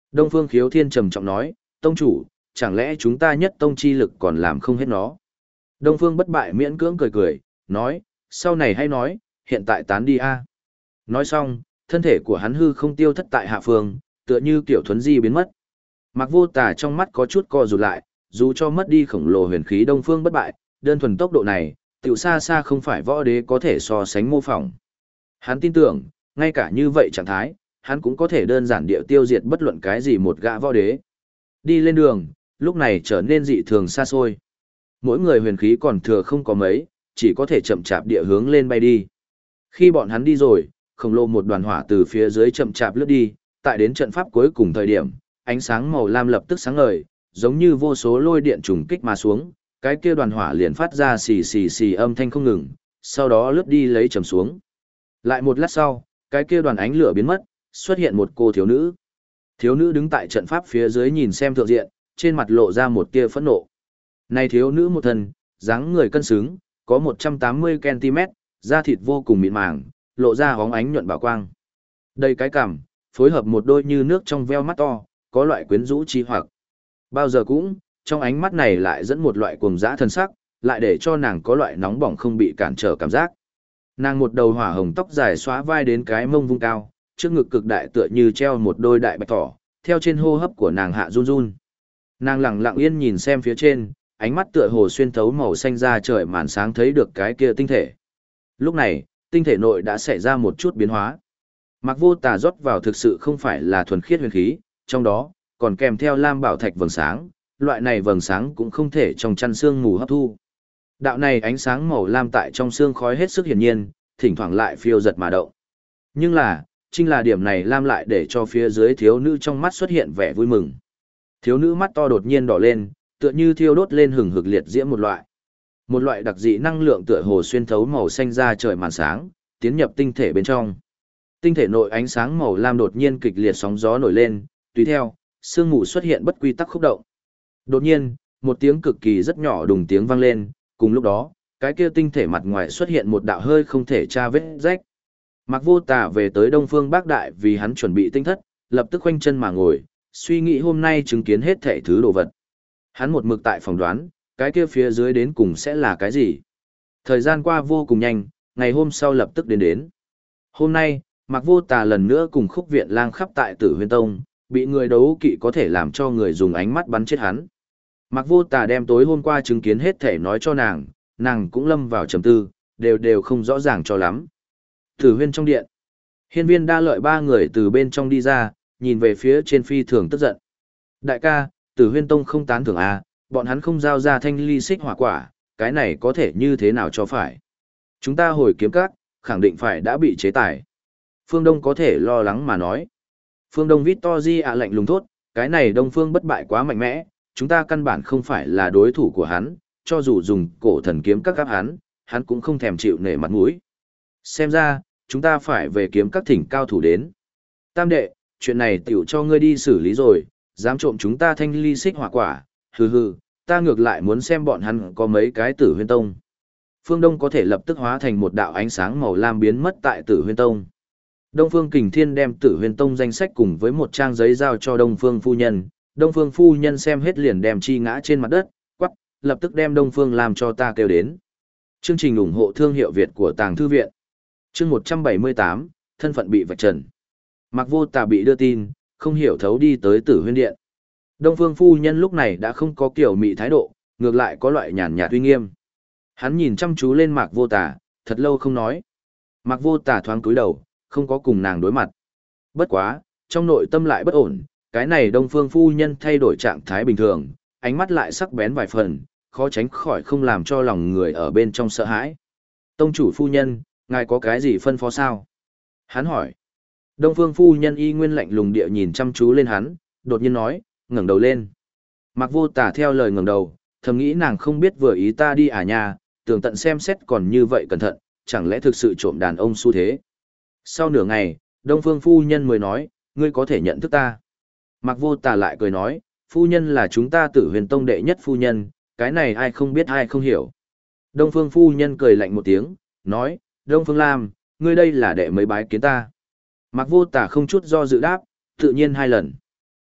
Đông Phương Khiếu Thiên trầm trọng nói, tông chủ, chẳng lẽ chúng ta nhất tông chi lực còn làm không hết nó? Đông Phương Bất Bại miễn cưỡng cười cười, nói, sau này hay nói, hiện tại tán đi a. Nói xong, thân thể của hắn hư không tiêu thất tại hạ phương, tựa như kiểu thuấn di biến mất. Mạc Vô Tà trong mắt có chút co rụt lại, dù cho mất đi khổng lồ huyền khí Đông Phương Bất Bại, đơn thuần tốc độ này, tiểu xa xa không phải võ đế có thể so sánh mô phỏng. Hắn tin tưởng, ngay cả như vậy trạng thái, hắn cũng có thể đơn giản địa tiêu diệt bất luận cái gì một gã võ đế. Đi lên đường, lúc này trở nên dị thường xa xôi. Mỗi người huyền khí còn thừa không có mấy, chỉ có thể chậm chạp địa hướng lên bay đi. Khi bọn hắn đi rồi, khổng lồ một đoàn hỏa từ phía dưới chậm chạp lướt đi, tại đến trận pháp cuối cùng thời điểm, ánh sáng màu lam lập tức sáng ngời, giống như vô số lôi điện trùng kích mà xuống, cái kia đoàn hỏa liền phát ra xì xì xì âm thanh không ngừng, sau đó lướt đi lấy trầm xuống. Lại một lát sau, cái kia đoàn ánh lửa biến mất, xuất hiện một cô thiếu nữ. Thiếu nữ đứng tại trận pháp phía dưới nhìn xem thượng diện, trên mặt lộ ra một tia phẫn nộ. Này thiếu nữ một thân, dáng người cân xứng, có 180 cm, da thịt vô cùng mịn màng, lộ ra hóng ánh nhuận bảo quang. Đây cái cằm, phối hợp một đôi như nước trong veo mắt to, có loại quyến rũ chi hoặc. Bao giờ cũng, trong ánh mắt này lại dẫn một loại cuồng dã thân sắc, lại để cho nàng có loại nóng bỏng không bị cản trở cảm giác. Nàng một đầu hỏa hồng tóc dài xóa vai đến cái mông vung cao, trước ngực cực đại tựa như treo một đôi đại bạch thỏ, theo trên hô hấp của nàng hạ run run. Nàng lặng lặng yên nhìn xem phía trên, ánh mắt tựa hồ xuyên thấu màu xanh ra trời màn sáng thấy được cái kia tinh thể. Lúc này, tinh thể nội đã xảy ra một chút biến hóa. Mạc Vô Tà rót vào thực sự không phải là thuần khiết huyền khí, trong đó còn kèm theo lam bảo thạch vầng sáng, loại này vầng sáng cũng không thể trong chăn xương mù hấp thu. Đạo này ánh sáng màu lam tại trong xương khói hết sức hiển nhiên, thỉnh thoảng lại phiêu giật mà động. Nhưng là, chính là điểm này lam lại để cho phía dưới thiếu nữ trong mắt xuất hiện vẻ vui mừng. Thiếu nữ mắt to đột nhiên đỏ lên, tựa như thiêu đốt lên hừng hực liệt diễm một loại. Một loại đặc dị năng lượng tựa hồ xuyên thấu màu xanh ra trời màn sáng, tiến nhập tinh thể bên trong. Tinh thể nội ánh sáng màu lam đột nhiên kịch liệt sóng gió nổi lên, tùy theo, sương mù xuất hiện bất quy tắc khúc động. Đột nhiên, một tiếng cực kỳ rất nhỏ đùng tiếng vang lên, cùng lúc đó, cái kia tinh thể mặt ngoài xuất hiện một đạo hơi không thể tra vết rách. Mạc Vô Tà về tới Đông Phương Bác Đại vì hắn chuẩn bị tinh thất, lập tức khoanh chân mà ngồi, suy nghĩ hôm nay chứng kiến hết thảy thứ đồ vật. Hắn một mực tại phòng đoán, cái kia phía dưới đến cùng sẽ là cái gì. Thời gian qua vô cùng nhanh, ngày hôm sau lập tức đến. Hôm nay, Mạc Vô Tà lần nữa cùng Khúc Viện Lang khắp tại Tử Huyên Tông, bị người đấu kỵ có thể làm cho người dùng ánh mắt bắn chết hắn. Mạc Vô Tà đem tối hôm qua chứng kiến hết thảy nói cho nàng cũng lâm vào trầm tư, đều không rõ ràng cho lắm. Tử Huyên trong điện, Hiên Viên Đa Lợi ba người từ bên trong đi ra, nhìn về phía trên phi thường tức giận. Đại ca, Tử Huyên Tông không tán thưởng à, bọn hắn không giao ra thanh ly xích hỏa quả, cái này có thể như thế nào cho phải. Chúng ta hồi kiếm các, khẳng định phải đã bị chế tài. Phương Đông có thể lo lắng mà nói. Phương Đông Victory lạnh lùng thốt, cái này Đông Phương Bất Bại quá mạnh mẽ, chúng ta căn bản không phải là đối thủ của hắn, cho dù dùng cổ thần kiếm các gáp hắn cũng không thèm chịu nể mặt mũi. Xem ra, chúng ta phải về kiếm các thỉnh cao thủ đến. Tam đệ, chuyện này tiểu cho ngươi đi xử lý rồi, dám trộm chúng ta thanh ly xích hỏa quả, hừ, ta ngược lại muốn xem bọn hắn có mấy cái Tử Huyên Tông. Phương Đông có thể lập tức hóa thành một đạo ánh sáng màu lam biến mất tại Tử Huyên Tông. Đông Phương Kình Thiên đem Tử Huyên Tông danh sách cùng với một trang giấy giao cho Đông Phương phu nhân. Đông Phương phu nhân xem hết liền đem chi ngã trên mặt đất, quắc, lập tức đem Đông Phương làm cho ta kêu đến. Chương trình ủng hộ thương hiệu Việt của Tàng Thư Viện. Chương 178, thân phận bị vạch trần. Mạc Vô Tà bị đưa tin, không hiểu thấu đi tới Tử Huyên Điện. Đông Phương phu nhân lúc này đã không có kiểu mị thái độ, ngược lại có loại nhàn nhạt uy nghiêm. Hắn nhìn chăm chú lên Mạc Vô Tà, thật lâu không nói. Mạc Vô Tà thoáng cúi đầu, không có cùng nàng đối mặt. Bất quá, trong nội tâm lại bất ổn, cái này Đông Phương phu nhân thay đổi trạng thái bình thường, ánh mắt lại sắc bén vài phần, khó tránh khỏi không làm cho lòng người ở bên trong sợ hãi. Tông chủ phu nhân, ngài có cái gì phân phó sao? Hắn hỏi. Đông Phương phu nhân y nguyên lạnh lùng địa nhìn chăm chú lên hắn, đột nhiên nói, ngẩng đầu lên. Mạc Vô Tà theo lời ngẩng đầu, thầm nghĩ nàng không biết vừa ý ta đi à nha, tường tận xem xét còn như vậy cẩn thận, chẳng lẽ thực sự trộm đàn ông xu thế. Sau nửa ngày, Đông Phương phu nhân mới nói, ngươi có thể nhận thức ta. Mạc Vô Tà lại cười nói, phu nhân là chúng ta Tử Huyền Tông đệ nhất phu nhân, cái này ai không biết ai không hiểu. Đông Phương phu nhân cười lạnh một tiếng, nói, Đông Phương Lam, ngươi đây là đệ mấy bái kiến ta. Mạc Vô Tà không chút do dự đáp, tự nhiên 2 lần.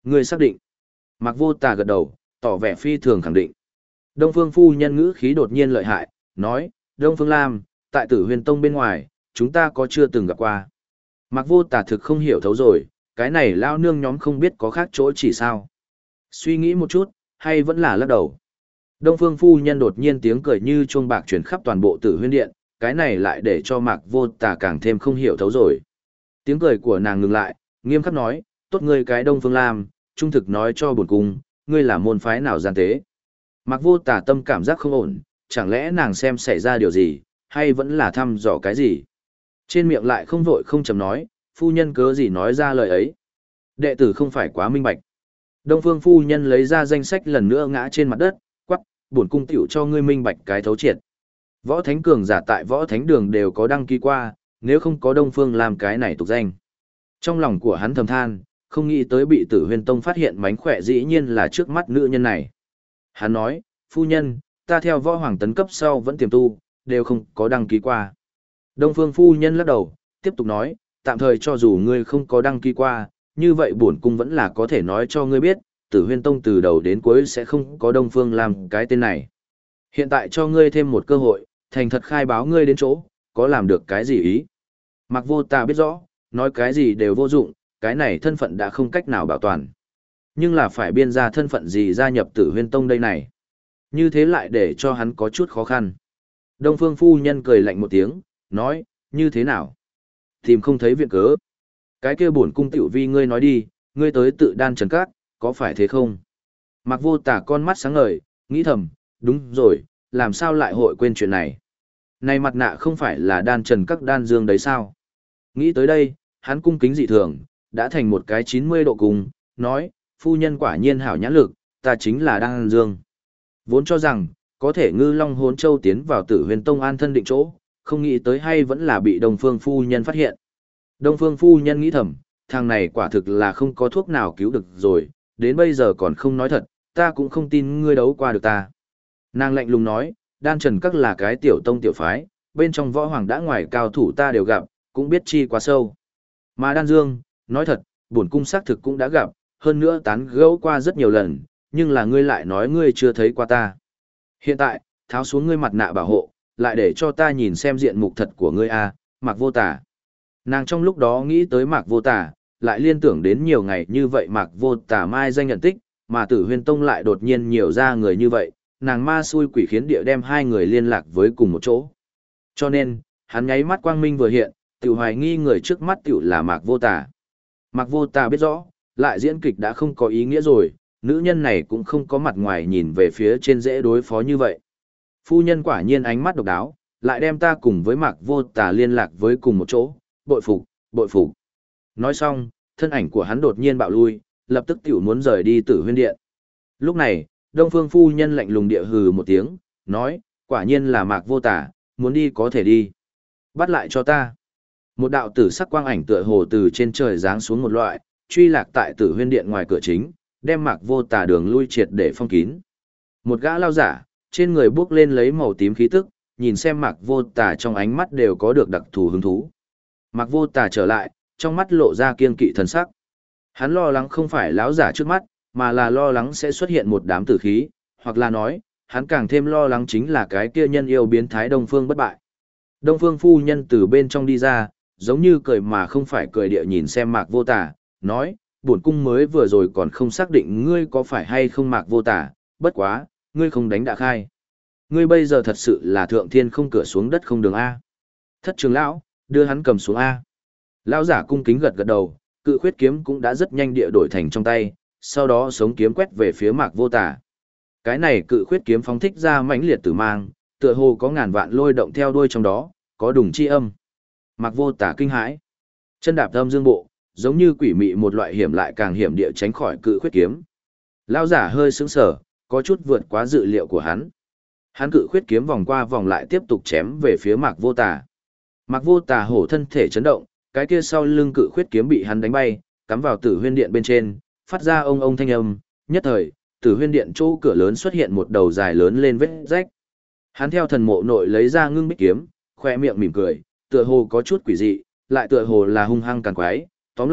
Ngươi xác định. Mạc Vô Tà gật đầu, tỏ vẻ phi thường khẳng định. Đông Phương phu nhân ngữ khí đột nhiên lợi hại, nói, Đông Phương Lam, tại Tử Huyền Tông bên ngoài, chúng ta có chưa từng gặp qua. Mạc Vô Tà thực không hiểu thấu rồi, cái này lao nương nhóm không biết có khác chỗ chỉ sao. Suy nghĩ một chút, hay vẫn là lắc đầu. Đông Phương phu nhân đột nhiên tiếng cười như chuông bạc truyền khắp toàn bộ Tử Huyên Điện, cái này lại để cho Mạc Vô Tà càng thêm không hiểu thấu rồi. Tiếng cười của nàng ngừng lại, nghiêm khắc nói, tốt ngươi cái Đông Phương Lam, trung thực nói cho bổn cung, ngươi là môn phái nào gian tế. Mạc Vô Tà tâm cảm giác không ổn, chẳng lẽ nàng xem xảy ra điều gì, hay vẫn là thăm dò cái gì. Trên miệng lại không vội không chậm nói, phu nhân cớ gì nói ra lời ấy. Đệ tử không phải quá minh bạch. Đông Phương phu nhân lấy ra danh sách lần nữa ngã trên mặt đất, quắc, bổn cung tiểu cho ngươi minh bạch cái thấu triệt. Võ Thánh cường giả tại Võ Thánh đường đều có đăng ký qua, nếu không có Đông Phương làm cái này tục danh. Trong lòng của hắn thầm than, không nghĩ tới bị Tử Huyền Tông phát hiện mánh khỏe dĩ nhiên là trước mắt nữ nhân này. Hắn nói, phu nhân, ta theo võ hoàng tấn cấp sau vẫn tiềm tu, đều không có đăng ký qua. Đông Phương phu nhân lắc đầu, tiếp tục nói, tạm thời cho dù ngươi không có đăng ký qua, như vậy bổn cung vẫn là có thể nói cho ngươi biết, Tử Huyên Tông từ đầu đến cuối sẽ không có Đông Phương làm cái tên này. Hiện tại cho ngươi thêm một cơ hội, thành thật khai báo ngươi đến chỗ, có làm được cái gì ý. Mạc Vô Tà biết rõ, nói cái gì đều vô dụng, cái này thân phận đã không cách nào bảo toàn. Nhưng là phải biên ra thân phận gì gia nhập Tử Huyên Tông đây này. Như thế lại để cho hắn có chút khó khăn. Đông Phương phu nhân cười lạnh một tiếng, nói, như thế nào? Tìm không thấy viện cớ. Cái kia bổn cung tiểu vi ngươi nói đi, ngươi tới tự đan trần các, có phải thế không? Mạc Vô Tà con mắt sáng ngời, nghĩ thầm, đúng rồi, làm sao lại hội quên chuyện này? Này mặt nạ không phải là đan trần các đan dương đấy sao? Nghĩ tới đây, hắn cung kính dị thường, đã thành một cái 90 độ cung, nói, phu nhân quả nhiên hảo nhãn lực, ta chính là đan dương. Vốn cho rằng, có thể ngư long hốn châu tiến vào Tử Huyền Tông an thân định chỗ, không nghĩ tới hay vẫn là bị Đông Phương phu nhân phát hiện. Đông Phương phu nhân nghĩ thầm, thằng này quả thực là không có thuốc nào cứu được rồi, đến bây giờ còn không nói thật, ta cũng không tin ngươi đấu qua được ta. Nàng lạnh lùng nói, đan trần các là cái tiểu tông tiểu phái, bên trong võ hoàng đã ngoài cao thủ ta đều gặp, cũng biết chi quá sâu. Mà đan dương, nói thật, bổn cung xác thực cũng đã gặp, hơn nữa tán gẫu qua rất nhiều lần, nhưng là ngươi lại nói ngươi chưa thấy qua ta. Hiện tại, tháo xuống ngươi mặt nạ bảo hộ, lại để cho ta nhìn xem diện mục thật của ngươi a, Mạc Vô Tà. Nàng trong lúc đó nghĩ tới Mạc Vô Tà, lại liên tưởng đến nhiều ngày như vậy Mạc Vô Tà mai danh nhận tích, mà Tử Huyền Tông lại đột nhiên nhiều ra người như vậy, nàng ma xui quỷ khiến địa đem hai người liên lạc với cùng một chỗ. Cho nên, hắn nháy mắt quang minh vừa hiện, tiểu hoài nghi người trước mắt tiểu là Mạc Vô Tà. Mạc Vô Tà biết rõ, lại diễn kịch đã không có ý nghĩa rồi, nữ nhân này cũng không có mặt ngoài nhìn về phía trên dễ đối phó như vậy. Phu nhân quả nhiên ánh mắt độc đáo, lại đem ta cùng với Mạc Vô Tà liên lạc với cùng một chỗ, bội phục, bội phục. Nói xong, thân ảnh của hắn đột nhiên bạo lui, lập tức tiểu muốn rời đi Tử Huyên Điện. Lúc này, Đông Phương phu nhân lạnh lùng địa hừ một tiếng, nói, quả nhiên là Mạc Vô Tà, muốn đi có thể đi. Bắt lại cho ta. Một đạo tử sắc quang ảnh tựa hồ từ trên trời giáng xuống một loại, truy lạc tại Tử Huyên Điện ngoài cửa chính, đem Mạc Vô Tà đường lui triệt để phong kín. Một gã lao giả, trên người bước lên lấy màu tím khí tức, nhìn xem Mạc Vô Tà trong ánh mắt đều có được đặc thù hứng thú. Mạc Vô Tà trở lại, trong mắt lộ ra kiên kỵ thần sắc. Hắn lo lắng không phải lão giả trước mắt, mà là lo lắng sẽ xuất hiện một đám tử khí, hoặc là nói, hắn càng thêm lo lắng chính là cái kia nhân yêu biến thái Đông Phương bất bại. Đông Phương phu nhân từ bên trong đi ra, giống như cười mà không phải cười địa nhìn xem Mạc Vô Tà, nói, bổn cung mới vừa rồi còn không xác định ngươi có phải hay không Mạc Vô Tà, bất quá, ngươi không đánh đã khai. Ngươi bây giờ thật sự là thượng thiên không cửa xuống đất không đường A. Thất trưởng lão, đưa hắn cầm xuống A. Lão giả cung kính gật gật đầu, cự khuyết kiếm cũng đã rất nhanh địa đổi thành trong tay, sau đó sống kiếm quét về phía Mạc Vô Tà. Cái này cự khuyết kiếm phóng thích ra mãnh liệt tử mang, tựa hồ có ngàn vạn lôi động theo đuôi trong đó, có đùng chi âm. Mạc Vô Tà kinh hãi, chân đạp âm dương bộ, giống như quỷ mị một loại hiểm lại càng hiểm địa tránh khỏi cự khuyết kiếm. Lão giả hơi sững sờ, có chút vượt quá dự liệu của hắn. Hắn cự khuyết kiếm vòng qua vòng lại tiếp tục chém về phía Mạc Vô Tà. Mạc Vô Tà hổ thân thể chấn động, cái kia sau lưng cự khuyết kiếm bị hắn đánh bay, cắm vào Tử Huyên Điện bên trên, phát ra ông ông thanh âm, nhất thời, Tử Huyên Điện chỗ cửa lớn xuất hiện một đầu dài lớn lên vết rách. Hắn theo thần mộ nội lấy ra ngưng bích kiếm, khoe miệng mỉm cười, tựa hồ có chút quỷ dị, lại tựa hồ là hung hăng càn quái, tóm lại,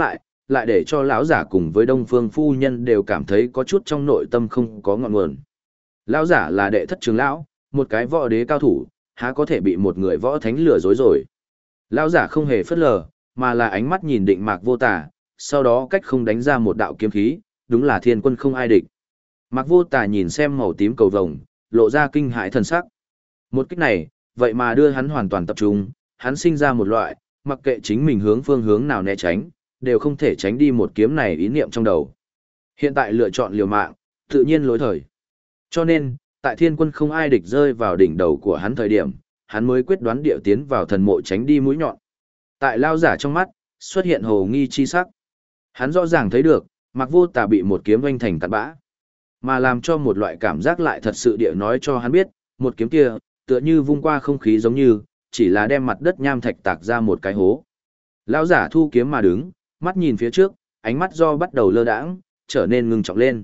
lại để cho lão giả cùng với Đông Phương phu nhân đều cảm thấy có chút trong nội tâm không có ngọn nguồn. Lão giả là đệ thất trưởng lão, một cái võ đế cao thủ, há có thể bị một người võ thánh lừa dối rồi. Lão giả không hề phớt lờ, mà là ánh mắt nhìn định Mạc Vô Tà, sau đó cách không đánh ra một đạo kiếm khí, đúng là thiên quân không ai địch. Mạc Vô Tà nhìn xem màu tím cầu vồng, lộ ra kinh hãi thần sắc. Một kích này, vậy mà đưa hắn hoàn toàn tập trung, hắn sinh ra một loại, mặc kệ chính mình hướng phương hướng nào né tránh, đều không thể tránh đi một kiếm này ý niệm trong đầu. Hiện tại lựa chọn liều mạng, tự nhiên lỗi thời. Cho nên, tại thiên quân không ai địch rơi vào đỉnh đầu của hắn thời điểm, hắn mới quyết đoán điệu tiến vào thần mộ tránh đi mũi nhọn. Tại lao giả trong mắt, xuất hiện hồ nghi chi sắc. Hắn rõ ràng thấy được, Mạc Vô Tà bị một kiếm vanh thành tạt bã. Mà làm cho một loại cảm giác lại thật sự địa nói cho hắn biết, một kiếm kia, tựa như vung qua không khí giống như, chỉ là đem mặt đất nham thạch tạc ra một cái hố. Lão giả thu kiếm mà đứng, mắt nhìn phía trước, ánh mắt do bắt đầu lơ đãng, trở nên ngưng trọng lên.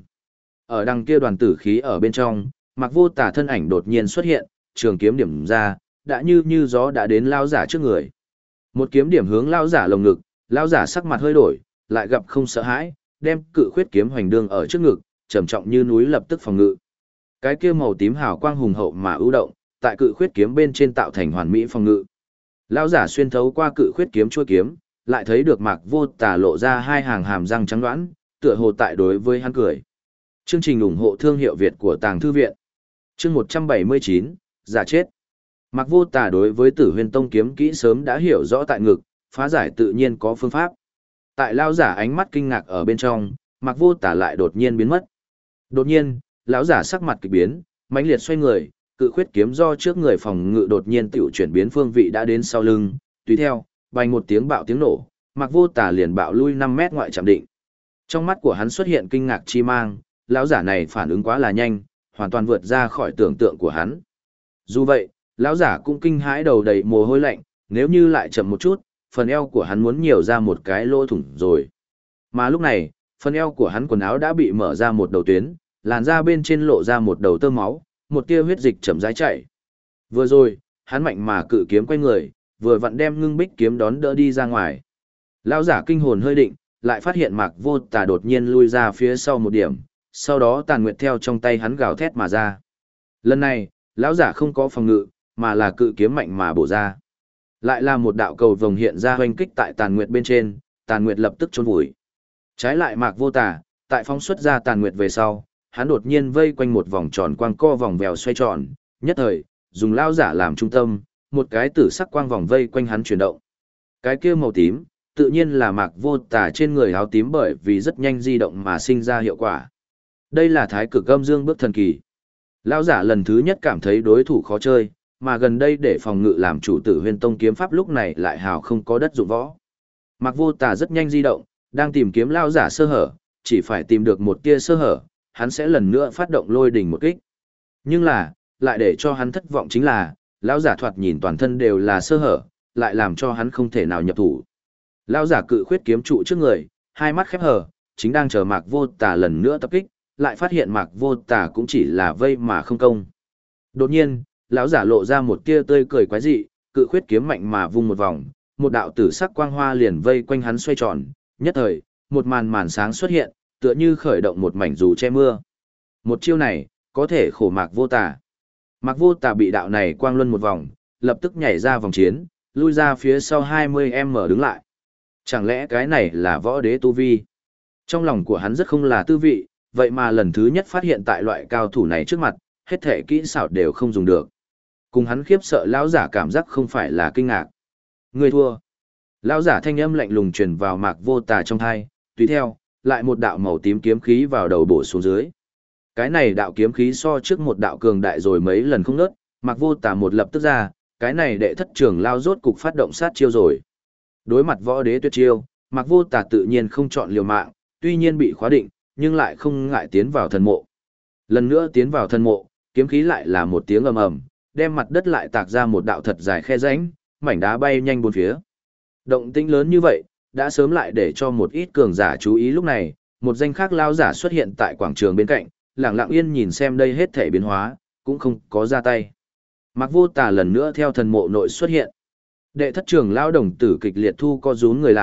Ở đằng kia đoàn tử khí ở bên trong, Mạc Vô Tà thân ảnh đột nhiên xuất hiện, trường kiếm điểm ra, đã như gió đã đến lão giả trước người. Một kiếm điểm hướng lão giả lồng ngực, lão giả sắc mặt hơi đổi, lại gặp không sợ hãi, đem cự khuyết kiếm hoành đương ở trước ngực, trầm trọng như núi lập tức phòng ngự. Cái kia màu tím hào quang hùng hậu mà ưu động, tại cự khuyết kiếm bên trên tạo thành hoàn mỹ phòng ngự. Lão giả xuyên thấu qua cự khuyết kiếm chuôi kiếm, lại thấy được Mạc Vô Tà lộ ra hai hàng hàm răng trắng đoán, tựa hồ tại đối với hắn cười. Chương trình ủng hộ thương hiệu Việt của Tàng Thư viện. Chương 179, giả chết. Mạc Vô Tà đối với Tử Huyền Tông kiếm kỹ sớm đã hiểu rõ tại ngực, phá giải tự nhiên có phương pháp. Tại lão giả ánh mắt kinh ngạc ở bên trong, Mạc Vô Tà lại đột nhiên biến mất. Đột nhiên, lão giả sắc mặt kỳ biến, mãnh liệt xoay người, cự khuyết kiếm do trước người phòng ngự đột nhiên tiểu chuyển biến phương vị đã đến sau lưng, tùy theo, bành một tiếng bạo tiếng nổ, Mạc Vô Tà liền bạo lui 5 mét ngoại chạm định. Trong mắt của hắn xuất hiện kinh ngạc chi mang, lão giả này phản ứng quá là nhanh, hoàn toàn vượt ra khỏi tưởng tượng của hắn. Dù vậy, lão giả cũng kinh hãi đầu đầy mồ hôi lạnh, nếu như lại chậm một chút, phần eo của hắn muốn nhiều ra một cái lỗ thủng rồi. Mà lúc này, phần eo của hắn quần áo đã bị mở ra một đầu tuyến, làn da bên trên lộ ra một đầu tơ máu, một tia huyết dịch chậm rãi chảy. Vừa rồi, hắn mạnh mà cự kiếm quay người, vừa vặn đem ngưng bích kiếm đón đỡ đi ra ngoài. Lão giả kinh hồn hơi định, lại phát hiện Mạc Vô Tà đột nhiên lui ra phía sau một điểm, sau đó tàn nguyệt theo trong tay hắn gào thét mà ra. Lần này, lão giả không có phòng ngự, mà là cự kiếm mạnh mà bổ ra. Lại là một đạo cầu vồng hiện ra hoành kích tại tàn nguyệt bên trên, tàn nguyệt lập tức chôn vùi. Trái lại Mạc Vô Tà, tại phóng xuất ra tàn nguyệt về sau, hắn đột nhiên vây quanh một vòng tròn quang co vòng vèo xoay tròn, nhất thời, dùng lão giả làm trung tâm, một cái tử sắc quang vòng vây quanh hắn chuyển động. Cái kia màu tím, tự nhiên là Mạc Vô Tà trên người áo tím bởi vì rất nhanh di động mà sinh ra hiệu quả. Đây là thái cực âm dương bước thần kỳ. Lão giả lần thứ nhất cảm thấy đối thủ khó chơi, mà gần đây để phòng ngự làm chủ Tử Huyền Tông kiếm pháp lúc này lại hào không có đất dụng võ. Mạc Vô Tà rất nhanh di động, đang tìm kiếm lão giả sơ hở, chỉ phải tìm được một tia sơ hở, hắn sẽ lần nữa phát động lôi đỉnh một kích. Nhưng là, lại để cho hắn thất vọng chính là, lão giả thoạt nhìn toàn thân đều là sơ hở, lại làm cho hắn không thể nào nhập thủ. Lão giả cự khuyết kiếm trụ trước người, hai mắt khép hờ, chính đang chờ Mạc Vô Tà lần nữa tập kích, lại phát hiện Mạc Vô Tà cũng chỉ là vây mà không công. Đột nhiên, lão giả lộ ra một tia tươi cười quái dị, cự khuyết kiếm mạnh mà vung một vòng, một đạo tử sắc quang hoa liền vây quanh hắn xoay tròn, nhất thời, một màn sáng xuất hiện, tựa như khởi động một mảnh dù che mưa. Một chiêu này, có thể khổ Mạc Vô Tà. Mạc Vô Tà bị đạo này quang luân một vòng, lập tức nhảy ra vòng chiến, lui ra phía sau 20m đứng lại. Chẳng lẽ cái này là võ đế tu vi? Trong lòng của hắn rất không là tư vị, vậy mà lần thứ nhất phát hiện tại loại cao thủ này trước mặt, hết thể kỹ xảo đều không dùng được. Cùng hắn khiếp sợ lão giả cảm giác không phải là kinh ngạc. Người thua. Lão giả thanh âm lạnh lùng truyền vào Mạc Vô Tà trong tai, tùy theo, lại một đạo màu tím kiếm khí vào đầu bổ xuống dưới. Cái này đạo kiếm khí so trước một đạo cường đại rồi mấy lần không ngớt, Mạc Vô Tà một lập tức ra, cái này đệ thất trưởng lao rốt cục phát động sát chiêu rồi. Đối mặt võ đế tuyệt chiêu, Mạc Vô Tà tự nhiên không chọn liều mạng, tuy nhiên bị khóa định, nhưng lại không ngại tiến vào thần mộ. Lần nữa tiến vào thần mộ, kiếm khí lại là một tiếng ầm ầm, đem mặt đất lại tạc ra một đạo thật dài khe rãnh, mảnh đá bay nhanh bốn phía. Động tĩnh lớn như vậy, đã sớm lại để cho một ít cường giả chú ý lúc này, một danh khác lao giả xuất hiện tại quảng trường bên cạnh, lặng lặng yên nhìn xem đây hết thể biến hóa, cũng không có ra tay. Mạc Vô Tà lần nữa theo thần mộ nội xuất hiện. Đệ thất trưởng lao đồng tử kịch liệt thu co rúm người lại,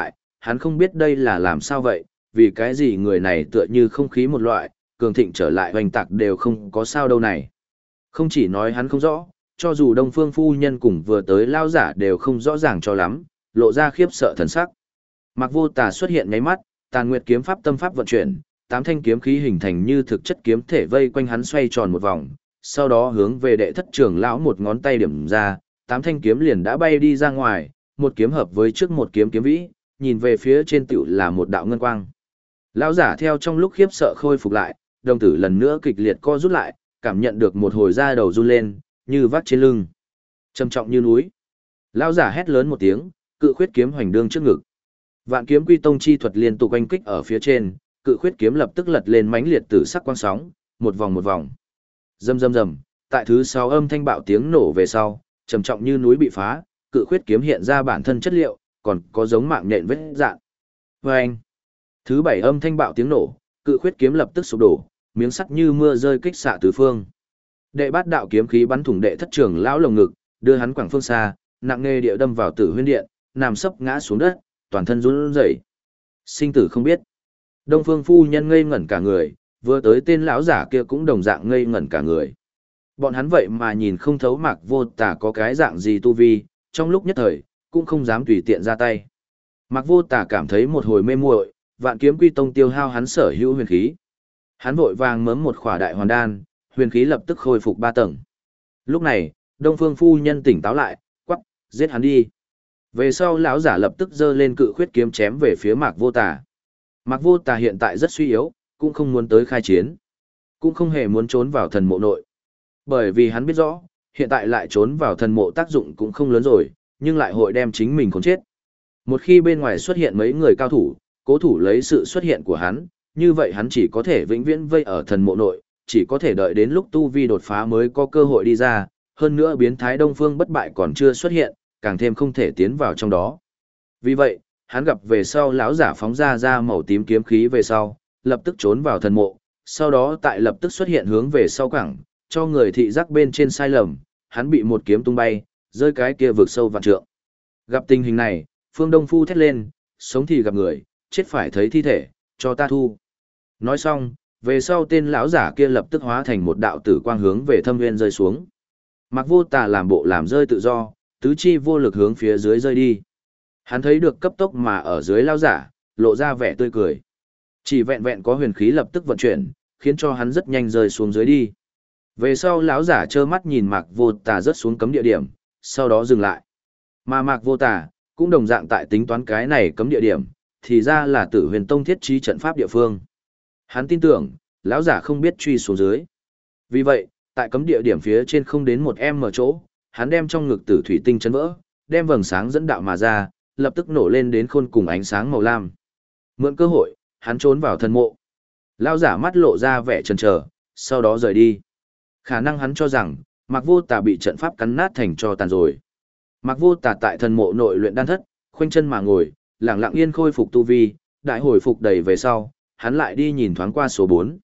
hắn không biết đây là làm sao vậy, vì cái gì người này tựa như không khí một loại, cường thịnh trở lại hoành tạc đều không có sao đâu này. Không chỉ nói hắn không rõ, cho dù Đông Phương phu nhân cùng vừa tới lao giả đều không rõ ràng cho lắm, lộ ra khiếp sợ thần sắc. Mạc Vô Tà xuất hiện nháy mắt, Tàn Nguyệt kiếm pháp tâm pháp vận chuyển, tám thanh kiếm khí hình thành như thực chất kiếm thể vây quanh hắn xoay tròn một vòng, sau đó hướng về đệ thất trưởng lão một ngón tay điểm ra, tám thanh kiếm liền đã bay đi ra ngoài, một kiếm hợp với trước một kiếm kiếm vĩ, nhìn về phía trên tựu là một đạo ngân quang. Lão giả theo trong lúc khiếp sợ khôi phục lại, đồng tử lần nữa kịch liệt co rút lại, cảm nhận được một hồi da đầu run lên, như vắt trên lưng, trầm trọng như núi. Lão giả hét lớn một tiếng, cự khuyết kiếm hoành đương trước ngực. Vạn kiếm quy tông chi thuật liên tục oanh kích ở phía trên, cự khuyết kiếm lập tức lật lên mãnh liệt tử sắc quang sóng, một vòng một vòng. Rầm rầm rầm, tại thứ 6 âm thanh bạo tiếng nổ về sau, trầm trọng như núi bị phá, cự khuyết kiếm hiện ra bản thân chất liệu, còn có giống mạng nhện vết dạn. Oeng. Thứ 7 âm thanh bạo tiếng nổ, cự khuyết kiếm lập tức sụp đổ, miếng sắt như mưa rơi kích xạ tứ phương. Đệ bát đạo kiếm khí bắn thủng đệ thất trưởng lão lồng ngực, đưa hắn quẳng phương xa, nặng nề địa đâm vào Tử Huyên Điện, nằm sấp ngã xuống đất, toàn thân run rẩy. Sinh tử không biết. Đông Phương phu nhân ngây ngẩn cả người, vừa tới tên lão giả kia cũng đồng dạng ngây ngẩn cả người. Bọn hắn vậy mà nhìn không thấu Mạc Vô Tà có cái dạng gì tu vi, trong lúc nhất thời, cũng không dám tùy tiện ra tay. Mạc Vô Tà cảm thấy một hồi mê muội, Vạn Kiếm Quy Tông tiêu hao hắn sở hữu huyền khí. Hắn vội vàng mớm một khỏa đại hoàn đan, huyền khí lập tức khôi phục 3 tầng. Lúc này, Đông Phương phu nhân tỉnh táo lại, quắc, giết hắn đi. Về sau lão giả lập tức giơ lên cự khuyết kiếm chém về phía Mạc Vô Tà. Mạc Vô Tà hiện tại rất suy yếu, cũng không muốn tới khai chiến, cũng không hề muốn trốn vào thần mộ nội. Bởi vì hắn biết rõ, hiện tại lại trốn vào thần mộ tác dụng cũng không lớn rồi, nhưng lại hội đem chính mình khốn chết. Một khi bên ngoài xuất hiện mấy người cao thủ, cố thủ lấy sự xuất hiện của hắn, như vậy hắn chỉ có thể vĩnh viễn vây ở thần mộ nội, chỉ có thể đợi đến lúc tu vi đột phá mới có cơ hội đi ra, hơn nữa biến thái Đông Phương bất bại còn chưa xuất hiện, càng thêm không thể tiến vào trong đó. Vì vậy, hắn gặp về sau lão giả phóng ra màu tím kiếm khí về sau, lập tức trốn vào thần mộ, sau đó tại lập tức xuất hiện hướng về sau quảng, cho người thị giác bên trên sai lầm, hắn bị một kiếm tung bay, rơi cái kia vực sâu vạn trượng. Gặp tình hình này, Phương Đông Phu thét lên, sống thì gặp người, chết phải thấy thi thể, cho ta thu. Nói xong, về sau tên lão giả kia lập tức hóa thành một đạo tử quang hướng về thâm nguyên rơi xuống. Mạc Vô Tà làm bộ làm rơi tự do, tứ chi vô lực hướng phía dưới rơi đi. Hắn thấy được cấp tốc mà ở dưới lão giả, lộ ra vẻ tươi cười. Chỉ vẹn vẹn có huyền khí lập tức vận chuyển, khiến cho hắn rất nhanh rơi xuống dưới đi. Về sau lão giả trơ mắt nhìn Mạc Vô Tà rớt xuống cấm địa điểm, sau đó dừng lại. Mà Mạc Vô Tà cũng đồng dạng tại tính toán cái này cấm địa điểm, thì ra là Tử Huyền Tông thiết trí trận pháp địa phương. Hắn tin tưởng, lão giả không biết truy xuống dưới. Vì vậy, tại cấm địa điểm phía trên không đến một em mở chỗ, hắn đem trong ngực tử thủy tinh chấn vỡ, đem vầng sáng dẫn đạo mà ra, lập tức nổ lên đến khôn cùng ánh sáng màu lam. Mượn cơ hội, hắn trốn vào thần mộ. Lão giả mắt lộ ra vẻ chần chờ, sau đó rời đi. Khả năng hắn cho rằng, Mạc Vô Tà bị trận pháp cắn nát thành tro tàn rồi. Mạc Vô Tà tại thần mộ nội luyện đan thất, khoanh chân mà ngồi, lặng lặng yên khôi phục tu vi, đại hồi phục đầy về sau, hắn lại đi nhìn thoáng qua số 4.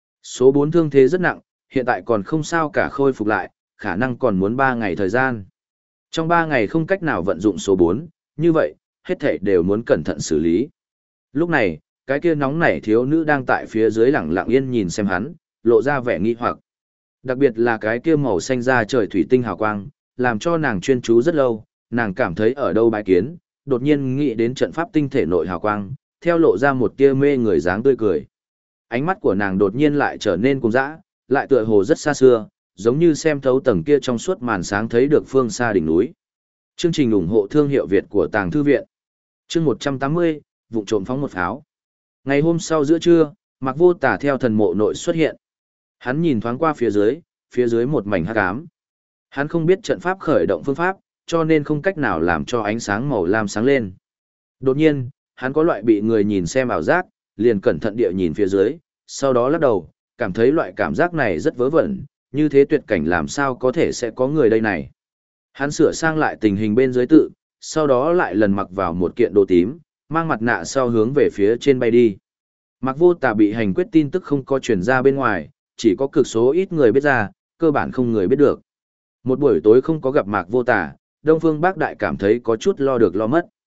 Số 4 thương thế rất nặng, hiện tại còn không sao cả khôi phục lại, khả năng còn muốn 3 ngày thời gian. Trong 3 ngày không cách nào vận dụng số 4, như vậy, hết thảy đều muốn cẩn thận xử lý. Lúc này, cái kia nóng nảy thiếu nữ đang tại phía dưới lặng lặng yên nhìn xem hắn, lộ ra vẻ nghi hoặc. Đặc biệt là cái kia màu xanh da trời thủy tinh hào quang, làm cho nàng chuyên chú rất lâu, nàng cảm thấy ở đâu bái kiến, đột nhiên nghĩ đến trận pháp tinh thể nội hào quang, theo lộ ra một tia mê người dáng tươi cười. Ánh mắt của nàng đột nhiên lại trở nên cuồng dã, lại tựa hồ rất xa xưa, giống như xem thấu tầng kia trong suốt màn sáng thấy được phương xa đỉnh núi. Chương trình ủng hộ thương hiệu Việt của Tàng Thư Viện. Chương 180, vụ trộm phóng một pháo. Ngày hôm sau giữa trưa, Mạc Vô Tà theo thần mộ nội xuất hiện. Hắn nhìn thoáng qua phía dưới một mảnh hắc ám. Hắn không biết trận pháp khởi động phương pháp, cho nên không cách nào làm cho ánh sáng màu lam sáng lên. Đột nhiên, hắn có loại bị người nhìn xem ảo giác, liền cẩn thận địa nhìn phía dưới, sau đó lắc đầu, cảm thấy loại cảm giác này rất vớ vẩn, như thế tuyệt cảnh làm sao có thể sẽ có người đây này. Hắn sửa sang lại tình hình bên dưới tự, sau đó lại lần mặc vào một kiện đồ tím, mang mặt nạ sau hướng về phía trên bay đi. Mạc Vô Tà bị hành quyết tin tức không có truyền ra bên ngoài, chỉ có cực số ít người biết ra, cơ bản không người biết được. Một buổi tối không có gặp Mạc Vô Tà, Đông Phương Bác Đại cảm thấy có chút lo được lo mất.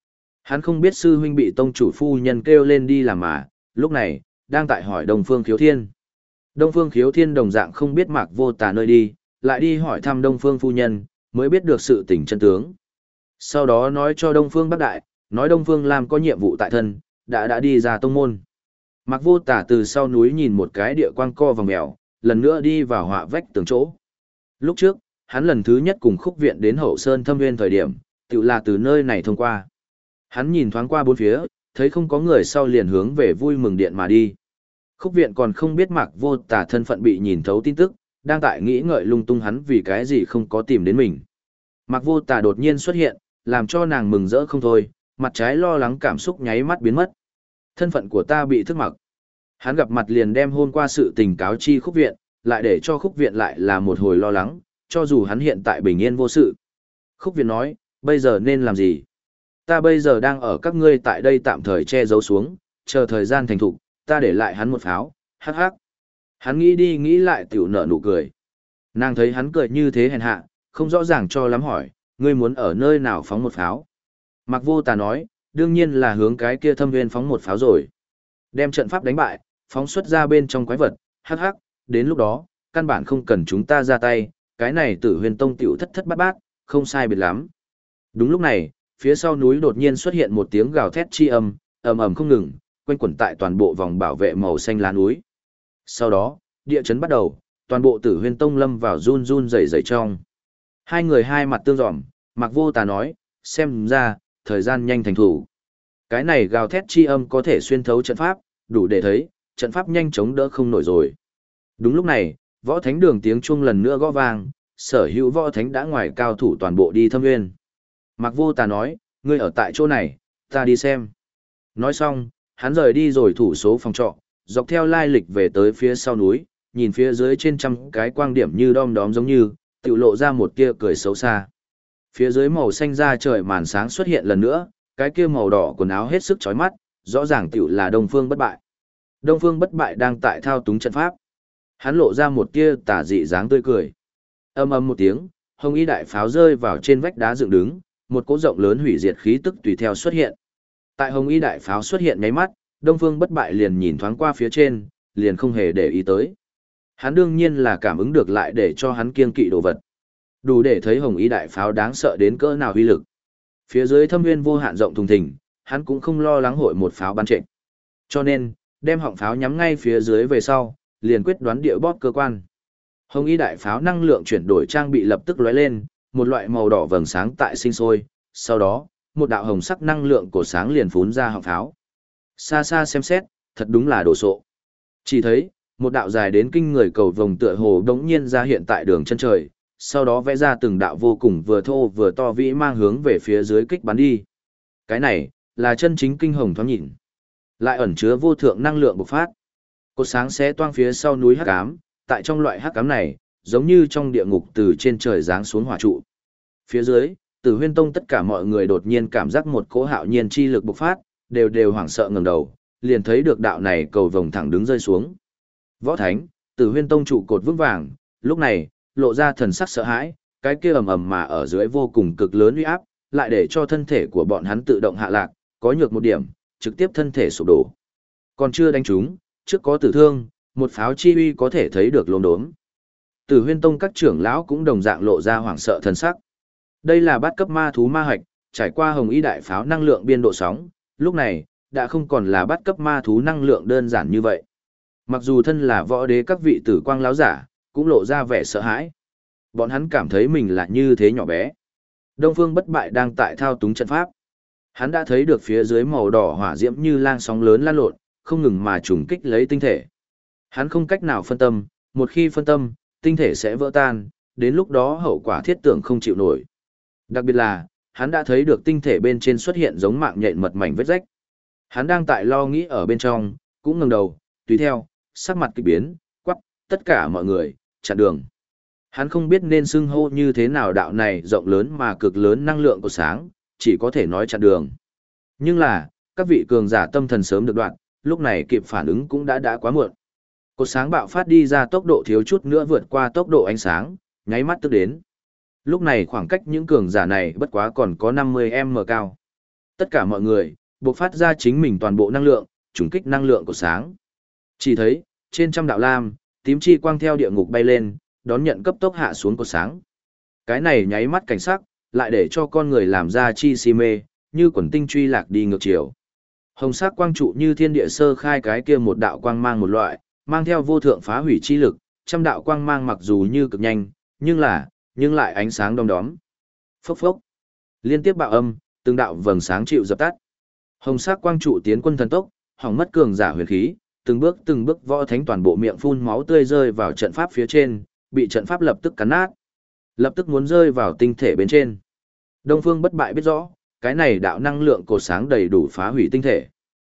Hắn không biết sư huynh bị tông chủ phu nhân kêu lên đi làm mà, lúc này, đang tại hỏi Đông Phương Khiếu Thiên. Đông Phương Khiếu Thiên đồng dạng không biết Mạc Vô Tà nơi đi, lại đi hỏi thăm Đông Phương phu nhân, mới biết được sự tình chân tướng. Sau đó nói cho Đông Phương Bắc Đại, nói Đông Phương Lam có nhiệm vụ tại thân, đã đi ra tông môn. Mạc Vô Tà từ sau núi nhìn một cái địa quang co vòng mèo, lần nữa đi vào họa vách tường chỗ. Lúc trước, hắn lần thứ nhất cùng Khúc Viện đến Hậu Sơn Thâm Nguyên thời điểm, tự là từ nơi này thông qua. Hắn nhìn thoáng qua bốn phía, thấy không có người sau liền hướng về Vui Mừng Điện mà đi. Khúc Viện còn không biết Mạc Vô Tà thân phận bị nhìn thấu tin tức, đang tại nghĩ ngợi lung tung hắn vì cái gì không có tìm đến mình. Mạc Vô Tà đột nhiên xuất hiện, làm cho nàng mừng rỡ không thôi, mặt trái lo lắng cảm xúc nháy mắt biến mất. Thân phận của ta bị thức mặc. Hắn gặp mặt liền đem hôm qua sự tình cáo chi Khúc Viện, lại để cho Khúc Viện lại là một hồi lo lắng, cho dù hắn hiện tại bình yên vô sự. Khúc Viện nói, bây giờ nên làm gì? Ta bây giờ đang ở các ngươi tại đây tạm thời che giấu xuống, chờ thời gian thành thục, ta để lại hắn một pháo, hắc hắc. Hắn nghĩ đi nghĩ lại tiểu nở nụ cười. Nàng thấy hắn cười như thế hèn hạ, không rõ ràng cho lắm hỏi, ngươi muốn ở nơi nào phóng một pháo? Mạc Vô Tà nói, đương nhiên là hướng cái kia Thâm Nguyên phóng một pháo rồi. Đem trận pháp đánh bại, phóng xuất ra bên trong quái vật, hắc hắc, đến lúc đó, căn bản không cần chúng ta ra tay, cái này Tử Huyền Tông tiểu thất thất bát bát, không sai biệt lắm. Đúng lúc này, phía sau núi đột nhiên xuất hiện một tiếng gào thét chi âm, ầm ầm không ngừng, quanh quẩn tại toàn bộ vòng bảo vệ màu xanh lá núi. Sau đó, địa chấn bắt đầu, toàn bộ Tử Huyền Tông lâm vào run run rẩy rẩy trong. Hai người hai mặt tương dòm, Mạc Vô Tà nói, xem ra, thời gian nhanh thành thủ. Cái này gào thét chi âm có thể xuyên thấu trận pháp, đủ để thấy, trận pháp nhanh chóng đỡ không nổi rồi. Đúng lúc này, võ thánh đường tiếng chuông lần nữa gõ vang, sở hữu võ thánh đã ngoài cao thủ toàn bộ đi Thâm Nguyên. Mạc Vô Tà nói, ngươi ở tại chỗ này, ta đi xem. Nói xong, hắn rời đi rồi thủ số phòng trọ, dọc theo lai lịch về tới phía sau núi, nhìn phía dưới trên trăm cái quang điểm như đom đóm giống như, tự lộ ra một tia cười xấu xa. Phía dưới màu xanh da trời màn sáng xuất hiện lần nữa, cái kia màu đỏ quần áo hết sức chói mắt, rõ ràng tiểu là Đông Phương Bất Bại. Đông Phương Bất Bại đang tại thao túng trận pháp. Hắn lộ ra một tia tà dị dáng tươi cười. Ầm ầm một tiếng, hồng y đại pháo rơi vào trên vách đá dựng đứng, một cỗ rộng lớn hủy diệt khí tức tùy theo xuất hiện. Tại hồng y đại pháo xuất hiện nháy mắt, Đông Phương Bất Bại liền nhìn thoáng qua phía trên, liền không hề để ý tới. Hắn đương nhiên là cảm ứng được lại để cho hắn kiêng kỵ đồ vật. Đủ để thấy hồng y đại pháo đáng sợ đến cỡ nào uy lực. Phía dưới Thâm Nguyên vô hạn rộng thùng thình, hắn cũng không lo lắng hội một pháo bắn trệnh. Cho nên, đem họng pháo nhắm ngay phía dưới về sau, liền quyết đoán địa bóp cơ quan. Hồng y đại pháo năng lượng chuyển đổi trang bị lập tức lóe lên, một loại màu đỏ vầng sáng tại sinh sôi, sau đó, một đạo hồng sắc năng lượng của sáng liền phún ra họng pháo. Xa xa xem xét, thật đúng là đồ sộ. Chỉ thấy, một đạo dài đến kinh người cầu vồng tựa hồ đống nhiên ra hiện tại đường chân trời, sau đó vẽ ra từng đạo vô cùng vừa thô vừa to vĩ mang hướng về phía dưới kích bắn đi. Cái này, là chân chính kinh hồng thoáng nhìn. Lại ẩn chứa vô thượng năng lượng bộc phát. Cột sáng xé toang phía sau núi hắc ám, tại trong loại hắc ám này, giống như trong địa ngục từ trên trời giáng xuống hỏa trụ. Phía dưới, Tử Huyên Tông tất cả mọi người đột nhiên cảm giác một cỗ hạo nhiên chi lực bộc phát, đều hoảng sợ ngẩng đầu, liền thấy được đạo này cầu vồng thẳng đứng rơi xuống. Võ Thánh, Tử Huyên Tông trụ cột vững vàng, lúc này, lộ ra thần sắc sợ hãi, cái kia ầm ầm mà ở dưới vô cùng cực lớn uy áp, lại để cho thân thể của bọn hắn tự động hạ lạc, có nhược một điểm, trực tiếp thân thể sụp đổ. Còn chưa đánh trúng, trước có tử thương, một pháo chi uy có thể thấy được lốm đốm. Tử Huyên Tông các trưởng lão cũng đồng dạng lộ ra hoảng sợ thần sắc. Đây là bát cấp ma thú ma hạch, trải qua hồng y đại pháo năng lượng biên độ sóng, lúc này, đã không còn là bát cấp ma thú năng lượng đơn giản như vậy. Mặc dù thân là võ đế các vị tử quang lão giả, cũng lộ ra vẻ sợ hãi. Bọn hắn cảm thấy mình là như thế nhỏ bé. Đông Phương Bất Bại đang tại thao túng trận pháp. Hắn đã thấy được phía dưới màu đỏ hỏa diễm như lang sóng lớn lan lộn, không ngừng mà trùng kích lấy tinh thể. Hắn không cách nào phân tâm, một khi phân tâm, tinh thể sẽ vỡ tan, đến lúc đó hậu quả thiết tưởng không chịu nổi. Đặc biệt là, hắn đã thấy được tinh thể bên trên xuất hiện giống mạng nhện mật mảnh vết rách. Hắn đang tại lo nghĩ ở bên trong, cũng ngẩng đầu, tùy theo, sắc mặt kịch biến, quắc, tất cả mọi người, chặn đường. Hắn không biết nên xưng hô như thế nào đạo này rộng lớn mà cực lớn năng lượng của sáng, chỉ có thể nói chặn đường. Nhưng là, các vị cường giả tâm thần sớm được đoạn, lúc này kịp phản ứng cũng đã quá muộn. Cột sáng bạo phát đi ra tốc độ thiếu chút nữa vượt qua tốc độ ánh sáng, nháy mắt tức đến. Lúc này khoảng cách những cường giả này bất quá còn có 50m cao. Tất cả mọi người, buộc phát ra chính mình toàn bộ năng lượng, trùng kích năng lượng của sáng. Chỉ thấy, trên trăm đạo lam, tím chi quang theo địa ngục bay lên, đón nhận cấp tốc hạ xuống của sáng. Cái này nháy mắt cảnh sắc, lại để cho con người làm ra chi si mê, như quần tinh truy lạc đi ngược chiều. Hồng sắc quang trụ như thiên địa sơ khai cái kia một đạo quang mang một loại, mang theo vô thượng phá hủy chi lực, trăm đạo quang mang mặc dù như cực nhanh, nhưng lại ánh sáng đom đóm. Phốc phốc. Liên tiếp bạo âm, từng đạo vầng sáng chịu dập tắt. Hồng sắc quang trụ tiến quân thần tốc, hỏng mất cường giả huyền khí, từng bước võ thánh toàn bộ miệng phun máu tươi rơi vào trận pháp phía trên, bị trận pháp lập tức cắn nát. Lập tức muốn rơi vào tinh thể bên trên. Đông Phương Bất Bại biết rõ, cái này đạo năng lượng cột sáng đầy đủ phá hủy tinh thể.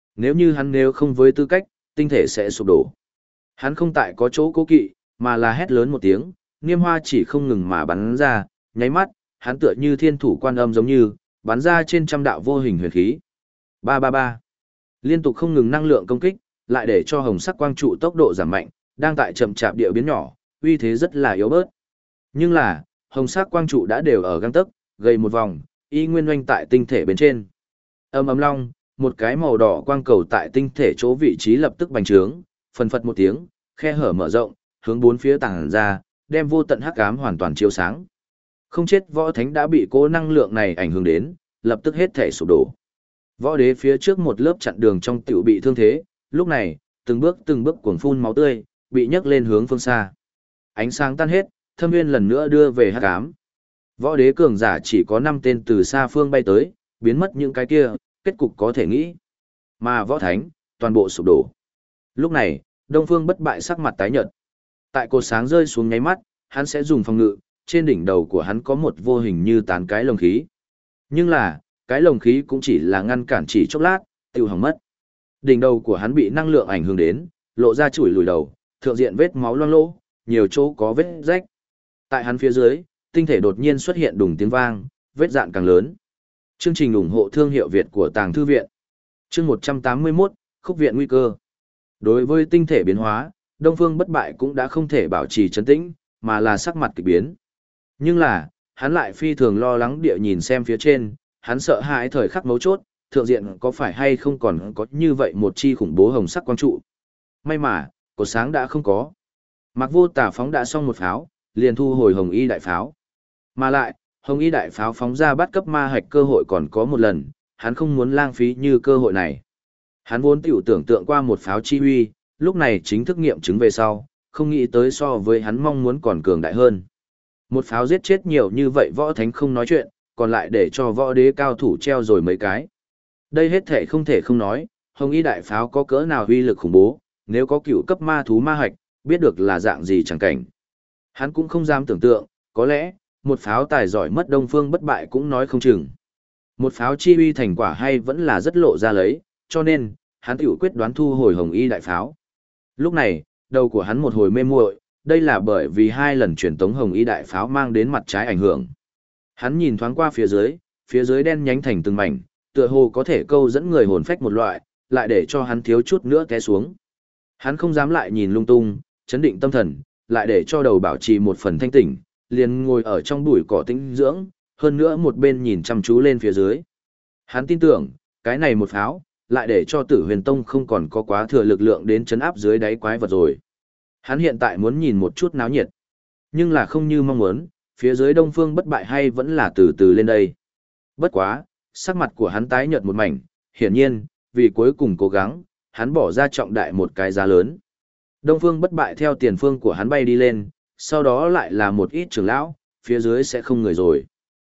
Nếu không với tư cách, tinh thể sẽ sụp đổ. Hắn không tại có chỗ cố kỵ, mà là hét lớn một tiếng, niêm hoa chỉ không ngừng mà bắn ra, nháy mắt, hắn tựa như thiên thủ quan âm giống như, bắn ra trên trăm đạo vô hình huyền khí. Ba ba ba. Liên tục không ngừng năng lượng công kích, lại để cho hồng sắc quang trụ tốc độ giảm mạnh, đang tại chậm chạp địa biến nhỏ, uy thế rất là yếu bớt. Nhưng là, hồng sắc quang trụ đã đều ở gang tấc, gây một vòng, y nguyên oanh tại tinh thể bên trên. Ầm ầm long, một cái màu đỏ quang cầu tại tinh thể chỗ vị trí lập tức bành trướng, phần phật một tiếng, khe hở mở rộng, hướng bốn phía tàng ra, đem vô tận hắc ám hoàn toàn chiếu sáng. Không chết võ thánh đã bị cố năng lượng này ảnh hưởng đến, lập tức hết thể sụp đổ. Võ đế phía trước một lớp chặn đường trong tiểu bị thương thế, lúc này, từng bước cuồng phun máu tươi, bị nhấc lên hướng phương xa. Ánh sáng tan hết, thâm nguyên lần nữa đưa về hắc ám. Võ đế cường giả chỉ có 5 tên từ xa phương bay tới, biến mất những cái kia, kết cục có thể nghĩ. Mà võ thánh, toàn bộ sụp đổ. Lúc này, Đông Phương Bất Bại sắc mặt tái nhợt. Tại cột sáng rơi xuống nháy mắt, hắn sẽ dùng phòng ngự, trên đỉnh đầu của hắn có một vô hình như tán cái lồng khí. Nhưng là, cái lồng khí cũng chỉ là ngăn cản chỉ chốc lát, tiêu hỏng mất. Đỉnh đầu của hắn bị năng lượng ảnh hưởng đến, lộ ra chùi lùi đầu, thượng diện vết máu loang lỗ, nhiều chỗ có vết rách. Tại hắn phía dưới, tinh thể đột nhiên xuất hiện đùng tiếng vang, vết dạn càng lớn. Chương trình ủng hộ thương hiệu Việt của Tàng Thư Viện. Chương 181, Khúc viện nguy cơ. Đối với tinh thể biến hóa, Đông Phương Bất Bại cũng đã không thể bảo trì trấn tĩnh, mà là sắc mặt kỳ biến. Nhưng là, hắn lại phi thường lo lắng địa nhìn xem phía trên, hắn sợ hãi thời khắc mấu chốt, thượng diện có phải hay không còn có như vậy một chi khủng bố hồng sắc quang trụ. May mà, cột sáng đã không có. Mạc Vô Tà phóng đã xong một pháo, liền thu hồi Hồng Y đại pháo. Mà lại, Hồng Y đại pháo phóng ra bắt cấp ma hạch cơ hội còn có một lần, hắn không muốn lãng phí như cơ hội này. Hắn vốn tiểu tưởng tượng qua một pháo chi uy, lúc này chính thức nghiệm chứng về sau, không nghĩ tới so với hắn mong muốn còn cường đại hơn. Một pháo giết chết nhiều như vậy võ thánh không nói chuyện, còn lại để cho võ đế cao thủ treo rồi mấy cái. Đây hết thể không thể không nói, Hồng Y đại pháo có cỡ nào uy lực khủng bố, nếu có cựu cấp ma thú ma hạch, biết được là dạng gì chẳng cảnh. Hắn cũng không dám tưởng tượng, có lẽ, một pháo tài giỏi mất Đông Phương Bất Bại cũng nói không chừng. Một pháo chi uy thành quả hay vẫn là rất lộ ra lấy, cho nên, hắn tiểu quyết đoán thu hồi Hồng Y đại pháo. Lúc này, đầu của hắn một hồi mê muội, đây là bởi vì 2 lần truyền tống Hồng Y đại pháo mang đến mặt trái ảnh hưởng. Hắn nhìn thoáng qua phía dưới đen nhánh thành từng mảnh, tựa hồ có thể câu dẫn người hồn phách một loại, lại để cho hắn thiếu chút nữa té xuống. Hắn không dám lại nhìn lung tung, chấn định tâm thần, lại để cho đầu bảo trì một phần thanh tỉnh, liền ngồi ở trong bụi cỏ tĩnh dưỡng, hơn nữa một bên nhìn chăm chú lên phía dưới. Hắn tin tưởng, cái này một pháo, lại để cho Tử Huyền Tông không còn có quá thừa lực lượng đến chấn áp dưới đáy quái vật rồi. Hắn hiện tại muốn nhìn một chút náo nhiệt, nhưng là không như mong muốn, phía dưới Đông Phương Bất Bại hay vẫn là từ từ lên đây. Bất quá, sắc mặt của hắn tái nhợt một mảnh, hiển nhiên, vì cuối cùng cố gắng, hắn bỏ ra trọng đại một cái giá lớn. Đông Phương Bất Bại theo tiền phương của hắn bay đi lên, sau đó lại là một ít trưởng lão, phía dưới sẽ không người rồi.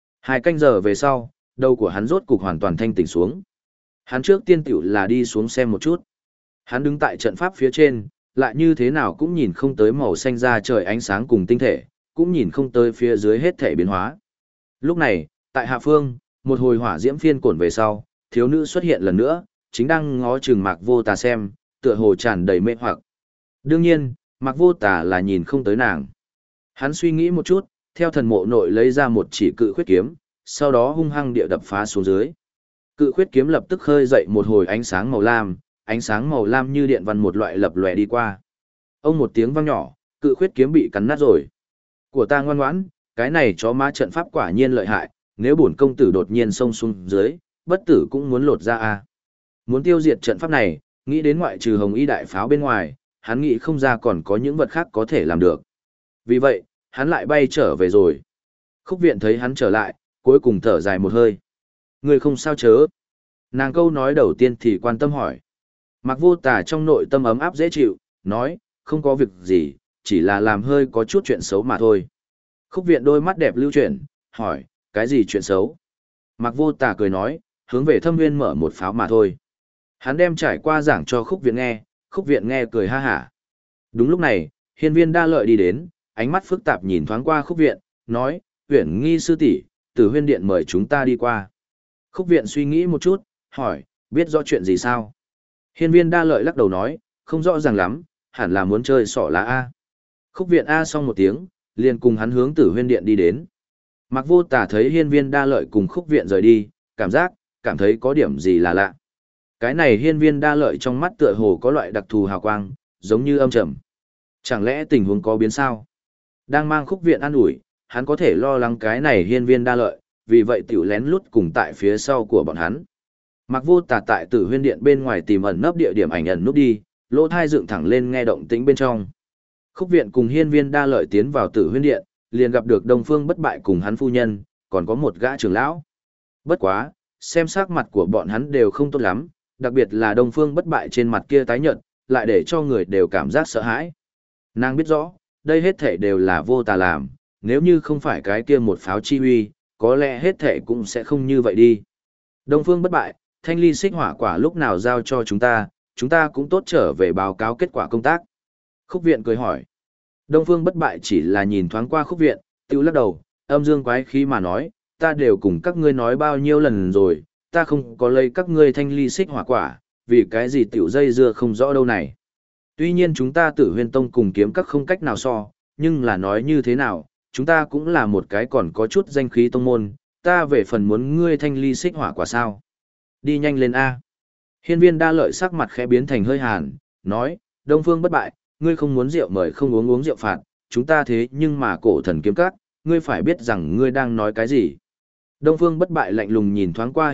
2 canh giờ về sau, đầu của hắn rốt cục hoàn toàn thanh tỉnh xuống. Hắn trước tiên tiểu là đi xuống xem một chút. Hắn đứng tại trận pháp phía trên, lại như thế nào cũng nhìn không tới màu xanh ra trời ánh sáng cùng tinh thể, cũng nhìn không tới phía dưới hết thể biến hóa. Lúc này, tại hạ phương, một hồi hỏa diễm phiên cổn về sau, thiếu nữ xuất hiện lần nữa, chính đang ngó chừng Mạc Vô Tà xem, tựa hồ tràn đầy mê hoặc. Đương nhiên, Mạc Vô Tà là nhìn không tới nàng. Hắn suy nghĩ một chút, theo thần mộ nội lấy ra một chỉ cự khuyết kiếm, sau đó hung hăng địa đập phá xuống dưới. Cự khuyết kiếm lập tức khơi dậy một hồi ánh sáng màu lam như điện văn một loại lập lòe đi qua. Ông một tiếng vang nhỏ, cự khuyết kiếm bị cắn nát rồi. Của ta ngoan ngoãn, cái này chó má trận pháp quả nhiên lợi hại, nếu bổn công tử đột nhiên xông xuống dưới, bất tử cũng muốn lột ra a. Muốn tiêu diệt trận pháp này, nghĩ đến ngoại trừ hồng y đại pháo bên ngoài, hắn nghĩ không ra còn có những vật khác có thể làm được. Vì vậy, hắn lại bay trở về rồi. Khúc viện thấy hắn trở lại, cuối cùng thở dài một hơi. Người không sao chớ. Nàng câu nói đầu tiên thì quan tâm hỏi. Mặc Vô Tà trong nội tâm ấm áp dễ chịu, nói, không có việc gì, chỉ là làm hơi có chút chuyện xấu mà thôi. Khúc viện đôi mắt đẹp lưu chuyển, hỏi, cái gì chuyện xấu? Mặc Vô Tà cười nói, hướng về Thâm Nguyên mở một pháo mà thôi. Hắn đem trải qua giảng cho khúc viện nghe cười ha hả. Đúng lúc này, hiên viên đa lợi đi đến, ánh mắt phức tạp nhìn thoáng qua khúc viện, nói, Uyển Nghi sư tỷ, Tử Huyên Điện mời chúng ta đi qua. Khúc viện suy nghĩ một chút, hỏi, biết rõ chuyện gì sao? Hiên viên đa lợi lắc đầu nói, không rõ ràng lắm, hẳn là muốn chơi sỏ lá A. Khúc viện A xong một tiếng, liền cùng hắn hướng Tử Huyên Điện đi đến. Mặc Vô Tà thấy hiên viên đa lợi cùng khúc viện rời đi, cảm thấy có điểm gì là lạ. Cái này hiên viên đa lợi trong mắt tựa hồ có loại đặc thù hào quang, giống như âm trầm. Chẳng lẽ tình huống có biến sao? Đang mang khúc viện an ủi, hắn có thể lo lắng cái này hiên viên đa lợi, vì vậy tiểu lén lút cùng tại phía sau của bọn hắn. Mặc Vô Tà tại Tử Huyên Điện bên ngoài tìm ẩn nấp địa điểm ảnh ẩn núp đi, lỗ thai dựng thẳng lên nghe động tĩnh bên trong. Khúc viện cùng hiên viên đa lợi tiến vào Tử Huyên Điện, liền gặp được Đông Phương Bất Bại cùng hắn phu nhân, còn có một gã trưởng lão. Bất quá, xem sắc mặt của bọn hắn đều không tốt lắm, đặc biệt là Đông Phương Bất Bại trên mặt kia tái nhợt, lại để cho người đều cảm giác sợ hãi. Nàng biết rõ, đây hết thảy đều là Vô Tà làm, nếu như không phải cái kia một pháo chi huy, có lẽ hết thảy cũng sẽ không như vậy đi. Đông Phương Bất Bại, thanh ly xích hỏa quả lúc nào giao cho chúng ta cũng tốt trở về báo cáo kết quả công tác. Khúc viện cười hỏi. Đông Phương Bất Bại chỉ là nhìn thoáng qua khúc viện, tiêu lắc đầu, âm dương quái khí mà nói, ta đều cùng các ngươi nói bao nhiêu lần rồi, ta không có lấy các ngươi thanh ly xích hỏa quả, vì cái gì tiểu dây dưa không rõ đâu này. Tuy nhiên chúng ta Tử Huyên Tông cùng kiếm các không cách nào so, nhưng là nói như thế nào, chúng ta cũng là một cái còn có chút danh khí tông môn, ta về phần muốn ngươi thanh ly xích hỏa quả sao. Đi nhanh lên A. Hiên viên đa lợi sắc mặt khẽ biến thành hơi hàn, nói, Đông Phương Bất Bại, ngươi không muốn rượu mời không uống rượu phạt, chúng ta thế nhưng mà cổ thần kiếm các, ngươi phải biết rằng ngươi đang nói cái gì. Đông Phương Bất Bại lạnh lùng nhìn thoáng qua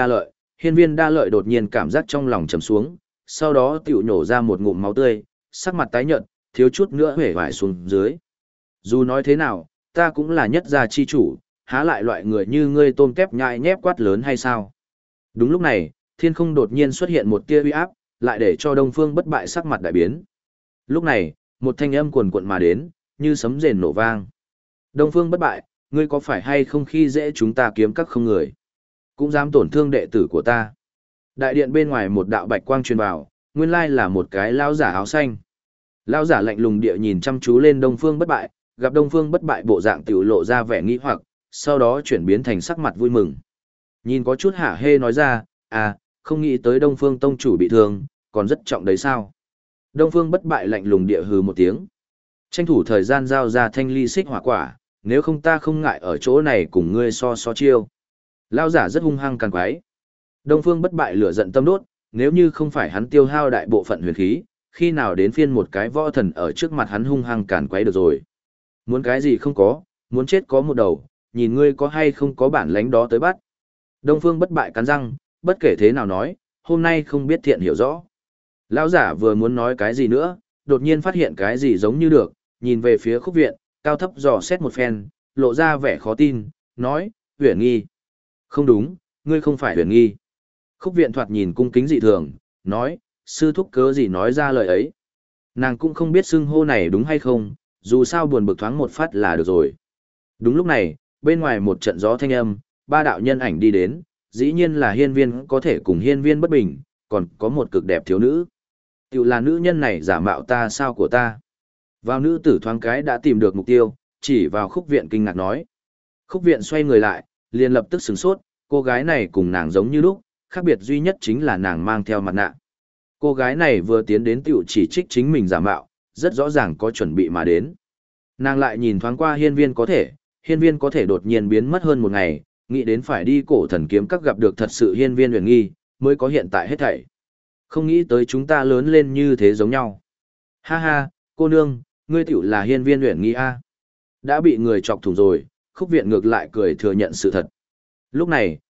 hiên viên đa lợi đột nhiên cảm giác trong lòng trầm xuống, sau đó tiểu nhổ ra một ngụm máu tươi, sắc mặt tái nhợt, thiếu chút nữa hể vải xuống dưới. Dù nói thế nào, ta cũng là nhất gia chi chủ, há lại loại người như ngươi tôm tép nhai nhép quát lớn hay sao. Đúng lúc này, thiên không đột nhiên xuất hiện một tia uy áp, lại để cho Đông Phương Bất Bại sắc mặt đại biến. Lúc này, một thanh âm cuồn cuộn mà đến, như sấm rền nổ vang. Đông Phương Bất Bại, ngươi có phải hay không khi dễ chúng ta kiếm các không người? Cũng dám tổn thương đệ tử của ta. Đại điện bên ngoài một đạo bạch quang truyền vào, nguyên lai là một cái lão giả áo xanh. Lão giả lạnh lùng địa nhìn chăm chú lên Đông Phương Bất Bại, gặp Đông Phương Bất Bại bộ dạng tiểu lộ ra vẻ nghi hoặc, sau đó chuyển biến thành sắc mặt vui mừng. Nhìn có chút hả hê nói ra, không nghĩ tới Đông Phương tông chủ bị thương, còn rất trọng đấy sao? Đông Phương Bất Bại lạnh lùng địa hừ một tiếng. Tranh thủ thời gian giao ra thanh ly xích hỏa quả, nếu không ta không ngại ở chỗ này cùng ngươi so chiêu. Lão giả rất hung hăng càng quái. Đông Phương Bất Bại lửa giận tâm đốt, nếu như không phải hắn tiêu hao đại bộ phận huyền khí, khi nào đến phiên một cái võ thần ở trước mặt hắn hung hăng càn quấy được rồi. Muốn cái gì không có, muốn chết có một đầu, nhìn ngươi có hay không có bản lãnh đó tới bắt. Đông Phương Bất Bại cắn răng, bất kể thế nào nói, hôm nay không biết thiện hiểu rõ. Lão giả vừa muốn nói cái gì nữa, đột nhiên phát hiện cái gì giống như được, nhìn về phía Khúc viện, cao thấp dò xét một phen, lộ ra vẻ khó tin, nói, Uyển Nghi. Không đúng, ngươi không phải Uyển Nghi. Khúc viện thoạt nhìn cung kính dị thường, nói, sư thúc cớ gì nói ra lời ấy. Nàng cũng không biết xưng hô này đúng hay không, dù sao buồn bực thoáng một phát là được rồi. Đúng lúc này, bên ngoài một trận gió thanh âm, ba đạo nhân ảnh đi đến, dĩ nhiên là hiên viên có thể cùng hiên viên bất bình, còn có một cực đẹp thiếu nữ. Tiểu là nữ nhân này giả mạo ta sao của ta. Vào nữ tử thoáng cái đã tìm được mục tiêu, chỉ vào khúc viện kinh ngạc nói. Khúc viện xoay người lại, liền lập tức sửng sốt, cô gái này cùng nàng giống như lúc, khác biệt duy nhất chính là nàng mang theo mặt nạ. Cô gái này vừa tiến đến tiểu chỉ trích chính mình giả mạo, rất rõ ràng có chuẩn bị mà đến. Nàng lại nhìn thoáng qua hiên viên có thể đột nhiên biến mất hơn một ngày, nghĩ đến phải đi cổ thần kiếm các gặp được thật sự hiên viên Uyển Nghi, mới có hiện tại hết thảy. Không nghĩ tới chúng ta lớn lên như thế giống nhau. Ha ha, cô nương, ngươi tiểu là hiên viên Uyển Nghi a. Đã bị người chọc thủng rồi, khúc viện ngược lại cười thừa nhận sự thật. Lúc này,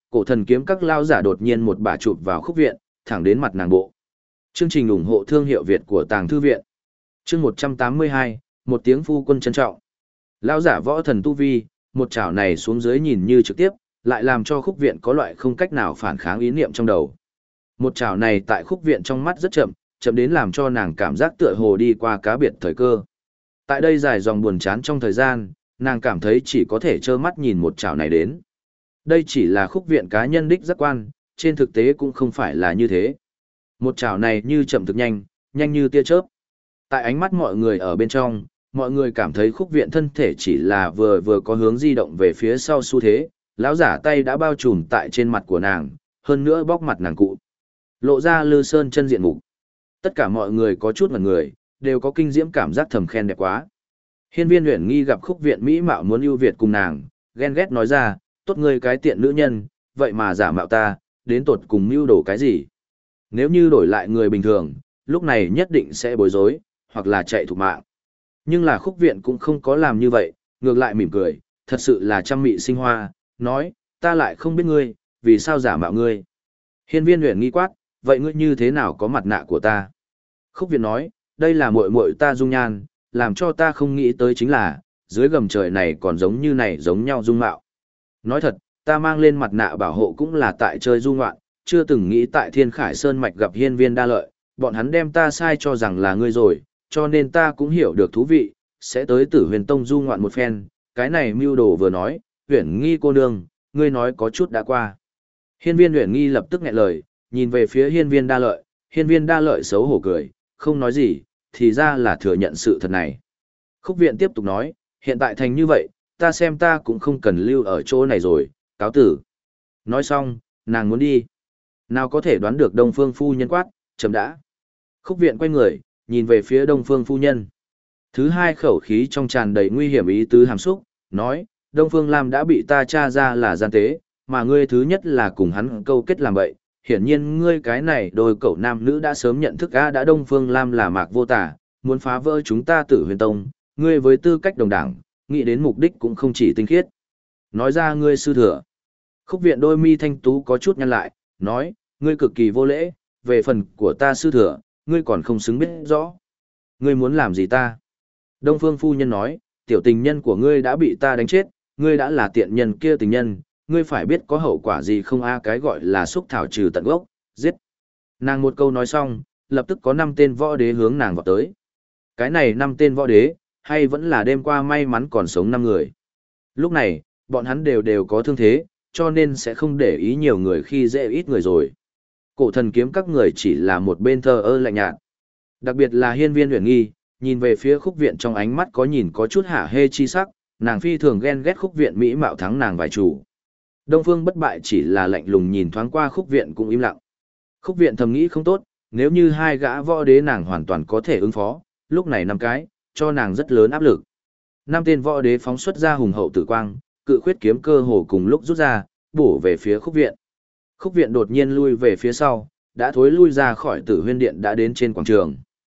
Cổ thần kiếm các lao giả đột nhiên một bà chụp vào khúc viện, thẳng đến mặt nàng bộ. Chương trình ủng hộ thương hiệu Việt của Tàng Thư Viện. Chương 182, một tiếng phu quân trân trọng. Lao giả võ thần tu vi, một chảo này xuống dưới nhìn như trực tiếp, lại làm cho khúc viện có loại không cách nào phản kháng ý niệm trong đầu. Một chảo này tại khúc viện trong mắt rất chậm, chậm đến làm cho nàng cảm giác tựa hồ đi qua cá biệt thời cơ. Tại đây dài dòng buồn chán trong thời gian, nàng cảm thấy chỉ có thể trơ mắt nhìn một chảo này đến. Đây chỉ là khúc viện cá nhân đích giác quan, trên thực tế cũng không phải là như thế. Một chảo này như chậm thực nhanh, nhanh như tia chớp. Tại ánh mắt mọi người ở bên trong, mọi người cảm thấy khúc viện thân thể chỉ là vừa có hướng di động về phía sau xu thế, lão giả tay đã bao trùm tại trên mặt của nàng, hơn nữa bóc mặt nàng cụ. Lộ ra lư sơn chân diện mục. Tất cả mọi người có chút ngẩn người, đều có kinh diễm cảm giác thầm khen đẹp quá. Hiên Viên Uyển Nghi gặp khúc viện mỹ mạo muốn ưu việt cùng nàng, ghen ghét nói ra, tốt ngươi cái tiện nữ nhân, vậy mà giả mạo ta, đến tột cùng mưu đồ cái gì? Nếu như đổi lại người bình thường, lúc này nhất định sẽ bối rối, hoặc là chạy thục mạng. Nhưng là khúc viện cũng không có làm như vậy, ngược lại mỉm cười, thật sự là trăm mị sinh hoa, nói, ta lại không biết ngươi, vì sao giả mạo ngươi? Hiên Viên Uyển Nghi quát, vậy ngươi như thế nào có mặt nạ của ta? Khúc viện nói, đây là muội muội ta dung nhan, làm cho ta không nghĩ tới chính là, dưới gầm trời này còn giống như này giống nhau dung mạo. Nói thật, ta mang lên mặt nạ bảo hộ cũng là tại chơi du ngoạn, chưa từng nghĩ tại Thiên Khải Sơn Mạch gặp Hiên Viên Đa Lợi, bọn hắn đem ta sai cho rằng là ngươi rồi, cho nên ta cũng hiểu được thú vị, sẽ tới Tử Huyền Tông du ngoạn một phen, cái này mưu đồ vừa nói, Uyển Nghi cô nương, ngươi nói có chút đã qua. Hiên Viên Uyển Nghi lập tức nghẹn lời, nhìn về phía Hiên Viên Đa Lợi, Hiên Viên Đa Lợi xấu hổ cười, không nói gì, thì ra là thừa nhận sự thật này. Khúc viện tiếp tục nói, hiện tại thành như vậy, ta xem ta cũng không cần lưu ở chỗ này rồi, cáo tử. Nói xong, nàng muốn đi. Nào có thể đoán được Đông Phương phu nhân quát, chấm đã. Khúc viện quay người, nhìn về phía Đông Phương phu nhân. Thứ hai khẩu khí trong tràn đầy nguy hiểm ý tứ hàm xúc, nói, Đông Phương Lam đã bị ta tra ra là gian tế, mà ngươi thứ nhất là cùng hắn câu kết làm vậy. Hiển nhiên ngươi cái này đôi cậu nam nữ đã sớm nhận thức đã Đông Phương Lam là mạc vô tả, muốn phá vỡ chúng ta Tử Huyền Tông, ngươi với tư cách đồng đảng, nghĩ đến mục đích cũng không chỉ tinh khiết. Nói ra ngươi sư thừa. Khúc viện đôi mi thanh tú có chút nhăn lại, nói, ngươi cực kỳ vô lễ, về phần của ta sư thừa, ngươi còn không xứng biết rõ. Ngươi muốn làm gì ta? Đông Phương phu nhân nói, tiểu tình nhân của ngươi đã bị ta đánh chết, ngươi đã là tiện nhân kia tình nhân, ngươi phải biết có hậu quả gì không cái gọi là xúc thảo trừ tận gốc, giết. Nàng một câu nói xong, lập tức có 5 tên võ đế hướng nàng vào tới. Cái này 5 tên võ đế, hay vẫn là đêm qua may mắn còn sống 5 người. Lúc này, bọn hắn đều có thương thế, cho nên sẽ không để ý nhiều người khi dễ ít người rồi. Cổ thần kiếm các người chỉ là một bên thờ ơ lạnh nhạt. Đặc biệt là Hiên Viên Uyển Nghi, nhìn về phía khúc viện trong ánh mắt có chút hả hê chi sắc, nàng phi thường ghen ghét khúc viện mỹ mạo thắng nàng vài chủ. Đông Phương Bất Bại chỉ là lạnh lùng nhìn thoáng qua khúc viện cũng im lặng. Khúc viện thầm nghĩ không tốt, nếu như 2 gã võ đế nàng hoàn toàn có thể ứng phó, lúc này 5 cái, cho nàng rất lớn áp lực. 5 tên võ đế phóng xuất ra hùng hậu tử quang, cự khuyết kiếm cơ hồ cùng lúc rút ra, bổ về phía khúc viện. Khúc viện đột nhiên lui về phía sau, đã thối lui ra khỏi Tử Huyên Điện đã đến trên quảng trường.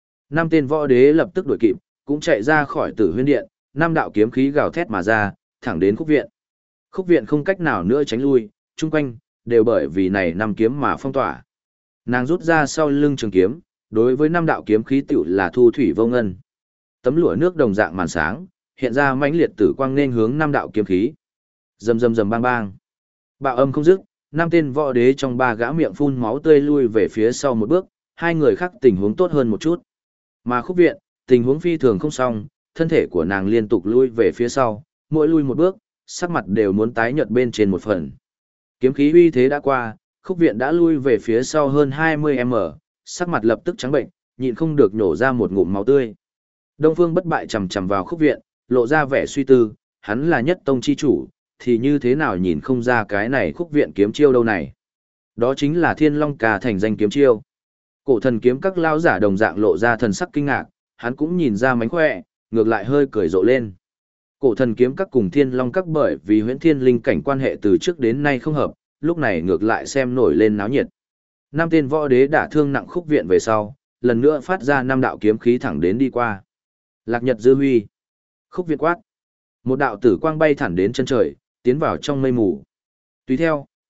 5 tên võ đế lập tức đuổi kịp, cũng chạy ra khỏi Tử Huyên Điện, 5 đạo kiếm khí gào thét mà ra, thẳng đến khúc viện. Khúc viện không cách nào nữa tránh lui, chung quanh, đều bởi vì này 5 kiếm mà phong tỏa. Nàng rút ra sau lưng trường kiếm, đối với 5 đạo kiếm khí tiểu là thu thủy vô ngân. Tấm lụa nước đồng dạng màn sáng, hiện ra mãnh liệt tử quang nên hướng 5 đạo kiếm khí. Rầm rầm rầm bang bang. Bạo âm không dứt, 5 tên võ đế trong 3 gã miệng phun máu tươi lui về phía sau một bước, 2 người khác tình huống tốt hơn một chút. Mà khúc viện, tình huống phi thường không xong, thân thể của nàng liên tục lui về phía sau, mỗi lui một bước, sắc mặt đều muốn tái nhợt bên trên một phần. Kiếm khí uy thế đã qua, khúc viện đã lui về phía sau hơn 20m, sắc mặt lập tức trắng bệnh, nhịn không được nhổ ra một ngụm máu tươi. Đông Phương Bất Bại chầm chầm vào khúc viện, lộ ra vẻ suy tư, hắn là nhất tông chi chủ, thì như thế nào nhìn không ra cái này khúc viện kiếm chiêu đâu này. Đó chính là Thiên Long Ca thành danh kiếm chiêu. Cổ thần kiếm các lao giả đồng dạng lộ ra thần sắc kinh ngạc, hắn cũng nhìn ra mánh khỏe, ngược lại hơi cười rộ lên. Cổ thần kiếm các cùng Thiên Long các bởi vì huyễn thiên linh cảnh quan hệ từ trước đến nay không hợp, lúc này ngược lại xem nổi lên náo nhiệt. 5 tên võ đế đả thương nặng khúc viện về sau, lần nữa phát ra 5 đạo kiếm khí thẳng đến đi qua. Lạc Nhật dư huy. Khúc viện quát. Một đạo tử quang bay thẳng đến chân trời, tiến vào trong mây mù. Tùy theo,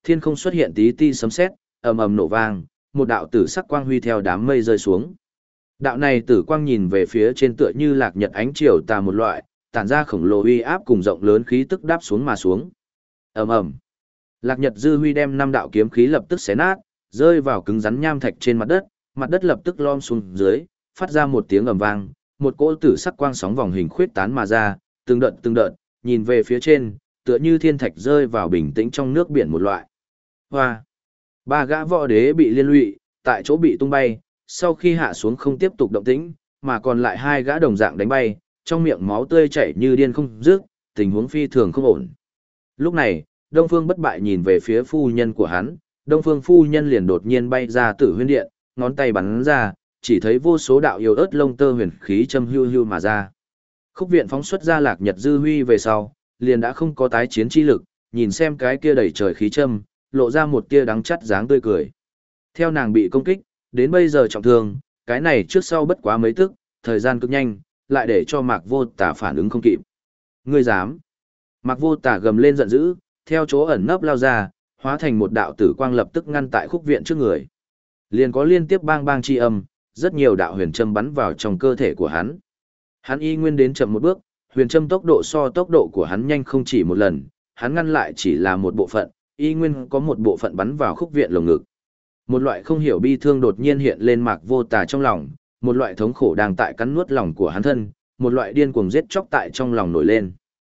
thiên không xuất hiện tí ti sấm sét, ầm ầm nổ vang, một đạo tử sắc quang huy theo đám mây rơi xuống. Đạo này tử quang nhìn về phía trên tựa như lạc nhật ánh chiều tà một loại, tản ra khổng lồ uy áp cùng rộng lớn khí tức đáp xuống mà xuống. Ầm ầm. Lạc nhật dư huy đem 5 đạo kiếm khí lập tức xé nát, rơi vào cứng rắn nham thạch trên mặt đất lập tức lom xuống dưới, phát ra một tiếng ầm vang, một cỗ tử sắc quang sóng vòng hình khuyết tán mà ra, từng đợt, nhìn về phía trên, tựa như thiên thạch rơi vào bình tĩnh trong nước biển một loại. Hoa! 3 gã võ đế bị liên lụy, tại chỗ bị tung bay, sau khi hạ xuống không tiếp tục động tĩnh, mà còn lại 2 gã đồng dạng đánh bay, trong miệng máu tươi chảy như điên không dứt, tình huống phi thường không ổn. Lúc này, Đông Phương Bất Bại nhìn về phía phu nhân của hắn, Đông Phương phu nhân liền đột nhiên bay ra Tử Huyên Điện, ngón tay bắn ra, chỉ thấy vô số đạo yêu ớt lông tơ huyền khí châm hưu hưu mà ra. Khúc viện phóng xuất ra lạc nhật dư huy về sau, liền đã không có tái chiến chi lực, nhìn xem cái kia đầy trời khí châm, lộ ra một tia đắng chắt dáng tươi cười. Theo nàng bị công kích, đến bây giờ trọng thương, cái này trước sau bất quá mấy tức, thời gian cực nhanh, lại để cho Mạc Vô Tà phản ứng không kịp. Ngươi dám? Mạc Vô Tà gầm lên giận dữ, theo chỗ ẩn nấp lao ra, hóa thành một đạo tử quang lập tức ngăn tại khúc viện trước người. Liền có liên tiếp bang bang chi âm, rất nhiều đạo huyền châm bắn vào trong cơ thể của hắn. Hắn y nguyên đến chậm một bước, huyền châm tốc độ so tốc độ của hắn nhanh không chỉ một lần, hắn ngăn lại chỉ là một bộ phận, y nguyên có một bộ phận bắn vào khúc viện lồng ngực. Một loại không hiểu bi thương đột nhiên hiện lên Mạc Vô Tà trong lòng, một loại thống khổ đang tại cắn nuốt lòng của hắn thân, một loại điên cuồng giết chóc tại trong lòng nổi lên.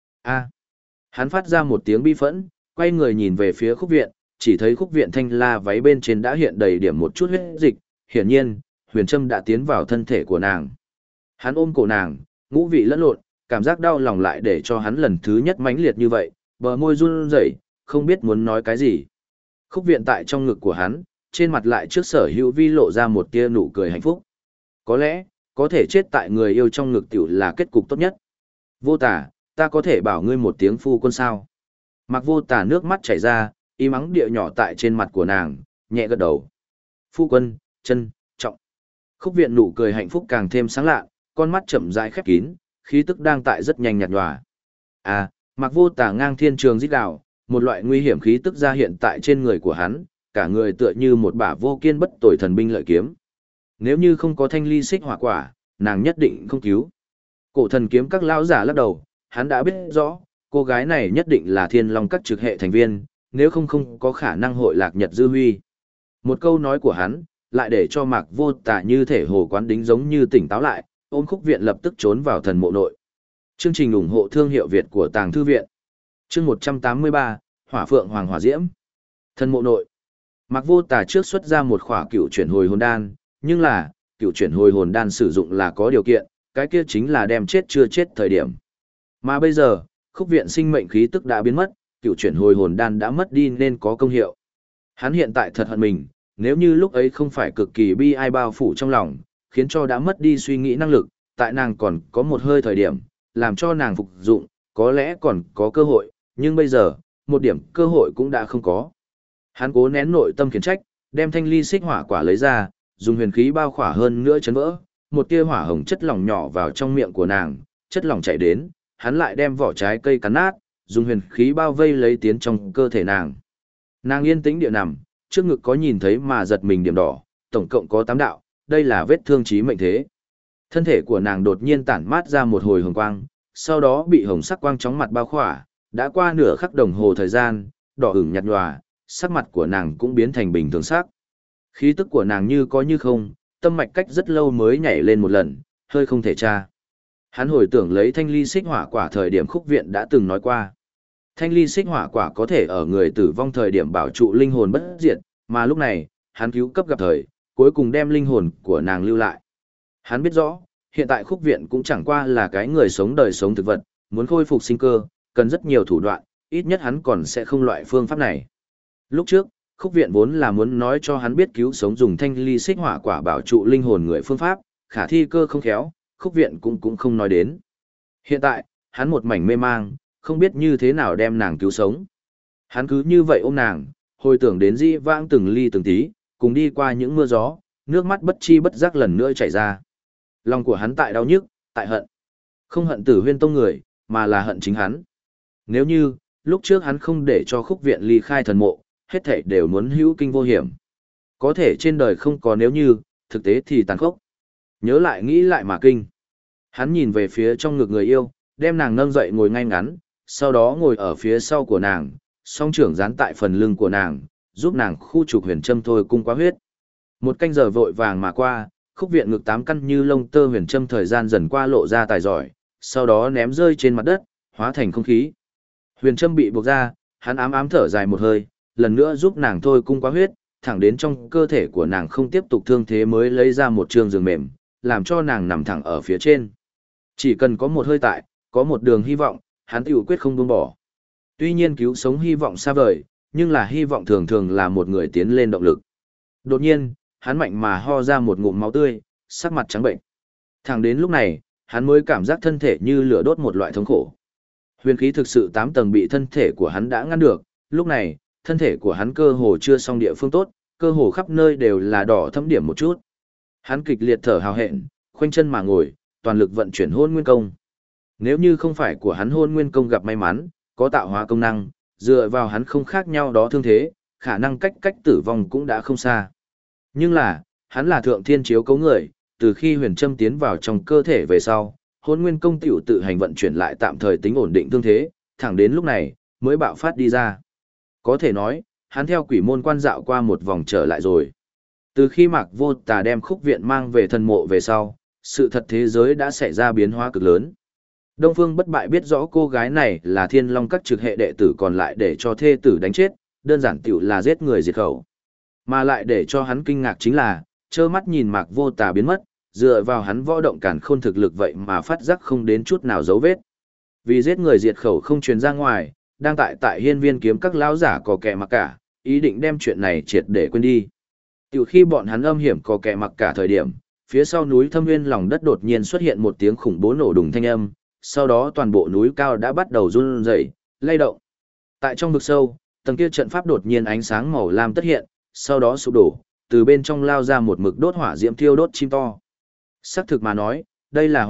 A! Hắn phát ra một tiếng bi phẫn, quay người nhìn về phía khúc viện, chỉ thấy khúc viện thanh la váy bên trên đã hiện đầy điểm một chút huyết dịch, hiển nhiên, huyền châm đã tiến vào thân thể của nàng. Hắn ôm cổ nàng, ngũ vị lẫn lộn, cảm giác đau lòng lại để cho hắn lần thứ nhất mãnh liệt như vậy, bờ môi run rẩy, không biết muốn nói cái gì. Khúc viện tại trong ngực của hắn, trên mặt lại trước sở hữu vi lộ ra một tia nụ cười hạnh phúc. Có lẽ, có thể chết tại người yêu trong ngực tiểu là kết cục tốt nhất. Vô Tà, ta có thể bảo ngươi một tiếng phu quân sao? Mặc Vô Tà nước mắt chảy ra, im ắng địa nhỏ tại trên mặt của nàng, nhẹ gật đầu. Phu quân, trân trọng. Khúc viện nụ cười hạnh phúc càng thêm sáng lạ, con mắt chậm rãi khép kín, khí tức đang tại rất nhanh nhạt nhòa. À, Mặc Vô Tà ngang thiên trường rít gào, một loại nguy hiểm khí tức ra hiện tại trên người của hắn, cả người tựa như một bả vô kiên bất tồi thần binh lợi kiếm. Nếu như không có thanh ly xích hỏa quả, nàng nhất định không cứu. Cổ thần kiếm các lão giả lắc đầu, hắn đã biết rõ, cô gái này nhất định là thiên long các trực hệ thành viên, nếu không có khả năng hội lạc nhật dư huy. Một câu nói của hắn, lại để cho Mạc Vô Tà như thể hồ quán đính giống như tỉnh táo lại, ôm khúc viện lập tức trốn vào thần mộ nội. Chương trình ủng hộ thương hiệu Việt của Tàng Thư Viện. Chương 183, Hỏa Phượng Hoàng Hỏa Diễm. Thần mộ nội. Mạc Vô Tà trước xuất ra một khỏa cựu chuyển hồi hồn đan, nhưng là, cựu chuyển hồi hồn đan sử dụng là có điều kiện, cái kia chính là đem chết chưa chết thời điểm. Mà bây giờ, khúc viện sinh mệnh khí tức đã biến mất, cựu chuyển hồi hồn đan đã mất đi nên có công hiệu. Hắn hiện tại thật hận mình, nếu như lúc ấy không phải cực kỳ bi ai bao phủ trong lòng, khiến cho đã mất đi suy nghĩ năng lực, tại nàng còn có một hơi thời điểm, làm cho nàng phục dụng, có lẽ còn có cơ hội, nhưng bây giờ, một điểm cơ hội cũng đã không có. Hắn cố nén nội tâm khiển trách, đem thanh ly xích hỏa quả lấy ra, dùng huyền khí bao khỏa hơn nữa chấn vỡ, một tia hỏa hồng chất lỏng nhỏ vào trong miệng của nàng, chất lỏng chảy đến, hắn lại đem vỏ trái cây cắn nát, dùng huyền khí bao vây lấy tiến trong cơ thể nàng. Nàng yên tĩnh địa nằm, trước ngực có nhìn thấy mà giật mình điểm đỏ, tổng cộng có 8 đạo, đây là vết thương chí mệnh thế. Thân thể của nàng đột nhiên tản mát ra một hồi hồng quang, sau đó bị hồng sắc quang chóng mặt bao khỏa, đã qua nửa khắc đồng hồ thời gian, đỏ ửng nhạt nhòa, sắc mặt của nàng cũng biến thành bình thường sắc. Khí tức của nàng như có như không, tâm mạch cách rất lâu mới nhảy lên một lần, hơi không thể tra. Hắn hồi tưởng lấy thanh ly xích hỏa quả thời điểm khúc viện đã từng nói qua. Thanh ly xích hỏa quả có thể ở người tử vong thời điểm bảo trụ linh hồn bất diệt, mà lúc này, hắn cứu cấp gặp thời, cuối cùng đem linh hồn của nàng lưu lại. Hắn biết rõ, hiện tại khúc viện cũng chẳng qua là cái người sống đời sống thực vật, muốn khôi phục sinh cơ, cần rất nhiều thủ đoạn, ít nhất hắn còn sẽ không loại phương pháp này. Lúc trước, khúc viện vốn là muốn nói cho hắn biết cứu sống dùng thanh ly xích hỏa quả bảo trụ linh hồn người phương pháp, khả thi cơ không khéo, khúc viện cũng không nói đến. Hiện tại, hắn một mảnh mê mang, không biết như thế nào đem nàng cứu sống. Hắn cứ như vậy ôm nàng, hồi tưởng đến dĩ vãng từng ly từng tí, cùng đi qua những mưa gió, nước mắt bất chi bất giác lần nữa chảy ra. Lòng của hắn tại đau nhức, tại hận. Không hận Tử Huyên Tông người, mà là hận chính hắn. Nếu như, lúc trước hắn không để cho khúc viện ly khai thần mộ, hết thảy đều muốn hữu kinh vô hiểm. Có thể trên đời không có nếu như, thực tế thì tàn khốc. Nhớ lại nghĩ lại mà kinh. Hắn nhìn về phía trong ngực người yêu, đem nàng nâng dậy ngồi ngay ngắn, sau đó ngồi ở phía sau của nàng, song trưởng dán tại phần lưng của nàng, giúp nàng khu trục huyền châm thôi cung quá huyết. Một canh giờ vội vàng mà qua, khúc viện ngực 8 căn như lông tơ huyền châm thời gian dần qua lộ ra tài giỏi, sau đó ném rơi trên mặt đất, hóa thành không khí. Huyền châm bị buộc ra, hắn ám ám thở dài một hơi, lần nữa giúp nàng thôi cung quá huyết, thẳng đến trong cơ thể của nàng không tiếp tục thương thế mới lấy ra một trường giường mềm, làm cho nàng nằm thẳng ở phía trên. Chỉ cần có một hơi tại, có một đường hy vọng, hắn tiểu quyết không buông bỏ. Tuy nhiên cứu sống hy vọng xa vời, nhưng là hy vọng thường thường là một người tiến lên động lực. Đột nhiên, hắn mạnh mà ho ra một ngụm máu tươi, sắc mặt trắng bệnh. Thẳng đến lúc này, hắn mới cảm giác thân thể như lửa đốt một loại thống khổ. Huyền khí thực sự 8 tầng bị thân thể của hắn đã ngăn được, lúc này, thân thể của hắn cơ hồ chưa xong địa phương tốt, cơ hồ khắp nơi đều là đỏ thẫm điểm một chút. Hắn kịch liệt thở hào hẹn, khoanh chân mà ngồi, toàn lực vận chuyển hôn nguyên công. Nếu như không phải của hắn hôn nguyên công gặp may mắn, có tạo hóa công năng, dựa vào hắn không khác nhau đó thương thế, khả năng cách tử vong cũng đã không xa. Nhưng là, hắn là thượng thiên chiếu cấu người, từ khi huyền châm tiến vào trong cơ thể về sau, hôn nguyên công tiểu tự hành vận chuyển lại tạm thời tính ổn định thương thế, thẳng đến lúc này, mới bạo phát đi ra. Có thể nói, hắn theo quỷ môn quan dạo qua một vòng trở lại rồi. Từ khi Mạc Vô Tà đem khúc viện mang về thần mộ về sau, sự thật thế giới đã xảy ra biến hóa cực lớn. Đông Phương Bất Bại biết rõ cô gái này là Thiên Long các trực hệ đệ tử còn lại để cho thê tử đánh chết, đơn giản tiểu là giết người diệt khẩu. Mà lại để cho hắn kinh ngạc chính là, trơ mắt nhìn Mạc Vô Tà biến mất, dựa vào hắn võ động càn khôn thực lực vậy mà phát giác không đến chút nào dấu vết. Vì giết người diệt khẩu không truyền ra ngoài, đang tại hiên viên kiếm các lão giả có kẻ mặc cả, ý định đem chuyện này triệt để quên đi. Tiểu khi bọn hắn âm hiểm có kẻ mặc cả thời điểm, phía sau núi Thâm Nguyên lòng đất đột nhiên xuất hiện một tiếng khủng bố nổ đùng thanh âm, sau đó toàn bộ núi cao đã bắt đầu run rẩy, lay động. Tại trong vực sâu, tầng kia trận pháp đột nhiên ánh sáng màu lam tất hiện, sau đó sụp đổ, từ bên trong lao ra một mực đốt hỏa diễm thiêu đốt chim to. Sắc thực mà nói, đây là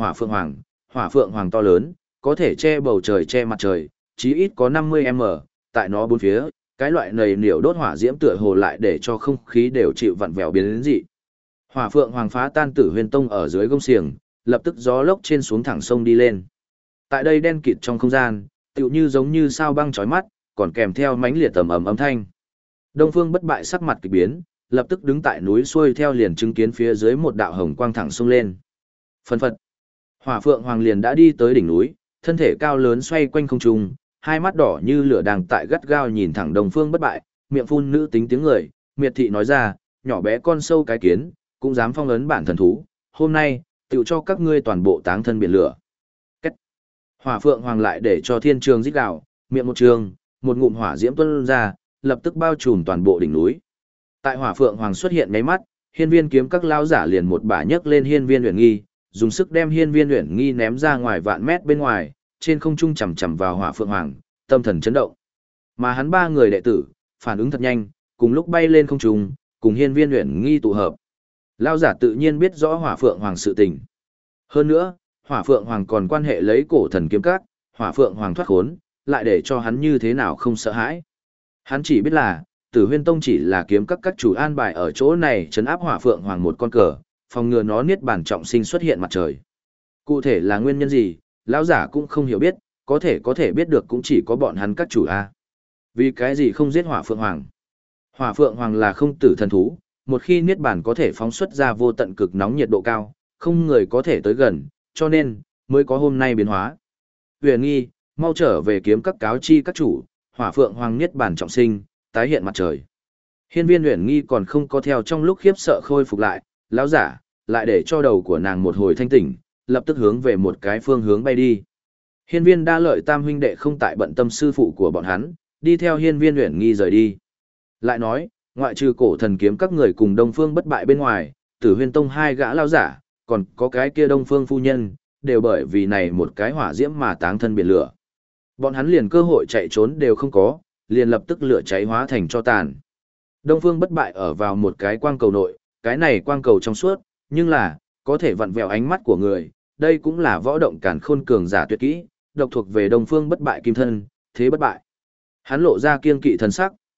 hỏa phượng hoàng to lớn, có thể che bầu trời che mặt trời, chí ít có 50m, tại nó bốn phía, cái loại nầy niểu đốt hỏa diễm tựa hồ lại để cho không khí đều chịu vặn vẹo biến đến dị. Hỏa phượng hoàng phá tan Tử Huyền Tông ở dưới gông xiềng, lập tức gió lốc trên xuống thẳng sông đi lên. Tại đây đen kịt trong không gian, tựu như giống như sao băng chói mắt, còn kèm theo mãnh liệt tầm ầm âm thanh. Đông Phương Bất Bại sắc mặt kỳ biến, lập tức đứng tại núi xuôi theo liền chứng kiến phía dưới một đạo hồng quang thẳng sông lên. Phân phật, Hỏa Phượng Hoàng liền đã đi tới đỉnh núi, thân thể cao lớn xoay quanh không trung, hai mắt đỏ như lửa đang tại gắt gao nhìn thẳng Đông Phương Bất Bại, miệng phun nữ tính tiếng người, miệt thị nói ra, nhỏ bé con sâu cái kiến, cũng dám phong ấn bản thần thú, hôm nay, tựu cho các ngươi toàn bộ táng thân biển lửa. Cách. Hỏa Phượng Hoàng lại để cho thiên trường rít gào, miệng một trường, một ngụm hỏa diễm tuôn ra, lập tức bao trùm toàn bộ đỉnh núi. Tại Hỏa Phượng Hoàng xuất hiện mấy mắt, hiên viên kiếm các lão giả liền một bả nhấc lên hiên viên uyển nghi, dùng sức đem hiên viên uyển nghi ném ra ngoài vạn mét bên ngoài, trên không trung chầm chầm vào Hỏa Phượng Hoàng, tâm thần chấn động. Mà hắn ba người đệ tử, phản ứng thật nhanh, cùng lúc bay lên không trung, cùng hiên viên uyển nghi tụ hợp. Lão giả tự nhiên biết rõ Hỏa Phượng Hoàng sự tình. Hơn nữa, Hỏa Phượng Hoàng còn quan hệ lấy cổ thần kiếm các, Hỏa Phượng Hoàng thoát khốn, lại để cho hắn như thế nào không sợ hãi. Hắn chỉ biết là, Tử Huyên Tông chỉ là kiếm các chủ an bài ở chỗ này trấn áp Hỏa Phượng Hoàng một con cờ, phòng ngừa nó niết bàn trọng sinh xuất hiện mặt trời. Cụ thể là nguyên nhân gì, lão giả cũng không hiểu biết, có thể biết được cũng chỉ có bọn hắn các chủ a. Vì cái gì không giết Hỏa Phượng Hoàng? Hỏa Phượng Hoàng là không tử thần thú, một khi niết bàn có thể phóng xuất ra vô tận cực nóng nhiệt độ cao, không người có thể tới gần, cho nên mới có hôm nay biến hóa. Huyền Nghi, mau trở về kiếm các cáo chi các chủ, Hỏa Phượng Hoàng niết bàn trọng sinh, tái hiện mặt trời. Hiên viên Huyền Nghi còn không có theo trong lúc khiếp sợ khôi phục lại, lão giả lại để cho đầu của nàng một hồi thanh tỉnh, lập tức hướng về một cái phương hướng bay đi. Hiên viên Đa Lợi tam huynh đệ không tại bận tâm sư phụ của bọn hắn, đi theo hiên viên Huyền Nghi rời đi. Lại nói, ngoại trừ cổ thần kiếm các người cùng Đông Phương Bất Bại bên ngoài, Tử Huyên Tông hai gã lão giả, còn có cái kia Đông Phương phu nhân, đều bởi vì này một cái hỏa diễm mà táng thân biển lửa. Bọn hắn liền cơ hội chạy trốn đều không có, liền lập tức lửa cháy hóa thành tro tàn. Đông Phương Bất Bại ở vào một cái quang cầu nội, cái này quang cầu trong suốt, nhưng là, có thể vặn vẹo ánh mắt của người, đây cũng là võ động càn khôn cường giả tuyệt kỹ, độc thuộc về Đông Phương Bất Bại kim thân, thế bất bại. Hắn lộ ra kiên kỵ thần sắc,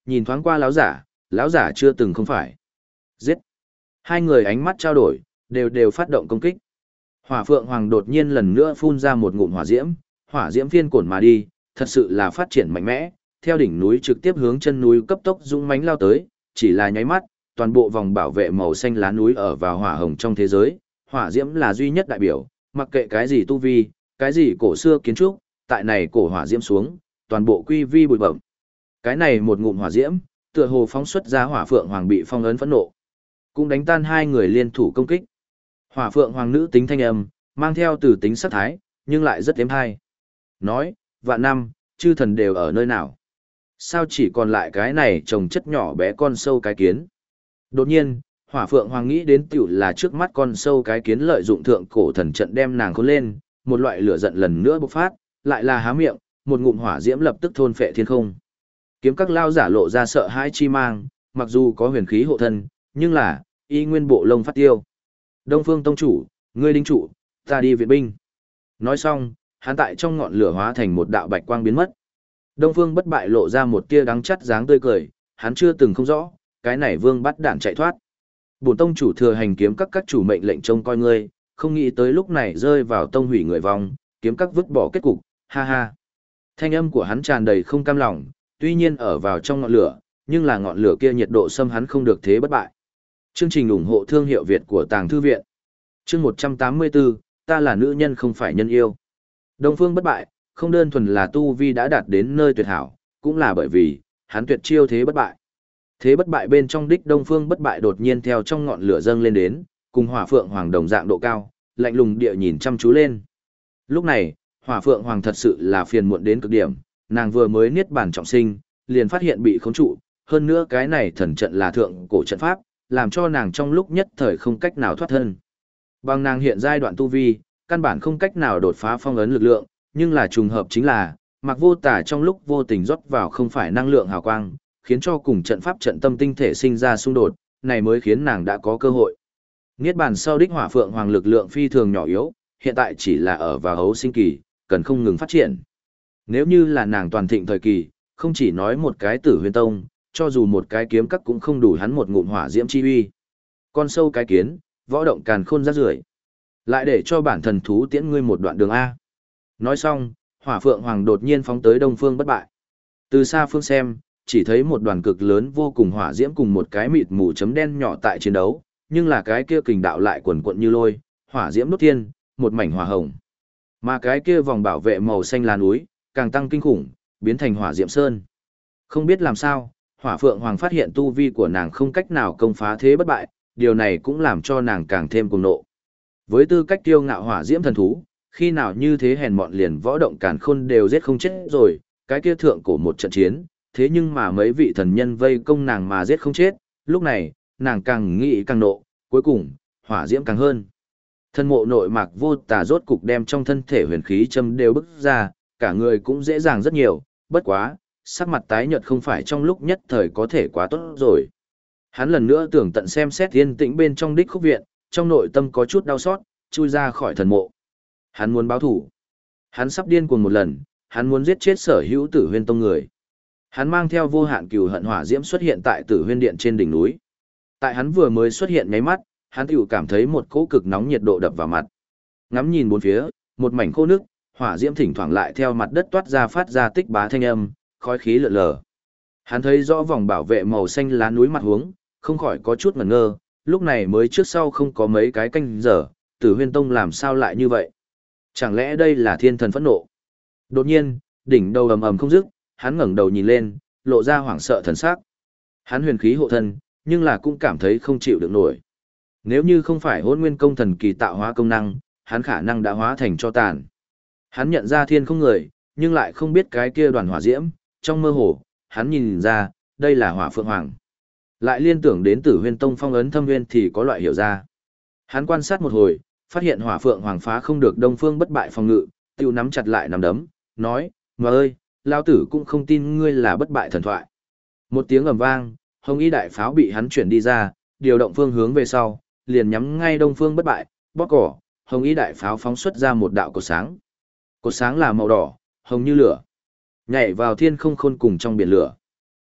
nhìn thoáng qua lão giả chưa từng không phải. Giết! Hai người ánh mắt trao đổi, đều phát động công kích. Hỏa Phượng Hoàng đột nhiên lần nữa phun ra một ngụm hỏa diễm phiên cổn mà đi, thật sự là phát triển mạnh mẽ, theo đỉnh núi trực tiếp hướng chân núi cấp tốc dũng mãnh lao tới, chỉ là nháy mắt, toàn bộ vòng bảo vệ màu xanh lá núi ở vào hỏa hồng trong thế giới, hỏa diễm là duy nhất đại biểu, mặc kệ cái gì tu vi, cái gì cổ xưa kiến trúc, tại này cổ hỏa diễm xuống, toàn bộ quy vi bụi bẩm. Cái này một ngụm hỏa diễm, tựa hồ phóng xuất ra Hỏa Phượng Hoàng bị phong ấn phẫn nộ, cũng đánh tan hai người liên thủ công kích. Hỏa Phượng Hoàng nữ tính thanh âm, mang theo từ tính sắc thái, nhưng lại rất êm hay. Nói, vạn năm, chư thần đều ở nơi nào? Sao chỉ còn lại cái này trồng chất nhỏ bé con sâu cái kiến? Đột nhiên, Hỏa Phượng Hoàng nghĩ đến tiểu là trước mắt con sâu cái kiến lợi dụng thượng cổ thần trận đem nàng khốn lên, một loại lửa giận lần nữa bộc phát, lại là há miệng, một ngụm hỏa diễm lập tức thôn phệ thiên không. Kiếm các lao giả lộ ra sợ hãi chi mang, mặc dù có huyền khí hộ thân, nhưng là y nguyên bộ lông phát tiêu. Đông Phương tông chủ, ngươi đinh trụ, ta đi viện binh. Nói xong, hắn tại trong ngọn lửa hóa thành một đạo bạch quang biến mất. Đông Phương Bất Bại lộ ra một tia đắng chắt dáng tươi cười, hắn chưa từng không rõ, cái này Vương bắt đạn chạy thoát. Bổn tông chủ thừa hành kiếm các chủ mệnh lệnh trông coi ngươi, không nghĩ tới lúc này rơi vào tông hủy người vong, kiếm các vứt bỏ kết cục, ha ha. Thanh âm của hắn tràn đầy không cam lòng, tuy nhiên ở vào trong ngọn lửa, nhưng là ngọn lửa kia nhiệt độ xâm hắn không được thế bất bại. Chương trình ủng hộ thương hiệu Việt của Tàng Thư Viện. Chương 184, ta là nữ nhân không phải nhân yêu. Đông Phương Bất Bại, không đơn thuần là tu vi đã đạt đến nơi tuyệt hảo, cũng là bởi vì, hắn tuyệt chiêu thế bất bại. Thế bất bại bên trong đích Đông Phương Bất Bại đột nhiên theo trong ngọn lửa dâng lên đến, cùng Hỏa Phượng Hoàng đồng dạng độ cao, lạnh lùng địa nhìn chăm chú lên. Lúc này, Hỏa Phượng Hoàng thật sự là phiền muộn đến cực điểm, nàng vừa mới niết bàn trọng sinh, liền phát hiện bị khống trụ, hơn nữa cái này thần trận là thượng cổ trận pháp, làm cho nàng trong lúc nhất thời không cách nào thoát thân. Bằng nàng hiện giai đoạn tu vi, căn bản không cách nào đột phá phong ấn lực lượng, nhưng là trùng hợp chính là, Mạc Vô Tà trong lúc vô tình rót vào không phải năng lượng hào quang, khiến cho cùng trận pháp trận tâm tinh thể sinh ra xung đột, này mới khiến nàng đã có cơ hội. Niết bàn sau đích Hỏa Phượng Hoàng lực lượng phi thường nhỏ yếu, hiện tại chỉ là ở vào hấu sinh kỳ, cần không ngừng phát triển. Nếu như là nàng toàn thịnh thời kỳ, không chỉ nói một cái Tử Huyền Tông, cho dù một cái kiếm các cũng không đủ hắn một ngụm hỏa diễm chi uy. Con sâu cái kiến, võ động càn khôn rác rưởi. Lại để cho bản thần thú tiễn ngươi một đoạn đường A. Nói xong, Hỏa Phượng Hoàng đột nhiên phóng tới Đông Phương Bất Bại. Từ xa phương xem, chỉ thấy một đoàn cực lớn vô cùng hỏa diễm cùng một cái mịt mù chấm đen nhỏ tại chiến đấu, nhưng là cái kia kình đạo lại quần quận như lôi, hỏa diễm đốt thiên, một mảnh hỏa hồng. Mà cái kia vòng bảo vệ màu xanh lá núi, càng tăng kinh khủng, biến thành hỏa diễm sơn. Không biết làm sao, Hỏa Phượng Hoàng phát hiện tu vi của nàng không cách nào công phá thế bất bại, điều này cũng làm cho nàng càng thêm cuồng nộ. Với tư cách kiêu ngạo hỏa diễm thần thú, khi nào như thế hèn mọn liền võ động càn khôn đều giết không chết rồi, cái kia thượng cổ một trận chiến, thế nhưng mà mấy vị thần nhân vây công nàng mà giết không chết, lúc này, nàng càng nghĩ càng nộ, cuối cùng, hỏa diễm càng hơn. Thân mộ nội Mạc Vô Tà rốt cục đem trong thân thể huyền khí châm đều bức ra, cả người cũng dễ dàng rất nhiều, bất quá, sắc mặt tái nhợt không phải trong lúc nhất thời có thể quá tốt rồi. Hắn lần nữa tưởng tận xem xét yên tĩnh bên trong đích khúc viện, trong nội tâm có chút đau xót, chui ra khỏi thần mộ. Hắn muốn báo thủ. Hắn sắp điên cuồng một lần, hắn muốn giết chết sở hữu Tử Huyên Tông người. Hắn mang theo vô hạn cừu hận hỏa diễm xuất hiện tại Tử Huyên Điện trên đỉnh núi. Tại hắn vừa mới xuất hiện nháy mắt, hắn tiểu cảm thấy một cỗ cực nóng nhiệt độ đập vào mặt. Ngắm nhìn bốn phía, một mảnh khô nước, hỏa diễm thỉnh thoảng lại theo mặt đất toát ra phát ra tích bá thanh âm, khói khí lượn lờ. Hắn thấy rõ vòng bảo vệ màu xanh lá núi mặt hướng, không khỏi có chút ngẩn ngơ, lúc này mới trước sau không có mấy cái canh giờ, Tử Huyên Tông làm sao lại như vậy? Chẳng lẽ đây là thiên thần phẫn nộ? Đột nhiên, đỉnh đầu ầm ầm không dứt, hắn ngẩng đầu nhìn lên, lộ ra hoảng sợ thần sắc. Hắn huyền khí hộ thân, nhưng là cũng cảm thấy không chịu được nổi. Nếu như không phải Hỗn Nguyên Công thần kỳ tạo hóa công năng, hắn khả năng đã hóa thành tro tàn. Hắn nhận ra thiên không người, nhưng lại không biết cái kia đoàn hỏa diễm, trong mơ hồ, hắn nhìn ra, đây là Hỏa Phượng Hoàng. Lại liên tưởng đến Tử Huyên Tông phong ấn thâm nguyên thì có loại hiểu ra. Hắn quan sát một hồi, phát hiện Hỏa Phượng Hoàng phá không được Đông Phương Bất Bại phòng ngự, tiêu nắm chặt lại nắm đấm, nói, mà ơi, lao tử cũng không tin ngươi là bất bại thần thoại. Một tiếng ầm vang, hồng y đại pháo bị hắn chuyển đi ra, điều động phương hướng về sau, liền nhắm ngay Đông Phương Bất Bại, bóp cỏ, hồng y đại pháo phóng xuất ra một đạo cột sáng. Cột sáng là màu đỏ, hồng như lửa, nhảy vào thiên không khôn cùng trong biển lửa.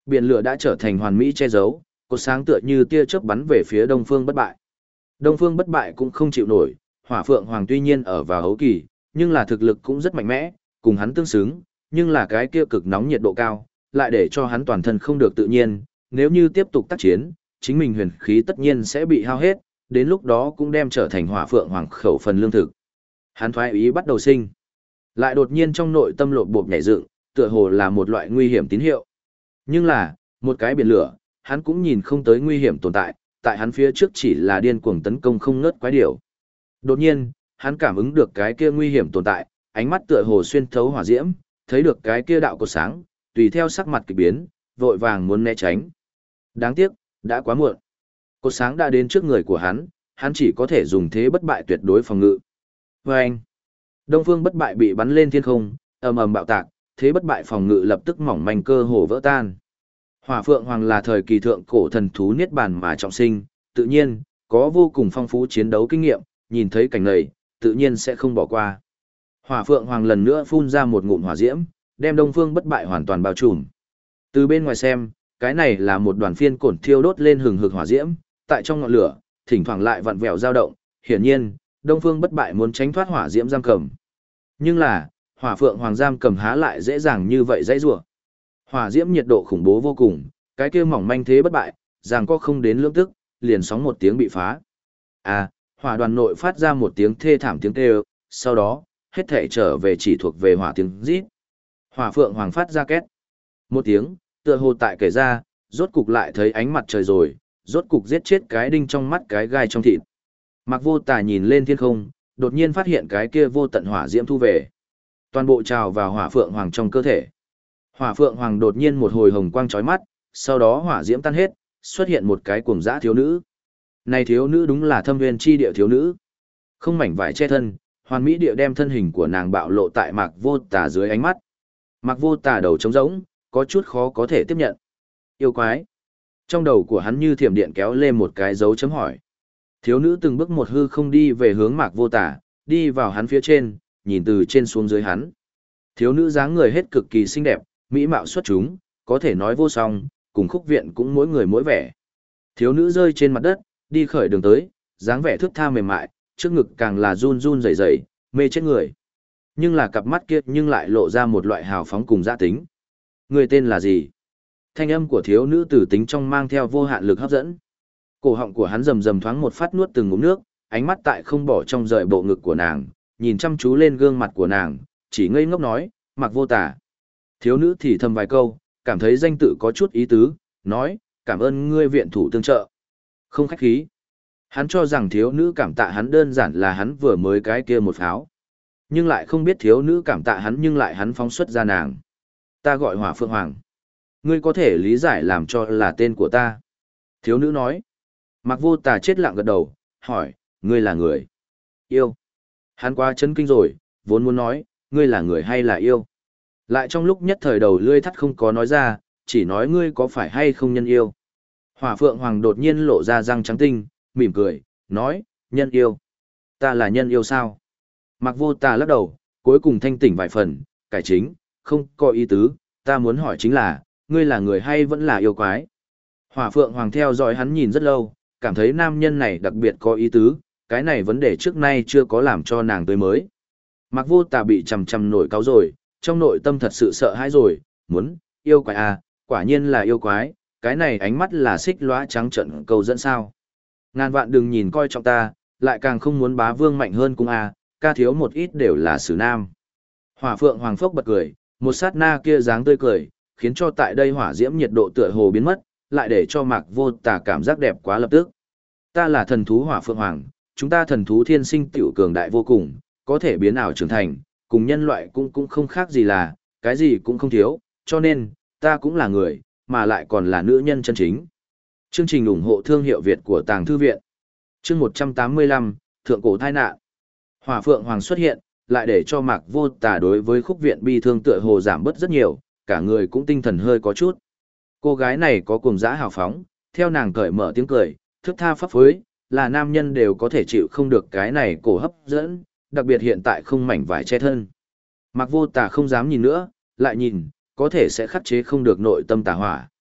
Biển lửa đã trở thành hoàn mỹ che giấu, cột sáng tựa như tia chớp bắn về phía Đông Phương Bất Bại. Đông Phương Bất Bại cũng không chịu nổi, Hỏa Phượng Hoàng tuy nhiên ở vào hấu kỳ, nhưng là thực lực cũng rất mạnh mẽ, cùng hắn tương xứng, nhưng là cái kia cực nóng nhiệt độ cao, lại để cho hắn toàn thân không được tự nhiên, nếu như tiếp tục tác chiến, chính mình huyền khí tất nhiên sẽ bị hao hết, đến lúc đó cũng đem trở thành Hỏa Phượng Hoàng khẩu phần lương thực. Hắn thoái ý bắt đầu sinh, lại đột nhiên trong nội tâm lột bột nhảy dựng, tựa hồ là một loại nguy hiểm tín hiệu. Nhưng là, một cái biển lửa, hắn cũng nhìn không tới nguy hiểm tồn tại hắn phía trước chỉ là điên cuồng tấn công không ngớt quái điểu. Đột nhiên, hắn cảm ứng được cái kia nguy hiểm tồn tại, ánh mắt tựa hồ xuyên thấu hỏa diễm, thấy được cái kia đạo cột sáng, tùy theo sắc mặt kỳ biến, vội vàng muốn né tránh. Đáng tiếc, đã quá muộn. Cột sáng đã đến trước người của hắn chỉ có thể dùng thế bất bại tuyệt đối phòng ngự. Vâng! Đông Phương Bất Bại bị bắn lên thiên không, ầm ầm bạo tạc, thế bất bại phòng ngự lập tức mỏng manh cơ hồ vỡ tan. Hỏa Phượng Hoàng là thời kỳ thượng cổ thần thú niết bàn mà trọng sinh, tự nhiên có vô cùng phong phú chiến đấu kinh nghiệm, nhìn thấy cảnh này, tự nhiên sẽ không bỏ qua. Hỏa Phượng Hoàng lần nữa phun ra một ngụm hỏa diễm, đem Đông Phương Bất Bại hoàn toàn bao trùm. Từ bên ngoài xem, cái này là một đoàn phiên cổn thiêu đốt lên hừng hực hỏa diễm, tại trong ngọn lửa, thỉnh thoảng lại vặn vẹo dao động, hiển nhiên, Đông Phương Bất Bại muốn tránh thoát hỏa diễm giam cầm. Nhưng là, Hỏa Phượng Hoàng giam cầm há lại dễ dàng như vậy dãy rủa. Hỏa diễm nhiệt độ khủng bố vô cùng, cái kia mỏng manh thế bất bại, rằng có không đến lưỡng tức, liền sóng một tiếng bị phá. À, hỏa đoàn nội phát ra một tiếng thê thảm tiếng kêu, sau đó, hết thể trở về chỉ thuộc về hỏa tiếng rít. Hỏa Phượng Hoàng phát ra két. Một tiếng, tựa hồ tại kể ra, rốt cục lại thấy ánh mặt trời rồi, rốt cục giết chết cái đinh trong mắt cái gai trong thịt. Mạc Vô Tà nhìn lên thiên không, đột nhiên phát hiện cái kia vô tận hỏa diễm thu về. Toàn bộ trào vào Hỏa Phượng Hoàng trong cơ thể. Hỏa Phượng Hoàng đột nhiên một hồi hồng quang chói mắt, sau đó hỏa diễm tan hết, xuất hiện một cái cuồng dã thiếu nữ. Này thiếu nữ đúng là Thâm Nguyên chi địa thiếu nữ. Không mảnh vải che thân, hoàn mỹ địa đem thân hình của nàng bạo lộ tại Mạc Vô Tà dưới ánh mắt. Mạc Vô Tà đầu trống rỗng, có chút khó có thể tiếp nhận. Yêu quái. Trong đầu của hắn như thiểm điện kéo lên một cái dấu chấm hỏi. Thiếu nữ từng bước một hư không đi về hướng Mạc Vô Tà, đi vào hắn phía trên, nhìn từ trên xuống dưới hắn. Thiếu nữ dáng người hết cực kỳ xinh đẹp, mỹ mạo xuất chúng, có thể nói vô song, cùng Khúc Viện cũng mỗi người mỗi vẻ. Thiếu nữ rơi trên mặt đất, đi khởi đường tới, dáng vẻ thước tha mềm mại, trước ngực càng là run run rẩy rẩy, mê chết người. Nhưng là cặp mắt kia nhưng lại lộ ra một loại hào phóng cùng dã tính. Người tên là gì? Thanh âm của thiếu nữ tử tính trong mang theo vô hạn lực hấp dẫn. Cổ họng của hắn rầm rầm thoáng một phát nuốt từng ngụm nước, ánh mắt tại không bỏ trong rời bộ ngực của nàng, nhìn chăm chú lên gương mặt của nàng, chỉ ngây ngốc nói, Mạc Vô Tà. Thiếu nữ thì thầm vài câu, cảm thấy danh tự có chút ý tứ, nói, cảm ơn ngươi viện thủ tương trợ. Không khách khí. Hắn cho rằng thiếu nữ cảm tạ hắn đơn giản là hắn vừa mới cái kia một pháo. Nhưng lại không biết thiếu nữ cảm tạ hắn nhưng lại hắn phóng xuất ra nàng. Ta gọi Hỏa Phượng Hoàng. Ngươi có thể lý giải làm cho là tên của ta. Thiếu nữ nói. Mạc Vô Tà chết lặng gật đầu, hỏi, ngươi là người? Yêu. Hắn quá chấn kinh rồi, vốn muốn nói, ngươi là người hay là yêu? Lại trong lúc nhất thời đầu lươi thắt không có nói ra, chỉ nói ngươi có phải hay không nhân yêu. Hỏa Phượng Hoàng đột nhiên lộ ra răng trắng tinh, mỉm cười, nói, nhân yêu. Ta là nhân yêu sao? Mạc Vô Tà lắc đầu, cuối cùng thanh tỉnh vài phần, cải chính, không có ý tứ, ta muốn hỏi chính là, ngươi là người hay vẫn là yêu quái? Hỏa Phượng Hoàng theo dõi hắn nhìn rất lâu, cảm thấy nam nhân này đặc biệt có ý tứ, cái này vấn đề trước nay chưa có làm cho nàng tới mới. Mạc Vô Tà bị chằm chằm nổi cáu rồi, trong nội tâm thật sự sợ hãi rồi, muốn, yêu quái à, quả nhiên là yêu quái, cái này ánh mắt là xích lóa trắng trận cầu dẫn sao. Ngàn vạn đừng nhìn coi trọng ta, lại càng không muốn bá vương mạnh hơn cung à, ca thiếu một ít đều là xử nam. Hỏa Phượng Hoàng phốc bật cười, một sát na kia dáng tươi cười, khiến cho tại đây hỏa diễm nhiệt độ tựa hồ biến mất, lại để cho Mạc Vô Tà cảm giác đẹp quá lập tức. Ta là thần thú Hỏa Phượng Hoàng, chúng ta thần thú thiên sinh tiểu cường đại vô cùng, có thể biến ảo trưởng thành, cùng nhân loại cũng không khác gì là, cái gì cũng không thiếu, cho nên, ta cũng là người, mà lại còn là nữ nhân chân chính. Chương trình ủng hộ thương hiệu Việt của Tàng Thư Viện. Chương 185, Thượng cổ tai nạn. Hỏa Phượng Hoàng xuất hiện, lại để cho Mạc Vô Tà đối với Khúc Viện bi thương tựa hồ giảm bớt rất nhiều, cả người cũng tinh thần hơi có chút. Cô gái này có cuồng dã hào phóng, theo nàng cởi mở tiếng cười, thước tha phấp phới, là nam nhân đều có thể chịu không được cái này cổ hấp dẫn, đặc biệt hiện tại không mảnh vải che thân. Mạc Vô Tà không dám nhìn nữa, lại nhìn, có thể sẽ khắc chế không được nội tâm tà hỏa.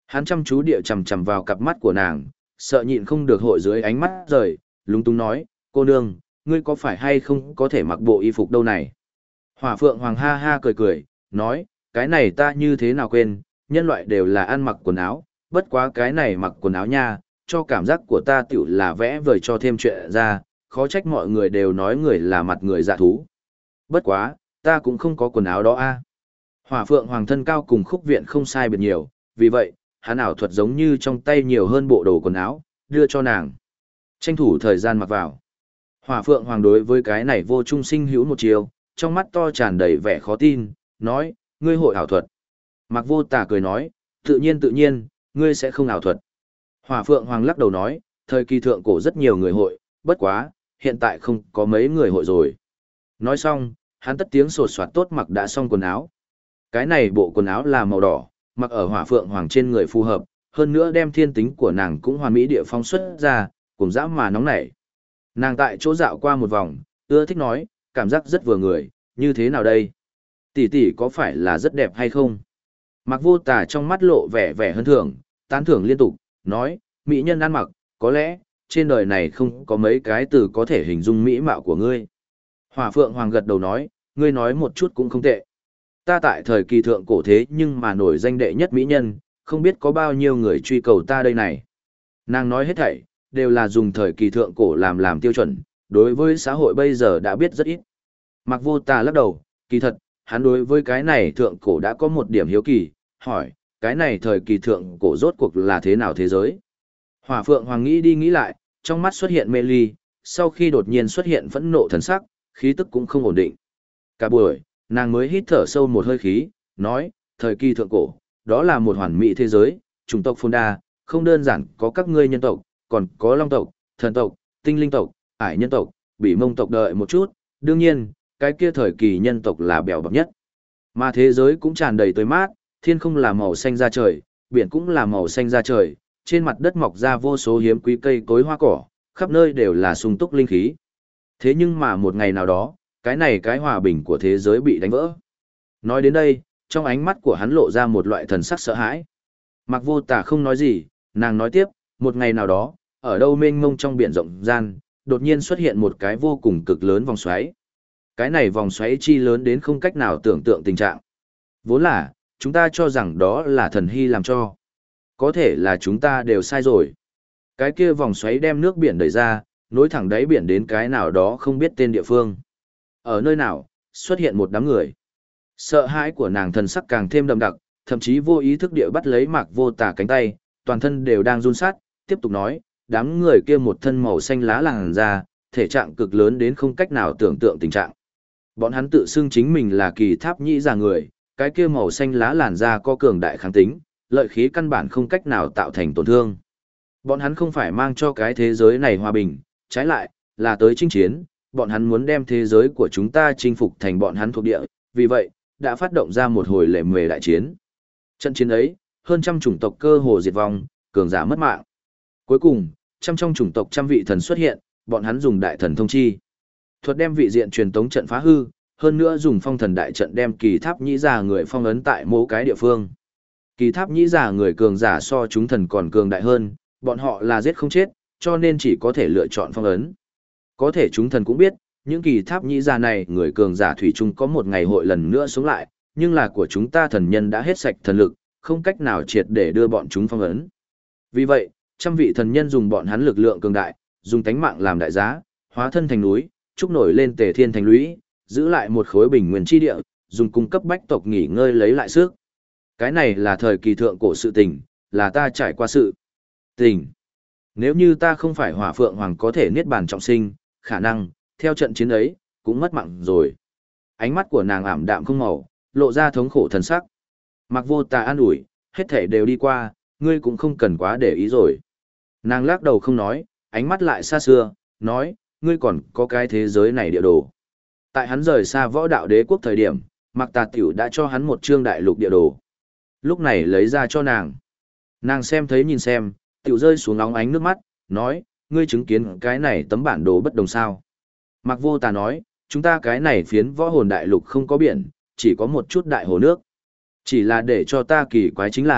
Hắn chăm chú địa chằm chằm vào cặp mắt của nàng, sợ nhịn không được hội dưới ánh mắt rời, lúng túng nói, cô nương, ngươi có phải hay không có thể mặc bộ y phục đâu này? Hỏa Phượng Hoàng ha ha cười cười, nói, cái này ta như thế nào quên, nhân loại đều là ăn mặc quần áo, bất quá cái này mặc quần áo nha, cho cảm giác của ta tiểu là vẽ vời cho thêm chuyện ra, khó trách mọi người đều nói người là mặt người dạ thú. Bất quá, ta cũng không có quần áo đó a. Hỏa Phượng Hoàng thân cao cùng Khúc Viện không sai biệt nhiều, vì vậy, hắn ảo thuật giống như trong tay nhiều hơn bộ đồ quần áo, đưa cho nàng. Tranh thủ thời gian mặc vào. Hỏa Phượng Hoàng đối với cái này vô trung sinh hữu một chiều, trong mắt to tràn đầy vẻ khó tin, nói, ngươi hội ảo thuật. Mạc Vô Tà cười nói, tự nhiên, ngươi sẽ không ảo thuật. Hỏa Phượng Hoàng lắc đầu nói, thời kỳ thượng cổ rất nhiều người hội, bất quá, hiện tại không có mấy người hội rồi. Nói xong, hắn tất tiếng sột soạt tốt mặc đã xong quần áo. Cái này bộ quần áo là màu đỏ, mặc ở Hỏa Phượng Hoàng trên người phù hợp, hơn nữa đem thiên tính của nàng cũng hoàn mỹ địa phong xuất ra, cùng dã mà nóng nảy. Nàng tại chỗ dạo qua một vòng, ưa thích nói, cảm giác rất vừa người, như thế nào đây? Tỷ tỷ có phải là rất đẹp hay không? Mạc Vô Tà trong mắt lộ vẻ vẻ hơn thưởng, tán thưởng liên tục, nói, mỹ nhân ăn mặc, có lẽ, trên đời này không có mấy cái từ có thể hình dung mỹ mạo của ngươi. Hỏa Phượng Hoàng gật đầu nói, ngươi nói một chút cũng không tệ. Ta tại thời kỳ thượng cổ thế nhưng mà nổi danh đệ nhất mỹ nhân, không biết có bao nhiêu người truy cầu ta đây này. Nàng nói hết thảy, đều là dùng thời kỳ thượng cổ làm tiêu chuẩn, đối với xã hội bây giờ đã biết rất ít. Mạc Vô Tà lắc đầu, kỳ thật, hắn đối với cái này thượng cổ đã có một điểm hiếu kỳ, hỏi, cái này thời kỳ thượng cổ rốt cuộc là thế nào thế giới? Hỏa Phượng Hoàng nghĩ đi nghĩ lại, trong mắt xuất hiện mê ly, sau khi đột nhiên xuất hiện phẫn nộ thần sắc, khí tức cũng không ổn định. Cả buổi, nàng mới hít thở sâu một hơi khí, nói, thời kỳ thượng cổ, đó là một hoàn mỹ thế giới, chủng tộc phồn đa, không đơn giản có các ngươi nhân tộc, còn có long tộc, thần tộc, tinh linh tộc, ải nhân tộc, bị mông tộc đợi một chút, đương nhiên, cái kia thời kỳ nhân tộc là bèo bập nhất. Mà thế giới cũng tràn đầy tươi mát, thiên không là màu xanh da trời, biển cũng là màu xanh da trời, trên mặt đất mọc ra vô số hiếm quý cây cối hoa cỏ, khắp nơi đều là sung túc linh khí. Thế nhưng mà một ngày nào đó, cái hòa bình của thế giới bị đánh vỡ. Nói đến đây, trong ánh mắt của hắn lộ ra một loại thần sắc sợ hãi. Mạc Vô Tà không nói gì, nàng nói tiếp, một ngày nào đó, ở đâu mênh mông trong biển rộng gian, đột nhiên xuất hiện một cái vô cùng cực lớn vòng xoáy. Cái này vòng xoáy chi lớn đến không cách nào tưởng tượng tình trạng. Vốn là, chúng ta cho rằng đó là thần hy làm cho. Có thể là chúng ta đều sai rồi. Cái kia vòng xoáy đem nước biển đẩy ra, nối thẳng đáy biển đến cái nào đó không biết tên địa phương. Ở nơi nào, xuất hiện một đám người. Sợ hãi của nàng thần sắc càng thêm đậm đặc, thậm chí vô ý thức địa bắt lấy Mạc Vô Tà cánh tay, toàn thân đều đang run sát, tiếp tục nói, đám người kia một thân màu xanh lá làn da, thể trạng cực lớn đến không cách nào tưởng tượng tình trạng. Bọn hắn tự xưng chính mình là Kỳ Tháp Nhĩ Già người, cái kia màu xanh lá làn da có cường đại kháng tính, lợi khí căn bản không cách nào tạo thành tổn thương. Bọn hắn không phải mang cho cái thế giới này hòa bình, trái lại, là tới chinh chiến, bọn hắn muốn đem thế giới của chúng ta chinh phục thành bọn hắn thuộc địa, vì vậy, đã phát động ra một hồi lệ mề đại chiến. Trận chiến ấy, hơn trăm chủng tộc cơ hồ diệt vong, cường giả mất mạng. Cuối cùng, trăm trong chủng tộc trăm vị thần xuất hiện, bọn hắn dùng đại thần thông chi thuật đem vị diện truyền tống trận phá hư, hơn nữa dùng phong thần đại trận đem Kỳ Tháp Nhĩ Già người phong ấn tại mỗi cái địa phương. Kỳ Tháp Nhĩ Già người cường giả so chúng thần còn cường đại hơn, bọn họ là giết không chết, cho nên chỉ có thể lựa chọn phong ấn. Có thể chúng thần cũng biết, những Kỳ Tháp Nhĩ Già này người cường giả thủy chung có một ngày hội lần nữa sống lại, nhưng là của chúng ta thần nhân đã hết sạch thần lực, không cách nào triệt để đưa bọn chúng phong ấn. Vì vậy, trăm vị thần nhân dùng bọn hắn lực lượng cường đại, dùng tánh mạng làm đại giá, hóa thân thành núi, trúc nổi lên Tề Thiên thành lũy, giữ lại một khối bình nguyên chi địa, dùng cung cấp bách tộc nghỉ ngơi lấy lại sức. Cái này là thời kỳ thượng cổ sự tình, là ta trải qua sự tình. Nếu như ta không phải Hỏa Phượng Hoàng có thể niết bàn trọng sinh, khả năng, theo trận chiến ấy, cũng mất mạng rồi. Ánh mắt của nàng ảm đạm không màu, lộ ra thống khổ thần sắc. Mạc Vô Tà an ủi, hết thể đều đi qua, ngươi cũng không cần quá để ý rồi. Nàng lắc đầu không nói, ánh mắt lại xa xưa, nói, ngươi còn có cái thế giới này địa đồ. Tại hắn rời xa Võ Đạo Đế quốc thời điểm, Mạc Tà Tiểu đã cho hắn một chương đại lục địa đồ. Lúc này lấy ra cho nàng. Nàng xem thấy nhìn xem, Tiểu rơi xuống óng ánh nước mắt, nói, ngươi chứng kiến cái này tấm bản đồ bất đồng sao. Mạc Vô Tà nói, chúng ta cái này phiến võ hồn đại lục không có biển, chỉ có một chút đại hồ nước. Chỉ là để cho ta kỳ quái chính là,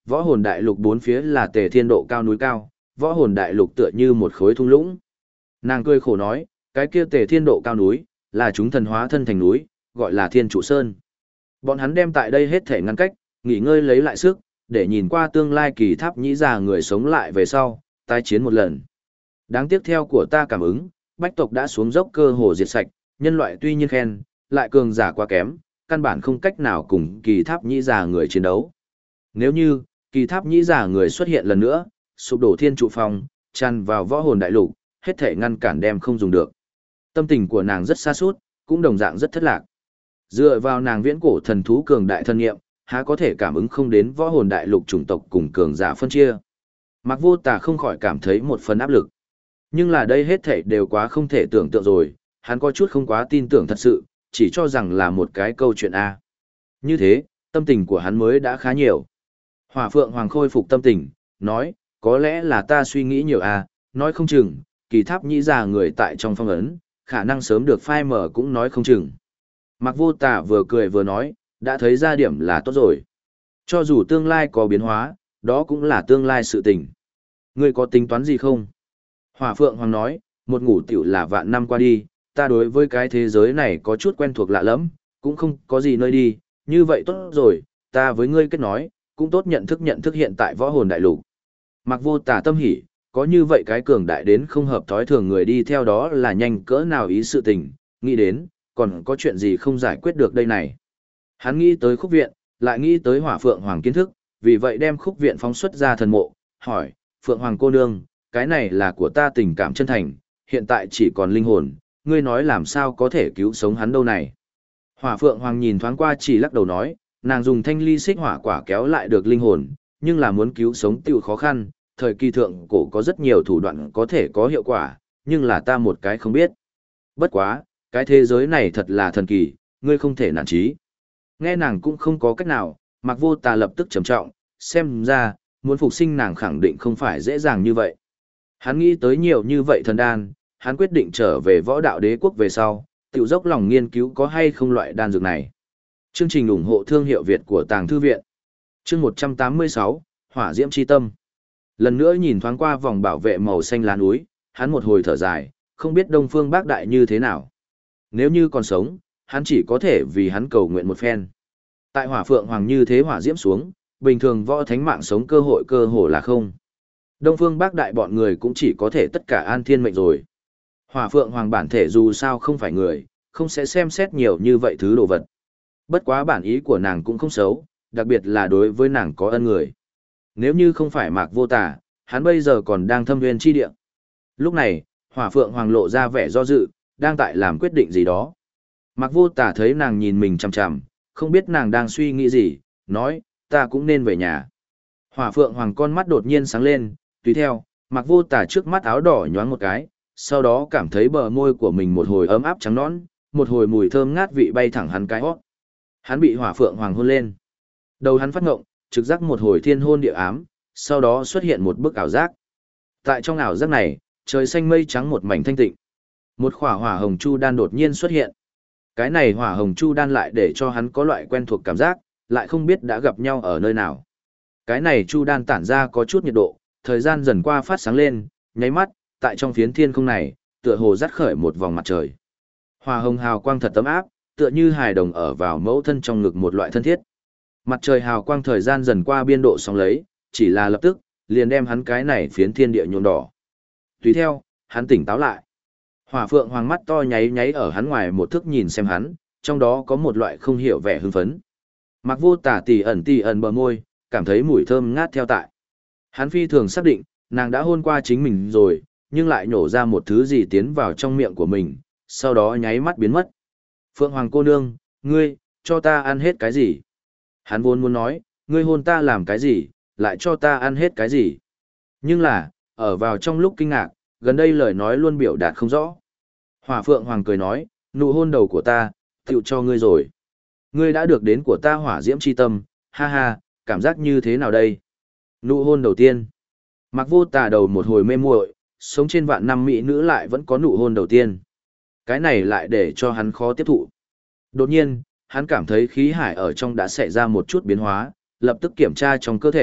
võ hồn đại lục bốn phía là Tề Thiên độ cao núi cao, võ hồn đại lục tựa như một khối thung lũng. Nàng cười khổ nói, cái kia Tề Thiên độ cao núi, là chúng thần hóa thân thành núi, gọi là Thiên Trụ Sơn. Bọn hắn đem tại đây hết thể ngăn cách, nghỉ ngơi lấy lại sức, để nhìn qua tương lai Kỳ Tháp Nhĩ già người sống lại về sau, tái chiến một lần. Đáng tiếc theo của ta cảm ứng, bách tộc đã xuống dốc cơ hồ diệt sạch, nhân loại tuy nhiên khen, lại cường giả quá kém, căn bản không cách nào cùng Kỳ Tháp Nhĩ già người chiến đấu. Nếu như, Kỳ Tháp Nhĩ già người xuất hiện lần nữa, sụp đổ Thiên Trụ Phong, tràn vào võ hồn đại lục, hết thể ngăn cản đem không dùng được. Tâm tình của nàng rất xa sút, cũng đồng dạng rất thất lạc. Dựa vào nàng viễn cổ thần thú cường đại thân nghiệm, há có thể cảm ứng không đến võ hồn đại lục chủng tộc cùng cường giả phân chia. Mạc Vô Tà không khỏi cảm thấy một phần áp lực. Nhưng là đây hết thảy đều quá không thể tưởng tượng rồi, hắn có chút không quá tin tưởng thật sự, chỉ cho rằng là một cái câu chuyện A. Như thế, tâm tình của hắn mới đã khá nhiều. Hỏa Phượng Hoàng khôi phục tâm tình, nói, có lẽ là ta suy nghĩ nhiều A, nói không chừng, Kỳ Tháp Nhĩ già người tại trong phong ấn, khả năng sớm được phai mở cũng nói không chừng. Mạc Vô Tà vừa cười vừa nói, đã thấy ra điểm là tốt rồi. Cho dù tương lai có biến hóa, đó cũng là tương lai sự tình. Ngươi có tính toán gì không? Hỏa Phượng Hoàng nói, một ngủ tiểu là vạn năm qua đi, ta đối với cái thế giới này có chút quen thuộc lạ lắm, cũng không có gì nơi đi, như vậy tốt rồi, ta với ngươi kết nói, cũng tốt nhận thức hiện tại võ hồn đại lục. Mạc Vô Tà tâm hỉ, có như vậy cái cường đại đến không hợp thói thường người đi theo đó là nhanh cỡ nào ý sự tình, nghĩ đến, còn có chuyện gì không giải quyết được đây này. Hắn nghĩ tới khúc viện, lại nghĩ tới Hỏa Phượng Hoàng kiến thức, vì vậy đem khúc viện phóng xuất ra thần mộ, hỏi, Phượng Hoàng cô nương, cái này là của ta tình cảm chân thành, hiện tại chỉ còn linh hồn, ngươi nói làm sao có thể cứu sống hắn đâu này. Hỏa Phượng Hoàng nhìn thoáng qua chỉ lắc đầu nói, nàng dùng thanh ly xích hỏa quả kéo lại được linh hồn, nhưng là muốn cứu sống tiểu khó khăn, thời kỳ thượng cổ có rất nhiều thủ đoạn có thể có hiệu quả, nhưng là ta một cái không biết. Bất quá, cái thế giới này thật là thần kỳ, ngươi không thể nản chí. Nghe nàng cũng không có cách nào, Mạc Vô Tà lập tức trầm trọng, xem ra, muốn phục sinh nàng khẳng định không phải dễ dàng như vậy. Hắn nghĩ tới nhiều như vậy thần đan, hắn quyết định trở về võ đạo đế quốc về sau, tiểu dốc lòng nghiên cứu có hay không loại đan dược này. Chương trình ủng hộ thương hiệu Việt của Tàng Thư Viện. Chương 186, Hỏa Diễm Chi Tâm. Lần nữa nhìn thoáng qua vòng bảo vệ màu xanh lá núi, hắn một hồi thở dài, không biết Đông Phương Bác Đại như thế nào. Nếu như còn sống, hắn chỉ có thể vì hắn cầu nguyện một phen. Tại Hỏa Phượng Hoàng như thế hỏa diễm xuống, bình thường võ thánh mạng sống cơ hội là không. Đông Phương Bác Đại bọn người cũng chỉ có thể tất cả an thiên mệnh rồi. Hỏa Phượng Hoàng bản thể dù sao không phải người, không sẽ xem xét nhiều như vậy thứ đồ vật. Bất quá bản ý của nàng cũng không xấu, đặc biệt là đối với nàng có ân người. Nếu như không phải Mạc Vô Tà, hắn bây giờ còn đang thâm nguyên chi địa. Lúc này, Hỏa Phượng Hoàng lộ ra vẻ do dự, đang tại làm quyết định gì đó. Mạc Vô Tà thấy nàng nhìn mình chằm chằm, không biết nàng đang suy nghĩ gì, nói, ta cũng nên về nhà. Hỏa Phượng Hoàng con mắt đột nhiên sáng lên, tùy theo, Mạc Vô Tà trước mắt áo đỏ nhoáng một cái, sau đó cảm thấy bờ môi của mình một hồi ấm áp trắng nõn, một hồi mùi thơm ngát vị bay thẳng hắn cái hót. Hắn bị Hỏa Phượng Hoàng hôn lên. Đầu hắn phát ngộng, trực giác một hồi thiên hôn địa ám, sau đó xuất hiện một bức ảo giác. Tại trong ảo giác này, trời xanh mây trắng một mảnh thanh tịnh. Một khỏa hỏa hồng chu đan đột nhiên xuất hiện. Cái này hỏa hồng chu đan lại để cho hắn có loại quen thuộc cảm giác, lại không biết đã gặp nhau ở nơi nào. Cái này chu đan tản ra có chút nhiệt độ, thời gian dần qua phát sáng lên, nháy mắt, tại trong phiến thiên không này, tựa hồ dắt khởi một vòng mặt trời. Hỏa hồng hào quang thật ấm áp, tựa như hài đồng ở vào mẫu thân trong ngực một loại thân thiết. Mặt trời hào quang thời gian dần qua biên độ sóng lấy, chỉ là lập tức, liền đem hắn cái này phiến thiên địa nhuộm đỏ. Tùy theo, hắn tỉnh táo lại. Hỏa Phượng Hoàng mắt to nháy nháy ở hắn ngoài một thước nhìn xem hắn, trong đó có một loại không hiểu vẻ hưng phấn. Mạc Vô Tà tỉ ẩn bờ môi, cảm thấy mùi thơm ngát theo tại. Hắn phi thường xác định, nàng đã hôn qua chính mình rồi, nhưng lại nhổ ra một thứ gì tiến vào trong miệng của mình, sau đó nháy mắt biến mất. Phượng Hoàng cô nương, ngươi, cho ta ăn hết cái gì? Hắn vốn muốn nói, ngươi hôn ta làm cái gì, lại cho ta ăn hết cái gì? Nhưng là, ở vào trong lúc kinh ngạc, gần đây lời nói luôn biểu đạt không rõ. Hỏa Phượng Hoàng cười nói, nụ hôn đầu của ta, tựu cho ngươi rồi. Ngươi đã được đến của ta hỏa diễm chi tâm, ha ha, cảm giác như thế nào đây? Nụ hôn đầu tiên. Mạc Vô Tà đầu một hồi mê muội, sống trên vạn năm mỹ nữ lại vẫn có nụ hôn đầu tiên. Cái này lại để cho hắn khó tiếp thụ. Đột nhiên, hắn cảm thấy khí hải ở trong đã xảy ra một chút biến hóa, lập tức kiểm tra trong cơ thể,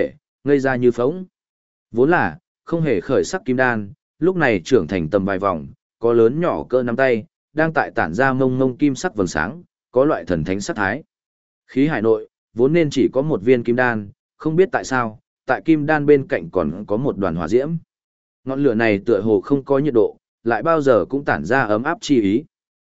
ngây ra như phỗng. Vốn là, không hề khởi sắc kim đan, lúc này trưởng thành tầm vài vòng, có lớn nhỏ cỡ nắm tay, đang tại tản ra mông mông kim sắc vầng sáng, có loại thần thánh sắc thái. Khí hải nội, vốn nên chỉ có một viên kim đan, không biết tại sao, tại kim đan bên cạnh còn có một đoàn hỏa diễm. Ngọn lửa này tựa hồ không có nhiệt độ, lại bao giờ cũng tản ra ấm áp chi ý.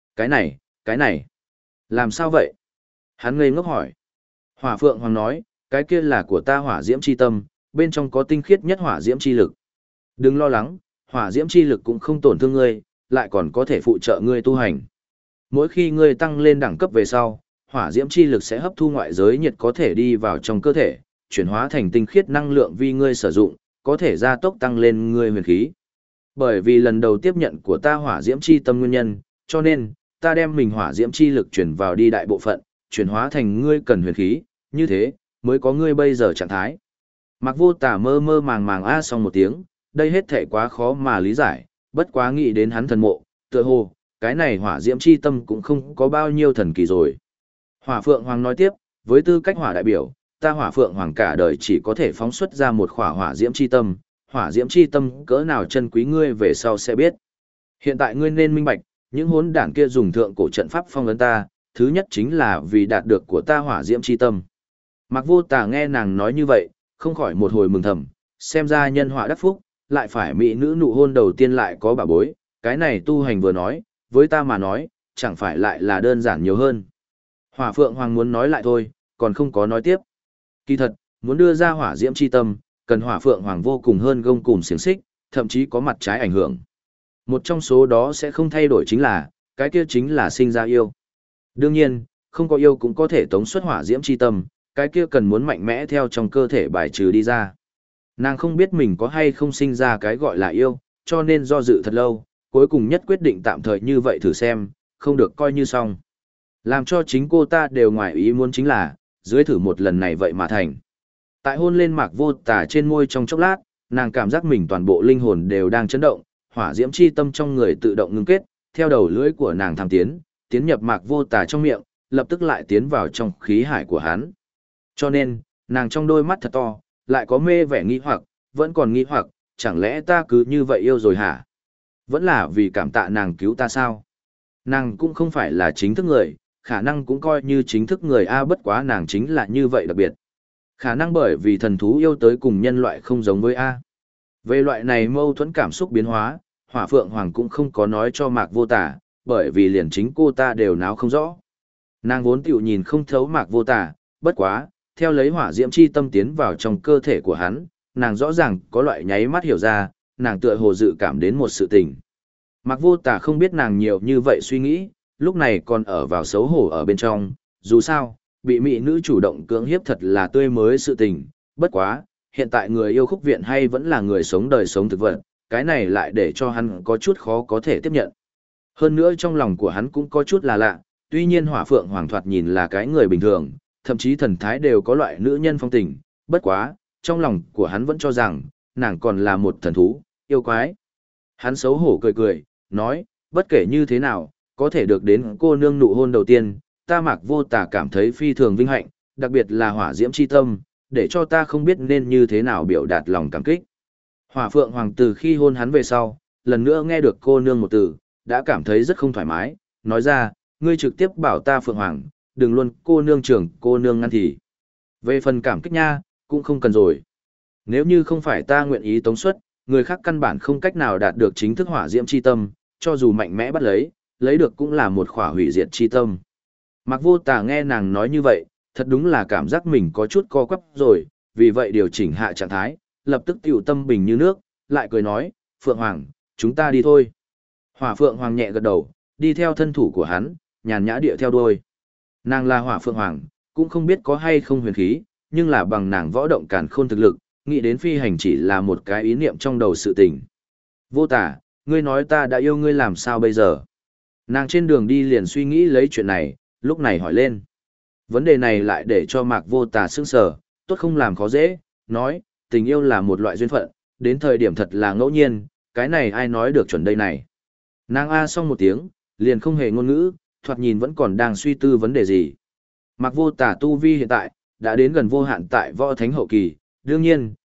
Cái này, làm sao vậy? Hắn ngây ngốc hỏi. Hỏa Phượng Hoàng nói, cái kia là của ta hỏa diễm chi tâm, bên trong có tinh khiết nhất hỏa diễm chi lực. Đừng lo lắng, hỏa diễm chi lực cũng không tổn thương ngươi, lại còn có thể phụ trợ ngươi tu hành. Mỗi khi ngươi tăng lên đẳng cấp về sau, hỏa diễm chi lực sẽ hấp thu ngoại giới nhiệt có thể đi vào trong cơ thể, chuyển hóa thành tinh khiết năng lượng vì ngươi sử dụng, có thể gia tốc tăng lên ngươi huyền khí. Bởi vì lần đầu tiếp nhận của ta hỏa diễm chi tâm nguyên nhân, cho nên ta đem mình hỏa diễm chi lực chuyển vào đi đại bộ phận, chuyển hóa thành ngươi cần huyền khí, như thế mới có ngươi bây giờ trạng thái. Mạc Vô Tà mơ mơ màng màng a xong một tiếng, đây hết thể quá khó mà lý giải, bất quá nghĩ đến hắn thần mộ, tựa hồ cái này hỏa diễm chi tâm cũng không có bao nhiêu thần kỳ rồi. Hỏa Phượng Hoàng nói tiếp, với tư cách hỏa đại biểu, ta Hỏa Phượng Hoàng cả đời chỉ có thể phóng xuất ra một khỏa hỏa diễm chi tâm, hỏa diễm chi tâm cỡ nào chân quý ngươi về sau sẽ biết. Hiện tại ngươi nên minh bạch, những hỗn đản kia dùng thượng cổ trận pháp phong ấn ta, thứ nhất chính là vì đạt được của ta hỏa diễm chi tâm. Mạc Vô Tà nghe nàng nói như vậy, không khỏi một hồi mừng thầm, xem ra nhân họa đắc phúc, lại phải mỹ nữ nụ hôn đầu tiên lại có bà bối, cái này tu hành vừa nói, với ta mà nói, chẳng phải lại là đơn giản nhiều hơn. Hỏa Phượng Hoàng muốn nói lại thôi, còn không có nói tiếp. Kỳ thật, muốn đưa ra hỏa diễm chi tâm, cần Hỏa Phượng Hoàng vô cùng hơn gông cùm xiềng xích, thậm chí có mặt trái ảnh hưởng. Một trong số đó sẽ không thay đổi chính là, cái kia chính là sinh ra yêu. Đương nhiên, không có yêu cũng có thể tống xuất hỏa diễm chi tâm, cái kia cần muốn mạnh mẽ theo trong cơ thể bài trừ đi ra. Nàng không biết mình có hay không sinh ra cái gọi là yêu, cho nên do dự thật lâu, cuối cùng nhất quyết định tạm thời như vậy thử xem, không được coi như xong. Làm cho chính cô ta đều ngoài ý muốn chính là, dưới thử một lần này vậy mà thành. Tại hôn lên Mạc Vô Tà trên môi trong chốc lát, nàng cảm giác mình toàn bộ linh hồn đều đang chấn động, hỏa diễm chi tâm trong người tự động ngưng kết, theo đầu lưỡi của nàng tham tiến nhập Mạc Vô Tà trong miệng, lập tức lại tiến vào trong khí hải của hắn. Cho nên, nàng trong đôi mắt thật to, lại có mê vẻ nghi hoặc, vẫn còn nghi hoặc, chẳng lẽ ta cứ như vậy yêu rồi hả? Vẫn là vì cảm tạ nàng cứu ta sao? Nàng cũng không phải là chính thức người, khả năng cũng coi như chính thức người A, bất quá nàng chính là như vậy đặc biệt. Khả năng bởi vì thần thú yêu tới cùng nhân loại không giống với A. Về loại này mâu thuẫn cảm xúc biến hóa, Hỏa Phượng Hoàng cũng không có nói cho Mạc Vô Tà, bởi vì liền chính cô ta đều náo không rõ. Nàng vốn tiểu nhìn không thấu Mạc Vô Tà, bất quá, theo lấy hỏa diễm chi tâm tiến vào trong cơ thể của hắn, nàng rõ ràng có loại nháy mắt hiểu ra, nàng tựa hồ dự cảm đến một sự tình. Mạc Vô Tà không biết nàng nhiều như vậy suy nghĩ, lúc này còn ở vào xấu hổ ở bên trong, dù sao, bị mỹ nữ chủ động cưỡng hiếp thật là tươi mới sự tình, bất quá, hiện tại người yêu khúc viện hay vẫn là người sống đời sống thực vật, cái này lại để cho hắn có chút khó có thể tiếp nhận. Hơn nữa trong lòng của hắn cũng có chút là lạ, tuy nhiên Hỏa Phượng Hoàng thoạt nhìn là cái người bình thường, thậm chí thần thái đều có loại nữ nhân phong tình, bất quá, trong lòng của hắn vẫn cho rằng, nàng còn là một thần thú, yêu quái. Hắn xấu hổ cười cười, nói, bất kể như thế nào, có thể được đến cô nương nụ hôn đầu tiên, ta Mạc Vô Tà cảm thấy phi thường vinh hạnh, đặc biệt là hỏa diễm chi tâm, để cho ta không biết nên như thế nào biểu đạt lòng cảm kích. Hỏa Phượng Hoàng từ khi hôn hắn về sau, lần nữa nghe được cô nương một từ, đã cảm thấy rất không thoải mái, nói ra, ngươi trực tiếp bảo ta Phượng Hoàng, đừng luôn cô nương trưởng, cô nương ngăn thì. Về phần cảm kích nha, cũng không cần rồi. Nếu như không phải ta nguyện ý tống xuất, người khác căn bản không cách nào đạt được chính thức hỏa diễm chi tâm, cho dù mạnh mẽ bắt lấy được cũng là một khỏa hủy diệt chi tâm. Mạc Vô Tà nghe nàng nói như vậy, thật đúng là cảm giác mình có chút co quắp rồi, vì vậy điều chỉnh hạ trạng thái, lập tức tiểu tâm bình như nước, lại cười nói, Phượng Hoàng, chúng ta đi thôi. Hỏa Phượng Hoàng nhẹ gật đầu, đi theo thân thủ của hắn, nhàn nhã địa theo đuôi. Nàng là Hỏa Phượng Hoàng, cũng không biết có hay không huyền khí, nhưng là bằng nàng võ động càn khôn thực lực, nghĩ đến phi hành chỉ là một cái ý niệm trong đầu sự tình. Vô Tà, ngươi nói ta đã yêu ngươi làm sao bây giờ? Nàng trên đường đi liền suy nghĩ lấy chuyện này, lúc này hỏi lên. Vấn đề này lại để cho Mạc Vô Tà sững sờ, tốt không làm khó dễ, nói, tình yêu là một loại duyên phận, đến thời điểm thật là ngẫu nhiên, cái này ai nói được chuẩn đây này. Nàng a xong một tiếng, liền không hề ngôn ngữ, thoạt nhìn vẫn còn đang suy tư vấn đề gì. Mạc Vô Tà tu vi hiện tại, đã đến gần vô hạn tại võ thánh hậu kỳ, đương nhiên,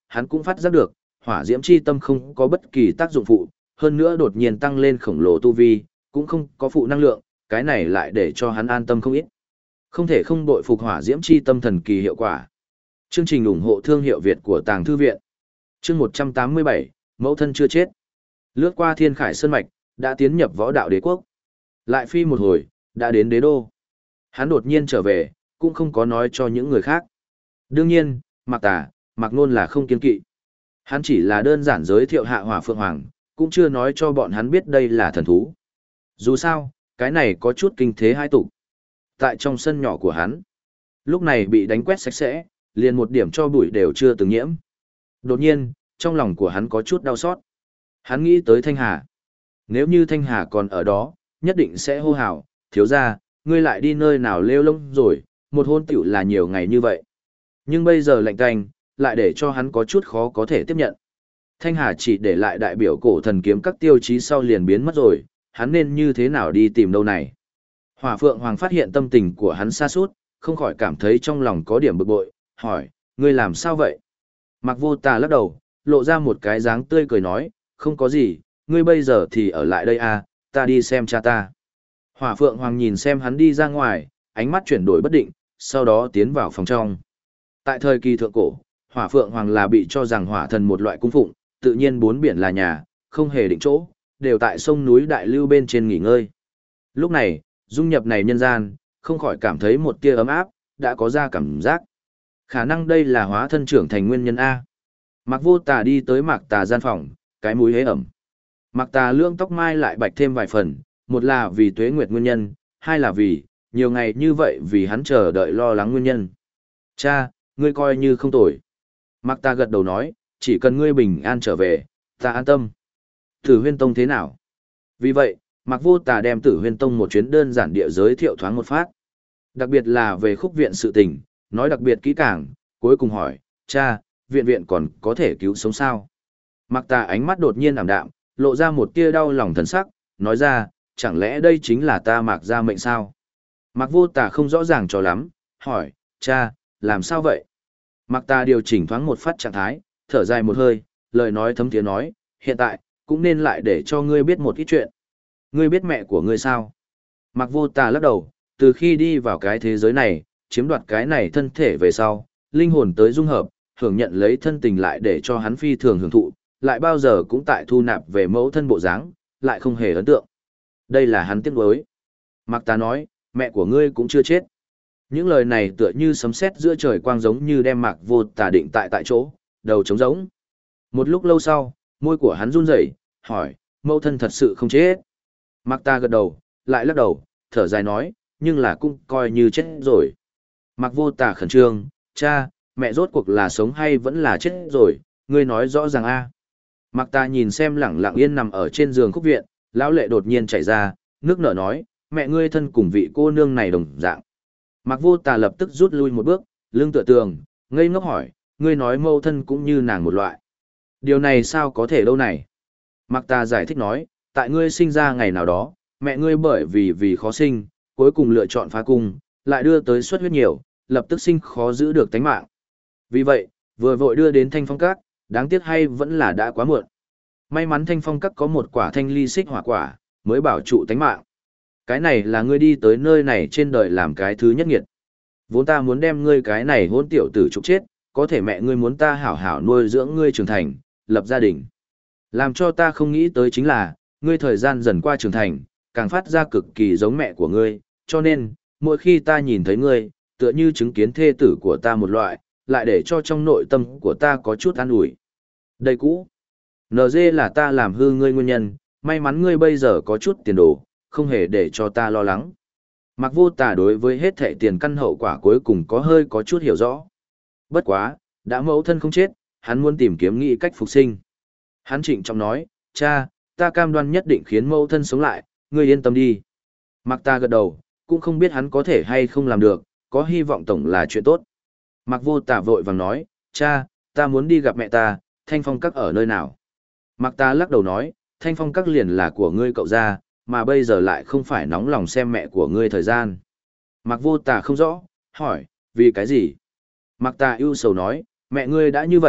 hắn cũng phát giác được, hỏa diễm chi tâm không có bất kỳ tác dụng phụ, hơn nữa đột nhiên tăng lên khổng lồ tu vi, cũng không có phụ năng lượng, cái này lại để cho hắn an tâm không ít. Không thể không bội phục hỏa diễm chi tâm thần kỳ hiệu quả. Chương trình ủng hộ thương hiệu Việt của Tàng Thư Viện. Chương 187, mẫu thân chưa chết. Lướt qua Thiên Khải Sơn Mạch, đã tiến nhập võ đạo đế quốc. Lại phi một hồi, đã đến đế đô. Hắn đột nhiên trở về, cũng không có nói cho những người khác. Đương nhiên, Mạc Tà, Mạc Nôn là không kiên kỵ. Hắn chỉ là đơn giản giới thiệu hạ Hỏa Phượng Hoàng, cũng chưa nói cho bọn hắn biết đây là thần thú. Dù sao, cái này có chút kinh thế hai tục. Tại trong sân nhỏ của hắn, lúc này bị đánh quét sạch sẽ, liền một điểm cho bụi đều chưa từng nhiễm. Đột nhiên, trong lòng của hắn có chút đau xót. Hắn nghĩ tới Thanh Hà. Nếu như Thanh Hà còn ở đó, nhất định sẽ hô hào, thiếu ra, ngươi lại đi nơi nào lêu lông rồi, một hôn tiểu là nhiều ngày như vậy. Nhưng bây giờ lạnh tanh, lại để cho hắn có chút khó có thể tiếp nhận. Thanh Hà chỉ để lại đại biểu cổ thần kiếm các tiêu chí sau liền biến mất rồi, hắn nên như thế nào đi tìm đâu này. Hỏa Phượng Hoàng phát hiện tâm tình của hắn sa sút, không khỏi cảm thấy trong lòng có điểm bực bội, hỏi, ngươi làm sao vậy? Mạc Vô Tà lắc đầu, lộ ra một cái dáng tươi cười nói, không có gì, ngươi bây giờ thì ở lại đây à, ta đi xem cha ta. Hỏa Phượng Hoàng nhìn xem hắn đi ra ngoài, ánh mắt chuyển đổi bất định, sau đó tiến vào phòng trong. Tại thời kỳ thượng cổ, Hỏa Phượng Hoàng là bị cho rằng hỏa thần một loại cung phụng, tự nhiên bốn biển là nhà, không hề định chỗ, đều tại sông núi Đại Lưu bên trên nghỉ ngơi. Lúc này, dung nhập này nhân gian, không khỏi cảm thấy một tia ấm áp, đã có ra cảm giác. Khả năng đây là hóa thân trưởng thành nguyên nhân A. Mạc Vô Tà đi tới Mạc Tà gian phòng, cái mũi hế ẩm. Mạc Tà lưỡng tóc mai lại bạch thêm vài phần, một là vì tuế nguyệt nguyên nhân, hai là vì, nhiều ngày như vậy vì hắn chờ đợi lo lắng nguyên nhân. Cha, ngươi coi như không tồi. Mạc Tà gật đầu nói, chỉ cần ngươi bình an trở về, ta an tâm. Tử Huyên Tông thế nào? Vì vậy, Mạc Vô Tà đem Tử Huyên Tông một chuyến đơn giản địa giới thiệu thoáng một phát. Đặc biệt là về khúc viện sự tình, nói đặc biệt kỹ càng, cuối cùng hỏi, cha, viện còn có thể cứu sống sao? Mạc Tà ánh mắt đột nhiên ảm đạm, lộ ra một tia đau lòng thần sắc, nói ra, chẳng lẽ đây chính là ta Mạc gia mệnh sao? Mạc Vô Tà không rõ ràng cho lắm, hỏi, cha, làm sao vậy? Mạc Tà điều chỉnh thoáng một phát trạng thái, thở dài một hơi, lời nói thấm thiế nói, hiện tại, cũng nên lại để cho ngươi biết một ít chuyện. Ngươi biết mẹ của ngươi sao? Mạc Vô Tà lắc đầu, từ khi đi vào cái thế giới này, chiếm đoạt cái này thân thể về sau, linh hồn tới dung hợp, hưởng nhận lấy thân tình lại để cho hắn phi thường hưởng thụ, lại bao giờ cũng tại thu nạp về mẫu thân bộ dáng, lại không hề ấn tượng. Đây là hắn tiếc nuối. Mạc Tà nói, mẹ của ngươi cũng chưa chết. Những lời này tựa như sấm sét giữa trời quang giống như đem Mạc Vô Tà định tại chỗ, đầu trống rỗng. Một lúc lâu sau, môi của hắn run rẩy, hỏi, mẫu thân thật sự không chết? Mạc Tà gật đầu, lại lắc đầu, thở dài nói, nhưng là cũng coi như chết rồi. Mạc Vô Tà khẩn trương, cha, mẹ rốt cuộc là sống hay vẫn là chết rồi, ngươi nói rõ ràng a. Mạc Tà nhìn xem lẳng lặng yên nằm ở trên giường khúc viện, lão lệ đột nhiên chảy ra, nước nở nói, mẹ ngươi thân cùng vị cô nương này đồng dạng. Mạc Vô Tà lập tức rút lui một bước, lưng tựa tường, ngây ngốc hỏi, ngươi nói mâu thân cũng như nàng một loại. Điều này sao có thể đâu này? Mạc Tà giải thích nói, tại ngươi sinh ra ngày nào đó, mẹ ngươi bởi vì khó sinh, cuối cùng lựa chọn phá cung, lại đưa tới xuất huyết nhiều, lập tức sinh khó giữ được tánh mạng. Vì vậy, vừa vội đưa đến Thanh Phong Các, đáng tiếc hay vẫn là đã quá muộn. May mắn Thanh Phong Các có một quả thanh ly xích hỏa quả, mới bảo trụ tánh mạng. Cái này là ngươi đi tới nơi này trên đời làm cái thứ nhất nghiệt. Vốn ta muốn đem ngươi cái này hôn tiểu tử trục chết, có thể mẹ ngươi muốn ta hảo hảo nuôi dưỡng ngươi trưởng thành, lập gia đình. Làm cho ta không nghĩ tới chính là, ngươi thời gian dần qua trưởng thành, càng phát ra cực kỳ giống mẹ của ngươi, cho nên, mỗi khi ta nhìn thấy ngươi, tựa như chứng kiến thê tử của ta một loại, lại để cho trong nội tâm của ta có chút an ủi. Đây cũ. NG là ta làm hư ngươi nguyên nhân, may mắn ngươi bây giờ có chút tiền đồ, không hề để cho ta lo lắng. Mạc Vô Tà đối với hết thệ tiền căn hậu quả cuối cùng có chút hiểu rõ. Bất quá, đã mẫu thân không chết, hắn muốn tìm kiếm nghĩ cách phục sinh. Hắn trịnh trọng nói, cha, ta cam đoan nhất định khiến mẫu thân sống lại, ngươi yên tâm đi. Mạc Ta gật đầu, cũng không biết hắn có thể hay không làm được, có hy vọng tổng là chuyện tốt. Mạc Vô Tà vội vàng nói, cha, ta muốn đi gặp mẹ ta, Thanh Phong Các ở nơi nào? Mạc Ta lắc đầu nói, Thanh Phong Các liền là của ngươi cậu ra, mà bây giờ lại không phải nóng lòng xem mẹ của ngươi thời gian. Mạc Vô Tà không rõ, hỏi, vì cái gì? Mạc Ta ưu sầu nói, mẹ ngươi đã như vậy,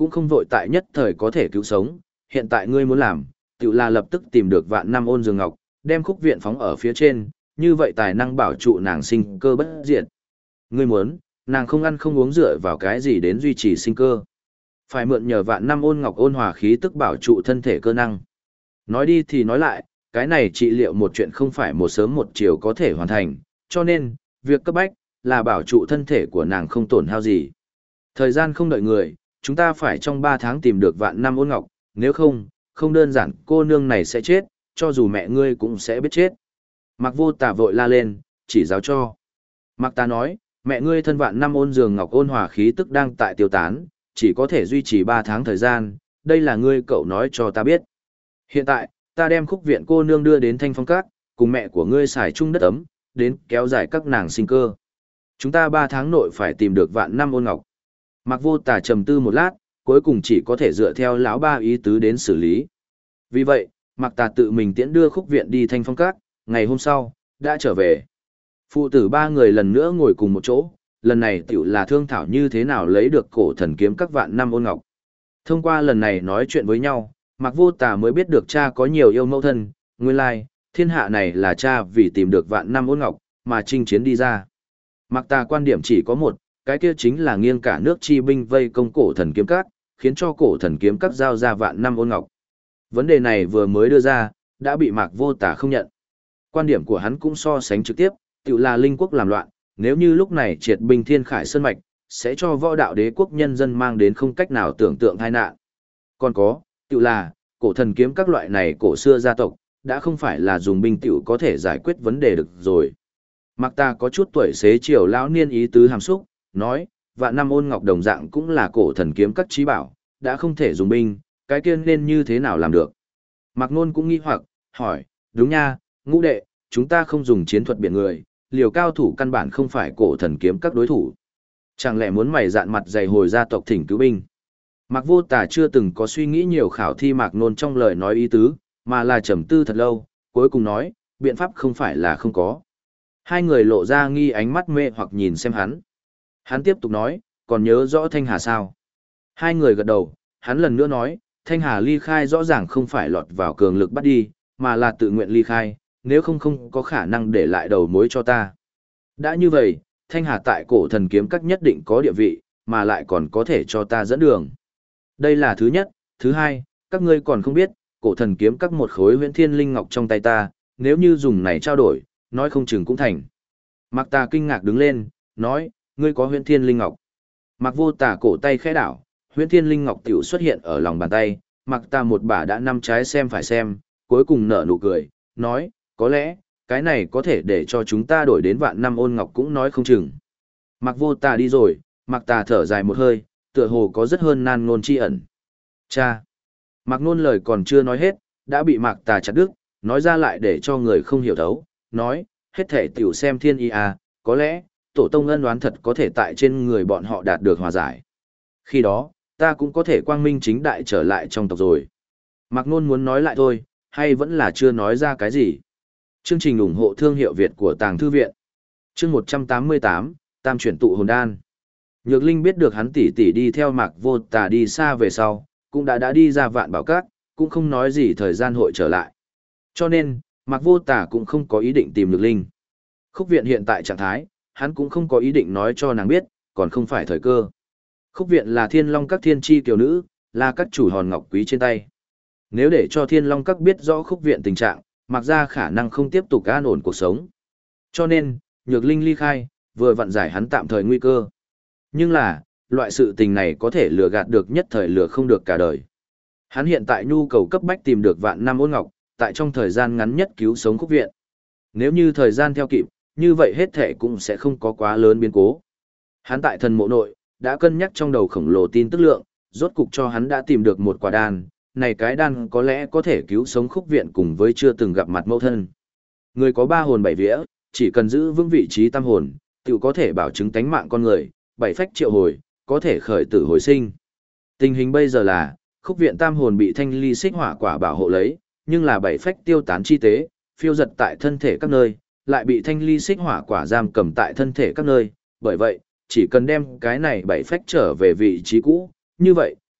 cũng không vội tại nhất thời có thể cứu sống, hiện tại ngươi muốn làm, tự là lập tức tìm được vạn năm ôn dương ngọc, đem khúc viện phóng ở phía trên, như vậy tài năng bảo trụ nàng sinh cơ bất diệt. Ngươi muốn, nàng không ăn không uống dựa vào cái gì đến duy trì sinh cơ. Phải mượn nhờ vạn năm ôn ngọc ôn hòa khí tức bảo trụ thân thể cơ năng. Nói đi thì nói lại, cái này trị liệu một chuyện không phải một sớm một chiều có thể hoàn thành, cho nên, việc cấp bách, là bảo trụ thân thể của nàng không tổn hao gì. Thời gian không đợi người, chúng ta phải trong 3 tháng tìm được vạn năm ôn ngọc, nếu không, không đơn giản cô nương này sẽ chết, cho dù mẹ ngươi cũng sẽ biết chết. Mạc Vô Tà vội la lên, chỉ giáo cho. Mạc Ta nói, mẹ ngươi thân vạn năm ôn dường ngọc ôn hòa khí tức đang tại tiêu tán, chỉ có thể duy trì 3 tháng thời gian, đây là ngươi cậu nói cho ta biết. Hiện tại, ta đem khúc viện cô nương đưa đến Thanh Phong Các, cùng mẹ của ngươi xài chung đất ấm, đến kéo dài các nàng sinh cơ. Chúng ta 3 tháng nội phải tìm được vạn năm ôn ngọc. Mạc Vô Tà trầm tư một lát, cuối cùng chỉ có thể dựa theo lão ba ý tứ đến xử lý. Vì vậy, Mạc Tà tự mình tiễn đưa khúc viện đi Thanh Phong Các, ngày hôm sau, đã trở về. Phụ tử 3 người lần nữa ngồi cùng một chỗ, lần này tiểu là thương thảo như thế nào lấy được cổ thần kiếm các vạn năm ôn ngọc. Thông qua lần này nói chuyện với nhau, Mạc Vô Tà mới biết được cha có nhiều yêu mẫu thân, nguyên lai, thiên hạ này là cha vì tìm được vạn năm ôn ngọc, mà chinh chiến đi ra. Mạc Tà quan điểm chỉ có một, cái kia chính là nghiêng cả nước chi binh vây công cổ thần kiếm các, khiến cho cổ thần kiếm các giao ra vạn năm ôn ngọc. Vấn đề này vừa mới đưa ra, đã bị Mạc Vô Tà không nhận. Quan điểm của hắn cũng so sánh trực tiếp, tự là linh quốc làm loạn, nếu như lúc này triệt binh thiên khải sơn mạch, sẽ cho võ đạo đế quốc nhân dân mang đến không cách nào tưởng tượng tai nạn. Còn có, tự là, cổ thần kiếm các loại này cổ xưa gia tộc, đã không phải là dùng binh tiểu có thể giải quyết vấn đề được rồi. Mạc Ta có chút tuổi xế chiều lão niên ý tứ hàm xúc, nói, vạn năm ôn ngọc đồng dạng cũng là cổ thần kiếm các trí bảo, đã không thể dùng binh, cái kia nên như thế nào làm được. Mạc Nôn cũng nghi hoặc, hỏi, đúng nha, Ngũ đệ, chúng ta không dùng chiến thuật biển người, liều cao thủ căn bản không phải cổ thần kiếm các đối thủ. Chẳng lẽ muốn mày dạn mặt dày hồi gia tộc thỉnh cứu binh? Mạc Vô Tà chưa từng có suy nghĩ nhiều khảo thi Mạc Nôn trong lời nói ý tứ, mà là trầm tư thật lâu, cuối cùng nói, biện pháp không phải là không có. Hai người lộ ra nghi ánh mắt mê hoặc nhìn xem hắn. Hắn tiếp tục nói, còn nhớ rõ Thanh Hà sao? Hai người gật đầu, hắn lần nữa nói, Thanh Hà ly khai rõ ràng không phải lọt vào cường lực bắt đi, mà là tự nguyện ly khai, nếu không có khả năng để lại đầu mối cho ta. Đã như vậy, Thanh Hà tại cổ thần kiếm các nhất định có địa vị, mà lại còn có thể cho ta dẫn đường. Đây là thứ nhất, thứ hai, các ngươi còn không biết, cổ thần kiếm các một khối huyễn thiên linh ngọc trong tay ta, nếu như dùng này trao đổi, nói không chừng cũng thành. Mạc Ta kinh ngạc đứng lên, nói, ngươi có huyễn thiên linh ngọc. Mạc Vô Tà cổ tay khẽ đảo, huyễn thiên linh ngọc tiểu xuất hiện ở lòng bàn tay, Mạc Ta một bả đã năm trái xem phải xem, cuối cùng nở nụ cười, nói, có lẽ, cái này có thể để cho chúng ta đổi đến vạn năm ôn ngọc cũng nói không chừng. Mạc Vô Tà đi rồi, Mạc Ta thở dài một hơi, tựa hồ có rất hơn nan ngôn chi ẩn. Cha! Mạc Nôn lời còn chưa nói hết, đã bị Mạc Ta chặt đứt, nói ra lại để cho người không hiểu thấu, nói, hết thể tiểu xem thiên ý à, có lẽ, tổ tông ân oán thật có thể tại trên người bọn họ đạt được hòa giải. Khi đó, ta cũng có thể quang minh chính đại trở lại trong tộc rồi. Mạc Nôn muốn nói lại thôi, hay vẫn là chưa nói ra cái gì. Chương trình ủng hộ thương hiệu Việt của Tàng Thư Viện. Chương 188, Tam chuyển tụ hồn đan. Nhược Linh biết được hắn tỷ tỷ đi theo Mạc Vô Tà đi xa về sau, cũng đã đi ra Vạn Bảo Các, cũng không nói gì thời gian hội trở lại. Cho nên, Mạc Vô Tà cũng không có ý định tìm Nhược Linh. Khúc viện hiện tại trạng thái, hắn cũng không có ý định nói cho nàng biết, còn không phải thời cơ. Khúc viện là Thiên Long Các thiên chi kiều nữ, là các chủ hòn ngọc quý trên tay. Nếu để cho Thiên Long Các biết rõ khúc viện tình trạng, Mạc gia khả năng không tiếp tục an ổn cuộc sống. Cho nên, Nhược Linh ly khai, vừa vặn giải hắn tạm thời nguy cơ. Nhưng là, loại sự tình này có thể lừa gạt được nhất thời lừa không được cả đời. Hắn hiện tại nhu cầu cấp bách tìm được vạn năm ôn ngọc, tại trong thời gian ngắn nhất cứu sống khúc viện. Nếu như thời gian theo kịp, như vậy hết thể cũng sẽ không có quá lớn biến cố. Hắn tại thần mộ nội, đã cân nhắc trong đầu khổng lồ tin tức lượng, rốt cục cho hắn đã tìm được một quả đan, này cái đan có lẽ có thể cứu sống khúc viện cùng với chưa từng gặp mặt mẫu thân. Người có 3 hồn 7 vía, chỉ cần giữ vững vị trí tam hồn, tự có thể bảo chứng tánh mạng con người, 7 phách triệu hồi, có thể khởi tử hồi sinh. Tình hình bây giờ là, khúc viện tam hồn bị thanh ly xích hỏa quả bảo hộ lấy, nhưng là 7 phách tiêu tán chi tế, phiêu giật tại thân thể các nơi, lại bị thanh ly xích hỏa quả giam cầm tại thân thể các nơi, bởi vậy, chỉ cần đem cái này 7 phách trở về vị trí cũ, như vậy,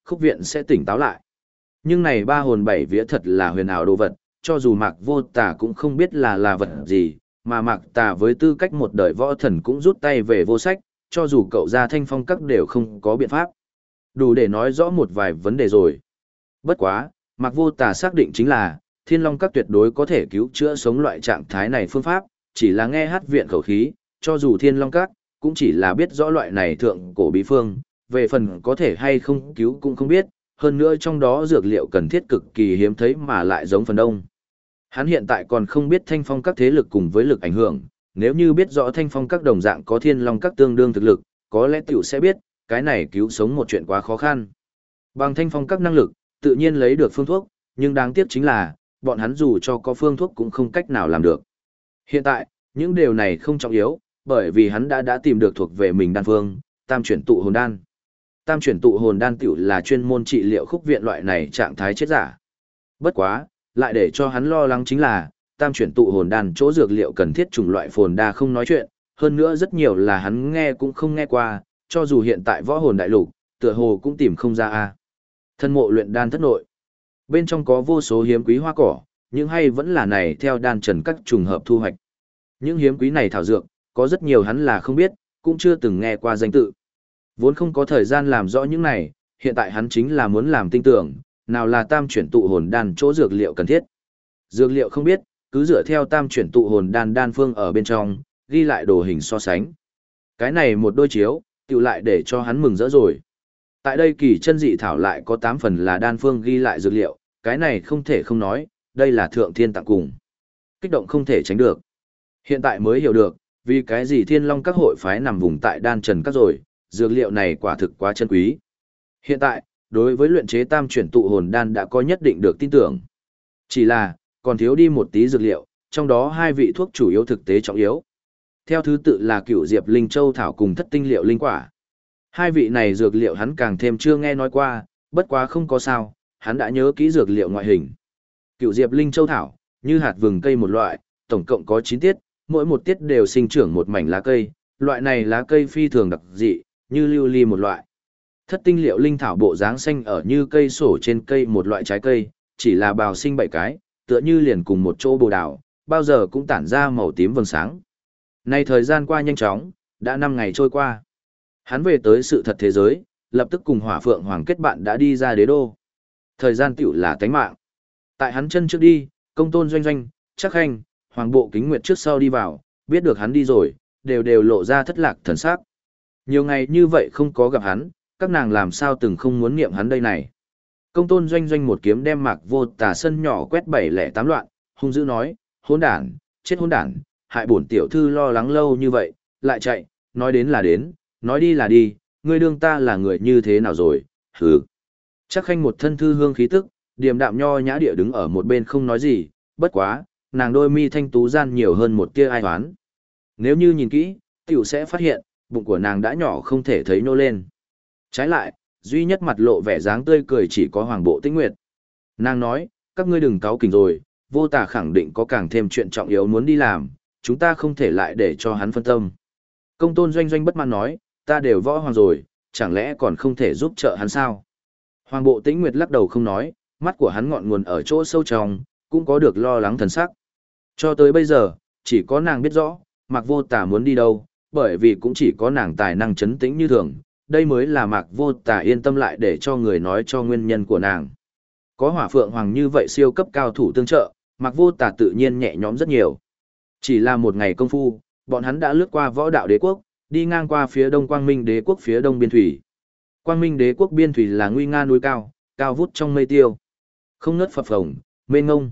khúc viện sẽ tỉnh táo lại. Nhưng này ba hồn bảy vía thật là huyền ảo đồ vật, cho dù Mạc Vô Tà cũng không biết là vật gì, mà Mạc Tà với tư cách một đời võ thần cũng rút tay về vô sách, cho dù cậu ra Thanh Phong các đều không có biện pháp. Đủ để nói rõ một vài vấn đề rồi. Bất quá, Mạc Vô Tà xác định chính là, Thiên Long các tuyệt đối có thể cứu chữa sống loại trạng thái này phương pháp, chỉ là nghe hát viện khẩu khí, cho dù Thiên Long các, cũng chỉ là biết rõ loại này thượng cổ bí phương, về phần có thể hay không cứu cũng không biết, hơn nữa trong đó dược liệu cần thiết cực kỳ hiếm thấy mà lại giống phần đông. Hắn hiện tại còn không biết Thanh Phong các thế lực cùng với lực ảnh hưởng, nếu như biết rõ Thanh Phong các đồng dạng có Thiên Long các tương đương thực lực, có lẽ tiểu sẽ biết, cái này cứu sống một chuyện quá khó khăn. Bằng Thanh Phong các năng lực, tự nhiên lấy được phương thuốc, nhưng đáng tiếc chính là, bọn hắn dù cho có phương thuốc cũng không cách nào làm được. Hiện tại, những điều này không trọng yếu, bởi vì hắn đã tìm được thuộc về mình đan phương, Tam chuyển tụ hồn đan. Tam chuyển tụ hồn đan tiểu là chuyên môn trị liệu khúc viện loại này trạng thái chết giả. Bất quá, lại để cho hắn lo lắng chính là, tam chuyển tụ hồn đan chỗ dược liệu cần thiết chủng loại phồn đa không nói chuyện, hơn nữa rất nhiều là hắn nghe cũng không nghe qua, cho dù hiện tại võ hồn đại lục, tựa hồ cũng tìm không ra a. Thân mộ luyện đan thất nội. Bên trong có vô số hiếm quý hoa cỏ, nhưng hay vẫn là này theo đan trần các trùng hợp thu hoạch. Những hiếm quý này thảo dược, có rất nhiều hắn là không biết, cũng chưa từng nghe qua danh tự. Vốn không có thời gian làm rõ những này, hiện tại hắn chính là muốn làm tinh tưởng, nào là tam chuyển tụ hồn đan chỗ dược liệu cần thiết. Dược liệu không biết, cứ dựa theo tam chuyển tụ hồn đan phương ở bên trong, ghi lại đồ hình so sánh. Cái này một đôi chiếu, tiểu lại để cho hắn mừng rỡ rồi. Tại đây kỳ chân dị thảo lại có 8 phần là đan phương ghi lại dược liệu, cái này không thể không nói, đây là thượng thiên tặng cùng. Kích động không thể tránh được. Hiện tại mới hiểu được, vì cái gì Thiên Long các hội phái nằm vùng tại đan trần các rồi, dược liệu này quả thực quá chân quý. Hiện tại, đối với luyện chế tam chuyển tụ hồn đan đã có nhất định được tin tưởng. Chỉ là, còn thiếu đi một tí dược liệu, trong đó hai vị thuốc chủ yếu thực tế trọng yếu. Theo thứ tự là Cửu Diệp Linh Châu thảo cùng Thất Tinh Liệu Linh Quả. Hai vị này dược liệu hắn càng thêm chưa nghe nói qua, bất quá không có sao, hắn đã nhớ kỹ dược liệu ngoại hình. Cửu Diệp Linh Châu thảo, như hạt vừng cây một loại, tổng cộng có 9 tiết, mỗi một tiết đều sinh trưởng một mảnh lá cây, loại này lá cây phi thường đặc dị, như lưu ly một loại. Thất Tinh Liệu Linh thảo bộ dáng xanh ở như cây sổ trên cây một loại trái cây, chỉ là bào sinh 7 cái, tựa như liền cùng một chỗ bồ đào, bao giờ cũng tản ra màu tím vầng sáng. Nay thời gian qua nhanh chóng, đã 5 ngày trôi qua. Hắn về tới sự thật thế giới, lập tức cùng Hỏa Phượng Hoàng kết bạn đã đi ra đế đô. Thời gian tiểu là tánh mạng. Tại hắn chân trước đi, Công Tôn Doanh Doanh, Chắc Khanh, Hoàng Bộ Kính Nguyệt trước sau đi vào, biết được hắn đi rồi, đều lộ ra thất lạc thần sắc. Nhiều ngày như vậy không có gặp hắn, các nàng làm sao từng không muốn niệm hắn đây này. Công Tôn Doanh Doanh một kiếm đem Mạc Vô Tà sân nhỏ quét 708 loạn, hung dữ nói, hỗn đản, chết hỗn đản, hại bổn tiểu thư lo lắng lâu như vậy, lại chạy, nói đến là đến, nói đi là đi, ngươi đương ta là người như thế nào rồi, hừ. Chắc Khanh một thân thư hương khí tức, điềm đạm nho nhã địa đứng ở một bên không nói gì, bất quá, nàng đôi mi thanh tú gian nhiều hơn một tia ai oán. Nếu như nhìn kỹ, tiểu sẽ phát hiện, bụng của nàng đã nhỏ không thể thấy nô lên. Trái lại, duy nhất mặt lộ vẻ dáng tươi cười chỉ có Hoàng Bộ Tĩnh Nguyệt. Nàng nói, các ngươi đừng cáu kỉnh rồi, Vô Tà khẳng định có càng thêm chuyện trọng yếu muốn đi làm, chúng ta không thể lại để cho hắn phân tâm. Công Tôn Doanh Doanh bất mãn nói, ta đều võ hoàng rồi, chẳng lẽ còn không thể giúp trợ hắn sao? Hoàng Bộ Tĩnh Nguyệt lắc đầu không nói, mắt của hắn ngọn nguồn ở chỗ sâu trong, cũng có được lo lắng thần sắc. Cho tới bây giờ, chỉ có nàng biết rõ, Mạc Vô Tà muốn đi đâu, bởi vì cũng chỉ có nàng tài năng chấn tĩnh như thường, đây mới là Mạc Vô Tà yên tâm lại để cho người nói cho nguyên nhân của nàng. Có Hỏa Phượng Hoàng như vậy siêu cấp cao thủ tương trợ, Mạc Vô Tà tự nhiên nhẹ nhõm rất nhiều. Chỉ là một ngày công phu, bọn hắn đã lướt qua Võ Đạo Đế quốc, đi ngang qua phía đông Quang Minh Đế quốc phía đông biên thủy. Quang Minh Đế quốc biên thủy là nguy nga núi cao, cao vút trong mây tiêu. Không ngớt phập phồng, mênh ngông.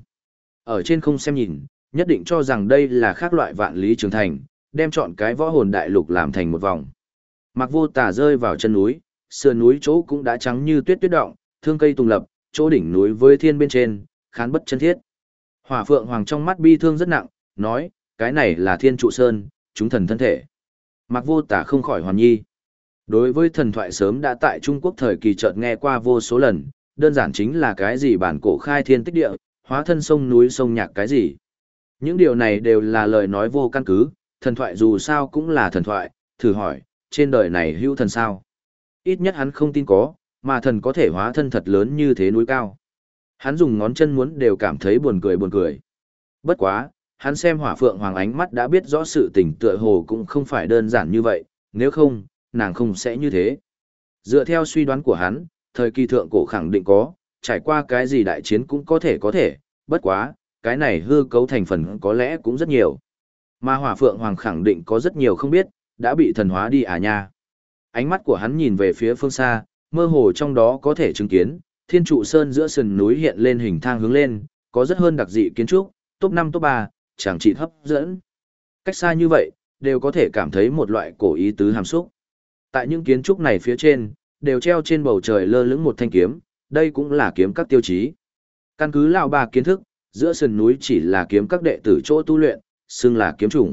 Ở trên không xem nhìn, nhất định cho rằng đây là khác loại vạn lý trường thành, đem chọn cái võ hồn đại lục làm thành một vòng. Mạc Vô Tà rơi vào chân núi, sườn núi chỗ cũng đã trắng như tuyết tuyết động, thương cây tùng lập, chỗ đỉnh núi với thiên bên trên, khán bất chân thiết. Hỏa Phượng Hoàng trong mắt bi thương rất nặng, nói, cái này là Thiên Trụ Sơn, chúng thần thân thể. Mạc Vô Tà không khỏi hoàn nhi. Đối với thần thoại sớm đã tại Trung Quốc thời kỳ chợt nghe qua vô số lần, đơn giản chính là cái gì bản cổ khai thiên tích địa, hóa thân sông núi sông nhạc cái gì. Những điều này đều là lời nói vô căn cứ, thần thoại dù sao cũng là thần thoại, thử hỏi, trên đời này hữu thần sao? Ít nhất hắn không tin có, mà thần có thể hóa thân thật lớn như thế núi cao. Hắn dùng ngón chân muốn đều cảm thấy buồn cười buồn cười. Bất quá, hắn xem Hỏa Phượng Hoàng ánh mắt đã biết rõ sự tình tựa hồ cũng không phải đơn giản như vậy, nếu không, nàng không sẽ như thế. Dựa theo suy đoán của hắn, thời kỳ thượng cổ khẳng định có, trải qua cái gì đại chiến cũng có thể, bất quá, cái này hư cấu thành phần có lẽ cũng rất nhiều. Mà Hỏa Phượng Hoàng khẳng định có rất nhiều không biết, đã bị thần hóa đi à nha. Ánh mắt của hắn nhìn về phía phương xa, mơ hồ trong đó có thể chứng kiến, Thiên Trụ Sơn giữa sườn núi hiện lên hình thang hướng lên, có rất hơn đặc dị kiến trúc, top 5 top 3, chẳng chỉ hấp dẫn. Cách xa như vậy, đều có thể cảm thấy một loại cổ ý tứ hàm xúc. Tại những kiến trúc này phía trên, đều treo trên bầu trời lơ lửng một thanh kiếm, đây cũng là kiếm các tiêu chí. Căn cứ lão bà kiến thức, giữa sườn núi chỉ là kiếm các đệ tử chỗ tu luyện, xưng là kiếm chủng.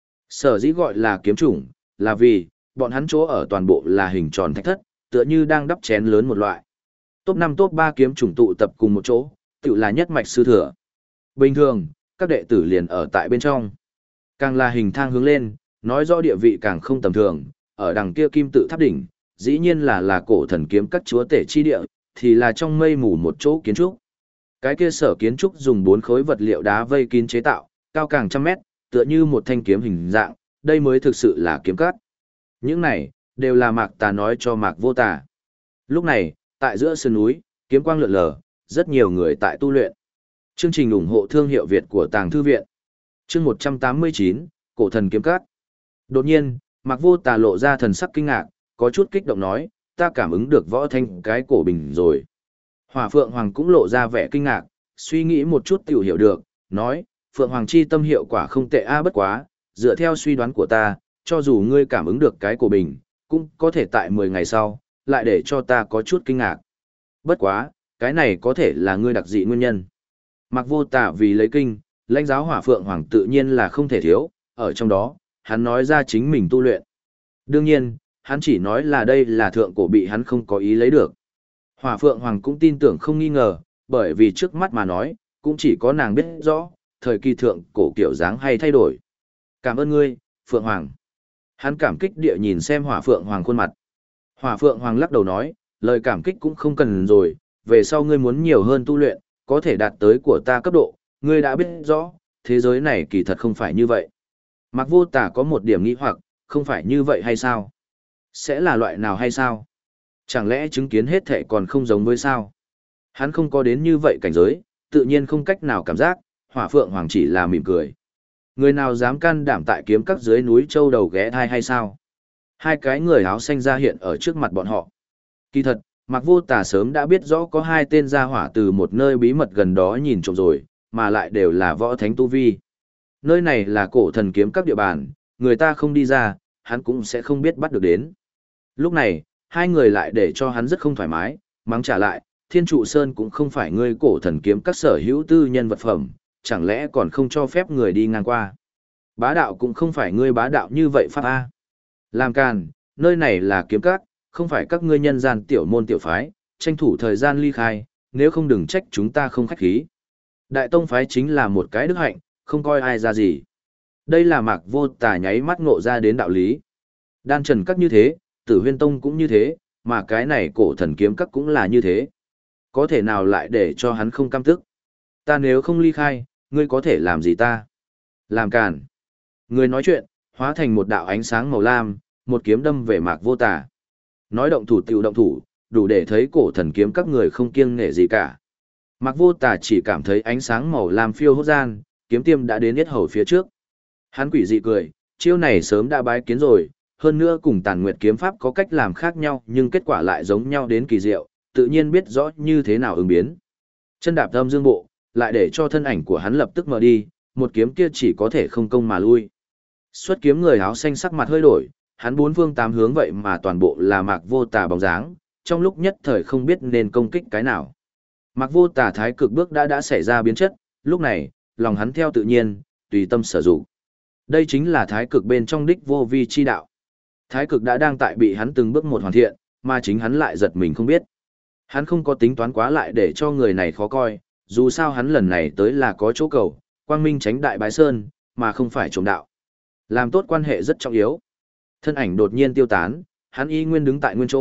Sở dĩ gọi là kiếm chủng, là vì, bọn hắn chỗ ở toàn bộ là hình tròn thạch thất, tựa như đang đắp chén lớn một loại. Top 5 top 3 kiếm chủng tụ tập cùng một chỗ, tự là nhất mạch sư thừa. Bình thường, các đệ tử liền ở tại bên trong. Càng là hình thang hướng lên, nói rõ địa vị càng không tầm thường, ở đằng kia kim tự tháp đỉnh, dĩ nhiên là cổ thần kiếm các chúa tể chi địa, thì là trong mây mù một chỗ kiến trúc. Cái kia sở kiến trúc dùng 4 khối vật liệu đá vây kín chế tạo, cao càng trăm mét, tựa như một thanh kiếm hình dạng, đây mới thực sự là kiếm cắt. Những này, đều là Mạc Tà nói cho Mạc Vô Tà. Lúc này, tại giữa sườn núi, kiếm quang lượn lờ, rất nhiều người tại tu luyện. Chương trình ủng hộ thương hiệu Việt của Tàng Thư Viện. Chương 189, Cổ thần kiếm cắt. Đột nhiên, Mạc Vô Tà lộ ra thần sắc kinh ngạc, có chút kích động nói, ta cảm ứng được võ thanh cái cổ bình rồi. Hỏa Phượng Hoàng cũng lộ ra vẻ kinh ngạc, suy nghĩ một chút tiểu hiểu được, nói, Phượng Hoàng chi tâm hiệu quả không tệ a bất quá, dựa theo suy đoán của ta, cho dù ngươi cảm ứng được cái cổ bình, cũng có thể tại 10 ngày sau, lại để cho ta có chút kinh ngạc. Bất quá, cái này có thể là ngươi đặc dị nguyên nhân. Mạc Vô Tà vì lấy kinh, lãnh giáo Hỏa Phượng Hoàng tự nhiên là không thể thiếu, ở trong đó, hắn nói ra chính mình tu luyện. Đương nhiên, hắn chỉ nói là đây là thượng cổ bị hắn không có ý lấy được. Hỏa Phượng Hoàng cũng tin tưởng không nghi ngờ, bởi vì trước mắt mà nói, cũng chỉ có nàng biết rõ, thời kỳ thượng cổ kiểu dáng hay thay đổi. Cảm ơn ngươi, Phượng Hoàng. Hắn cảm kích địa nhìn xem Hỏa Phượng Hoàng khuôn mặt. Hỏa Phượng Hoàng lắc đầu nói, lời cảm kích cũng không cần rồi, về sau ngươi muốn nhiều hơn tu luyện, có thể đạt tới của ta cấp độ, ngươi đã biết rõ, thế giới này kỳ thật không phải như vậy. Mạc Vô Tà có một điểm nghi hoặc, không phải như vậy hay sao? Sẽ là loại nào hay sao? Chẳng lẽ chứng kiến hết thảy còn không giống với sao? Hắn không có đến như vậy cảnh giới, tự nhiên không cách nào cảm giác, Hỏa Phượng Hoàng chỉ là mỉm cười. Người nào dám can đảm tại kiếm các dưới núi châu đầu ghé thai hay sao? Hai cái người áo xanh ra hiện ở trước mặt bọn họ. Kỳ thật, Mạc Vô Tà sớm đã biết rõ có hai tên gia hỏa từ một nơi bí mật gần đó nhìn trộm rồi, mà lại đều là võ thánh tu vi. Nơi này là cổ thần kiếm các địa bàn, người ta không đi ra, hắn cũng sẽ không biết bắt được đến. Lúc này, hai người lại để cho hắn rất không thoải mái, mắng trả lại, Thiên Trụ Sơn cũng không phải ngươi cổ thần kiếm các sở hữu tư nhân vật phẩm, chẳng lẽ còn không cho phép người đi ngang qua. Bá đạo cũng không phải ngươi bá đạo như vậy pháp A. Làm càn, nơi này là kiếm các, không phải các ngươi nhân gian tiểu môn tiểu phái, tranh thủ thời gian ly khai, nếu không đừng trách chúng ta không khách khí. Đại tông phái chính là một cái đức hạnh, không coi ai ra gì. Đây là Mạc Vô Tà nháy mắt ngộ ra đến đạo lý. Đan Trần các như thế, Tử Huyên Tông cũng như thế, mà cái này cổ thần kiếm các cũng là như thế. Có thể nào lại để cho hắn không cam tức? Ta nếu không ly khai, ngươi có thể làm gì ta? Làm càn. Người nói chuyện, hóa thành một đạo ánh sáng màu lam, một kiếm đâm về Mạc Vô Tà. Nói động thủ tiểu động thủ, đủ để thấy cổ thần kiếm các người không kiêng nể gì cả. Mạc Vô Tà chỉ cảm thấy ánh sáng màu lam phiêu hốt gian, kiếm tiêm đã đến yết hầu phía trước. Hắn quỷ dị cười, chiêu này sớm đã bái kiến rồi, hơn nữa cùng Tàn Nguyệt kiếm pháp có cách làm khác nhau nhưng kết quả lại giống nhau đến kỳ diệu, tự nhiên biết rõ như thế nào ứng biến. Chân đạp âm dương bộ, lại để cho thân ảnh của hắn lập tức mở đi, một kiếm kia chỉ có thể không công mà lui. Xuất kiếm người áo xanh sắc mặt hơi đổi, hắn bốn phương tám hướng vậy mà toàn bộ là Mạc Vô Tà bóng dáng, trong lúc nhất thời không biết nên công kích cái nào. Mạc Vô Tà thái cực bước đã xảy ra biến chất, lúc này, lòng hắn theo tự nhiên, tùy tâm sở dụng. Đây chính là thái cực bên trong đích vô vi chi đạo. Thái cực đã đang tại bị hắn từng bước một hoàn thiện, mà chính hắn lại giật mình không biết. Hắn không có tính toán quá lại để cho người này khó coi, dù sao hắn lần này tới là có chỗ cầu, quang minh tránh đại bái sơn, mà không phải trộm đạo. Làm tốt quan hệ rất trọng yếu. Thân ảnh đột nhiên tiêu tán, hắn y nguyên đứng tại nguyên chỗ,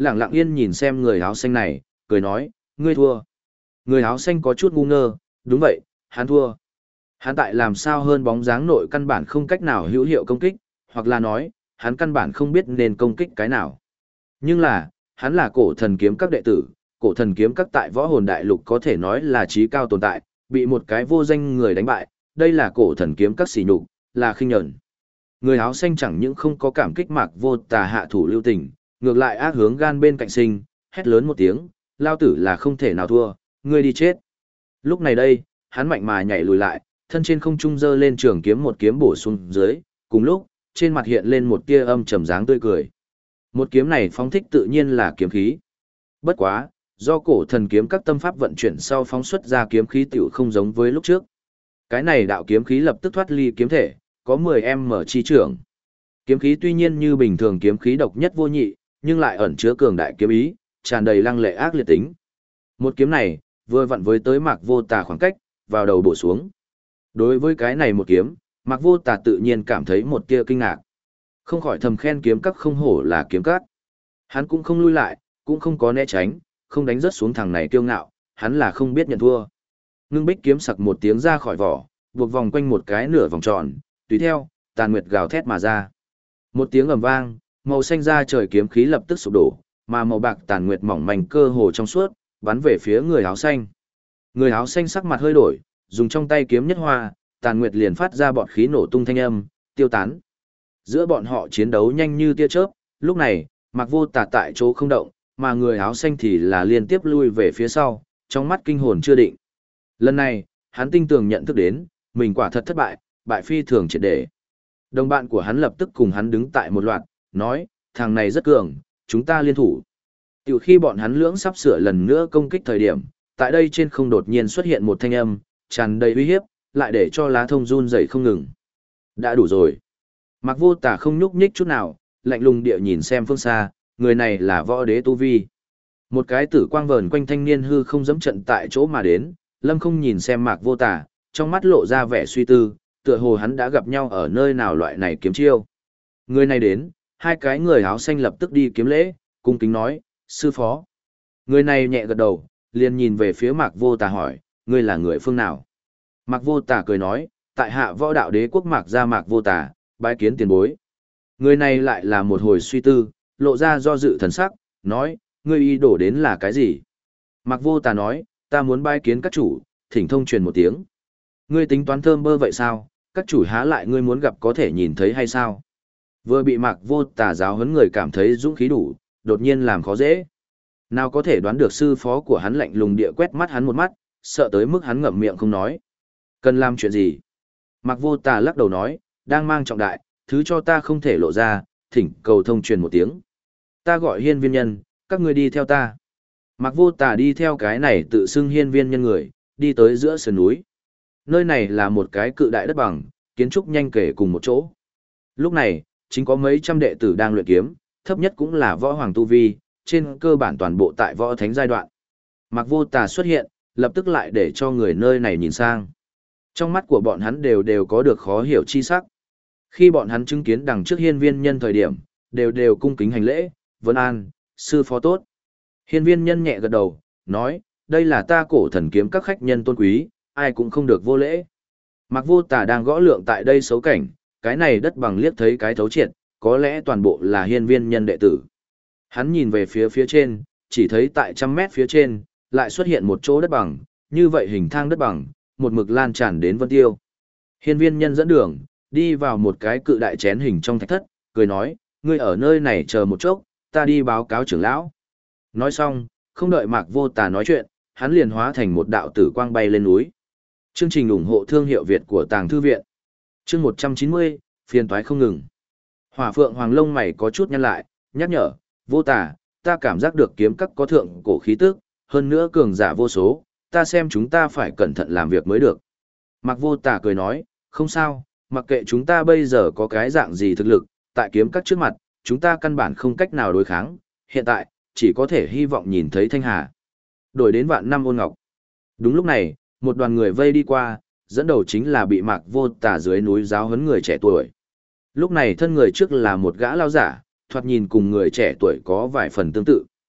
lặng lặng yên nhìn xem người áo xanh này, cười nói, ngươi thua. Người áo xanh có chút ngu ngơ, đúng vậy, hắn thua. Hắn tại làm sao hơn bóng dáng nội căn bản không cách nào hữu hiệu công kích, hoặc là nói, hắn căn bản không biết nên công kích cái nào. Nhưng là, hắn là cổ thần kiếm các đệ tử, cổ thần kiếm các tại võ hồn đại lục có thể nói là trí cao tồn tại, bị một cái vô danh người đánh bại, đây là cổ thần kiếm các sỉ nhục, là khinh nhẫn. Người áo xanh chẳng những không có cảm kích Mạc Vô Tà hạ thủ lưu tình, ngược lại ác hướng gan bên cạnh sinh, hét lớn một tiếng, lao tử là không thể nào thua, ngươi đi chết. Lúc này đây, hắn mạnh mà nhảy lùi lại, thân trên không trung giơ lên trường kiếm một kiếm bổ xuống dưới, cùng lúc, trên mặt hiện lên một tia âm trầm dáng tươi cười. Một kiếm này phóng thích tự nhiên là kiếm khí. Bất quá, do cổ thần kiếm các tâm pháp vận chuyển sau phóng xuất ra kiếm khí tiểu không giống với lúc trước. Cái này đạo kiếm khí lập tức thoát ly kiếm thể, có 10m chi trưởng. Kiếm khí tuy nhiên như bình thường kiếm khí độc nhất vô nhị, nhưng lại ẩn chứa cường đại kiếm ý, tràn đầy lăng lệ ác liệt tính. Một kiếm này, vừa vặn với tới Mạc Vô Tà khoảng cách, vào đầu bổ xuống. Đối với cái này một kiếm, Mạc Vô Tà tự nhiên cảm thấy một tia kinh ngạc. Không khỏi thầm khen kiếm các không hổ là kiếm các. Hắn cũng không lui lại, cũng không có né tránh, không đánh rớt xuống thằng này kiêu ngạo, hắn là không biết nhận thua. Ngưng bích kiếm sặc một tiếng ra khỏi vỏ, buộc vòng quanh một cái nửa vòng tròn, tùy theo, tàn nguyệt gào thét mà ra. Một tiếng ầm vang, màu xanh da trời kiếm khí lập tức sụp đổ, mà màu bạc tàn nguyệt mỏng manh cơ hồ trong suốt, bắn về phía người áo xanh. Người áo xanh sắc mặt hơi đổi, dùng trong tay kiếm nhất hoa, tàn nguyệt liền phát ra bọt khí nổ tung thanh âm, tiêu tán. Giữa bọn họ chiến đấu nhanh như tia chớp, lúc này, Mạc Vô Tà tại chỗ không động, mà người áo xanh thì là liên tiếp lui về phía sau, trong mắt kinh hồn chưa định. Lần này, hắn tinh tường nhận thức đến, mình quả thật thất bại, bại phi thường triệt để. Đồng bạn của hắn lập tức cùng hắn đứng tại một loạt, nói, thằng này rất cường, chúng ta liên thủ. Tiểu khi bọn hắn lưỡng sắp sửa lần nữa công kích thời điểm, tại đây trên không đột nhiên xuất hiện một thanh âm, tràn đầy uy hiếp, lại để cho lá thông run rẩy không ngừng. Đã đủ rồi. Mạc Vô Tà không nhúc nhích chút nào, lạnh lùng địa nhìn xem phương xa, người này là võ đế tu vi. Một cái tử quang vờn quanh thanh niên hư không dẫm trận tại chỗ mà đến, Lâm không nhìn xem Mạc Vô Tà, trong mắt lộ ra vẻ suy tư, tựa hồ hắn đã gặp nhau ở nơi nào loại này kiếm chiêu. Người này đến, hai cái người áo xanh lập tức đi kiếm lễ, cung kính nói, sư phó. Người này nhẹ gật đầu, liền nhìn về phía Mạc Vô Tà hỏi, ngươi là người phương nào? Mạc Vô Tà cười nói, tại hạ võ đạo đế quốc Mạc gia Mạc Vô Tà, bái kiến tiền bối. Người này lại là một hồi suy tư, lộ ra do dự thần sắc, nói, ngươi ý đổ đến là cái gì? Mạc Vô Tà nói, ta muốn bái kiến các chủ, thỉnh thông truyền một tiếng. Ngươi tính toán thơm bơ vậy sao? Các chủ há lại ngươi muốn gặp có thể nhìn thấy hay sao? Vừa bị Mạc Vô Tà giáo huấn người cảm thấy dũng khí đủ, đột nhiên làm khó dễ. Nào có thể đoán được sư phó của hắn lạnh lùng địa quét mắt hắn một mắt, sợ tới mức hắn ngậm miệng không nói. Cần làm chuyện gì? Mạc Vô Tà lắc đầu nói, đang mang trọng đại, thứ cho ta không thể lộ ra, thỉnh cầu thông truyền một tiếng. Ta gọi hiên viên nhân, các ngươi đi theo ta. Mạc Vô Tà đi theo cái này tự xưng hiên viên nhân người, đi tới giữa sườn núi. Nơi này là một cái cự đại đất bằng, kiến trúc nhanh kể cùng một chỗ. Lúc này, chính có mấy trăm đệ tử đang luyện kiếm, thấp nhất cũng là võ hoàng tu vi, trên cơ bản toàn bộ tại võ thánh giai đoạn. Mạc Vô Tà xuất hiện, lập tức lại để cho người nơi này nhìn sang. Trong mắt của bọn hắn đều có được khó hiểu chi sắc. Khi bọn hắn chứng kiến đằng trước hiên viên nhân thời điểm, đều cung kính hành lễ, vân an, sư phó tốt. Hiên viên nhân nhẹ gật đầu, nói, đây là ta cổ thần kiếm các khách nhân tôn quý, ai cũng không được vô lễ. Mạc Vô Tà đang gõ lượng tại đây xấu cảnh, cái này đất bằng liếc thấy cái thấu triệt, có lẽ toàn bộ là hiên viên nhân đệ tử. Hắn nhìn về phía trên, chỉ thấy tại 100 mét phía trên, lại xuất hiện một chỗ đất bằng, như vậy hình thang đất bằng, một mực lan tràn đến Vân Tiêu. Hiên viên nhân dẫn đường, đi vào một cái cự đại chén hình trong thạch thất, cười nói, ngươi ở nơi này chờ một chốc, ta đi báo cáo trưởng lão. Nói xong, không đợi Mạc Vô Tà nói chuyện, hắn liền hóa thành một đạo tử quang bay lên núi. Chương trình ủng hộ thương hiệu Việt của Tàng Thư Viện. Chương 190, phiền toái không ngừng. Hỏa Phượng Hoàng lông mày có chút nhăn lại, nhắc nhở, Vô Tà, ta cảm giác được kiếm các có thượng cổ khí tức, hơn nữa cường giả vô số, ta xem chúng ta phải cẩn thận làm việc mới được. Mạc Vô Tà cười nói, không sao, mặc kệ chúng ta bây giờ có cái dạng gì thực lực, tại kiếm các trước mặt, chúng ta căn bản không cách nào đối kháng, hiện tại, chỉ có thể hy vọng nhìn thấy Thanh Hà. Đổi đến vạn năm ôn ngọc. Đúng lúc này, một đoàn người vây đi qua, dẫn đầu chính là bị Mạc Vô Tà dưới núi giáo huấn người trẻ tuổi. Lúc này thân người trước là một gã lao giả, thoạt nhìn cùng người trẻ tuổi có vài phần tương tự,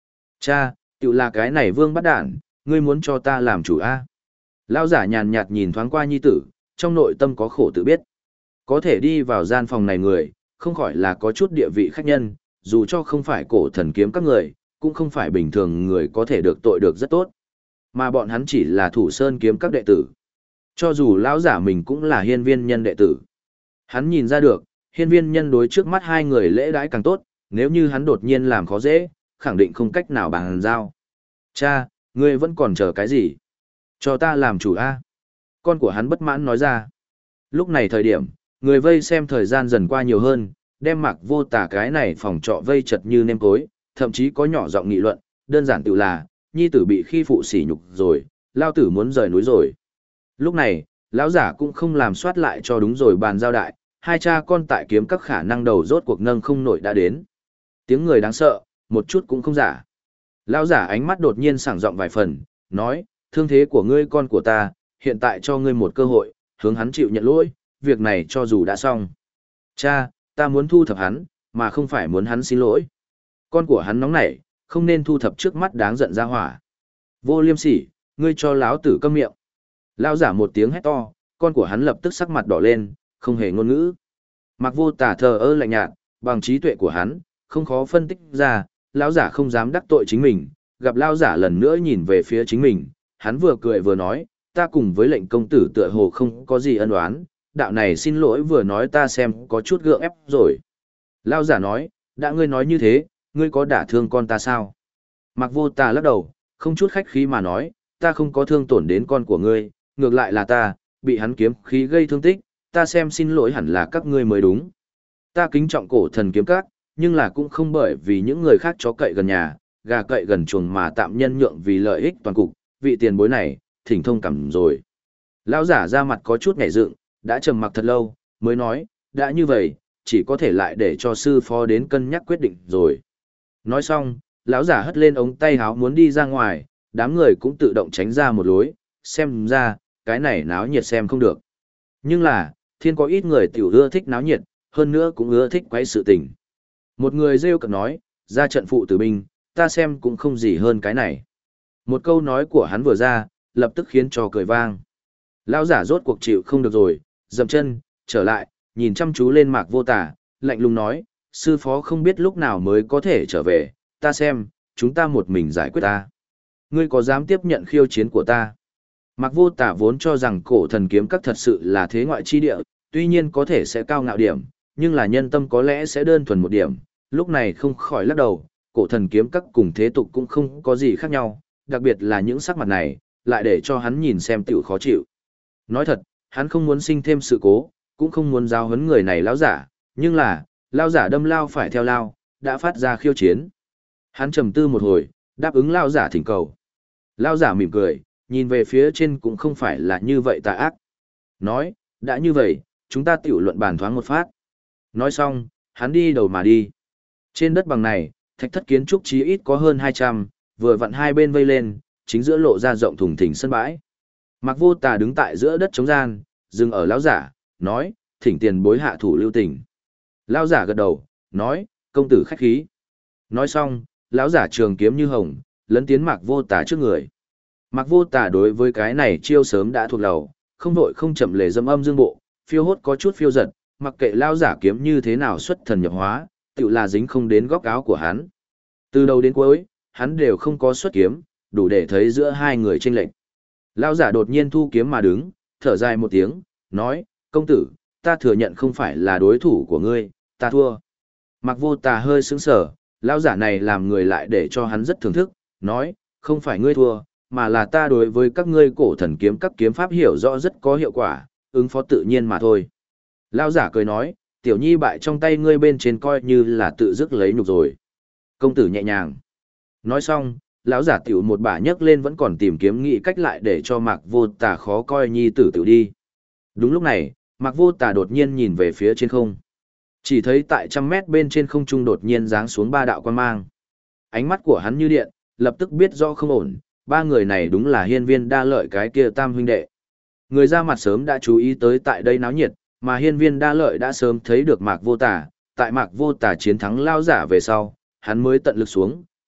Cha, tự là cái này vương bắt đản, ngươi muốn cho ta làm chủ a? Lão giả nhàn nhạt nhìn thoáng qua nhi tử, trong nội tâm có khổ tự biết. Có thể đi vào gian phòng này người, không khỏi là có chút địa vị khách nhân, dù cho không phải cổ thần kiếm các người, cũng không phải bình thường người có thể được tội được rất tốt. Mà bọn hắn chỉ là thủ sơn kiếm các đệ tử. Cho dù lão giả mình cũng là hiên viên nhân đệ tử. Hắn nhìn ra được, hiên viên nhân đối trước mắt hai người lễ đãi càng tốt, nếu như hắn đột nhiên làm khó dễ, khẳng định không cách nào bàn giao. Cha, ngươi vẫn còn chờ cái gì? Cho ta làm chủ a. Con của hắn bất mãn nói ra. Lúc này thời điểm, người vây xem thời gian dần qua nhiều hơn, đem Mạc Vô Tà cái này phòng trọ vây chật như nêm cối, thậm chí có nhỏ giọng nghị luận, đơn giản tự là, nhi tử bị khi phụ sỉ nhục rồi, lao tử muốn rời núi rồi. Lúc này, lão giả cũng không làm soát lại cho đúng rồi bàn giao đại, hai cha con tại kiếm các khả năng đầu rốt cuộc nâng không nổi đã đến. Tiếng người đáng sợ, một chút cũng không giả. Lão giả ánh mắt đột nhiên sảng giọng vài phần, nói, thương thế của ngươi con của ta, hiện tại cho ngươi một cơ hội, hướng hắn chịu nhận lỗi, việc này cho dù đã xong. Cha, ta muốn thu thập hắn, mà không phải muốn hắn xin lỗi. Con của hắn nóng nảy, không nên thu thập trước mắt đáng giận ra hỏa. Vô liêm sỉ, ngươi cho lão tử câm miệng. Lão giả một tiếng hét to, con của hắn lập tức sắc mặt đỏ lên, không hề ngôn ngữ. Mạc Vô Tà thờ ơ lạnh nhạt, bằng trí tuệ của hắn, không khó phân tích ra, lão giả không dám đắc tội chính mình, gặp lão giả lần nữa nhìn về phía chính mình, hắn vừa cười vừa nói, ta cùng với lệnh công tử tựa hồ không có gì ân oán, đạo này xin lỗi vừa nói ta xem có chút gượng ép rồi. Lão giả nói, đã ngươi nói như thế, ngươi có đả thương con ta sao? Mạc Vô Tà lắc đầu, không chút khách khí mà nói, ta không có thương tổn đến con của ngươi, ngược lại là ta, bị hắn kiếm khí gây thương tích, ta xem xin lỗi hẳn là các ngươi mới đúng. Ta kính trọng cổ thần kiếm các, nhưng là cũng không bởi vì những người khác chó cậy gần nhà, gà cậy gần chuồng mà tạm nhân nhượng vì lợi ích toàn cục, vị tiền bối này, thỉnh thông cảm rồi. Lão giả ra mặt có chút nhảy dựng, đã trầm mặc thật lâu, mới nói, đã như vậy, chỉ có thể lại để cho sư phó đến cân nhắc quyết định rồi. Nói xong, lão giả hất lên ống tay háo muốn đi ra ngoài, đám người cũng tự động tránh ra một lối, xem ra, cái này náo nhiệt xem không được. Nhưng là, thiên có ít người tiểu ưa thích náo nhiệt, hơn nữa cũng ưa thích quấy sự tình. Một người rêu cợt nói, ra trận phụ tử binh, ta xem cũng không gì hơn cái này. Một câu nói của hắn vừa ra, lập tức khiến cho cười vang. Lão giả rốt cuộc chịu không được rồi, dậm chân, trở lại, nhìn chăm chú lên Mạc Vô Tà, lạnh lùng nói, sư phó không biết lúc nào mới có thể trở về, ta xem, chúng ta một mình giải quyết ta. Ngươi có dám tiếp nhận khiêu chiến của ta? Mạc Vô Tà vốn cho rằng cổ thần kiếm các thật sự là thế ngoại chi địa, tuy nhiên có thể sẽ cao ngạo điểm, nhưng là nhân tâm có lẽ sẽ đơn thuần một điểm, lúc này không khỏi lắc đầu, cổ thần kiếm các cùng thế tục cũng không có gì khác nhau, đặc biệt là những sắc mặt này, lại để cho hắn nhìn xem tiểu khó chịu. Nói thật, hắn không muốn sinh thêm sự cố, cũng không muốn giáo huấn người này lão giả, nhưng là, lão giả đâm lao phải theo lao, đã phát ra khiêu chiến. Hắn trầm tư một hồi, đáp ứng lão giả thỉnh cầu. Lão giả mỉm cười, nhìn về phía trên cũng không phải là như vậy tà ác. Nói, đã như vậy, chúng ta tiểu luận bàn thoáng một phát. Nói xong, hắn đi đầu mà đi. Trên đất bằng này, thạch thất kiến trúc chí ít có hơn 200, vừa vặn hai bên vây lên, chính giữa lộ ra rộng thùng thình sân bãi. Mạc Vô Tà đứng tại giữa đất trống gian, dừng ở lão giả, nói, thỉnh tiền bối hạ thủ lưu tình. Lão giả gật đầu, nói, công tử khách khí. Nói xong, lão giả trường kiếm như hồng, lấn tiến Mạc Vô Tà trước người. Mạc Vô Tà đối với cái này chiêu sớm đã thuộc lầu, không vội không chậm lề dâm âm dương bộ, phiêu hốt có chút phiêu giật, mặc kệ lão giả kiếm như thế nào xuất thần nhập hóa, tự là dính không đến góc áo của hắn. Từ đầu đến cuối, hắn đều không có xuất kiếm, đủ để thấy giữa hai người chênh lệch. Lão giả đột nhiên thu kiếm mà đứng, thở dài một tiếng, nói, công tử, ta thừa nhận không phải là đối thủ của ngươi, ta thua. Mạc Vô Tà hơi sững sờ, lão giả này làm người lại để cho hắn rất thưởng thức, nói, không phải ngươi thua, mà là ta đối với các ngươi cổ thần kiếm các kiếm pháp hiểu rõ rất có hiệu quả, ứng phó tự nhiên mà thôi. Lão giả cười nói, tiểu nhi bại trong tay ngươi bên trên coi như là tự dứt lấy nhục rồi. Công tử nhẹ nhàng. Nói xong, lão giả tiểu một bả nhấc lên vẫn còn tìm kiếm nghĩ cách lại để cho Mạc Vô Tà khó coi nhi tử tiểu đi. Đúng lúc này, Mạc Vô Tà đột nhiên nhìn về phía trên không. Chỉ thấy tại 100 mét bên trên không trung đột nhiên giáng xuống ba đạo quan mang. Ánh mắt của hắn như điện, lập tức biết rõ không ổn, ba người này đúng là hiên viên đa lợi cái kia tam huynh đệ. Người ra mặt sớm đã chú ý tới tại đây náo nhiệt, mà hiên viên đa lợi đã sớm thấy được Mạc Vô Tà, tại Mạc Vô Tà chiến thắng lao giả về sau, hắn mới tận lực xuống,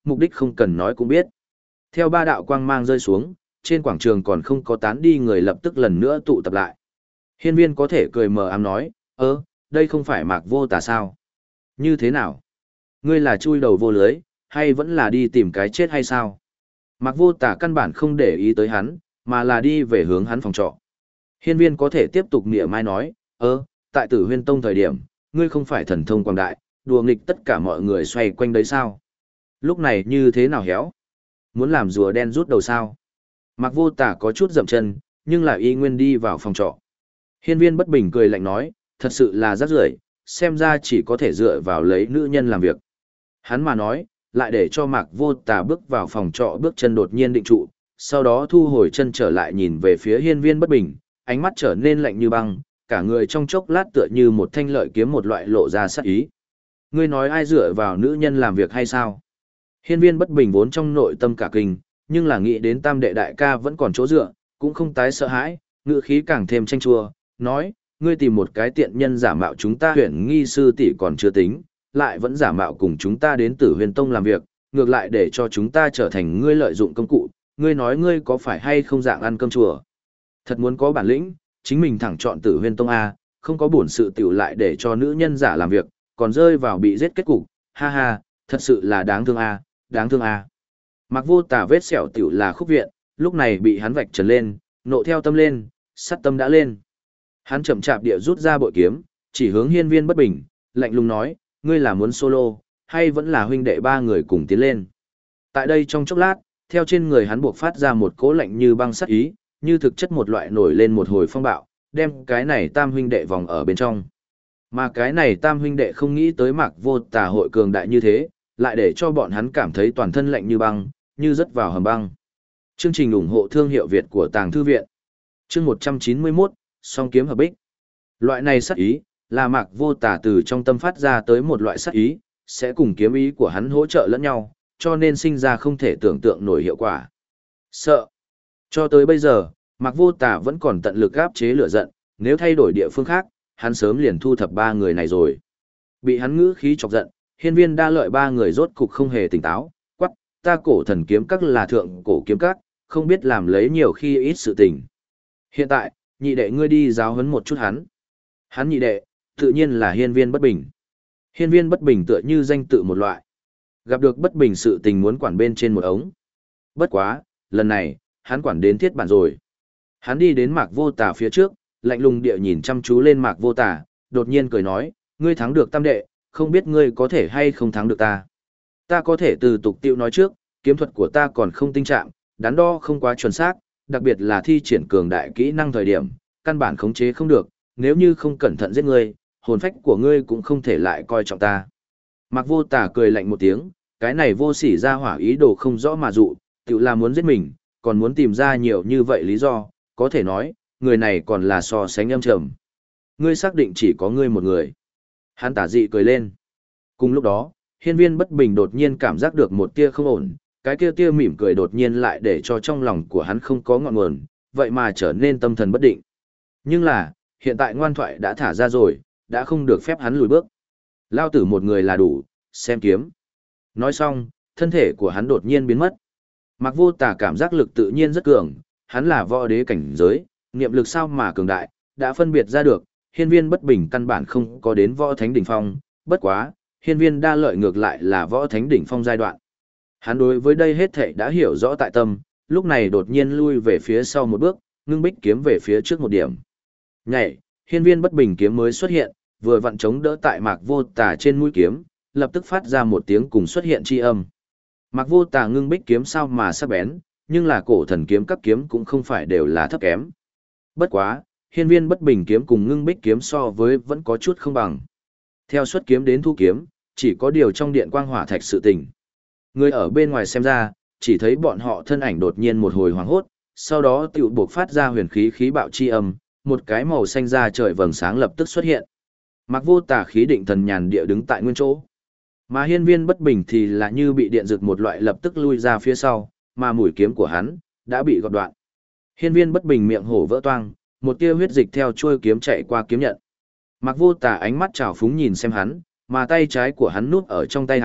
mục đích không cần nói cũng biết. Theo ba đạo quang mang rơi xuống, trên quảng trường còn không có tán đi người lập tức lần nữa tụ tập lại. Hiên viên có thể cười mờ ám nói, đây không phải Mạc Vô Tà sao? Như thế nào? Ngươi là chui đầu vô lưới, hay vẫn là đi tìm cái chết hay sao? Mạc Vô Tà căn bản không để ý tới hắn, mà là đi về hướng hắn phòng trọ. Hiên viên có thể tiếp tục mỉa mai nói, tại Tử Huyên Tông thời điểm, ngươi không phải thần thông quảng đại, đùa nghịch tất cả mọi người xoay quanh đấy sao? Lúc này như thế nào héo? Muốn làm rùa đen rút đầu sao? Mạc Vô Tà có chút dậm chân, nhưng lại y nguyên đi vào phòng trọ. Hiên viên bất bình cười lạnh nói, thật sự là rác rưởi, xem ra chỉ có thể dựa vào lấy nữ nhân làm việc. Hắn mà nói, lại để cho Mạc Vô Tà bước vào phòng trọ bước chân đột nhiên định trụ, sau đó thu hồi chân trở lại nhìn về phía hiên viên bất bình, ánh mắt trở nên lạnh như băng, cả người trong chốc lát tựa như một thanh lợi kiếm một loại lộ ra sát ý. Ngươi nói ai dựa vào nữ nhân làm việc hay sao? Hiên viên bất bình vốn trong nội tâm cả kinh, nhưng là nghĩ đến tam đệ đại ca vẫn còn chỗ dựa, cũng không tái sợ hãi, ngữ khí càng thêm chanh chua, nói, ngươi tìm một cái tiện nhân giả mạo chúng ta huyện nghi sư tỷ còn chưa tính, lại vẫn giả mạo cùng chúng ta đến Tử Huyền Tông làm việc, ngược lại để cho chúng ta trở thành ngươi lợi dụng công cụ, ngươi nói ngươi có phải hay không dạng ăn cơm chùa. Thật muốn có bản lĩnh, chính mình thẳng chọn Tử Huyền Tông A, không có bổn sự tiểu lại để cho nữ nhân giả làm việc, còn rơi vào bị giết kết cục, ha ha, thật sự là đáng thương A, đáng thương A. Mạc Vô Tà vết sẹo tiểu là khúc viện, lúc này bị hắn vạch trần lên, nộ theo tâm lên, sát tâm đã lên. Hắn chậm chạp địa rút ra bội kiếm, chỉ hướng hiên viên bất bình, lạnh lùng nói, ngươi là muốn solo, hay vẫn là huynh đệ ba người cùng tiến lên. Tại đây trong chốc lát, theo trên người hắn buộc phát ra một cỗ lạnh như băng sắt ý, như thực chất một loại nổi lên một hồi phong bạo, đem cái này tam huynh đệ vòng ở bên trong. Mà cái này tam huynh đệ không nghĩ tới Mạc Vô Tà hội cường đại như thế, lại để cho bọn hắn cảm thấy toàn thân lạnh như băng, như rớt vào hầm băng. Chương trình ủng hộ thương hiệu Việt của Tàng Thư Viện. Chương 191, song kiếm hợp bích. Loại này sát ý, là Mạc Vô Tà từ trong tâm phát ra tới một loại sát ý, sẽ cùng kiếm ý của hắn hỗ trợ lẫn nhau, cho nên sinh ra không thể tưởng tượng nổi hiệu quả. Sợ. Cho tới bây giờ, Mạc Vô Tà vẫn còn tận lực áp chế lửa giận, nếu thay đổi địa phương khác, hắn sớm liền thu thập ba người này rồi. Bị hắn ngữ khí chọc giận, hiên viên đa lợi ba người rốt cục không hề tỉnh táo, quắc, ta cổ thần kiếm các là thượng cổ kiếm các, không biết làm lấy nhiều khi ít sự tình. Hiện tại, nhị đệ ngươi đi giáo huấn một chút hắn. Hắn nhị đệ, tự nhiên là hiên viên bất bình. Hiên viên bất bình tựa như danh tự một loại. Gặp được bất bình sự tình muốn quản bên trên một ống. Bất quá, lần này, hắn quản đến thiết bản rồi. Hắn đi đến Mạc Vô Tà phía trước, lạnh lùng địa nhìn chăm chú lên Mạc Vô Tà, đột nhiên cười nói, ngươi thắng được tam đệ, không biết ngươi có thể hay không thắng được ta. Ta có thể từ tục tiệu nói trước, kiếm thuật của ta còn không tinh trạng, đắn đo không quá chuẩn xác, đặc biệt là thi triển cường đại kỹ năng thời điểm, căn bản khống chế không được, nếu như không cẩn thận giết ngươi, hồn phách của ngươi cũng không thể lại coi trọng ta. Mạc Vô Tà cười lạnh một tiếng, cái này vô sỉ ra hỏa ý đồ không rõ mà dụ, tự là muốn giết mình, còn muốn tìm ra nhiều như vậy lý do, có thể nói, người này còn là so sánh âm trầm. Ngươi xác định chỉ có ngươi một người. Hắn tả dị cười lên. Cùng lúc đó, hiên viên bất bình đột nhiên cảm giác được một tia không ổn, cái kia tia mỉm cười đột nhiên lại để cho trong lòng của hắn không có ngọn nguồn, vậy mà trở nên tâm thần bất định. Nhưng là, hiện tại ngoan thoại đã thả ra rồi, đã không được phép hắn lùi bước. Lao tử một người là đủ, xem kiếm. Nói xong, thân thể của hắn đột nhiên biến mất. Mạc Vô Tà cảm giác lực tự nhiên rất cường, hắn là võ đế cảnh giới, niệm lực sao mà cường đại, đã phân biệt ra được, hiên viên bất bình căn bản không có đến võ thánh đỉnh phong, bất quá, hiên viên đa lợi ngược lại là võ thánh đỉnh phong giai đoạn. Hắn đối với đây hết thảy đã hiểu rõ tại tâm, lúc này đột nhiên lui về phía sau một bước, ngưng bích kiếm về phía trước một điểm. Nhảy, hiên viên bất bình kiếm mới xuất hiện, vừa vặn chống đỡ tại Mạc Vô Tà trên mũi kiếm, lập tức phát ra một tiếng cùng xuất hiện chi âm. Mạc Vô Tà ngưng bích kiếm sao mà sắc bén, nhưng là cổ thần kiếm các kiếm cũng không phải đều là thấp kém. Bất quá, hiên viên bất bình kiếm cùng ngưng bích kiếm so với vẫn có chút không bằng. Theo xuất kiếm đến thu kiếm, chỉ có điều trong điện quang hỏa thạch sự tình. Người ở bên ngoài xem ra, chỉ thấy bọn họ thân ảnh đột nhiên một hồi hoảng hốt, sau đó tiểu buộc phát ra huyền khí khí bạo chi âm, một cái màu xanh da trời vầng sáng lập tức xuất hiện. Mạc Vô Tà khí định thần nhàn địa đứng tại nguyên chỗ. Mà hiên viên bất bình thì là như bị điện giật một loại lập tức lui ra phía sau, mà mũi kiếm của hắn đã bị gọt đoạn. Hiên viên bất bình miệng hổ vỡ toang, một tia huyết dịch theo chuôi kiếm chạy qua kiếm nhận. Mạc Vô Tà ánh mắt trào phúng nhìn xem hắn, mà tay trái của hắn núp ở trong tay áo,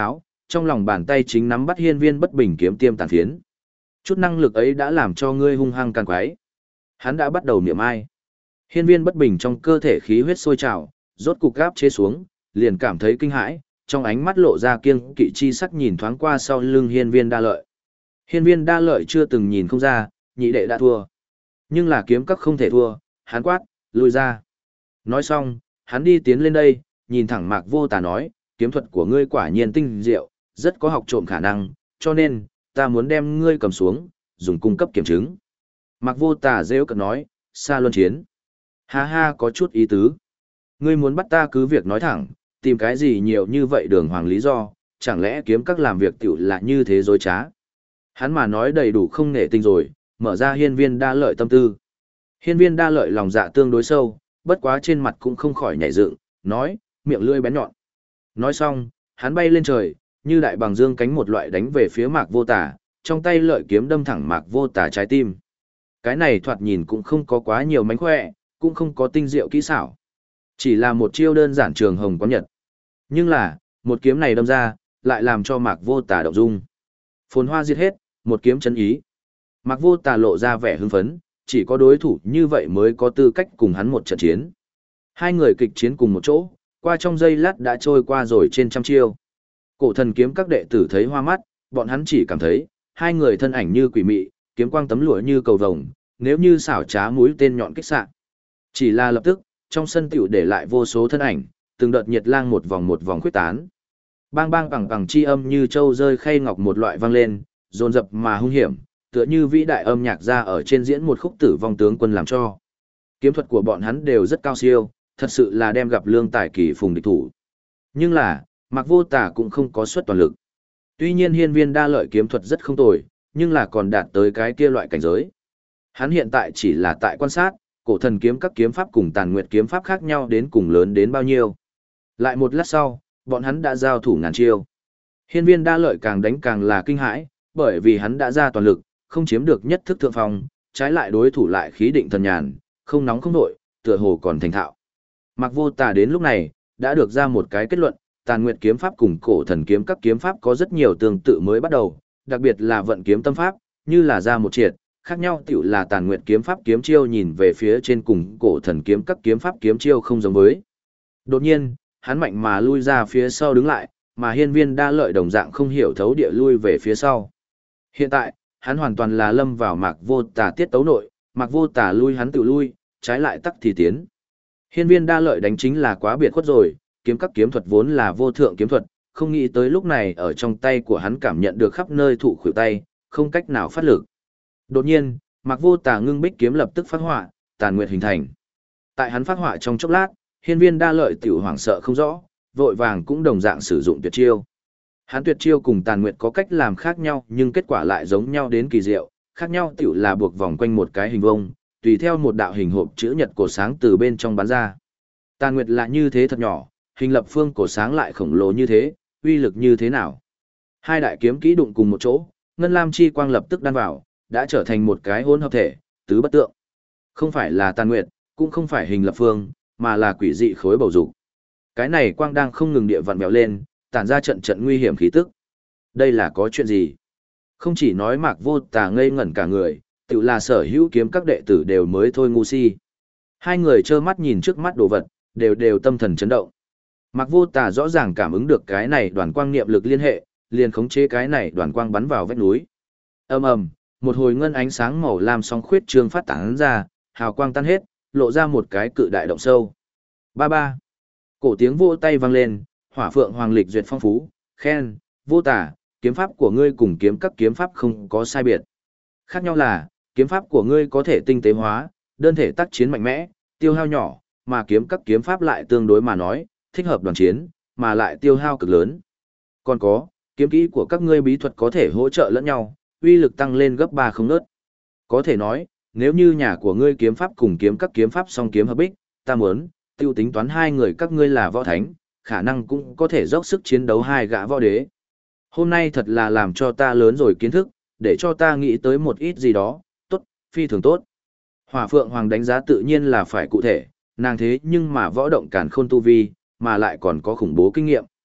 trong lòng bàn tay chính nắm bắt hiên viên bất bình kiếm tiêm tàn phiến. Chút năng lực ấy đã làm cho ngươi hung hăng càng quái. Hắn đã bắt đầu niệm ai. Hiên viên bất bình trong cơ thể khí huyết sôi trào, rốt cục gáp chế xuống, liền cảm thấy kinh hãi, trong ánh mắt lộ ra kiêng kỵ chi sắc nhìn thoáng qua sau lưng hiên viên đa lợi. Hiên viên đa lợi chưa từng nhìn không ra, nhị đệ đã thua. Nhưng là kiếm các không thể thua, hắn quát, lui ra. Nói xong, hắn đi tiến lên đây, nhìn thẳng Mạc Vô Tà nói, kiếm thuật của ngươi quả nhiên tinh diệu, rất có học trộm khả năng, cho nên, ta muốn đem ngươi cầm xuống, dùng cung cấp kiểm chứng. Mạc Vô Tà rêu cợt nói, xa luân chiến. Ha ha có chút ý tứ. Ngươi muốn bắt ta cứ việc nói thẳng, tìm cái gì nhiều như vậy đường hoàng lý do, chẳng lẽ kiếm các làm việc tiểu là như thế dối trá. Hắn mà nói đầy đủ không nể tình rồi, mở ra hiên viên đa lợi tâm tư. Hiên viên đa lợi lòng dạ tương đối sâu, bất quá trên mặt cũng không khỏi nhảy dựng, nói, miệng lưỡi bén nhọn. Nói xong, hắn bay lên trời, như đại bàng dương cánh một loại đánh về phía Mạc Vô Tà, trong tay lợi kiếm đâm thẳng Mạc Vô Tà trái tim. Cái này thoạt nhìn cũng không có quá nhiều mánh khỏe, cũng không có tinh diệu kỹ xảo. Chỉ là một chiêu đơn giản trường hồng quán nhật. Nhưng là, một kiếm này đâm ra, lại làm cho Mạc Vô Tà động dung. Phồn hoa diệt hết, một kiếm chân ý. Mạc Vô Tà lộ ra vẻ hưng phấn, chỉ có đối thủ như vậy mới có tư cách cùng hắn một trận chiến. Hai người kịch chiến cùng một chỗ, qua trong giây lát đã trôi qua rồi trên trăm chiêu. Cổ thần kiếm các đệ tử thấy hoa mắt, bọn hắn chỉ cảm thấy, hai người thân ảnh như quỷ mị, kiếm quang tấm lụa như cầu vồng, nếu như xảo trá mũi tên nhọn kích xạ. Chỉ là lập tức, trong sân tiểu để lại vô số thân ảnh, từng đợt nhiệt lang một vòng khuyết tán. Bang bang bằng bằng chi âm như châu rơi khay ngọc một loại vang lên, dồn dập mà hung hiểm, tựa như vĩ đại âm nhạc ra ở trên diễn một khúc tử vong tướng quân làm cho. Kiếm thuật của bọn hắn đều rất cao siêu, thật sự là đem gặp lương tài kỳ phùng địch thủ. Nhưng là, Mạc Vô Tà cũng không có suất toàn lực. Tuy nhiên hiên viên đa lợi kiếm thuật rất không tồi, nhưng là còn đạt tới cái kia loại cảnh giới. Hắn hiện tại chỉ là tại quan sát, cổ thần kiếm các kiếm pháp cùng tàn nguyệt kiếm pháp khác nhau đến cùng lớn đến bao nhiêu. Lại một lát sau, bọn hắn đã giao thủ ngàn chiêu. Hiên viên đa lợi càng đánh càng là kinh hãi, bởi vì hắn đã ra toàn lực, không chiếm được nhất thức thượng phong, trái lại đối thủ lại khí định thần nhàn, không nóng không nổi, tựa hồ còn thành thạo. Mạc Vô Tà đến lúc này, đã được ra một cái kết luận, tàn nguyệt kiếm pháp cùng cổ thần kiếm các kiếm pháp có rất nhiều tương tự mới bắt đầu, đặc biệt là vận kiếm tâm pháp, như là ra một triệt, khác nhau tiểu là tàn nguyệt kiếm pháp kiếm chiêu nhìn về phía trên cùng cổ thần kiếm các kiếm pháp kiếm chiêu không giống với. Đột nhiên, hắn mạnh mà lui ra phía sau đứng lại, mà hiên viên đa lợi đồng dạng không hiểu thấu địa lui về phía sau. Hiện tại, hắn hoàn toàn là lâm vào Mạc Vô Tà tiết tấu nội, Mạc Vô Tà lui hắn tự lui, trái lại tắc thì tiến. Hiên viên đa lợi đánh chính là quá biệt khuất rồi, kiếm các kiếm thuật vốn là vô thượng kiếm thuật, không nghĩ tới lúc này ở trong tay của hắn cảm nhận được khắp nơi thụ khuỷu tay, không cách nào phát lực. Đột nhiên, Mạc Vô Tà ngưng bích kiếm lập tức phát họa, tàn nguyệt hình thành. Tại hắn phát họa trong chốc lát, hiên viên đa lợi tiểu hoảng sợ không rõ, vội vàng cũng đồng dạng sử dụng tuyệt chiêu. Hắn tuyệt chiêu cùng tàn nguyệt có cách làm khác nhau nhưng kết quả lại giống nhau đến kỳ diệu, khác nhau tiểu là buộc vòng quanh một cái hình vuông, tùy theo một đạo hình hộp chữ nhật cổ sáng từ bên trong bắn ra. Tàn nguyệt là như thế thật nhỏ, hình lập phương cổ sáng lại khổng lồ như thế, uy lực như thế nào? Hai đại kiếm kỹ đụng cùng một chỗ, ngân lam chi quang lập tức đan vào, đã trở thành một cái hỗn hợp thể, tứ bất tượng. Không phải là tàn nguyệt, cũng không phải hình lập phương, mà là quỷ dị khối bầu dục. Cái này quang đang không ngừng địa vặn vẹo lên, tản ra trận trận nguy hiểm khí tức. Đây là có chuyện gì? Không chỉ nói Mạc Vô Tà ngây ngẩn cả người, tự là sở hữu kiếm các đệ tử đều mới thôi ngu si. Hai người trơ mắt nhìn trước mắt đồ vật, đều tâm thần chấn động. Mạc Vô Tà rõ ràng cảm ứng được cái này đoàn quang niệm lực liên hệ, liền khống chế cái này đoàn quang bắn vào vách núi. Ầm ầm, một hồi ngân ánh sáng màu lam sóng khuyết trương phát tán ra, hào quang tan hết, lộ ra một cái cự đại động sâu. Ba ba. Cổ tiếng vỗ tay vang lên, Hỏa Phượng Hoàng lịch duyệt phong phú, khen, Vô Tà, kiếm pháp của ngươi cùng kiếm các kiếm pháp không có sai biệt. Khác nhau là, kiếm pháp của ngươi có thể tinh tế hóa, đơn thể tác chiến mạnh mẽ, tiêu hao nhỏ, mà kiếm các kiếm pháp lại tương đối mà nói, thích hợp đoàn chiến, mà lại tiêu hao cực lớn. Còn có, kiếm kỹ của các ngươi bí thuật có thể hỗ trợ lẫn nhau, uy lực tăng lên gấp 3 không ngớt. Có thể nói, nếu như nhà của ngươi kiếm pháp cùng kiếm các kiếm pháp song kiếm hợp bích, ta muốn, tiêu tính toán hai người các ngươi là võ thánh, khả năng cũng có thể dốc sức chiến đấu hai gã võ đế. Hôm nay thật là làm cho ta lớn rồi kiến thức, để cho ta nghĩ tới một ít gì đó, tốt, phi thường tốt. Hỏa Phượng Hoàng đánh giá tự nhiên là phải cụ thể, nàng thế nhưng mà võ động càn khôn tu vi, mà lại còn có khủng bố kinh nghiệm.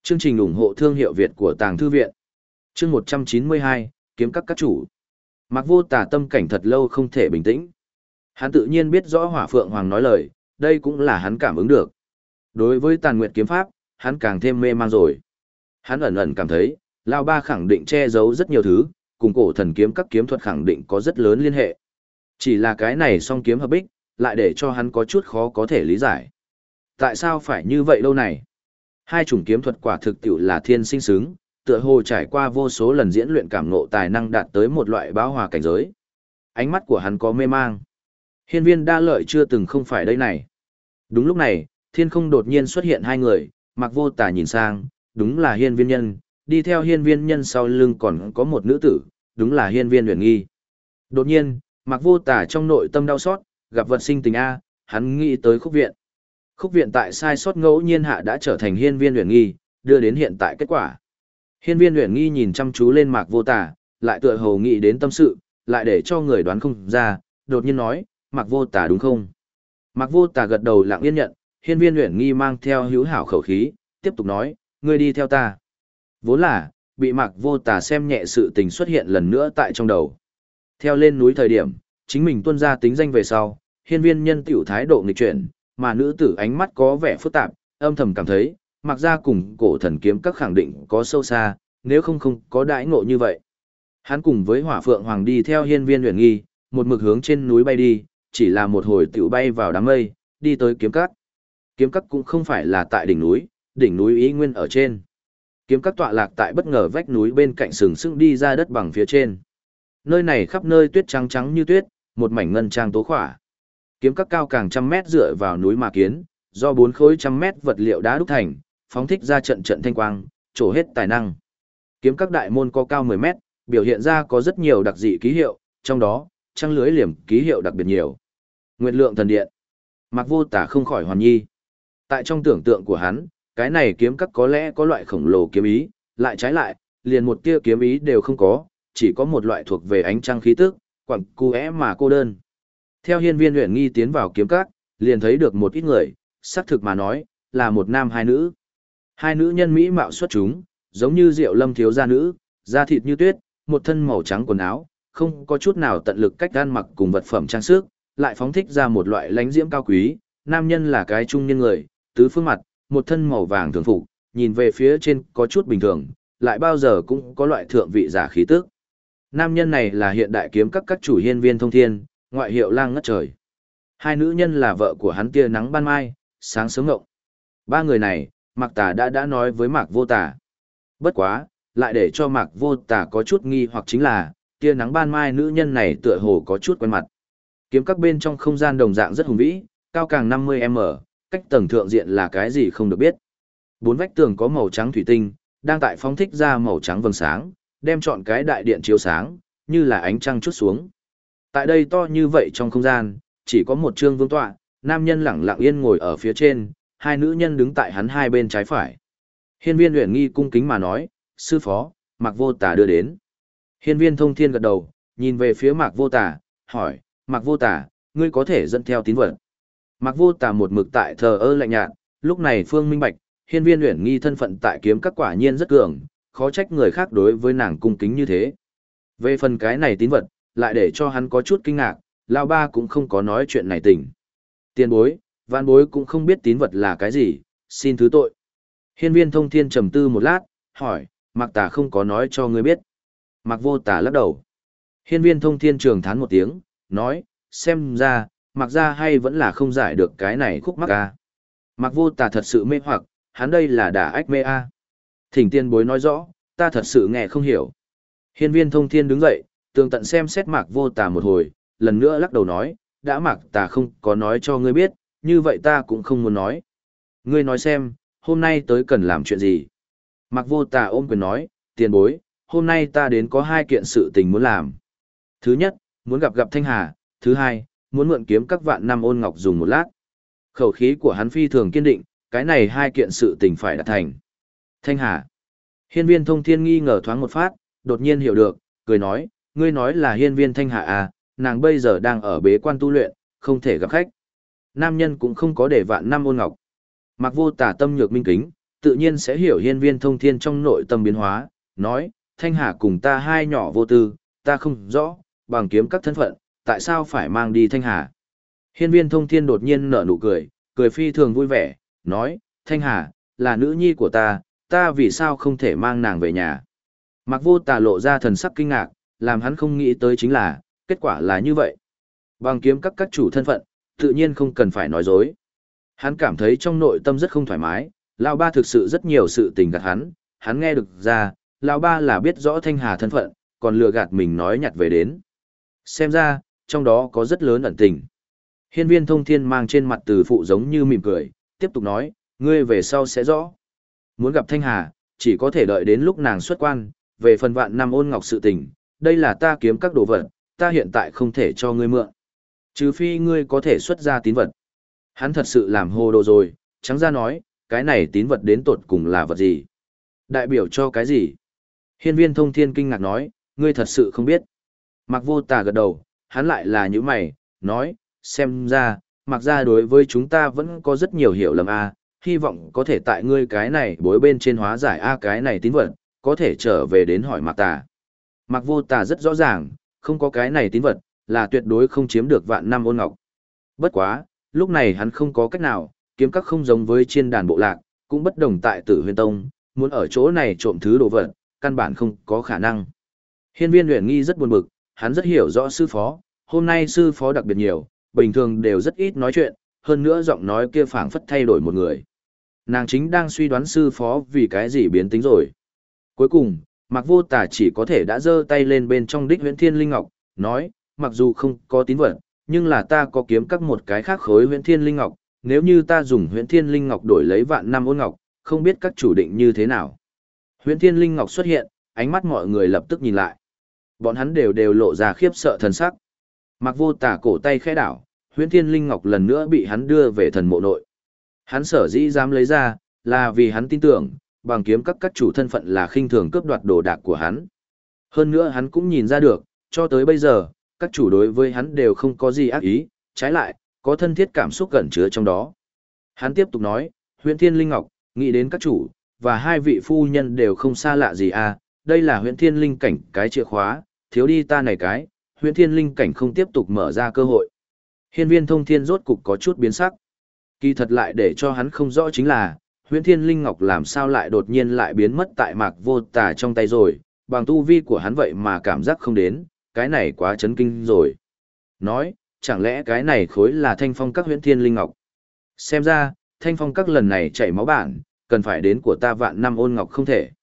Chương trình ủng hộ thương hiệu Việt của Tàng Thư Viện. Chương 192, kiếm các chủ. Mạc Vô Tà tâm cảnh thật lâu không thể bình tĩnh. Hắn tự nhiên biết rõ Hỏa Phượng Hoàng nói lời, đây cũng là hắn cảm ứng được. Đối với Tàn Nguyệt kiếm pháp, hắn càng thêm mê man rồi. Hắn ẩn ẩn cảm thấy, Lao Ba khẳng định che giấu rất nhiều thứ, cùng cổ thần kiếm các kiếm thuật khẳng định có rất lớn liên hệ. Chỉ là cái này song kiếm hợp bích, lại để cho hắn có chút khó có thể lý giải. Tại sao phải như vậy lâu này? Hai chủng kiếm thuật quả thực tiệu là thiên sinh xứng, tựa hồ trải qua vô số lần diễn luyện cảm ngộ tài năng đạt tới một loại bão hòa cảnh giới. Ánh mắt của hắn có mê mang. Hiên viên đa lợi chưa từng không phải đây này. Đúng lúc này, thiên không đột nhiên xuất hiện hai người, Mạc Vô Tà nhìn sang, đúng là hiên viên nhân, đi theo hiên viên nhân sau lưng còn có một nữ tử, đúng là hiên viên Uyển Nghi. Đột nhiên, Mạc Vô Tà trong nội tâm đau xót, gặp vật sinh tình A, hắn nghĩ tới khúc viện. Khúc viện tại sai sót ngẫu nhiên hạ đã trở thành hiên viên Uyển Nghi, đưa đến hiện tại kết quả. Hiên viên Uyển Nghi nhìn chăm chú lên Mạc Vô Tà, lại tựa hồ nghĩ đến tâm sự, lại để cho người đoán không ra, đột nhiên nói, Mạc Vô Tà đúng không? Mạc Vô Tà gật đầu lặng yên nhận, hiên viên Uyển Nghi mang theo hữu hảo khẩu khí, tiếp tục nói, ngươi đi theo ta. Vốn là, bị Mạc Vô Tà xem nhẹ sự tình xuất hiện lần nữa tại trong đầu. Theo lên núi thời điểm, chính mình tuân ra tính danh về sau, hiên viên nhân tiểu thái độ nghịch chuyển, mà nữ tử ánh mắt có vẻ phức tạp, âm thầm cảm thấy, Mạc gia cùng cổ thần kiếm các khẳng định có sâu xa, nếu không có đãi ngộ như vậy. Hắn cùng với Hỏa Phượng Hoàng đi theo hiên viên Uyển Nghi, một mực hướng trên núi bay đi, chỉ là một hồi tiểu bay vào đám mây, đi tới kiếm các. Kiếm các cũng không phải là tại đỉnh núi ý nguyên ở trên. Kiếm các tọa lạc tại bất ngờ vách núi bên cạnh sừng sững đi ra đất bằng phía trên. Nơi này khắp nơi tuyết trắng trắng như tuyết, một mảnh ngân trang tố khỏa. Kiếm các cao càng trăm mét dựa vào núi mà kiến, do 4 khối trăm mét vật liệu đá đúc thành, phóng thích ra trận trận thanh quang, trổ hết tài năng. Kiếm các đại môn có cao 10 mét, biểu hiện ra có rất nhiều đặc dị ký hiệu, trong đó, trăng lưới liềm ký hiệu đặc biệt nhiều. Nguyệt lượng thần điện. Mạc Vô Tà không khỏi hoàn nhi. Tại trong tưởng tượng của hắn, cái này kiếm các có lẽ có loại khổng lồ kiếm ý, lại trái lại, liền một tia kiếm ý đều không có, chỉ có một loại thuộc về ánh trăng khí tức, quặng cu é mà cô đơn. Theo hiên viên Uyển Nghi tiến vào kiếm các, liền thấy được một ít người, xác thực mà nói, là một nam hai nữ. Hai nữ nhân mỹ mạo xuất chúng, giống như Diệu Lâm thiếu gia nữ, da thịt như tuyết, một thân màu trắng quần áo, không có chút nào tận lực cách ăn mặc cùng vật phẩm trang sức, lại phóng thích ra một loại lãnh diễm cao quý. Nam nhân là cái trung niên người, tứ phương mặt, một thân màu vàng thường phục, nhìn về phía trên có chút bình thường, lại bao giờ cũng có loại thượng vị giả khí tức. Nam nhân này là hiện đại kiếm các chủ hiên viên thông thiên, ngoại hiệu lang ngất trời. Hai nữ nhân là vợ của hắn tia nắng ban mai, sáng sớm ngộng. Ba người này, Mạc Tà đã nói với Mạc Vô Tà. Bất quá, lại để cho Mạc Vô Tà có chút nghi hoặc chính là, tia nắng ban mai nữ nhân này tựa hồ có chút quen mặt. Kiếm các bên trong không gian đồng dạng rất hùng vĩ, cao càng 50m, cách tầng thượng diện là cái gì không được biết. 4 vách tường có màu trắng thủy tinh, đang tại phóng thích ra màu trắng vầng sáng, đem trọn cái đại điện chiếu sáng, như là ánh trăng chút xuống. Tại đây to như vậy trong không gian, chỉ có một trương vương tọa, nam nhân lẳng lặng yên ngồi ở phía trên, hai nữ nhân đứng tại hắn hai bên trái phải. Hiên viên Uyển Nghi cung kính mà nói, sư phó, Mạc Vô Tà đưa đến. Hiên viên Thông Thiên gật đầu, nhìn về phía Mạc Vô Tà, hỏi, Mạc Vô Tà, ngươi có thể dẫn theo tín vật. Mạc Vô Tà một mực tại thờ ơ lạnh nhạt, lúc này Phương minh bạch, hiên viên Uyển Nghi thân phận tại kiếm các quả nhiên rất cường, khó trách người khác đối với nàng cung kính như thế. Về phần cái này tín vật, lại để cho hắn có chút kinh ngạc, Lão Ba cũng không có nói chuyện này tình. Tiền bối, vạn bối cũng không biết tín vật là cái gì, xin thứ tội. Hiên viên Thông Thiên trầm tư một lát, hỏi, Mạc Tà không có nói cho ngươi biết. Mạc Vô Tà lắc đầu. Hiên viên Thông Thiên trường thán một tiếng, nói, xem ra, Mạc gia hay vẫn là không giải được cái này khúc mắc a. Mạc Vô Tà thật sự mê hoặc, hắn đây là đả ách mê a. Thỉnh tiên bối nói rõ, ta thật sự nghe không hiểu. Hiên viên Thông Thiên đứng dậy, tường tận xem xét Mạc Vô Tà một hồi, lần nữa lắc đầu nói, đã Mạc Tà không có nói cho ngươi biết, như vậy ta cũng không muốn nói. Ngươi nói xem, hôm nay tới cần làm chuyện gì? Mạc Vô Tà ôm quyền nói, tiền bối, hôm nay ta đến có 2 kiện sự tình muốn làm. Thứ nhất, muốn gặp Thanh Hà, thứ hai, muốn mượn kiếm các vạn năm ôn ngọc dùng một lát. Khẩu khí của hắn phi thường kiên định, cái này 2 kiện sự tình phải đạt thành. Thanh Hà. Hiên viên Thông Thiên nghi ngờ thoáng một phát, đột nhiên hiểu được, cười nói, ngươi nói là hiên viên Thanh Hà à, nàng bây giờ đang ở bế quan tu luyện, không thể gặp khách. Nam nhân cũng không có để vạn năm ôn ngọc. Mạc Vô Tà tâm nhược minh kính, tự nhiên sẽ hiểu hiên viên thông thiên trong nội tâm biến hóa, nói, Thanh Hà cùng ta hai nhỏ vô tư, ta không rõ, bằng kiếm các thân phận, tại sao phải mang đi Thanh Hà. Hiên viên thông thiên đột nhiên nở nụ cười, cười phi thường vui vẻ, nói, Thanh Hà, là nữ nhi của ta vì sao không thể mang nàng về nhà. Mạc Vô Tà lộ ra thần sắc kinh ngạc, làm hắn không nghĩ tới chính là, kết quả là như vậy. Bằng kiếm các chủ thân phận, tự nhiên không cần phải nói dối. Hắn cảm thấy trong nội tâm rất không thoải mái, Lão Ba thực sự rất nhiều sự tình gạt hắn nghe được ra, Lão Ba là biết rõ Thanh Hà thân phận, còn lừa gạt mình nói nhặt về đến. Xem ra, trong đó có rất lớn ẩn tình. Hiên viên thông thiên mang trên mặt từ phụ giống như mỉm cười, tiếp tục nói, ngươi về sau sẽ rõ. Muốn gặp Thanh Hà, chỉ có thể đợi đến lúc nàng xuất quan, về phần vạn năm ôn ngọc sự tình, đây là ta kiếm các đồ vật, ta hiện tại không thể cho ngươi mượn. Trừ phi ngươi có thể xuất ra tín vật. Hắn thật sự làm hồ đồ rồi, trắng ra nói, cái này tín vật đến tột cùng là vật gì? Đại biểu cho cái gì? Hiên viên thông thiên kinh ngạc nói, ngươi thật sự không biết. Mạc Vô Tà gật đầu, hắn lại là như mày, nói, xem ra, Mạc gia đối với chúng ta vẫn có rất nhiều hiểu lầm a, hy vọng có thể tại ngươi cái này bối bên trên hóa giải cái này tín vật, có thể trở về đến hỏi Mạc Tà. Mạc Vô Tà rất rõ ràng, không có cái này tín vật, là tuyệt đối không chiếm được vạn năm ôn ngọc. Bất quá, lúc này hắn không có cách nào, kiếm các không giống với chiên đàn bộ lạc, cũng bất đồng tại Tử Huyền Tông, muốn ở chỗ này trộm thứ đồ vật, căn bản không có khả năng. Hiên viên Uyển Nghi rất buồn bực, hắn rất hiểu rõ sư phó, hôm nay sư phó đặc biệt nhiều, bình thường đều rất ít nói chuyện, hơn nữa giọng nói kia phảng phất thay đổi một người. Nàng chính đang suy đoán sư phó vì cái gì biến tính rồi. Cuối cùng, Mạc Vô Tà chỉ có thể đã giơ tay lên bên trong đích Huyễn Thiên Linh Ngọc, nói, mặc dù không có tín vật, nhưng là ta có kiếm các một cái khác khối Huyễn Thiên Linh Ngọc, nếu như ta dùng Huyễn Thiên Linh Ngọc đổi lấy vạn năm ôn ngọc, không biết các chủ định như thế nào. Huyễn Thiên Linh Ngọc xuất hiện, ánh mắt mọi người lập tức nhìn lại. Bọn hắn đều lộ ra khiếp sợ thần sắc. Mạc Vô Tà cổ tay khẽ đảo, Huyễn Thiên Linh Ngọc lần nữa bị hắn đưa về thần mộ nội. Hắn sở dĩ dám lấy ra, là vì hắn tin tưởng, bằng kiếm các chủ thân phận là khinh thường cướp đoạt đồ đạc của hắn. Hơn nữa hắn cũng nhìn ra được, cho tới bây giờ, các chủ đối với hắn đều không có gì ác ý, trái lại, có thân thiết cảm xúc gần chứa trong đó. Hắn tiếp tục nói, Huyễn Thiên Linh Ngọc, nghĩ đến các chủ, và hai vị phu nhân đều không xa lạ gì à, đây là Huyễn Thiên Linh cảnh cái chìa khóa, thiếu đi ta này cái, Huyễn Thiên Linh cảnh không tiếp tục mở ra cơ hội. Hiên viên thông thiên rốt cục có chút biến sắc. Kỳ thật lại để cho hắn không rõ chính là, Huyễn Thiên Linh Ngọc làm sao lại đột nhiên lại biến mất tại Mạc Vô Tà trong tay rồi, bằng tu vi của hắn vậy mà cảm giác không đến, cái này quá chấn kinh rồi. Nói, chẳng lẽ cái này khối là Thanh Phong các Huyễn Thiên Linh Ngọc? Xem ra, Thanh Phong các lần này chảy máu bản, cần phải đến của ta vạn năm ôn ngọc không thể.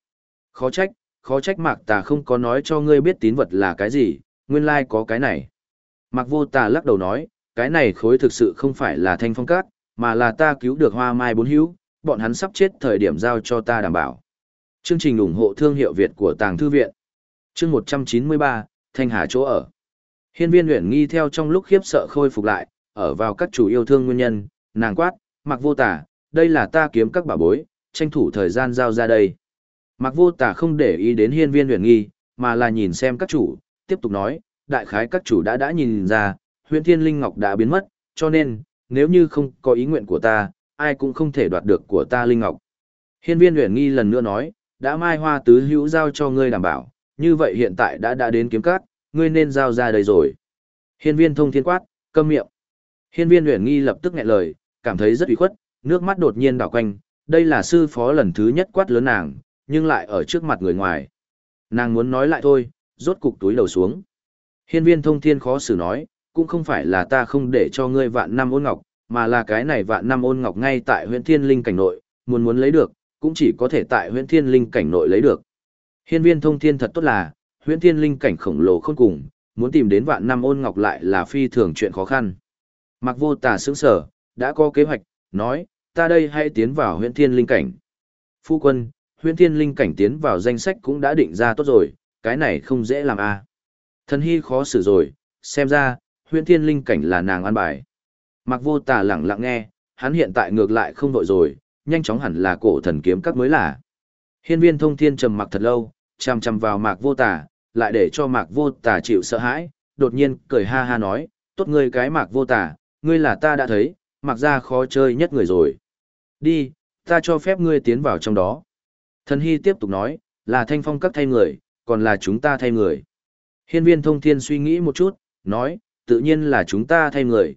Khó trách Mạc Tà không có nói cho ngươi biết tín vật là cái gì, nguyên lai có cái này. Mạc Vô Tà lắc đầu nói, cái này khối thực sự không phải là Thanh Phong các, mà là ta cứu được Hoa Mai bốn hữu, bọn hắn sắp chết thời điểm giao cho ta đảm bảo. Chương trình ủng hộ thương hiệu Việt của Tàng Thư Viện. Chương 193, Thanh Hà chỗ ở. Hiên viên Uyển Nghi theo trong lúc khiếp sợ khôi phục lại, ở vào các chủ yêu thương nguyên nhân, nàng quát, Mạc Vô Tà, đây là ta kiếm các bảo bối, tranh thủ thời gian giao ra đây. Mạc Vô Tà không để ý đến hiên viên Uyển Nghi, mà là nhìn xem các chủ, tiếp tục nói, đại khái các chủ đã nhìn ra, Huyễn Thiên Linh Ngọc đã biến mất, cho nên, nếu như không có ý nguyện của ta, ai cũng không thể đoạt được của ta Linh Ngọc. Hiên viên Uyển Nghi lần nữa nói, đã Mai Hoa tứ hữu giao cho ngươi đảm bảo, như vậy hiện tại đã đến kiếm cát, ngươi nên giao ra đây rồi. Hiên viên thông thiên quát, câm miệng. Hiên viên Uyển Nghi lập tức nghẹn lời, cảm thấy rất ủy khuất, nước mắt đột nhiên đảo quanh, đây là sư phó lần thứ nhất quát lớn nàng, nhưng lại ở trước mặt người ngoài. Nàng muốn nói lại thôi, rốt cục túi đầu xuống. Hiên viên thông thiên khó xử nói, cũng không phải là ta không để cho ngươi vạn năm ôn ngọc, mà là cái này vạn năm ôn ngọc ngay tại Huyễn Thiên Linh cảnh nội, muốn lấy được, cũng chỉ có thể tại Huyễn Thiên Linh cảnh nội lấy được. Hiên viên thông thiên thật tốt là, Huyễn Thiên Linh cảnh khổng lồ khôn cùng, muốn tìm đến vạn năm ôn ngọc lại là phi thường chuyện khó khăn. Mạc Vô Tà sững sờ, đã có kế hoạch, nói, ta đây hãy tiến vào Huyễn Thiên Linh cảnh. Phu quân, Huyễn Thiên Linh cảnh tiến vào danh sách cũng đã định ra tốt rồi, cái này không dễ làm a. Thần hy khó xử rồi, xem ra, Huyễn Thiên Linh cảnh là nàng an bài. Mạc Vô Tà lặng lặng nghe, hắn hiện tại ngược lại không vội rồi, nhanh chóng hẳn là cổ thần kiếm các mới là. Hiên viên thông thiên trầm mặc thật lâu, chằm chằm vào Mạc Vô Tà, lại để cho Mạc Vô Tà chịu sợ hãi, đột nhiên cười ha ha nói, tốt ngươi cái Mạc Vô Tà, ngươi là ta đã thấy, Mạc gia khó chơi nhất người rồi. Đi, Ta cho phép ngươi tiến vào trong đó. Thần Hy tiếp tục nói, là Thanh Phong các thay người, còn là chúng ta thay người. Hiên viên thông thiên suy nghĩ một chút, nói, tự nhiên là chúng ta thay người,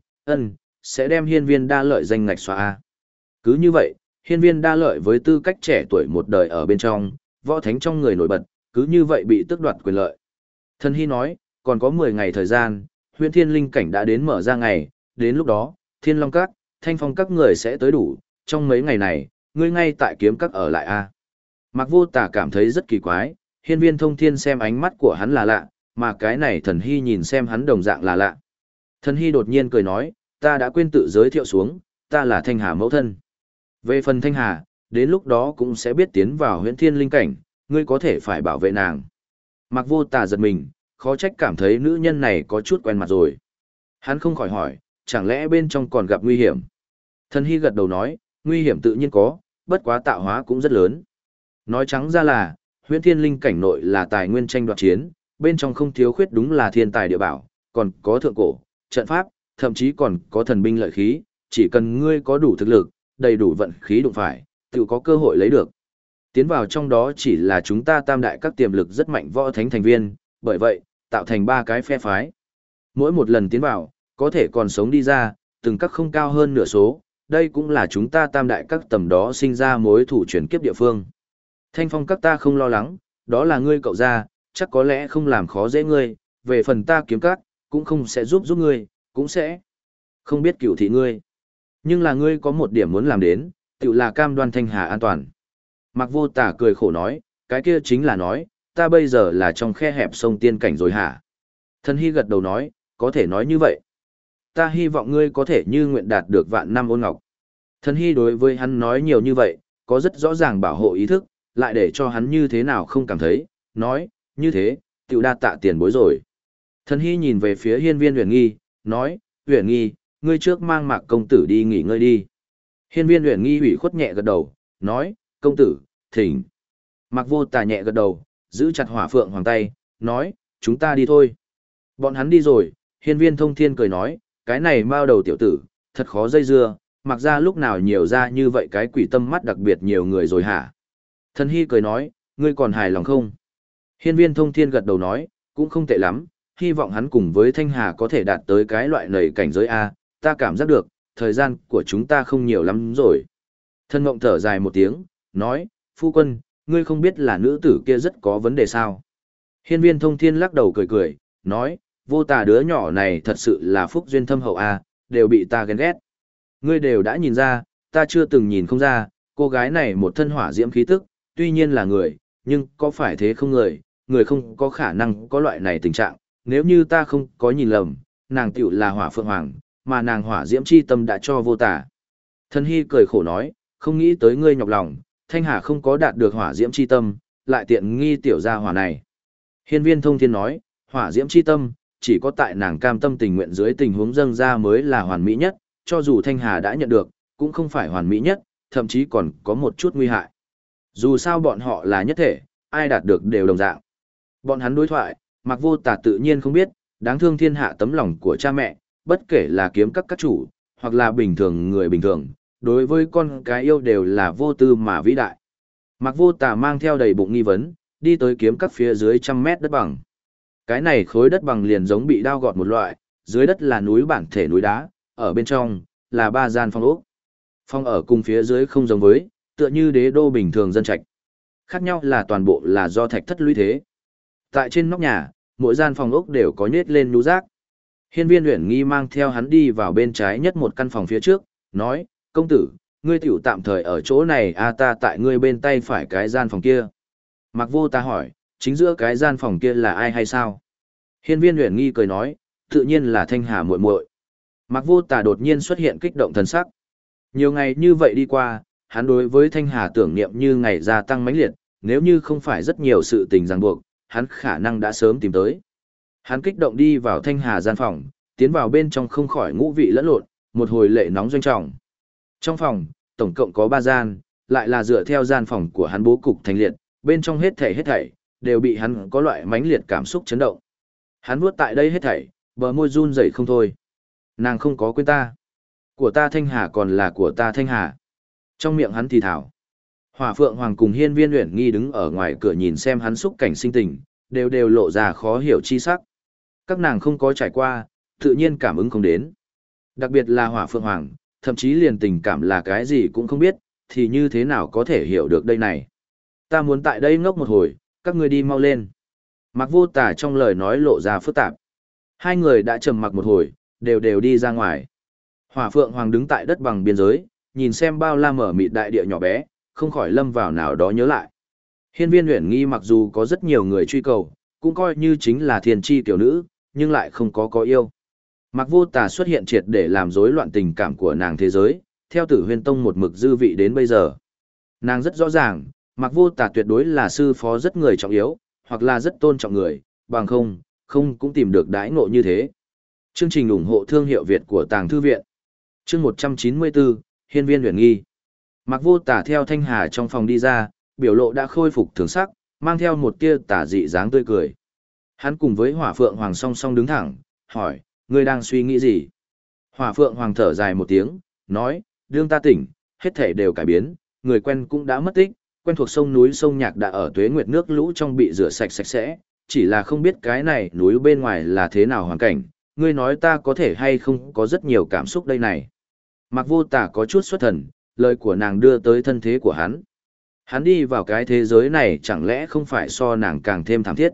sẽ đem hiên viên đa lợi danh ngạch xóa. Cứ như vậy, hiên viên đa lợi với tư cách trẻ tuổi một đời ở bên trong, võ thánh trong người nổi bật, cứ như vậy bị tước đoạt quyền lợi. Thần Hy nói, còn có 10 ngày thời gian, huyện thiên linh cảnh đã đến mở ra ngày, đến lúc đó, thiên long các, thanh phong các người sẽ tới đủ, trong mấy ngày này, ngươi ngay tại kiếm các ở lại a. Mạc Vô Tà cảm thấy rất kỳ quái, hiên viên thông thiên xem ánh mắt của hắn là lạ, mà cái này thần hy nhìn xem hắn đồng dạng là lạ. Thần hy đột nhiên cười nói, ta đã quên tự giới thiệu xuống, ta là Thanh Hà mẫu thân. Về phần Thanh Hà, đến lúc đó cũng sẽ biết tiến vào huyện thiên linh cảnh, ngươi có thể phải bảo vệ nàng. Mạc Vô Tà giật mình, khó trách cảm thấy nữ nhân này có chút quen mặt rồi. Hắn không khỏi hỏi, chẳng lẽ bên trong còn gặp nguy hiểm? Thần hy gật đầu nói, nguy hiểm tự nhiên có, bất quá tạo hóa cũng rất lớn. Nói trắng ra là, huyện thiên linh cảnh nội là tài nguyên tranh đoạt chiến, bên trong không thiếu khuyết đúng là thiên tài địa bảo, còn có thượng cổ, trận pháp, thậm chí còn có thần binh lợi khí, chỉ cần ngươi có đủ thực lực, đầy đủ vận khí đụng phải, tự có cơ hội lấy được. Tiến vào trong đó chỉ là chúng ta tam đại các tiềm lực rất mạnh võ thánh thành viên, bởi vậy, tạo thành 3 cái phe phái. Mỗi một lần tiến vào, có thể còn sống đi ra, từng các không cao hơn nửa số, đây cũng là chúng ta tam đại các tầm đó sinh ra mối thủ chuyển kiếp địa phương. Thanh phong các ta không lo lắng, đó là ngươi cậu ra, chắc có lẽ không làm khó dễ ngươi, về phần ta kiếm các, cũng không sẽ giúp ngươi, cũng sẽ không biết cửu thị ngươi. Nhưng là ngươi có một điểm muốn làm đến, tự là cam đoan Thanh Hà an toàn. Mạc Vô Tà cười khổ nói, cái kia chính là nói, ta bây giờ là trong khe hẹp sông tiên cảnh rồi hả? Thần Hy gật đầu nói, có thể nói như vậy. Ta hy vọng ngươi có thể như nguyện đạt được vạn năm ôn ngọc. Thần Hy đối với hắn nói nhiều như vậy, có rất rõ ràng bảo hộ ý thức, lại để cho hắn như thế nào không cảm thấy, nói, như thế, tiểu đa tạ tiền bối rồi. Thần Hy nhìn về phía hiên viên Uyển Nghi, nói, Uyển Nghi, ngươi trước mang Mạc công tử đi nghỉ ngơi đi. Hiên viên Uyển Nghi ủy khuất nhẹ gật đầu, nói, công tử, thỉnh. Mạc Vô Tà nhẹ gật đầu, giữ chặt Hỏa Phượng Hoàng tay, nói, chúng ta đi thôi. Bọn hắn đi rồi, hiên viên thông thiên cười nói, cái này mao đầu tiểu tử, thật khó dây dưa, mặc ra lúc nào nhiều ra như vậy cái quỷ tâm mắt đặc biệt nhiều người rồi hả? Thần Hy cười nói, ngươi còn hài lòng không? Hiên viên thông thiên gật đầu nói, cũng không tệ lắm, hy vọng hắn cùng với Thanh Hà có thể đạt tới cái loại nầy cảnh giới A, ta cảm giác được, thời gian của chúng ta không nhiều lắm rồi. Thân Ngộng thở dài một tiếng, nói, phu quân, ngươi không biết là nữ tử kia rất có vấn đề sao? Hiên viên thông thiên lắc đầu cười cười, nói, Vô Tà đứa nhỏ này thật sự là phúc duyên thâm hậu A, đều bị ta ghen ghét. Ngươi đều đã nhìn ra, ta chưa từng nhìn không ra, cô gái này một thân hỏa diễm khí tức, tuy nhiên là người, nhưng có phải thế không người, người không có khả năng có loại này tình trạng, nếu như ta không có nhìn lầm, nàng tiểu là Hỏa Phượng Hoàng, mà nàng hỏa diễm chi tâm đã cho Vô Tà. Thần Hy cười khổ nói, không nghĩ tới ngươi nhọc lòng, Thanh Hà không có đạt được hỏa diễm chi tâm, lại tiện nghi tiểu gia hỏa này. Hiên viên thông thiên nói, hỏa diễm chi tâm, chỉ có tại nàng cam tâm tình nguyện dưới tình huống dâng ra mới là hoàn mỹ nhất, cho dù Thanh Hà đã nhận được, cũng không phải hoàn mỹ nhất, thậm chí còn có một chút nguy hại. Dù sao bọn họ là nhất thể, ai đạt được đều đồng dạng. Bọn hắn đối thoại, Mạc Vô Tà tự nhiên không biết, đáng thương thiên hạ tấm lòng của cha mẹ, bất kể là kiếm các chủ, hoặc là bình thường người bình thường, đối với con cái yêu đều là vô tư mà vĩ đại. Mạc Vô Tà mang theo đầy bụng nghi vấn, đi tới kiếm các phía dưới 100 mét đất bằng. Cái này khối đất bằng liền giống bị đao gọt một loại, dưới đất là núi bản thể núi đá, ở bên trong là 3 gian phòng ốc. Phòng ở cùng phía dưới không giống với, tựa như đế đô bình thường dân trạch. Khác nhau là toàn bộ là do thạch thất lũy thế. Tại trên nóc nhà, mỗi gian phòng ốc đều có nhét lên nhú rác. Hiên viên Uyển Nghi mang theo hắn đi vào bên trái nhất một căn phòng phía trước, nói, công tử, ngươi tiểu tạm thời ở chỗ này ta tại ngươi bên tay phải cái gian phòng kia. Mạc Vô Tà hỏi, chính giữa cái gian phòng kia là ai hay sao? Hiên viên Uyển Nghi cười nói, tự nhiên là Thanh Hà muội muội. Mạc Vô Tà đột nhiên xuất hiện kích động thần sắc. Nhiều ngày như vậy đi qua, hắn đối với Thanh Hà tưởng niệm như ngày gia tăng mãnh liệt, nếu như không phải rất nhiều sự tình ràng buộc, hắn khả năng đã sớm tìm tới. Hắn kích động đi vào Thanh Hà gian phòng, tiến vào bên trong không khỏi ngũ vị lẫn lộn, một hồi lệ nóng doanh trọng. Trong phòng, tổng cộng có 3 gian, lại là dựa theo gian phòng của hắn bố cục thành liệt, bên trong hết thảy đều bị hắn có loại mãnh liệt cảm xúc chấn động. Hắn vuốt tại đây hết thảy, bờ môi run rẩy không thôi. Nàng không có quên ta. Của ta Thanh Hà còn là của ta Thanh Hà. Trong miệng hắn thì thảo. Hỏa Phượng Hoàng cùng Hiên Viên Uyển Nghi đứng ở ngoài cửa nhìn xem hắn xúc cảnh sinh tình, đều đều lộ ra khó hiểu chi sắc. Các nàng không có trải qua, tự nhiên cảm ứng không đến. Đặc biệt là Hỏa Phượng Hoàng, thậm chí liền tình cảm là cái gì cũng không biết, thì như thế nào có thể hiểu được đây này. Ta muốn tại đây ngốc một hồi, các ngươi đi mau lên. Mạc Vô Tà trong lời nói lộ ra phức tạp. Hai người đã trầm mặc một hồi, đều đều đi ra ngoài. Hỏa Phượng Hoàng đứng tại đất bằng biên giới, nhìn xem bao la mở mịt đại địa nhỏ bé, không khỏi lâm vào nào đó nhớ lại. Hiên Viên Uyển Nghi mặc dù có rất nhiều người truy cầu, cũng coi như chính là thiên chi tiểu nữ, nhưng lại không có yêu. Mạc Vô Tà xuất hiện triệt để làm rối loạn tình cảm của nàng thế giới, theo Tử Huyền Tông một mực dư vị đến bây giờ. Nàng rất rõ ràng, Mạc Vô Tà tuyệt đối là sư phó rất người trọng yếu, hoặc là rất tôn trọng người, bằng không cũng tìm được đãi ngộ như thế. Chương trình ủng hộ thương hiệu Việt của Tàng Thư Viện. Chương 194, Hiên Viên Uyển Nghi. Mạc Vô Tà theo Thanh Hà trong phòng đi ra, biểu lộ đã khôi phục thường sắc, mang theo một tia tà dị dáng tươi cười. Hắn cùng với Hỏa Phượng Hoàng song song đứng thẳng, hỏi, ngươi đang suy nghĩ gì? Hỏa Phượng Hoàng thở dài một tiếng, nói, đương ta tỉnh, hết thể đều cải biến, người quen cũng đã mất tích, quen thuộc sông núi sông nhạc đã ở tuế nguyệt nước lũ trong bị rửa sạch sạch sẽ, chỉ là không biết cái này núi bên ngoài là thế nào hoàn cảnh, ngươi nói ta có thể hay không có rất nhiều cảm xúc đây này. Mạc Vô Tà có chút xuất thần, lời của nàng đưa tới thân thế của hắn. Hắn đi vào cái thế giới này chẳng lẽ không phải so nàng càng thêm thảm thiết.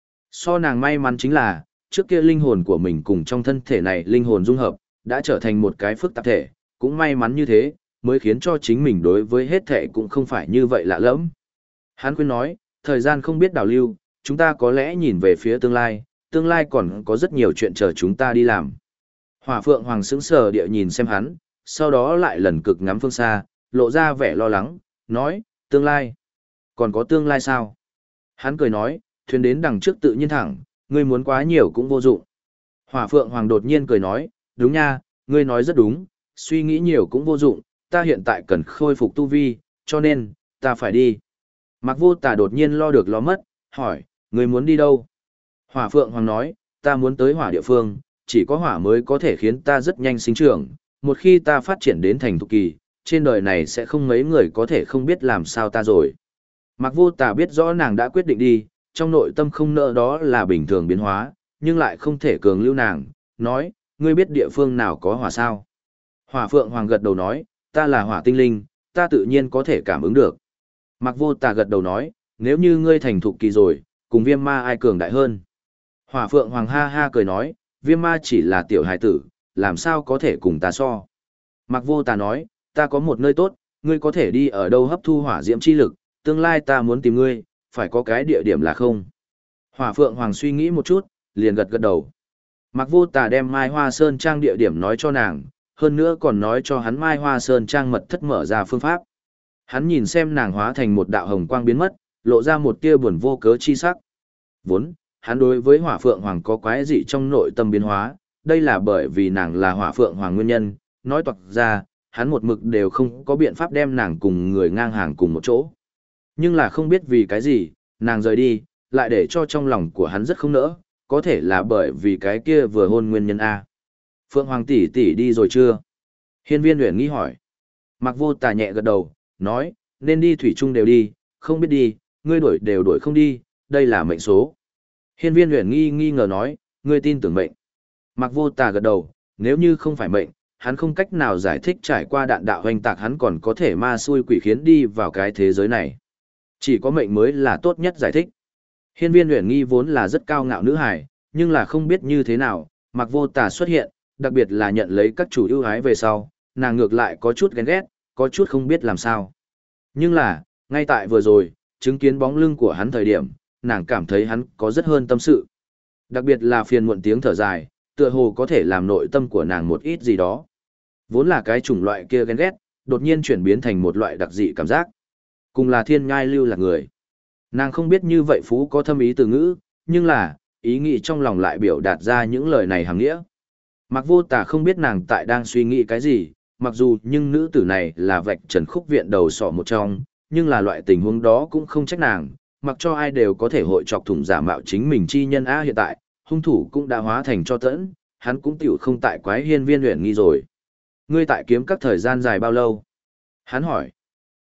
So nàng may mắn chính là, trước kia linh hồn của mình cùng trong thân thể này linh hồn dung hợp, đã trở thành một cái phức tạp thể, cũng may mắn như thế, mới khiến cho chính mình đối với hết thể cũng không phải như vậy lạ lẫm. Hắn khuyên nói, thời gian không biết đào lưu, chúng ta có lẽ nhìn về phía tương lai còn có rất nhiều chuyện chờ chúng ta đi làm. Hỏa Phượng Hoàng sững sờ địa nhìn xem hắn, sau đó lại lần cực ngắm phương xa, lộ ra vẻ lo lắng, nói, tương lai. Còn có tương lai sao? Hắn cười nói, thuyền đến đằng trước tự nhiên thẳng, ngươi muốn quá nhiều cũng vô dụng. Hỏa Phượng Hoàng đột nhiên cười nói, đúng nha, ngươi nói rất đúng, suy nghĩ nhiều cũng vô dụng, ta hiện tại cần khôi phục tu vi, cho nên, ta phải đi. Mạc Vô Tà đột nhiên lo được lo mất, hỏi, ngươi muốn đi đâu? Hỏa Phượng Hoàng nói, ta muốn tới hỏa địa phương, chỉ có hỏa mới có thể khiến ta rất nhanh sinh trưởng, một khi ta phát triển đến thành thục kỳ, trên đời này sẽ không mấy người có thể không biết làm sao ta rồi. Mạc Vô Tà biết rõ nàng đã quyết định đi, trong nội tâm không nỡ đó là bình thường biến hóa, nhưng lại không thể cường lưu nàng, nói, ngươi biết địa phương nào có hỏa sao? Hỏa Phượng Hoàng gật đầu nói, ta là hỏa tinh linh, ta tự nhiên có thể cảm ứng được. Mạc Vô Tà gật đầu nói, nếu như ngươi thành thục kỳ rồi, cùng Viêm Ma ai cường đại hơn? Hỏa Phượng Hoàng ha ha cười nói, Viêm Ma chỉ là tiểu hài tử, làm sao có thể cùng ta so? Mạc Vô Tà nói, ta có một nơi tốt, ngươi có thể đi ở đâu hấp thu hỏa diễm chi lực, tương lai ta muốn tìm ngươi, phải có cái địa điểm là không? Hỏa Phượng Hoàng suy nghĩ một chút, liền gật gật đầu. Mạc Vô Tà đem Mai Hoa Sơn Trang địa điểm nói cho nàng, hơn nữa còn nói cho hắn Mai Hoa Sơn Trang mật thất mở ra phương pháp. Hắn nhìn xem nàng hóa thành một đạo hồng quang biến mất, lộ ra một tia buồn vô cớ chi sắc. Vốn, hắn đối với Hỏa Phượng Hoàng có quái dị trong nội tâm biến hóa, đây là bởi vì nàng là Hỏa Phượng Hoàng nguyên nhân, nói toạc ra, hắn một mực đều không có biện pháp đem nàng cùng người ngang hàng cùng một chỗ. Nhưng là không biết vì cái gì, nàng rời đi, lại để cho trong lòng của hắn rất không nỡ, có thể là bởi vì cái kia vừa hôn nguyên nhân A. Phượng Hoàng tỷ tỷ đi rồi chưa? Hiên Viên Uyển Nghi hỏi. Mạc Vô Tà nhẹ gật đầu, nói, nên đi thủy chung đều đi, không biết đi, ngươi đuổi đều đuổi không đi, đây là mệnh số. Hiên Viên Uyển Nghi nghi ngờ nói, ngươi tin tưởng mệnh. Mạc Vô Tà gật đầu, nếu như không phải mệnh, hắn không cách nào giải thích trải qua đạn đạo hoành tạc hắn còn có thể ma xui quỷ khiến đi vào cái thế giới này. Chỉ có mệnh mới là tốt nhất giải thích. Hiên Viên Uyển Nghi vốn là rất cao ngạo nữ hài, nhưng là không biết như thế nào, Mạc Vô Tà xuất hiện, đặc biệt là nhận lấy các chủ ưu ái về sau, nàng ngược lại có chút ghen ghét, có chút không biết làm sao. Nhưng là, ngay tại vừa rồi, chứng kiến bóng lưng của hắn thời điểm, nàng cảm thấy hắn có rất hơn tâm sự. Đặc biệt là phiền muộn tiếng thở dài, tựa hồ có thể làm nội tâm của nàng một ít gì đó. Vốn là cái chủng loại kia ghen ghét, đột nhiên chuyển biến thành một loại đặc dị cảm giác. Cùng là thiên nhai lưu là người. Nàng không biết như vậy phú có thâm ý từ ngữ, nhưng là, ý nghĩ trong lòng lại biểu đạt ra những lời này hàng nghĩa. Mạc Vô Tà không biết nàng tại đang suy nghĩ cái gì, mặc dù nhưng nữ tử này là vạch trần khúc viện đầu sọ một trong, nhưng là loại tình huống đó cũng không trách nàng, mặc cho ai đều có thể hội chọc thủng giả mạo chính mình chi nhân hiện tại, hung thủ cũng đã hóa thành cho tẫn, hắn cũng tiểu không tại quái Hiên Viên Uyển Nghi rồi. Ngươi tại kiếm các thời gian dài bao lâu? Hắn hỏi.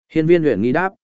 Hiên viên luyện nghi đáp,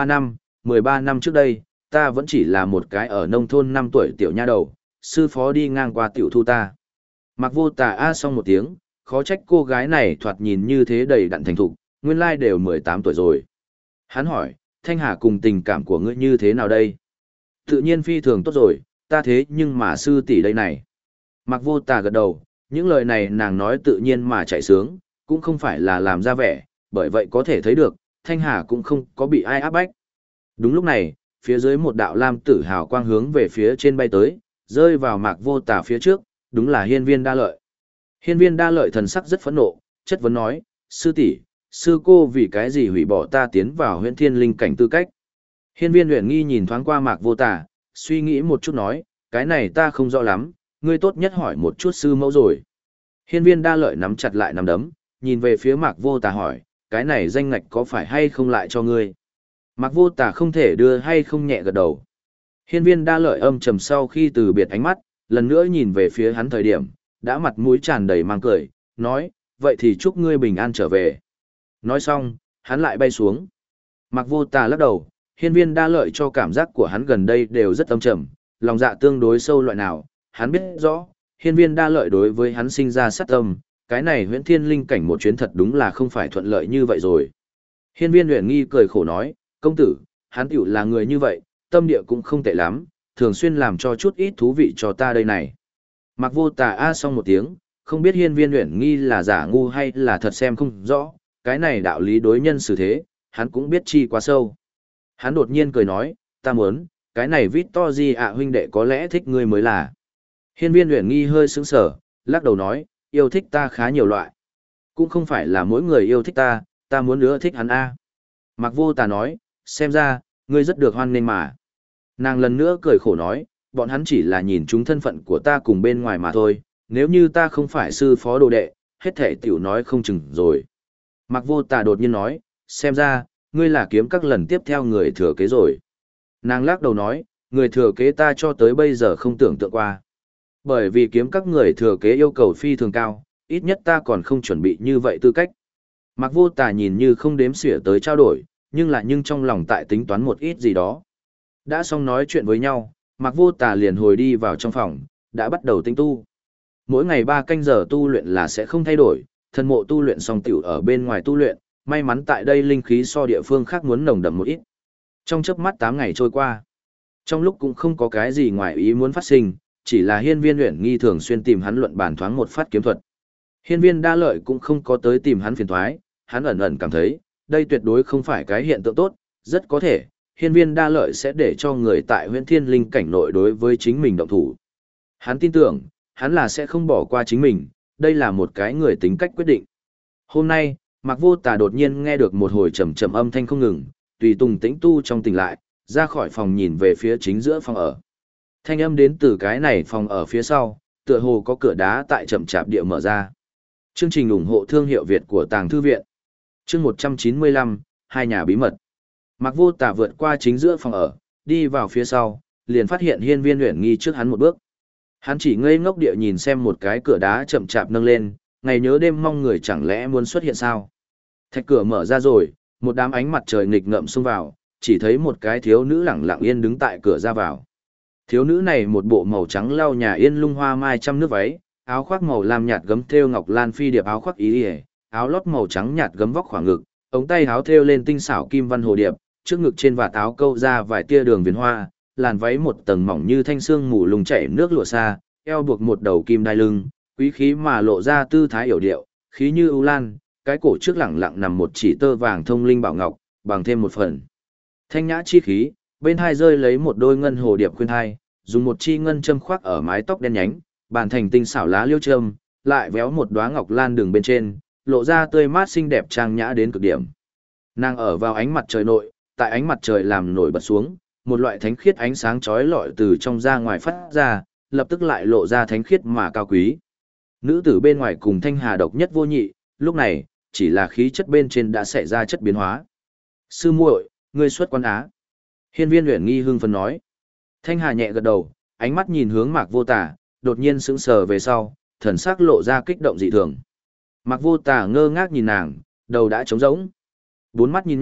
13 năm trước đây, ta vẫn chỉ là một cái ở nông thôn 5 tuổi tiểu nha đầu, sư phó đi ngang qua tiểu thu ta. Mặc vô tà a xong một tiếng, khó trách cô gái này thoạt nhìn như thế đầy đặn thành thục, nguyên lai đều 18 tuổi rồi. Hắn hỏi, Thanh Hà cùng tình cảm của ngươi như thế nào đây? Tự nhiên phi thường tốt rồi, ta thế nhưng mà sư tỷ đây này. Mặc vô tà gật đầu, những lời này nàng nói tự nhiên mà chạy sướng, cũng không phải là làm ra vẻ, bởi vậy có thể thấy được, Thanh Hà cũng không có bị ai áp bách. Đúng lúc này, phía dưới một đạo lam tử hào quang hướng về phía trên bay tới, rơi vào Mạc Vô Tà phía trước, đúng là Hiên Viên Đa Lợi. Hiên Viên Đa Lợi thần sắc rất phẫn nộ, chất vấn nói, sư tỷ, sư cô vì cái gì hủy bỏ ta tiến vào Huyễn Thiên Linh cảnh tư cách? Hiên Viên Uyển Nghi nhìn thoáng qua Mạc Vô Tà, suy nghĩ một chút nói, cái này ta không rõ lắm, ngươi tốt nhất hỏi một chút sư mẫu rồi. Hiên Viên Đa Lợi nắm chặt lại nắm đấm, nhìn về phía Mạc Vô Tà hỏi, cái này danh ngạch có phải hay không lại cho ngươi? Mạc Vô Tà không thể đưa hay không nhẹ gật đầu. Hiên Viên Đa Lợi âm trầm sau khi từ biệt ánh mắt, lần nữa nhìn về phía hắn thời điểm, đã mặt mũi tràn đầy mang cười, nói, vậy thì chúc ngươi bình an trở về. Nói xong, hắn lại bay xuống. Mạc Vô Tà lắc đầu, Hiên Viên Đa Lợi cho cảm giác của hắn gần đây đều rất âm trầm, lòng dạ tương đối sâu loại nào, hắn biết rõ, Hiên Viên Đa Lợi đối với hắn sinh ra sát tâm, cái này Huyễn Thiên Linh cảnh một chuyến thật đúng là không phải thuận lợi như vậy rồi. Hiên Viên Uyển Nghi cười khổ nói, công tử, hắn tiểu là người như vậy, tâm địa cũng không tệ lắm, thường xuyên làm cho chút ít thú vị cho ta đây này. Mạc Vô Tà a xong một tiếng, không biết Hiên Viên Uyển Nghi là giả ngu hay là thật xem không rõ, cái này đạo lý đối nhân xử thế, hắn cũng biết chi quá sâu. Hắn đột nhiên cười nói, ta muốn, cái này Victory ạ huynh đệ có lẽ thích ngươi mới là. Hiên Viên Uyển Nghi hơi sững sờ, lắc đầu nói, yêu thích ta khá nhiều loại. Cũng không phải là mỗi người yêu thích ta muốn nữa thích hắn a. Mạc Vô Tà nói, xem ra, ngươi rất được hoan nghênh mà. Nàng lần nữa cười khổ nói, bọn hắn chỉ là nhìn chúng thân phận của ta cùng bên ngoài mà thôi, nếu như ta không phải sư phó đồ đệ, hết thể tiểu nói không chừng rồi. Mạc Vô Tà đột nhiên nói, xem ra, ngươi là kiếm các lần tiếp theo người thừa kế rồi. Nàng lắc đầu nói, người thừa kế ta cho tới bây giờ không tưởng tượng qua. Bởi vì kiếm các người thừa kế yêu cầu phi thường cao, ít nhất ta còn không chuẩn bị như vậy tư cách. Mạc Vô Tà nhìn như không đếm xỉa tới trao đổi, nhưng trong lòng tại tính toán một ít gì đó. Đã xong nói chuyện với nhau, Mạc Vô Tà liền hồi đi vào trong phòng, đã bắt đầu tinh tu. Mỗi ngày 3 canh giờ tu luyện là sẽ không thay đổi, thần mộ tu luyện xong tiểu ở bên ngoài tu luyện, may mắn tại đây linh khí so địa phương khác muốn nồng đậm một ít. Trong chớp mắt 8 ngày trôi qua, trong lúc cũng không có cái gì ngoài ý muốn phát sinh, chỉ là Hiên Viên Uyển Nghi thường xuyên tìm hắn luận bàn thoáng một phát kiếm thuật. Hiên Viên Đa Lợi cũng không có tới tìm hắn phiền toái, hắn ẩn ẩn cảm thấy, đây tuyệt đối không phải cái hiện tượng tốt, rất có thể, Hiên Viên Đa Lợi sẽ để cho người tại Huyễn Thiên Linh cảnh nội đối với chính mình động thủ. Hắn tin tưởng, hắn là sẽ không bỏ qua chính mình, đây là một cái người tính cách quyết định. Hôm nay, Mạc Vô Tà đột nhiên nghe được một hồi trầm trầm âm thanh không ngừng, tùy tùng tĩnh tu trong tỉnh lại, ra khỏi phòng nhìn về phía chính giữa phòng ở. Thanh âm đến từ cái này phòng ở phía sau, tựa hồ có cửa đá tại chậm chạp địa mở ra. Chương trình ủng hộ thương hiệu Việt của Tàng Thư Viện. Chương 195, hai nhà bí mật. Mạc Vô Tà vượt qua chính giữa phòng ở, đi vào phía sau, liền phát hiện Hiên Viên Uyển Nghi trước hắn một bước. Hắn chỉ ngây ngốc địa nhìn xem một cái cửa đá chậm chạp nâng lên, ngày nhớ đêm mong người chẳng lẽ muốn xuất hiện sao? Thạch cửa mở ra rồi, một đám ánh mặt trời nghịch ngợm xông vào, chỉ thấy một cái thiếu nữ lẳng lặng yên đứng tại cửa ra vào. Thiếu nữ này một bộ màu trắng lau nhà yên lung hoa mai trăm nước váy, áo khoác màu lam nhạt gấm thêu ngọc lan phi điệp áo khoác ý ỉa, áo lót màu trắng nhạt gấm vóc khoảng ngực, ống tay áo thêu lên tinh xảo kim văn hồ điệp, trước ngực trên vạt áo câu ra vài tia đường viền hoa, làn váy một tầng mỏng như thanh xương mù lùng chảy nước lụa xa, eo buộc một đầu kim đai lưng, quý khí mà lộ ra tư thái hiểu điệu, khí như ưu lan, cái cổ trước lẳng lặng nằm một chỉ tơ vàng thông linh bảo ngọc, bằng thêm một phần thanh nhã chi khí, bên hai rơi lấy một đôi ngân hồ điệp khuyên hai, dùng một chi ngân châm khoác ở mái tóc đen nhánh, bàn thành tinh xảo lá liêu châm, lại véo một đóa ngọc lan đường bên trên, lộ ra tươi mát xinh đẹp trang nhã đến cực điểm. Nàng ở vào ánh mặt trời nội, tại ánh mặt trời làm nổi bật xuống, một loại thánh khiết ánh sáng chói lọi từ trong ra ngoài phát ra, lập tức lại lộ ra thánh khiết mà cao quý. Nữ tử bên ngoài cùng Thanh Hà độc nhất vô nhị, lúc này, chỉ là khí chất bên trên đã xảy ra chất biến hóa. Sư muội, ngươi xuất quan á. Hiên Viên Uyển Nghi hưng phấn nói. Thanh Hà nhẹ gật đầu, ánh mắt nhìn hướng Mạc Vô Tà, đột nhiên sững sờ về sau, thần sắc lộ ra kích động dị thường. Mạc Vô Tà ngơ ngác nhìn nàng, đầu đã trống rỗng. Bốn mắt nhìn nhau,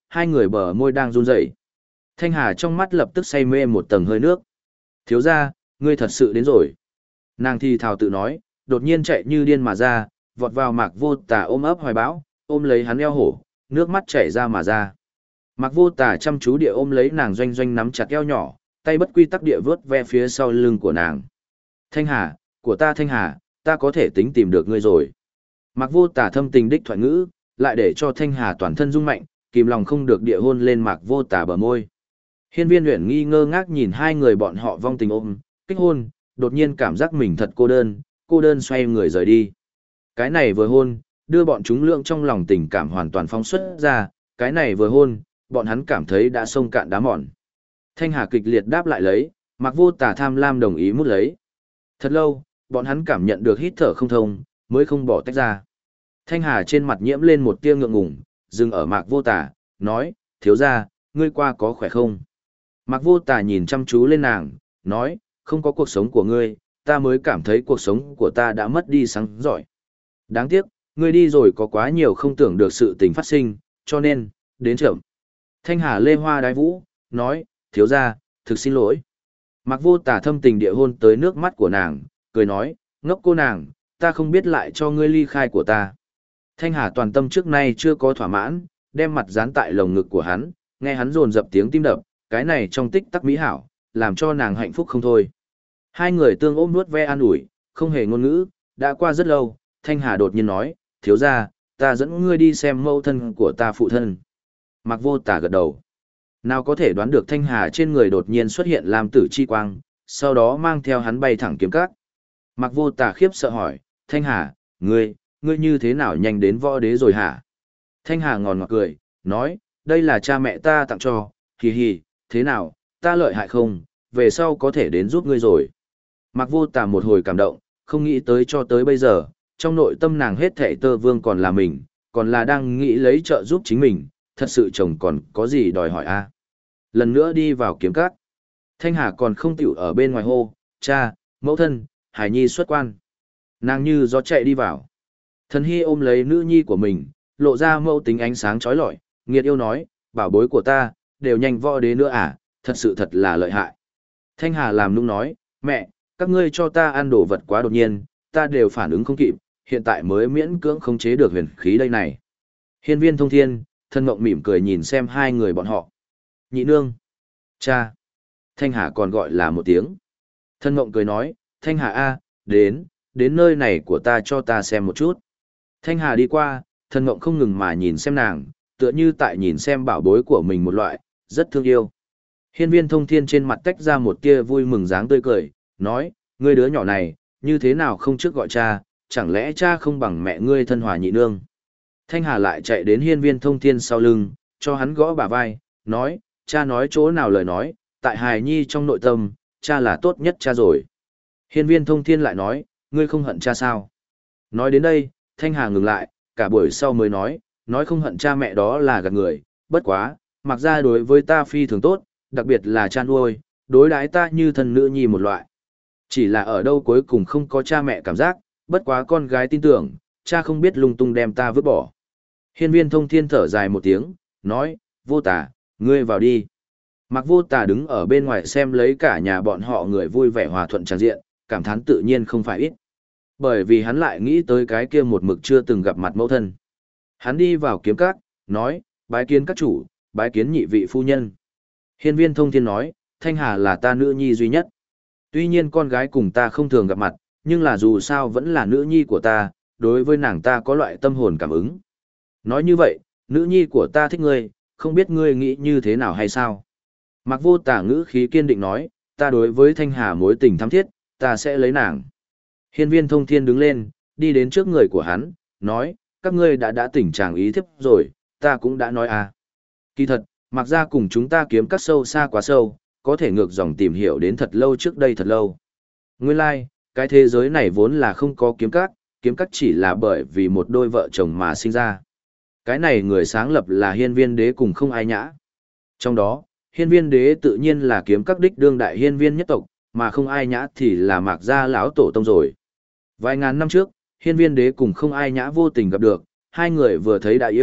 hai người bờ môi đang run rẩy. Thanh Hà trong mắt lập tức say mê một tầng hơi nước. Thiếu gia, ngươi thật sự đến rồi. Nàng thì thào tự nói, đột nhiên chạy như điên mà ra, vọt vào Mạc Vô Tà ôm ấp hoài bão, ôm lấy hắn eo hổ, nước mắt chảy ra mà ra. Mạc Vô Tà chăm chú địa ôm lấy nàng doanh doanh nắm chặt eo nhỏ, tay bất quy tắc địa vớt ve phía sau lưng của nàng. Thanh Hà, của ta Thanh Hà, ta có thể tính tìm được ngươi rồi. Mạc Vô Tà thâm tình đích thoại ngữ, lại để cho Thanh Hà toàn thân rung mạnh, kìm lòng không được địa hôn lên Mạc Vô Tà bờ môi. Hiên Viên Uyển Nghi ngơ ngác nhìn hai người bọn họ vong tình ôm, kích hôn, đột nhiên cảm giác mình thật cô đơn xoay người rời đi. Cái này vừa hôn, đưa bọn chúng lượng trong lòng tình cảm hoàn toàn phóng xuất ra, cái này vừa hôn, bọn hắn cảm thấy đã sông cạn đá mòn. Thanh Hà kịch liệt đáp lại lấy, Mạc Vô Tà tham lam đồng ý mút lấy. Thật lâu, bọn hắn cảm nhận được hít thở không thông, mới không bỏ tách ra. Thanh Hà trên mặt nhiễm lên một tia ngượng ngùng, dừng ở Mạc Vô Tà, nói, thiếu gia, ngươi qua có khỏe không? Mạc Vô Tà nhìn chăm chú lên nàng, nói, không có cuộc sống của ngươi, ta mới cảm thấy cuộc sống của ta đã mất đi sáng giỏi. Đáng tiếc, ngươi đi rồi có quá nhiều không tưởng được sự tình phát sinh, cho nên, đến chậm. Thanh Hà lê hoa đái vũ, nói, thiếu gia, thực xin lỗi. Mạc Vô Tà thâm tình địa hôn tới nước mắt của nàng, cười nói, ngốc cô nàng, ta không biết lại cho ngươi ly khai của ta. Thanh Hà toàn tâm trước nay chưa có thỏa mãn, đem mặt dán tại lồng ngực của hắn, nghe hắn dồn dập tiếng tim đập, cái này trong tích tắc mỹ hảo, làm cho nàng hạnh phúc không thôi. Hai người tương ôm nuốt ve an ủi, không hề ngôn ngữ, đã qua rất lâu, Thanh Hà đột nhiên nói, thiếu gia, ta dẫn ngươi đi xem mẫu thân của ta phụ thân. Mạc Vô Tà gật đầu. Nào có thể đoán được Thanh Hà trên người đột nhiên xuất hiện làm tử chi quang, sau đó mang theo hắn bay thẳng kiếm cát. Mạc Vô Tà khiếp sợ hỏi, Thanh Hà, ngươi như thế nào nhanh đến võ đế rồi hả? Thanh Hà ngòn ngọt cười, nói, đây là cha mẹ ta tặng cho, hì hì, thế nào, ta lợi hại không, về sau có thể đến giúp ngươi rồi. Mạc Vô Tà một hồi cảm động, không nghĩ tới cho tới bây giờ, trong nội tâm nàng hết thảy tơ vương còn là mình, còn là đang nghĩ lấy trợ giúp chính mình, thật sự chồng còn có gì đòi hỏi a? Lần nữa đi vào kiếm cát. Thanh Hà còn không tiểu ở bên ngoài hô, cha, mẫu thân, Hải Nhi xuất quan. Nàng như gió chạy đi vào. Thần Hy ôm lấy nữ nhi của mình, lộ ra mẫu tính ánh sáng chói lọi, nghiệt yêu nói, bảo bối của ta, đều nhanh võ đế nữa à, thật sự thật là lợi hại. Thanh Hà làm nũng nói, mẹ, các ngươi cho ta ăn đồ vật quá đột nhiên, ta đều phản ứng không kịp, hiện tại mới miễn cưỡng khống chế được huyền khí đây này. Hiên Viên Thông Thiên, thân mộng mỉm cười nhìn xem hai người bọn họ. Nhị nương, cha. Thanh Hà còn gọi là một tiếng. Thân mộng cười nói, Thanh Hà a, đến nơi này của ta cho ta xem một chút. Thanh Hà đi qua, thân mộng không ngừng mà nhìn xem nàng, tựa như tại nhìn xem bảo bối của mình một loại, rất thương yêu. Hiên Viên Thông Thiên trên mặt tách ra một tia vui mừng dáng tươi cười, nói, ngươi đứa nhỏ này, như thế nào không trước gọi cha, chẳng lẽ cha không bằng mẹ ngươi thân hòa nhị nương. Thanh Hà lại chạy đến Hiên Viên Thông Thiên sau lưng, cho hắn gõ bả vai, nói, cha nói chỗ nào lời nói, tại hài nhi trong nội tâm, cha là tốt nhất cha rồi. Hiên Viên Thông Thiên lại nói, ngươi không hận cha sao? Nói đến đây, Thanh Hà ngừng lại, cả buổi sau mới nói không hận cha mẹ đó là gạt người, bất quá, mặc ra đối với ta phi thường tốt, đặc biệt là cha nuôi, đối đãi ta như thân nữ nhi một loại. Chỉ là ở đâu cuối cùng không có cha mẹ cảm giác, bất quá con gái tin tưởng, cha không biết lung tung đem ta vứt bỏ. Hiên Viên Thông Thiên thở dài một tiếng, nói, Vô Tà, ngươi vào đi. Mạc Vô Tà đứng ở bên ngoài xem lấy cả nhà bọn họ người vui vẻ hòa thuận tràn diện, cảm thán tự nhiên không phải ít. Bởi vì hắn lại nghĩ tới cái kia một mực chưa từng gặp mặt mẫu thân. Hắn đi vào kiếm cát, nói, bái kiến các chủ, bái kiến nhị vị phu nhân. Hiên Viên Thông Thiên nói, Thanh Hà là ta nữ nhi duy nhất. Tuy nhiên con gái cùng ta không thường gặp mặt, nhưng là dù sao vẫn là nữ nhi của ta, đối với nàng ta có loại tâm hồn cảm ứng. Nói như vậy, nữ nhi của ta thích ngươi, không biết ngươi nghĩ như thế nào hay sao? Mạc Vô Tà ngữ khí kiên định nói, ta đối với Thanh Hà mối tình thắm thiết, ta sẽ lấy nàng. Hiên Viên Thông Thiên đứng lên, đi đến trước người của hắn, nói, các ngươi đã tình trạng ý thiếp rồi, ta cũng đã nói à. Kỳ thật, Mạc gia cùng chúng ta kiếm cắt sâu xa quá sâu, có thể ngược dòng tìm hiểu đến thật lâu trước đây thật lâu. Nguyên lai, like, cái thế giới này vốn là không có kiếm cắt chỉ là bởi vì một đôi vợ chồng mà sinh ra. Cái này người sáng lập là Hiên Viên Đế cùng Không Ai Nhã. Trong đó, Hiên Viên Đế tự nhiên là kiếm các đích đương đại hiên viên nhất tộc, mà Không Ai Nhã thì là Mạc gia lão tổ tông rồi. Vài ngàn năm trước, Hiên Viên Đế cùng Không Ai Nhã vô tình gặp được, hai người vừa thấy đã yêu,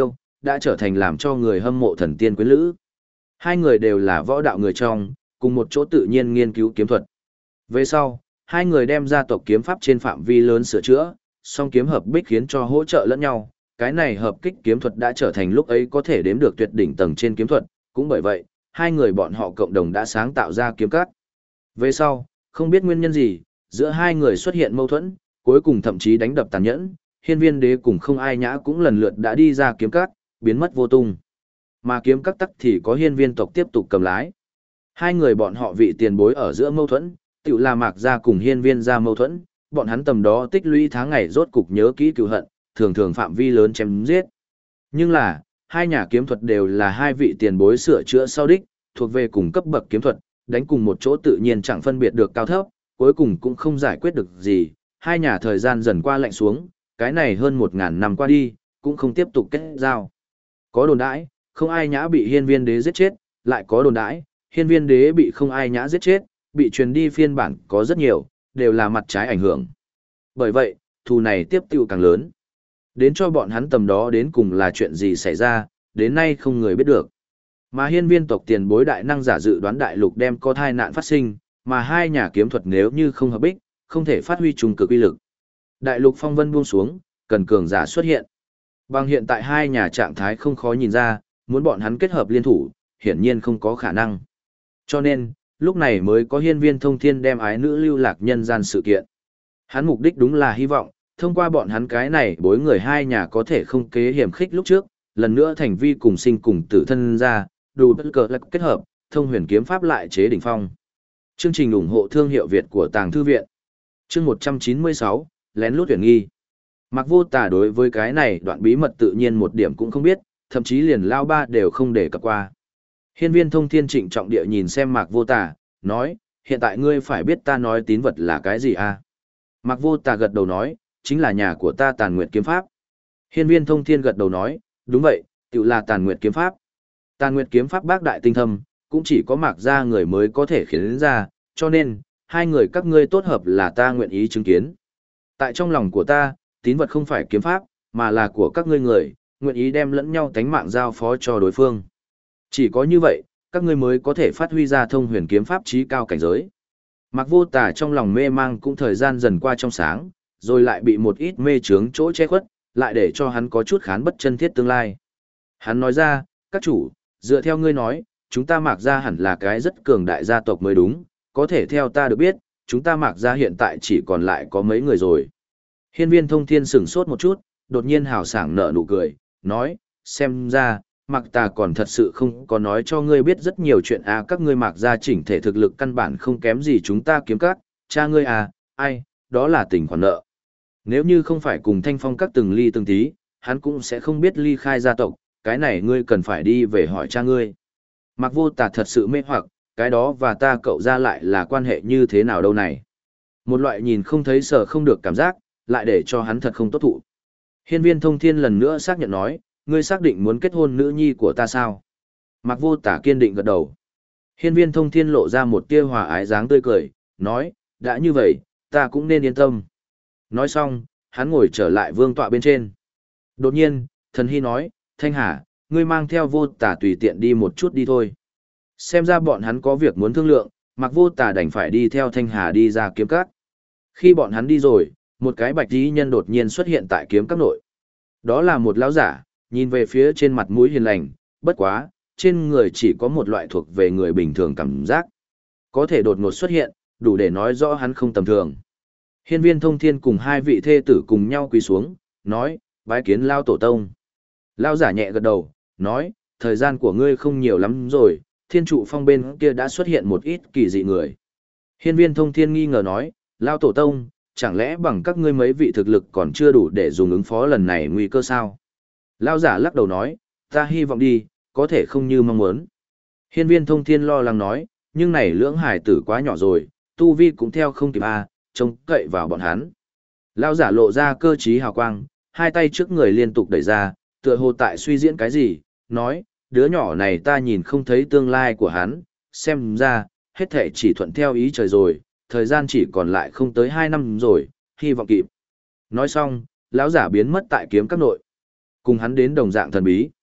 đã trở thành làm cho người hâm mộ thần tiên quyến lữ. Hai người đều là võ đạo người trong, cùng một chỗ tự nhiên nghiên cứu kiếm thuật. Về sau, hai người đem gia tộc kiếm pháp trên phạm vi lớn sửa chữa, song kiếm hợp bích khiến cho hỗ trợ lẫn nhau. Cái này hợp kích kiếm thuật đã trở thành lúc ấy có thể đếm được tuyệt đỉnh tầng trên kiếm thuật, cũng bởi vậy, hai người bọn họ cộng đồng đã sáng tạo ra kiếm cắt. Về sau, không biết nguyên nhân gì, giữa hai người xuất hiện mâu thuẫn, cuối cùng thậm chí đánh đập tàn nhẫn, Hiên Viên Đế cùng Không Ai Nhã cũng lần lượt đã đi ra kiếm cắt, biến mất vô tung. Mà kiếm cắt tắc thì có Hiên Viên tộc tiếp tục cầm lái. Hai người bọn họ vị tiền bối ở giữa mâu thuẫn, tự là Mạc gia cùng Hiên Viên gia mâu thuẫn, bọn hắn tầm đó tích lũy tháng ngày rốt cục nhớ kỹ cừu hận, thường thường phạm vi lớn chém giết. Nhưng là, hai nhà kiếm thuật đều là hai vị tiền bối sửa chữa sau đích, thuộc về cùng cấp bậc kiếm thuật, đánh cùng một chỗ tự nhiên chẳng phân biệt được cao thấp, cuối cùng cũng không giải quyết được gì, hai nhà thời gian dần qua lạnh xuống, cái này hơn 1000 năm qua đi, cũng không tiếp tục kết giao. Có đồn đãi, Không Ai Nhã bị Hiên Viên Đế giết chết, lại có đồn đãi, Hiên Viên Đế bị Không Ai Nhã giết chết, bị truyền đi phiên bản có rất nhiều, đều là mặt trái ảnh hưởng. Bởi vậy, thù này tiếp tiêu càng lớn. Đến cho bọn hắn tầm đó đến cùng là chuyện gì xảy ra, đến nay không người biết được. Mà Hiên Viên tộc tiền bối đại năng giả dự đoán đại lục đem có thai nạn phát sinh, mà hai nhà kiếm thuật nếu như không hợp bích, không thể phát huy trùng cực uy lực. Đại lục phong vân buông xuống, cần cường giả xuất hiện. Bằng hiện tại hai nhà trạng thái không khó nhìn ra, muốn bọn hắn kết hợp liên thủ, hiển nhiên không có khả năng. Cho nên, lúc này mới có Hiên Viên Thông Thiên đem ái nữ lưu lạc nhân gian sự kiện. Hắn mục đích đúng là hy vọng, thông qua bọn hắn cái này bối người hai nhà có thể không kế hiểm khích lúc trước, lần nữa thành vi cùng sinh cùng tử thân ra, đủ bất cờ lạc kết hợp, thông huyền kiếm pháp lại chế đỉnh phong. Chương trình ủng hộ thương hiệu Việt của Tàng Thư Viện. Chương 196, lén lút tuyển nghi. Mạc Vô Tà đối với cái này đoạn bí mật tự nhiên một điểm cũng không biết, thậm chí liền lao ba đều không để cập qua. Hiên Viên Thông Thiên trịnh trọng địa nhìn xem Mạc Vô Tà, nói, hiện tại ngươi phải biết ta nói tín vật là cái gì à? Mạc Vô Tà gật đầu nói, chính là nhà của ta Tàn Nguyệt kiếm pháp. Hiên Viên Thông Thiên gật đầu nói, đúng vậy, tự là Tàn Nguyệt kiếm pháp. Tàn Nguyệt kiếm pháp bác đại tinh thâm, cũng chỉ có Mạc gia người mới có thể khiến ra, cho nên, hai người các ngươi tốt hợp là ta nguyện ý chứng kiến. Tại trong lòng của ta, tín vật không phải kiếm pháp, mà là của các ngươi người, nguyện ý đem lẫn nhau tánh mạng giao phó cho đối phương. Chỉ có như vậy, các ngươi mới có thể phát huy ra thông huyền kiếm pháp trí cao cảnh giới. Mạc Vô Tà trong lòng mê mang cũng thời gian dần qua trong sáng, rồi lại bị một ít mê trướng chỗ che khuất, lại để cho hắn có chút khán bất chân thiết tương lai. Hắn nói ra, các chủ, dựa theo ngươi nói, chúng ta Mạc gia hẳn là cái rất cường đại gia tộc mới đúng, có thể theo ta được biết, chúng ta Mạc gia hiện tại chỉ còn lại có mấy người rồi. Hiên Viên Thông Thiên sửng sốt một chút, đột nhiên hào sảng nở nụ cười, nói, xem ra, Mạc Tà còn thật sự không có nói cho ngươi biết rất nhiều chuyện à, các ngươi Mạc gia chỉnh thể thực lực căn bản không kém gì chúng ta kiếm các, cha ngươi à, ai, đó là tình khoản nợ. Nếu như không phải cùng Thanh Phong các từng ly từng tí, hắn cũng sẽ không biết ly khai gia tộc, cái này ngươi cần phải đi về hỏi cha ngươi. Mạc Vô Tà thật sự mê hoặc, cái đó và ta cậu ra lại là quan hệ như thế nào đâu này. Một loại nhìn không thấy sợ không được cảm giác, lại để cho hắn thật không tốt thụ. Hiên Viên Thông Thiên lần nữa xác nhận nói, ngươi xác định muốn kết hôn nữ nhi của ta sao? Mạc Vô Tà kiên định gật đầu. Hiên Viên Thông Thiên lộ ra một tia hòa ái dáng tươi cười, nói, đã như vậy, ta cũng nên yên tâm. Nói xong, hắn ngồi trở lại vương tọa bên trên. Đột nhiên, Thần Hy nói, Thanh Hà, ngươi mang theo Vô Tà tùy tiện đi một chút đi thôi. Xem ra bọn hắn có việc muốn thương lượng, Mạc Vô Tà đành phải đi theo Thanh Hà đi ra kiếm các. Khi bọn hắn đi rồi, một cái bạch y nhân đột nhiên xuất hiện tại kiếm các nội. Đó là một lão giả, nhìn về phía trên mặt mũi hiền lành, bất quá, trên người chỉ có một loại thuộc về người bình thường cảm giác. Có thể đột ngột xuất hiện, đủ để nói rõ hắn không tầm thường. Hiên Viên Thông Thiên cùng hai vị thê tử cùng nhau quỳ xuống, nói, bái kiến Lao Tổ Tông. Lao giả nhẹ gật đầu, nói, thời gian của ngươi không nhiều lắm rồi, Thiên Trụ Phong bên kia đã xuất hiện một ít kỳ dị người. Hiên Viên Thông Thiên nghi ngờ nói, Lao Tổ Tông, chẳng lẽ bằng các ngươi mấy vị thực lực còn chưa đủ để dùng ứng phó lần này nguy cơ sao? Lao giả lắc đầu nói, ta hy vọng đi, có thể không như mong muốn. Hiên Viên Thông Thiên lo lắng nói, nhưng này lưỡng hải tử quá nhỏ rồi, tu vi cũng theo không kịp a, trông cậy vào bọn hắn. Lao giả lộ ra cơ trí hào quang, hai tay trước người liên tục đẩy ra, tựa hồ tại suy diễn cái gì, nói, đứa nhỏ này ta nhìn không thấy tương lai của hắn, xem ra, hết thể chỉ thuận theo ý trời rồi, thời gian chỉ còn lại không tới 2 năm rồi, hy vọng kịp. Nói xong, lão giả biến mất tại kiếm các nội. Cùng hắn đến đồng dạng thần bí.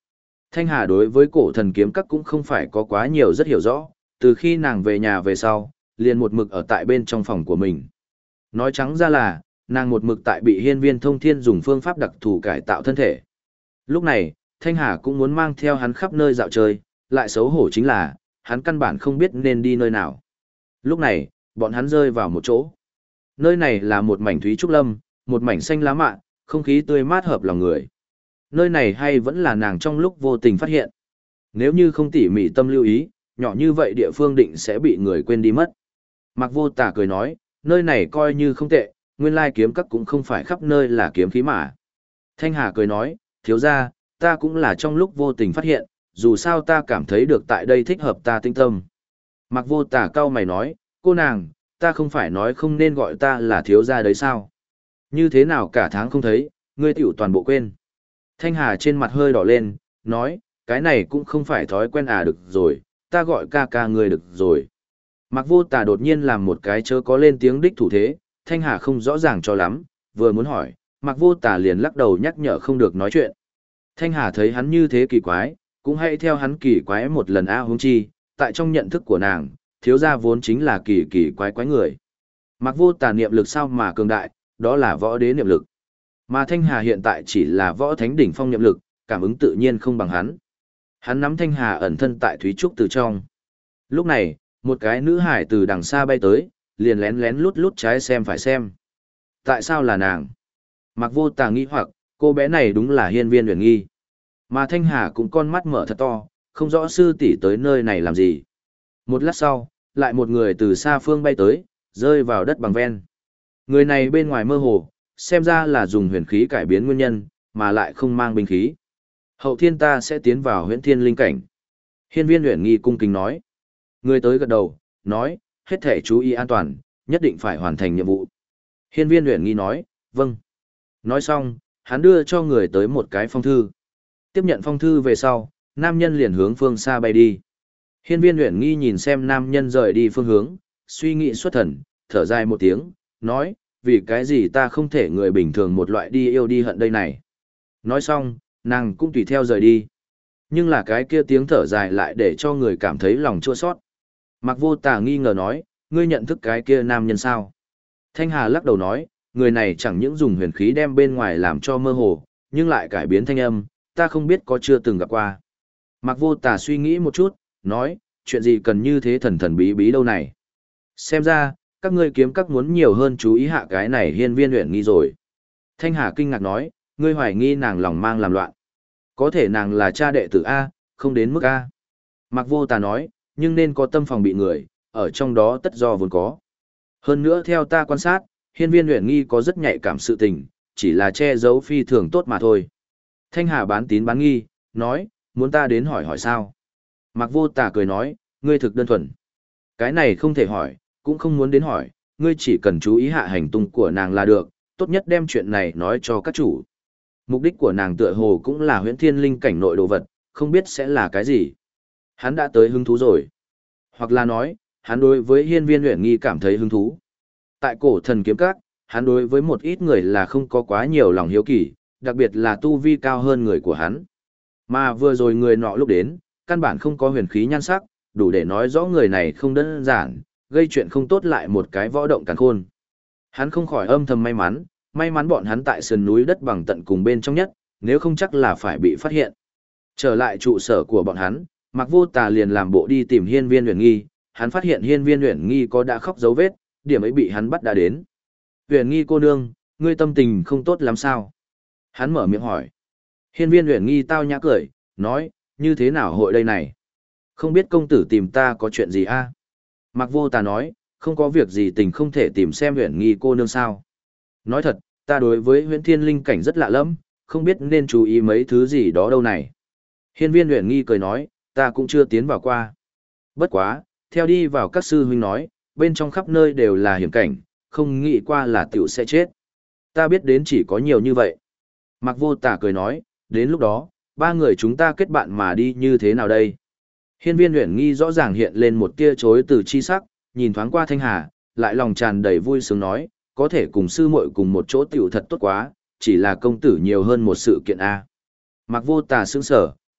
Thanh Hà đối với cổ thần kiếm các cũng không phải có quá nhiều rất hiểu rõ, từ khi nàng về nhà về sau, liền một mực ở tại bên trong phòng của mình. Nói trắng ra là, nàng một mực tại bị hiên viên thông thiên dùng phương pháp đặc thù cải tạo thân thể. Lúc này, Thanh Hà cũng muốn mang theo hắn khắp nơi dạo chơi, lại xấu hổ chính là, hắn căn bản không biết nên đi nơi nào. Lúc này, bọn hắn rơi vào một chỗ. Nơi này là một mảnh thúy trúc lâm, một mảnh xanh lá mạ, không khí tươi mát hợp lòng người. Nơi này hay vẫn là nàng trong lúc vô tình phát hiện. Nếu như không tỉ mỉ tâm lưu ý, nhỏ như vậy địa phương định sẽ bị người quên đi mất. Mạc Vô Tà cười nói, nơi này coi như không tệ, nguyên lai kiếm các cũng không phải khắp nơi là kiếm khí mà. Thanh Hà cười nói, thiếu ra, ta cũng là trong lúc vô tình phát hiện, dù sao ta cảm thấy được tại đây thích hợp ta tinh tâm. Mạc Vô Tà cau mày nói, cô nàng, ta không phải nói không nên gọi ta là thiếu gia đấy sao? Như thế nào cả tháng không thấy, ngươi tiểu toàn bộ quên. Thanh Hà trên mặt hơi đỏ lên, nói, cái này cũng không phải thói quen à, được rồi, ta gọi ca ca ngươi được rồi. Mạc Vô Tà đột nhiên làm một cái chớ có lên tiếng đích thủ thế, Thanh Hà không rõ ràng cho lắm, vừa muốn hỏi, Mạc Vô Tà liền lắc đầu nhắc nhở không được nói chuyện. Thanh Hà thấy hắn như thế kỳ quái, cũng hãy theo hắn kỳ quái một lần a huống chi, tại trong nhận thức của nàng, thiếu gia vốn chính là kỳ kỳ quái quái người. Mạc Vô Tà niệm lực sao mà cường đại, đó là võ đế niệm lực. Mà Thanh Hà hiện tại chỉ là võ thánh đỉnh phong niệm lực, cảm ứng tự nhiên không bằng hắn. Hắn nắm Thanh Hà ẩn thân tại thúy trúc từ trong. Lúc này, một cái nữ hải từ đằng xa bay tới, liền lén lén lút lút trái xem phải xem. Tại sao là nàng? Mạc Vô Tà nghi hoặc, cô bé này đúng là hiên viên huyền nghi. Mà Thanh Hà cũng con mắt mở thật to, không rõ sư tỷ tới nơi này làm gì. Một lát sau, lại một người từ xa phương bay tới, rơi vào đất bằng ven. Người này bên ngoài mơ hồ, xem ra là dùng huyền khí cải biến nguyên nhân, mà lại không mang binh khí. Hậu thiên ta sẽ tiến vào huyễn thiên linh cảnh. Hiên viên huyền nghi cung kính nói. Người tới gật đầu, nói, hết thể chú ý an toàn, nhất định phải hoàn thành nhiệm vụ. Hiên viên huyền nghi nói, vâng. Nói xong, hắn đưa cho người tới một cái phong thư. Tiếp nhận phong thư về sau, nam nhân liền hướng phương xa bay đi. Hiên viên huyền nghi nhìn xem nam nhân rời đi phương hướng, suy nghĩ xuất thần, thở dài một tiếng, nói, vì cái gì ta không thể người bình thường một loại đi yêu đi hận đây này. Nói xong, nàng cũng tùy theo rời đi. Nhưng là cái kia tiếng thở dài lại để cho người cảm thấy lòng chua xót. Mạc Vô Tà nghi ngờ nói, ngươi nhận thức cái kia nam nhân sao? Thanh Hà lắc đầu nói, người này chẳng những dùng huyền khí đem bên ngoài làm cho mơ hồ, nhưng lại cải biến thanh âm, ta không biết có chưa từng gặp qua. Mạc Vô Tà suy nghĩ một chút, nói, chuyện gì cần như thế thần thần bí bí đâu này. Xem ra, các ngươi kiếm các muốn nhiều hơn chú ý hạ cái này hiên viên luyện nghi rồi. Thanh Hà kinh ngạc nói, ngươi hoài nghi nàng lòng mang làm loạn. Có thể nàng là cha đệ tử A, không đến mức A. Mạc Vô Tà nói, nhưng nên có tâm phòng bị người, ở trong đó tất do vốn có. Hơn nữa theo ta quan sát, hiên viên luyện nghi có rất nhạy cảm sự tình, chỉ là che giấu phi thường tốt mà thôi. Thanh Hà bán tín bán nghi, nói, muốn ta đến hỏi hỏi sao? Mạc Vô Tà cười nói, ngươi thực đơn thuần. Cái này không thể hỏi, cũng không muốn đến hỏi, ngươi chỉ cần chú ý hạ hành tung của nàng là được, tốt nhất đem chuyện này nói cho các chủ. Mục đích của nàng tựa hồ cũng là huyễn thiên linh cảnh nội đồ vật, không biết sẽ là cái gì. Hắn đã tới hứng thú rồi. Hoặc là nói, hắn đối với hiên viên luyện nghi cảm thấy hứng thú. Tại cổ thần kiếm các, hắn đối với một ít người là không có quá nhiều lòng hiếu kỳ, đặc biệt là tu vi cao hơn người của hắn. Mà vừa rồi người nọ lúc đến, căn bản không có huyền khí nhan sắc, đủ để nói rõ người này không đơn giản, gây chuyện không tốt lại một cái võ động càn khôn. Hắn không khỏi âm thầm may mắn bọn hắn tại sườn núi đất bằng tận cùng bên trong nhất, nếu không chắc là phải bị phát hiện. Trở lại trụ sở của bọn hắn, Mạc Vô Tà liền làm bộ đi tìm hiên viên huyền nghi, hắn phát hiện hiên viên huyền nghi có đã khóc dấu vết, điểm ấy bị hắn bắt đã đến. Huyền nghi cô nương, ngươi tâm tình không tốt lắm sao? Hắn mở miệng hỏi. Hiên viên huyền nghi tao nhã cười, nói, như thế nào hội đây này? Không biết công tử tìm ta có chuyện gì a? Mạc Vô Tà nói, không có việc gì tình không thể tìm xem huyền nghi cô nương sao. Nói thật, ta đối với huyễn thiên linh cảnh rất lạ lắm, không biết nên chú ý mấy thứ gì đó đâu này. Hiên viên huyền nghi cười nói, ta cũng chưa tiến vào qua. Bất quá, theo đi vào các sư huynh nói, bên trong khắp nơi đều là hiểm cảnh, không nghĩ qua là tiểu sẽ chết. Ta biết đến chỉ có nhiều như vậy. Mạc Vô Tà cười nói, đến lúc đó, ba người chúng ta kết bạn mà đi như thế nào đây? Hiên viên huyền nghi rõ ràng hiện lên một tia chối từ chi sắc, nhìn thoáng qua Thanh Hà, lại lòng tràn đầy vui sướng nói, có thể cùng sư muội cùng một chỗ tiểu thật tốt quá, chỉ là công tử nhiều hơn một sự kiện A. Mạc Vô Tà sững sở,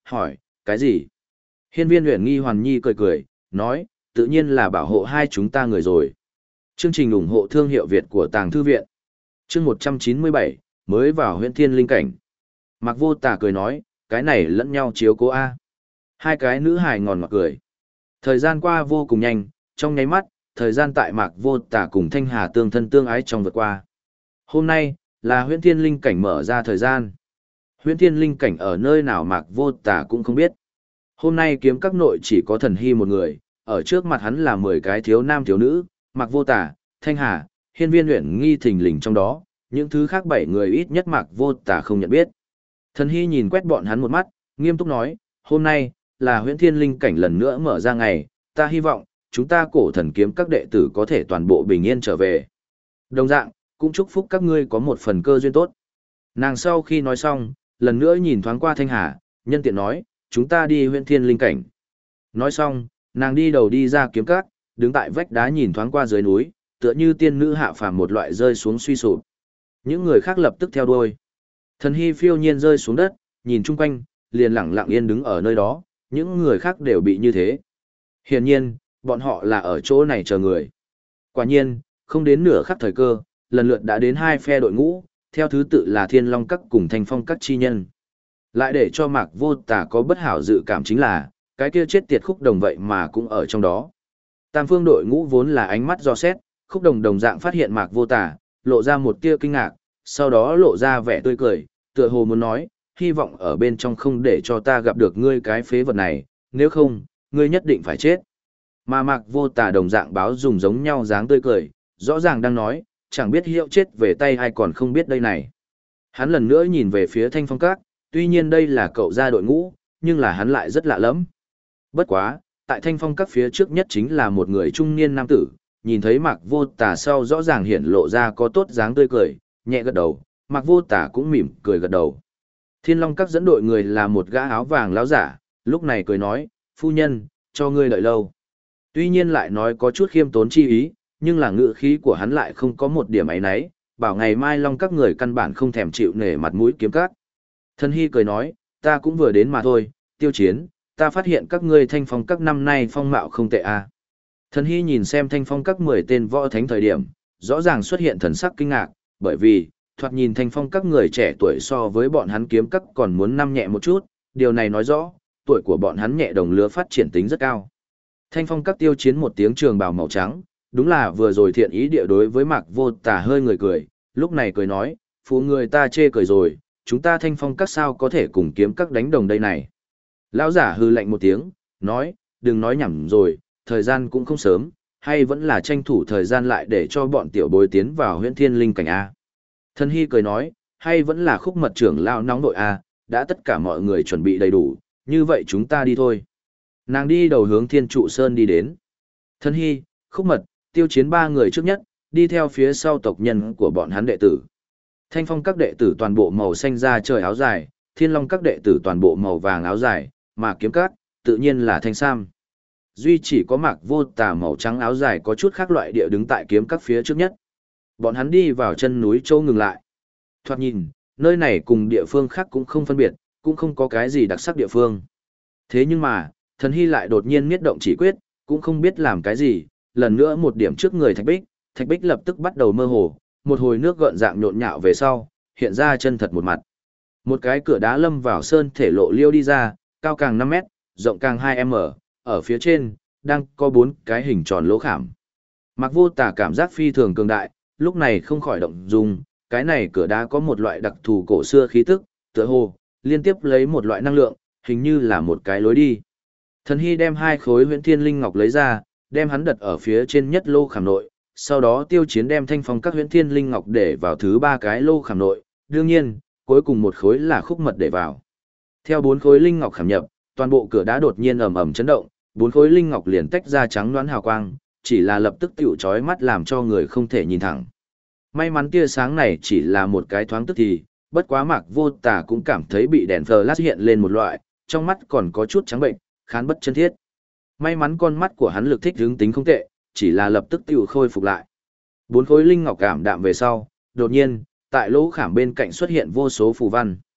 hỏi, cái gì? Hiên viên Uyển Nghi Hoàn Nhi cười cười, nói, tự nhiên là bảo hộ hai chúng ta người rồi. Chương trình ủng hộ thương hiệu Việt của Tàng Thư Viện. Chương 197, mới vào huyện Thiên Linh Cảnh. Mạc Vô Tà cười nói, cái này lẫn nhau chiếu cố A. Hai cái nữ hài ngòn ngọt cười. Thời gian qua vô cùng nhanh, trong nháy mắt, thời gian tại Mạc Vô Tà cùng Thanh Hà tương thân tương ái trong vượt qua. Hôm nay, là huyện Thiên Linh Cảnh mở ra thời gian. Huyện Thiên Linh Cảnh ở nơi nào Mạc Vô Tà cũng không biết. Hôm nay kiếm các nội chỉ có Thần Hy một người, ở trước mặt hắn là 10 cái thiếu nam thiếu nữ, Mạc Vô Tà, Thanh Hà, Hiên viên Uyển Nghi thình lình trong đó, những thứ khác 7 người ít nhất Mạc Vô Tà không nhận biết. Thần Hy nhìn quét bọn hắn một mắt, nghiêm túc nói, hôm nay, là huyện Thiên Linh Cảnh lần nữa mở ra ngày, ta hy vọng, chúng ta cổ thần kiếm các đệ tử có thể toàn bộ bình yên trở về. Đồng dạng, cũng chúc phúc các ngươi có một phần cơ duyên tốt. Nàng sau khi nói xong, lần nữa nhìn thoáng qua Thanh Hà, nhân tiện nói, chúng ta đi huyện Thiên Linh Cảnh. Nói xong, nàng đi đầu đi ra kiếm các, đứng tại vách đá nhìn thoáng qua dưới núi, tựa như tiên nữ hạ phàm một loại rơi xuống suy sụp. Những người khác lập tức theo đuôi. Thần Hy phiêu nhiên rơi xuống đất, nhìn chung quanh, liền lặng lặng yên đứng ở nơi đó, những người khác đều bị như thế. Hiển nhiên, bọn họ là ở chỗ này chờ người. Quả nhiên, không đến nửa khắc thời cơ, lần lượt đã đến hai phe đội ngũ, theo thứ tự là Thiên Long Các cùng Thanh Phong Các chi nhân. Lại để cho Mạc Vô Tà có bất hảo dự cảm chính là, cái kia chết tiệt Khúc Đồng vậy mà cũng ở trong đó. Tam phương đội ngũ vốn là ánh mắt do xét, Khúc Đồng đồng dạng phát hiện Mạc Vô Tà, lộ ra một tia kinh ngạc, sau đó lộ ra vẻ tươi cười, tựa hồ muốn nói, hy vọng ở bên trong không để cho ta gặp được ngươi cái phế vật này, nếu không, ngươi nhất định phải chết. Mà Mạc Vô Tà đồng dạng báo dùng giống nhau dáng tươi cười, rõ ràng đang nói, chẳng biết hiệu chết về tay hay còn không biết đây này. Hắn lần nữa nhìn về phía Thanh Phong Các, tuy nhiên đây là cậu ra đội ngũ, nhưng là hắn lại rất lạ lẫm. Bất quá, tại Thanh Phong Các phía trước nhất chính là một người trung niên nam tử, nhìn thấy Mạc Vô Tà sau rõ ràng hiện lộ ra có tốt dáng tươi cười, nhẹ gật đầu, Mạc Vô Tà cũng mỉm cười gật đầu. Thiên Long Các dẫn đội người là một gã áo vàng lão giả, lúc này cười nói, phu nhân, cho ngươi đợi lâu. Tuy nhiên lại nói có chút khiêm tốn chi ý, nhưng là ngữ khí của hắn lại không có một điểm ấy nấy, bảo ngày mai Long Các người căn bản không thèm chịu nể mặt mũi kiếm các. Thần Hy cười nói, ta cũng vừa đến mà thôi, Tiêu Chiến, ta phát hiện các ngươi Thanh Phong Các năm nay phong mạo không tệ à. Thần Hy nhìn xem Thanh Phong Các 10 tên võ thánh thời điểm, rõ ràng xuất hiện thần sắc kinh ngạc, bởi vì, thoạt nhìn Thanh Phong Các người trẻ tuổi so với bọn hắn kiếm các còn muốn năm nhẹ một chút, điều này nói rõ, tuổi của bọn hắn nhẹ đồng lứa phát triển tính rất cao. Thanh Phong Các Tiêu Chiến một tiếng trường bào màu trắng, đúng là vừa rồi thiện ý địa đối với Mạc Vô Tà hơi người cười, lúc này cười nói, phụ người ta chê cười rồi, chúng ta Thanh Phong Các sao có thể cùng kiếm các đánh đồng đây này. Lão giả hư lạnh một tiếng, nói, đừng nói nhảm rồi, thời gian cũng không sớm, hay vẫn là tranh thủ thời gian lại để cho bọn tiểu bối tiến vào huyện Thiên Linh Cảnh A. Thần Hy cười nói, hay vẫn là Khúc Mật trưởng lão nóng nội A, đã tất cả mọi người chuẩn bị đầy đủ, như vậy chúng ta đi thôi. Nàng đi đầu hướng Thiên Trụ Sơn đi đến. Thần Hy, Khúc Mật, Tiêu Chiến 3 người trước nhất, đi theo phía sau tộc nhân của bọn hắn đệ tử. Thanh Phong Các đệ tử toàn bộ màu xanh da trời áo dài, Thiên Long Các đệ tử toàn bộ màu vàng áo dài, mà kiếm các, tự nhiên là thanh sam. Duy chỉ có Mạc Vô Tà màu trắng áo dài có chút khác loại địa đứng tại kiếm các phía trước nhất. Bọn hắn đi vào chân núi châu ngừng lại. Thoạt nhìn, nơi này cùng địa phương khác cũng không phân biệt, cũng không có cái gì đặc sắc địa phương. Thế nhưng mà, Thần Hy lại đột nhiên miết động chỉ quyết, cũng không biết làm cái gì, lần nữa một điểm trước người Thạch Bích lập tức bắt đầu mơ hồ, một hồi nước gợn dạng nhộn nhạo về sau, hiện ra chân thật một mặt. Một cái cửa đá lâm vào sơn thể lộ liêu đi ra, cao càng 5 mét, rộng càng 2m, ở phía trên, đang có 4 cái hình tròn lỗ khảm. Mạc Vô Tà cảm giác phi thường cường đại, lúc này không khỏi động dung, cái này cửa đá có một loại đặc thù cổ xưa khí tức, tựa hồ, liên tiếp lấy một loại năng lượng, hình như là một cái lối đi. Thần Hy đem 2 khối huyễn thiên linh ngọc lấy ra, đem hắn đặt ở phía trên nhất lô khảm nội, sau đó Tiêu Chiến đem Thanh Phong Các huyễn thiên linh ngọc để vào thứ 3 cái lô khảm nội, đương nhiên, cuối cùng một khối là Khúc Mật để vào. Theo 4 khối linh ngọc khảm nhập, toàn bộ cửa đá đột nhiên ầm ầm chấn động, 4 khối linh ngọc liền tách ra trắng loãng hào quang, chỉ là lập tức tựu chói mắt làm cho người không thể nhìn thẳng. May mắn tia sáng này chỉ là một cái thoáng tức thì, bất quá Mạc Vô Tà cũng cảm thấy bị đèn flash hiện lên một loại, trong mắt còn có chút trắng bệnh, khán bất chân thiết. May mắn con mắt của hắn lực thích hướng tính không tệ, chỉ là lập tức tựu khôi phục lại. 4 khối linh ngọc cảm đạm về sau, đột nhiên, tại lỗ khảm bên cạnh xuất hiện vô số phù văn.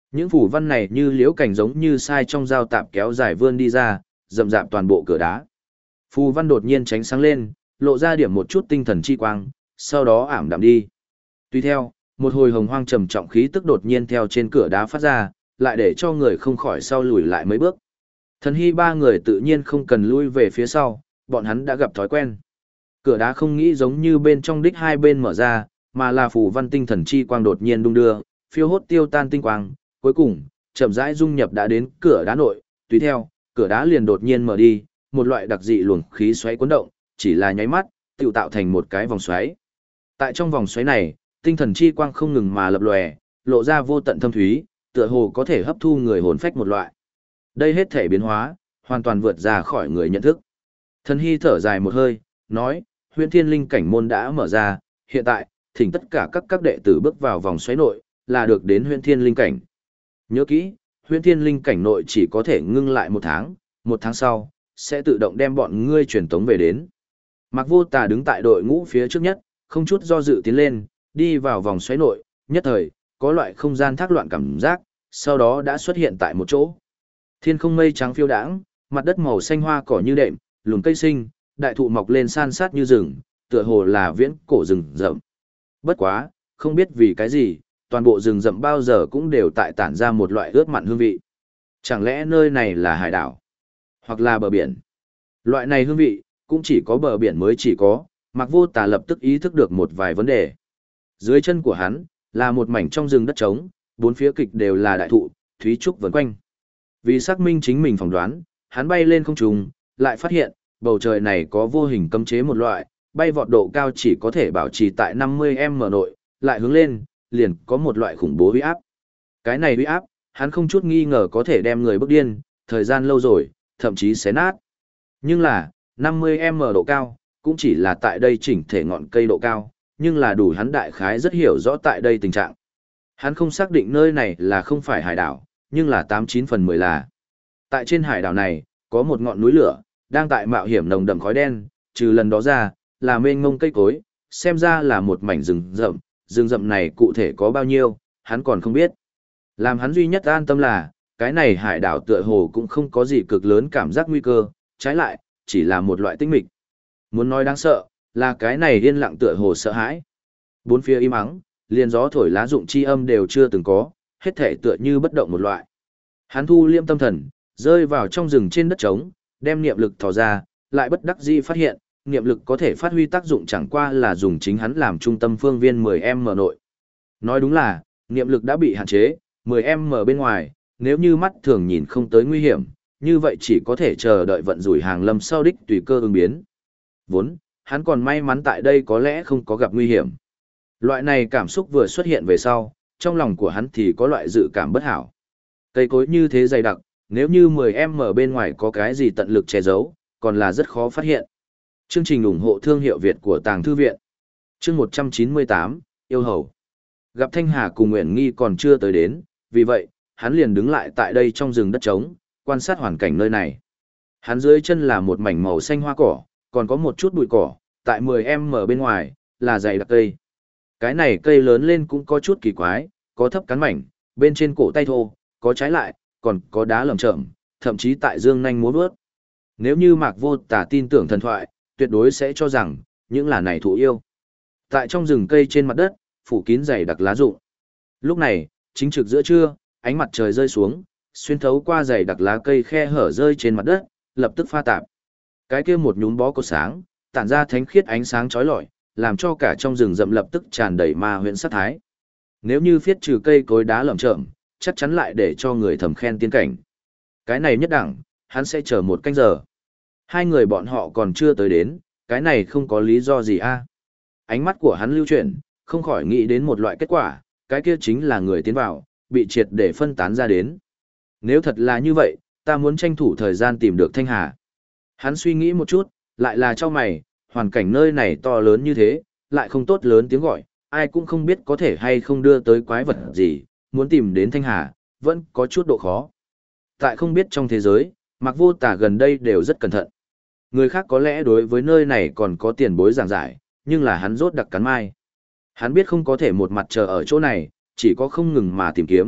Những phủ văn này như liễu cảnh giống như sai trong dao tạp kéo dài vươn đi ra, rậm rạp toàn bộ cửa đá. Phù văn đột nhiên tránh sáng lên, lộ ra điểm một chút tinh thần chi quang, sau đó ảm đạm đi. Tuy theo, một hồi hồng hoang trầm trọng khí tức đột nhiên theo trên cửa đá phát ra, lại để cho người không khỏi sau lùi lại mấy bước. Thần hy ba người tự nhiên không cần lui về phía sau, bọn hắn đã gặp thói quen. Cửa đá không nghĩ giống như bên trong đích hai bên mở ra, mà là phù văn tinh thần chi quang đột nhiên đung đưa, phiêu hốt tiêu tan tinh quang, cuối cùng, chậm rãi dung nhập đã đến cửa đá nội, tùy theo, cửa đá liền đột nhiên mở đi, một loại đặc dị luồng khí xoáy cuốn động, chỉ là nháy mắt, tự tạo thành một cái vòng xoáy. Tại trong vòng xoáy này, tinh thần chi quang không ngừng mà lập lòe, lộ ra vô tận thâm thúy, tựa hồ có thể hấp thu người hồn phách một loại. Đây hết thể biến hóa, hoàn toàn vượt ra khỏi người nhận thức. Thần hy thở dài một hơi, nói, Huyễn Thiên Linh cảnh môn đã mở ra, hiện tại, thỉnh tất cả các đệ tử bước vào vòng xoáy nội, là được đến Huyễn Thiên Linh cảnh. Nhớ kỹ, Huyễn Thiên Linh cảnh nội chỉ có thể ngưng lại một tháng sau, sẽ tự động đem bọn ngươi truyền tống về đến. Mạc Vô Tà đứng tại đội ngũ phía trước nhất, không chút do dự tiến lên, đi vào vòng xoáy nội, nhất thời, có loại không gian thác loạn cảm giác, sau đó đã xuất hiện tại một chỗ. Thiên không mây trắng phiêu đãng, mặt đất màu xanh hoa cỏ như đệm, lùn cây sinh, đại thụ mọc lên san sát như rừng, tựa hồ là viễn cổ rừng rậm. Bất quá, không biết vì cái gì, toàn bộ rừng rậm bao giờ cũng đều tại tản ra một loại ướt mặn hương vị. Chẳng lẽ nơi này là hải đảo, hoặc là bờ biển? Loại này hương vị, cũng chỉ có bờ biển mới chỉ có, Mạc Vô Tà lập tức ý thức được một vài vấn đề. Dưới chân của hắn, là một mảnh trong rừng đất trống, bốn phía kịch đều là đại thụ, thúy trúc vần quanh. Vì xác minh chính mình phỏng đoán, hắn bay lên không trung, lại phát hiện, bầu trời này có vô hình cấm chế một loại, bay vọt độ cao chỉ có thể bảo trì tại 50m nội, lại hướng lên, liền có một loại khủng bố uy áp. Cái này uy áp, hắn không chút nghi ngờ có thể đem người bức điên, thời gian lâu rồi, thậm chí xé nát. Nhưng là, 50m độ cao, cũng chỉ là tại đây chỉnh thể ngọn cây độ cao, nhưng là đủ hắn đại khái rất hiểu rõ tại đây tình trạng. Hắn không xác định nơi này là không phải hải đảo, nhưng là 89 phần 10 là. Tại trên hải đảo này, có một ngọn núi lửa, đang tại mạo hiểm nồng đậm khói đen, trừ lần đó ra, là mênh mông cây cối, xem ra là một mảnh rừng rậm này cụ thể có bao nhiêu, hắn còn không biết. Làm hắn duy nhất an tâm là, cái này hải đảo tựa hồ cũng không có gì cực lớn cảm giác nguy cơ, trái lại, chỉ là một loại tinh mịch. Muốn nói đáng sợ, là cái này yên lặng tựa hồ sợ hãi. Bốn phía im ắng, liền gió thổi lá rụng chi âm đều chưa từng có, hết thể tựa như bất động một loại. Hắn thu liêm tâm thần, rơi vào trong rừng trên đất trống, đem niệm lực thò ra, lại bất đắc dĩ phát hiện, niệm lực có thể phát huy tác dụng chẳng qua là dùng chính hắn làm trung tâm phương viên 10m nội. Nói đúng là, niệm lực đã bị hạn chế, 10m bên ngoài, nếu như mắt thường nhìn không tới nguy hiểm, như vậy chỉ có thể chờ đợi vận rủi hàng lâm sau đích tùy cơ ứng biến. Vốn, hắn còn may mắn tại đây có lẽ không có gặp nguy hiểm. Loại này cảm xúc vừa xuất hiện về sau, trong lòng của hắn thì có loại dự cảm bất hảo. Cây cối như thế dày đặc, nếu như 10m bên ngoài có cái gì tận lực che giấu, còn là rất khó phát hiện. Chương trình ủng hộ thương hiệu Việt của Tàng Thư Viện. Chương 198, Yêu Hầu. Gặp Thanh Hà cùng Nguyễn Nghi còn chưa tới đến, vì vậy, hắn liền đứng lại tại đây trong rừng đất trống, quan sát hoàn cảnh nơi này. Hắn dưới chân là một mảnh màu xanh hoa cỏ, còn có một chút bụi cỏ, tại 10m bên ngoài, là dày đặc cây. Cái này cây lớn lên cũng có chút kỳ quái, có thấp cán mảnh, bên trên cổ tay thô, có trái lại, còn có đá lởm chởm, thậm chí tại dương nanh múa vớt. Nếu như Mạc Vô Tà tin tưởng thần thoại, tuyệt đối sẽ cho rằng, những là này thụ yêu. Tại trong rừng cây trên mặt đất, phủ kín dày đặc lá rụng. Lúc này, chính trực giữa trưa, ánh mặt trời rơi xuống, xuyên thấu qua dày đặc lá cây khe hở rơi trên mặt đất, lập tức pha tạp. Cái kia một nhúm bó cột sáng, tản ra thánh khiết ánh sáng chói lọi, làm cho cả trong rừng rậm lập tức tràn đầy ma huyễn sát thái. Nếu như phiết trừ cây cối đá lởm chởm, chắc chắn lại để cho người thầm khen tiên cảnh. Cái này nhất đẳng, hắn sẽ chờ một canh giờ. Hai người bọn họ còn chưa tới đến, cái này không có lý do gì a. Ánh mắt của hắn lưu chuyển, không khỏi nghĩ đến một loại kết quả, cái kia chính là người tiến vào, bị triệt để phân tán ra đến. Nếu thật là như vậy, ta muốn tranh thủ thời gian tìm được Thanh Hà. Hắn suy nghĩ một chút, lại là cho mày, hoàn cảnh nơi này to lớn như thế, lại không tốt lớn tiếng gọi, ai cũng không biết có thể hay không đưa tới quái vật gì, muốn tìm đến Thanh Hà, vẫn có chút độ khó. Tại không biết trong thế giới, Mạc Vô Tà gần đây đều rất cẩn thận. Người khác có lẽ đối với nơi này còn có tiền bối giảng giải, nhưng là hắn rốt đặc cắn mai. Hắn biết không có thể một mặt chờ ở chỗ này, chỉ có không ngừng mà tìm kiếm,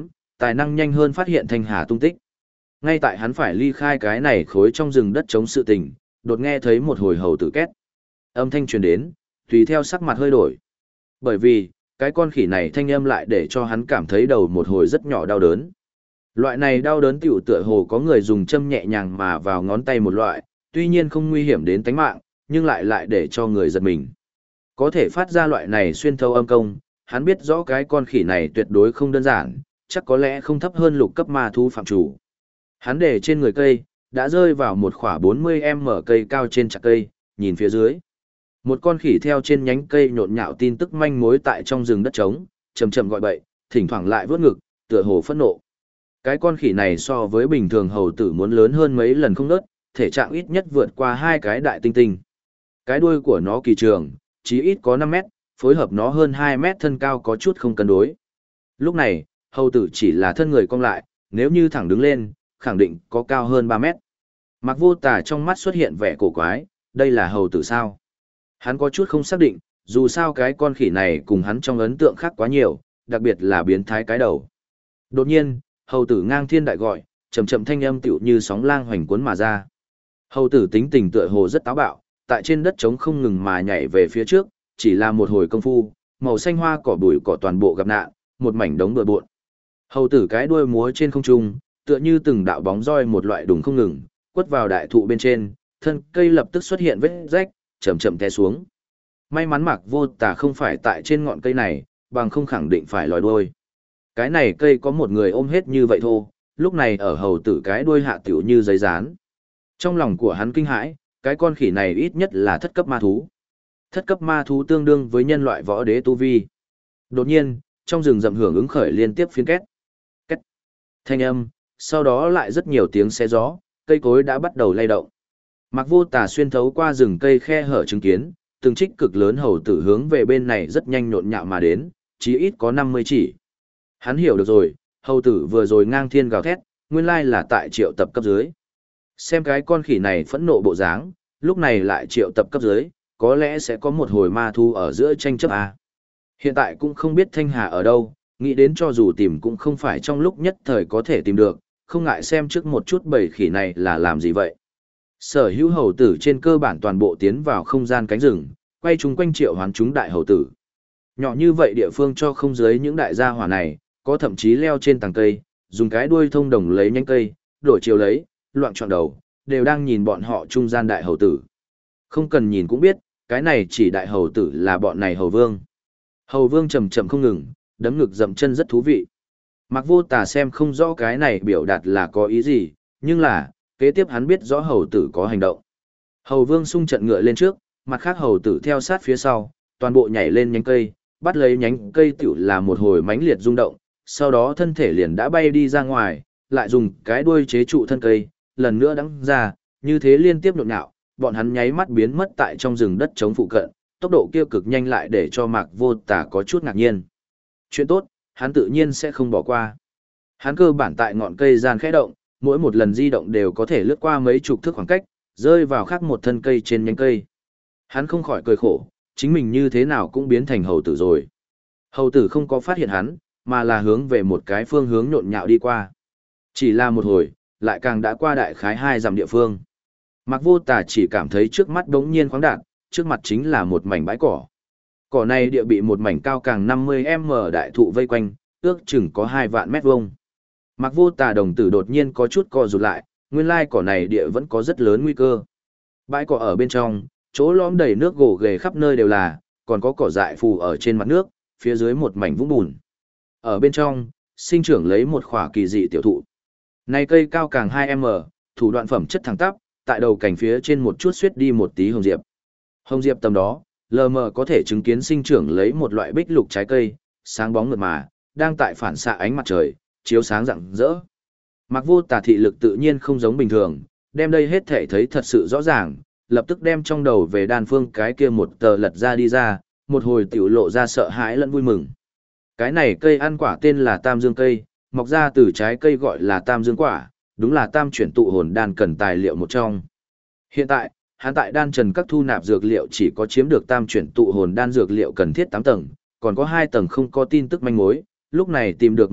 tài năng nhanh hơn phát hiện Thanh Hà tung tích. Ngay tại hắn phải ly khai cái này khối trong rừng đất chống sự tình, đột nghe thấy một hồi hầu tử két. Âm thanh truyền đến, tùy theo sắc mặt hơi đổi. Bởi vì, cái con khỉ này thanh âm lại để cho hắn cảm thấy đầu một hồi rất nhỏ đau đớn. Loại này đau đớn tiểu tựa hồ có người dùng châm nhẹ nhàng mà vào ngón tay một loại, tuy nhiên không nguy hiểm đến tính mạng, nhưng lại để cho người giật mình. Có thể phát ra loại này xuyên thấu âm công, hắn biết rõ cái con khỉ này tuyệt đối không đơn giản, chắc có lẽ không thấp hơn lục cấp ma thú phạm chủ. Hắn để trên người cây, đã rơi vào một khỏa 40m cây cao trên chặt cây, nhìn phía dưới. Một con khỉ theo trên nhánh cây nhộn nhạo tin tức manh mối tại trong rừng đất trống, chậm chậm gọi bậy, thỉnh thoảng lại vướt ngực, tựa hồ phẫn nộ. Cái con khỉ này so với bình thường hầu tử muốn lớn hơn mấy lần không nớt, thể trạng ít nhất vượt qua 2 cái đại tinh tinh. Cái đuôi của nó kỳ trường, chí ít có 5 mét, phối hợp nó hơn 2 mét thân cao có chút không cân đối. Lúc này, hầu tử chỉ là thân người cong lại, nếu như thẳng đứng lên, khẳng định có cao hơn 3 mét. Mạc Vô Tà trong mắt xuất hiện vẻ cổ quái, đây là hầu tử sao? Hắn có chút không xác định, dù sao cái con khỉ này cùng hắn trong ấn tượng khác quá nhiều, đặc biệt là biến thái cái đầu. Đột nhiên, hầu tử ngang thiên đại gọi, chậm chậm thanh âm tựu như sóng lang hoành cuốn mà ra. Hầu tử tính tình tựa hồ rất táo bạo, tại trên đất trống không ngừng mà nhảy về phía trước, chỉ là một hồi công phu, màu xanh hoa cỏ bụi cỏ toàn bộ gặp nạn, một mảnh đống bừa bộn. Hầu tử cái đuôi múa trên không trung, tựa như từng đạo bóng roi một loại đùng không ngừng, quất vào đại thụ bên trên, thân cây lập tức xuất hiện vết rách, chậm chậm té xuống. May mắn Mạc Vô Tà không phải tại trên ngọn cây này, bằng không khẳng định phải lòi đuôi. Cái này cây có một người ôm hết như vậy thôi, lúc này ở hầu tử cái đuôi hạ tiểu như giấy dán. Trong lòng của hắn kinh hãi, cái con khỉ này ít nhất là thất cấp ma thú. Thất cấp ma thú tương đương với nhân loại võ đế tu vi. Đột nhiên, trong rừng rậm hưởng ứng khởi liên tiếp phiến két. Két. Thanh âm, sau đó lại rất nhiều tiếng xé gió, cây cối đã bắt đầu lay động. Mạc Vô Tà xuyên thấu qua rừng cây khe hở chứng kiến, từng trích cực lớn hầu tử hướng về bên này rất nhanh nhộn nhạo mà đến, chí ít có 50 chỉ. Hắn hiểu được rồi, hầu tử vừa rồi ngang thiên gào thét, nguyên lai là tại triệu tập cấp dưới. Xem cái con khỉ này phẫn nộ bộ dáng, lúc này lại triệu tập cấp dưới, có lẽ sẽ có một hồi ma thu ở giữa tranh chấp à. Hiện tại cũng không biết Thanh Hà ở đâu, nghĩ đến cho dù tìm cũng không phải trong lúc nhất thời có thể tìm được, không ngại xem trước một chút bầy khỉ này là làm gì vậy. Sở hữu hầu tử trên cơ bản toàn bộ tiến vào không gian cánh rừng, quay chung quanh triệu hoán chúng đại hầu tử. Nhỏ như vậy địa phương cho không dưới những đại gia hỏa này, có thậm chí leo trên tầng cây, dùng cái đuôi thông đồng lấy nhánh cây, đổi chiều lấy, loạn trọn đầu, đều đang nhìn bọn họ trung gian đại hầu tử. Không cần nhìn cũng biết, cái này chỉ đại hầu tử là bọn này hầu vương. Hầu vương chậm chậm không ngừng, đấm ngực dậm chân rất thú vị. Mạc Vô Tà xem không rõ cái này biểu đạt là có ý gì, nhưng là, kế tiếp hắn biết rõ hầu tử có hành động. Hầu vương xung trận ngựa lên trước, mặt khác hầu tử theo sát phía sau, toàn bộ nhảy lên nhánh cây, bắt lấy nhánh cây tiểu là một hồi mãnh liệt rung động, sau đó thân thể liền đã bay đi ra ngoài, lại dùng cái đuôi chế trụ thân cây, lần nữa đắng ra, như thế liên tiếp nhộn nhạo, bọn hắn nháy mắt biến mất tại trong rừng đất trống phụ cận, tốc độ kia cực nhanh lại để cho Mạc Vô Tà có chút ngạc nhiên. Chuyện tốt, hắn tự nhiên sẽ không bỏ qua. Hắn cơ bản tại ngọn cây gian khẽ động, mỗi một lần di động đều có thể lướt qua mấy chục thước khoảng cách, rơi vào khác một thân cây trên nhánh cây. Hắn không khỏi cười khổ, chính mình như thế nào cũng biến thành hầu tử rồi. Hầu tử không có phát hiện hắn, mà là hướng về một cái phương hướng nhộn nhạo đi qua. Chỉ là một hồi, lại càng đã qua đại khái 2 dặm địa phương. Mạc Vô Tà chỉ cảm thấy trước mắt đống nhiên khoáng đạt, trước mặt chính là một mảnh bãi cỏ. Cỏ này địa bị một mảnh cao càng 50m đại thụ vây quanh, ước chừng có 2 vạn mét vuông. Mạc Vô Tà đồng tử đột nhiên có chút co rụt lại, nguyên lai cỏ này địa vẫn có rất lớn nguy cơ. Bãi cỏ ở bên trong, chỗ lõm đầy nước gồ ghề khắp nơi đều là, còn có cỏ dại phù ở trên mặt nước, phía dưới một mảnh vũng bùn. Ở bên trong, sinh trưởng lấy một khỏa kỳ dị tiểu thụ. Này cây cao càng 2m, thủ đoạn phẩm chất thẳng tắp, tại đầu cành phía trên một chút xuyết đi một tí hồng diệp. Hồng diệp tầm đó, lờ mờ có thể chứng kiến sinh trưởng lấy một loại bích lục trái cây, sáng bóng mượt mà, đang tại phản xạ ánh mặt trời, chiếu sáng rạng rỡ. Mạc Vô Tà thị lực tự nhiên không giống bình thường, đem đây hết thể thấy thật sự rõ ràng, lập tức đem trong đầu về đan phương cái kia một tờ lật ra đi ra, một hồi tiểu lộ ra sợ hãi lẫn vui mừng. Cái này cây ăn quả tên là tam dương cây, mọc ra từ trái cây gọi là tam dương quả, đúng là tam chuyển tụ hồn đan cần tài liệu một trong. Hiện tại, hắn tại đan trần các thu nạp dược liệu chỉ có chiếm được tam chuyển tụ hồn đan dược liệu cần thiết 8 tầng, còn có 2 tầng không có tin tức manh mối, lúc này tìm được một mặt,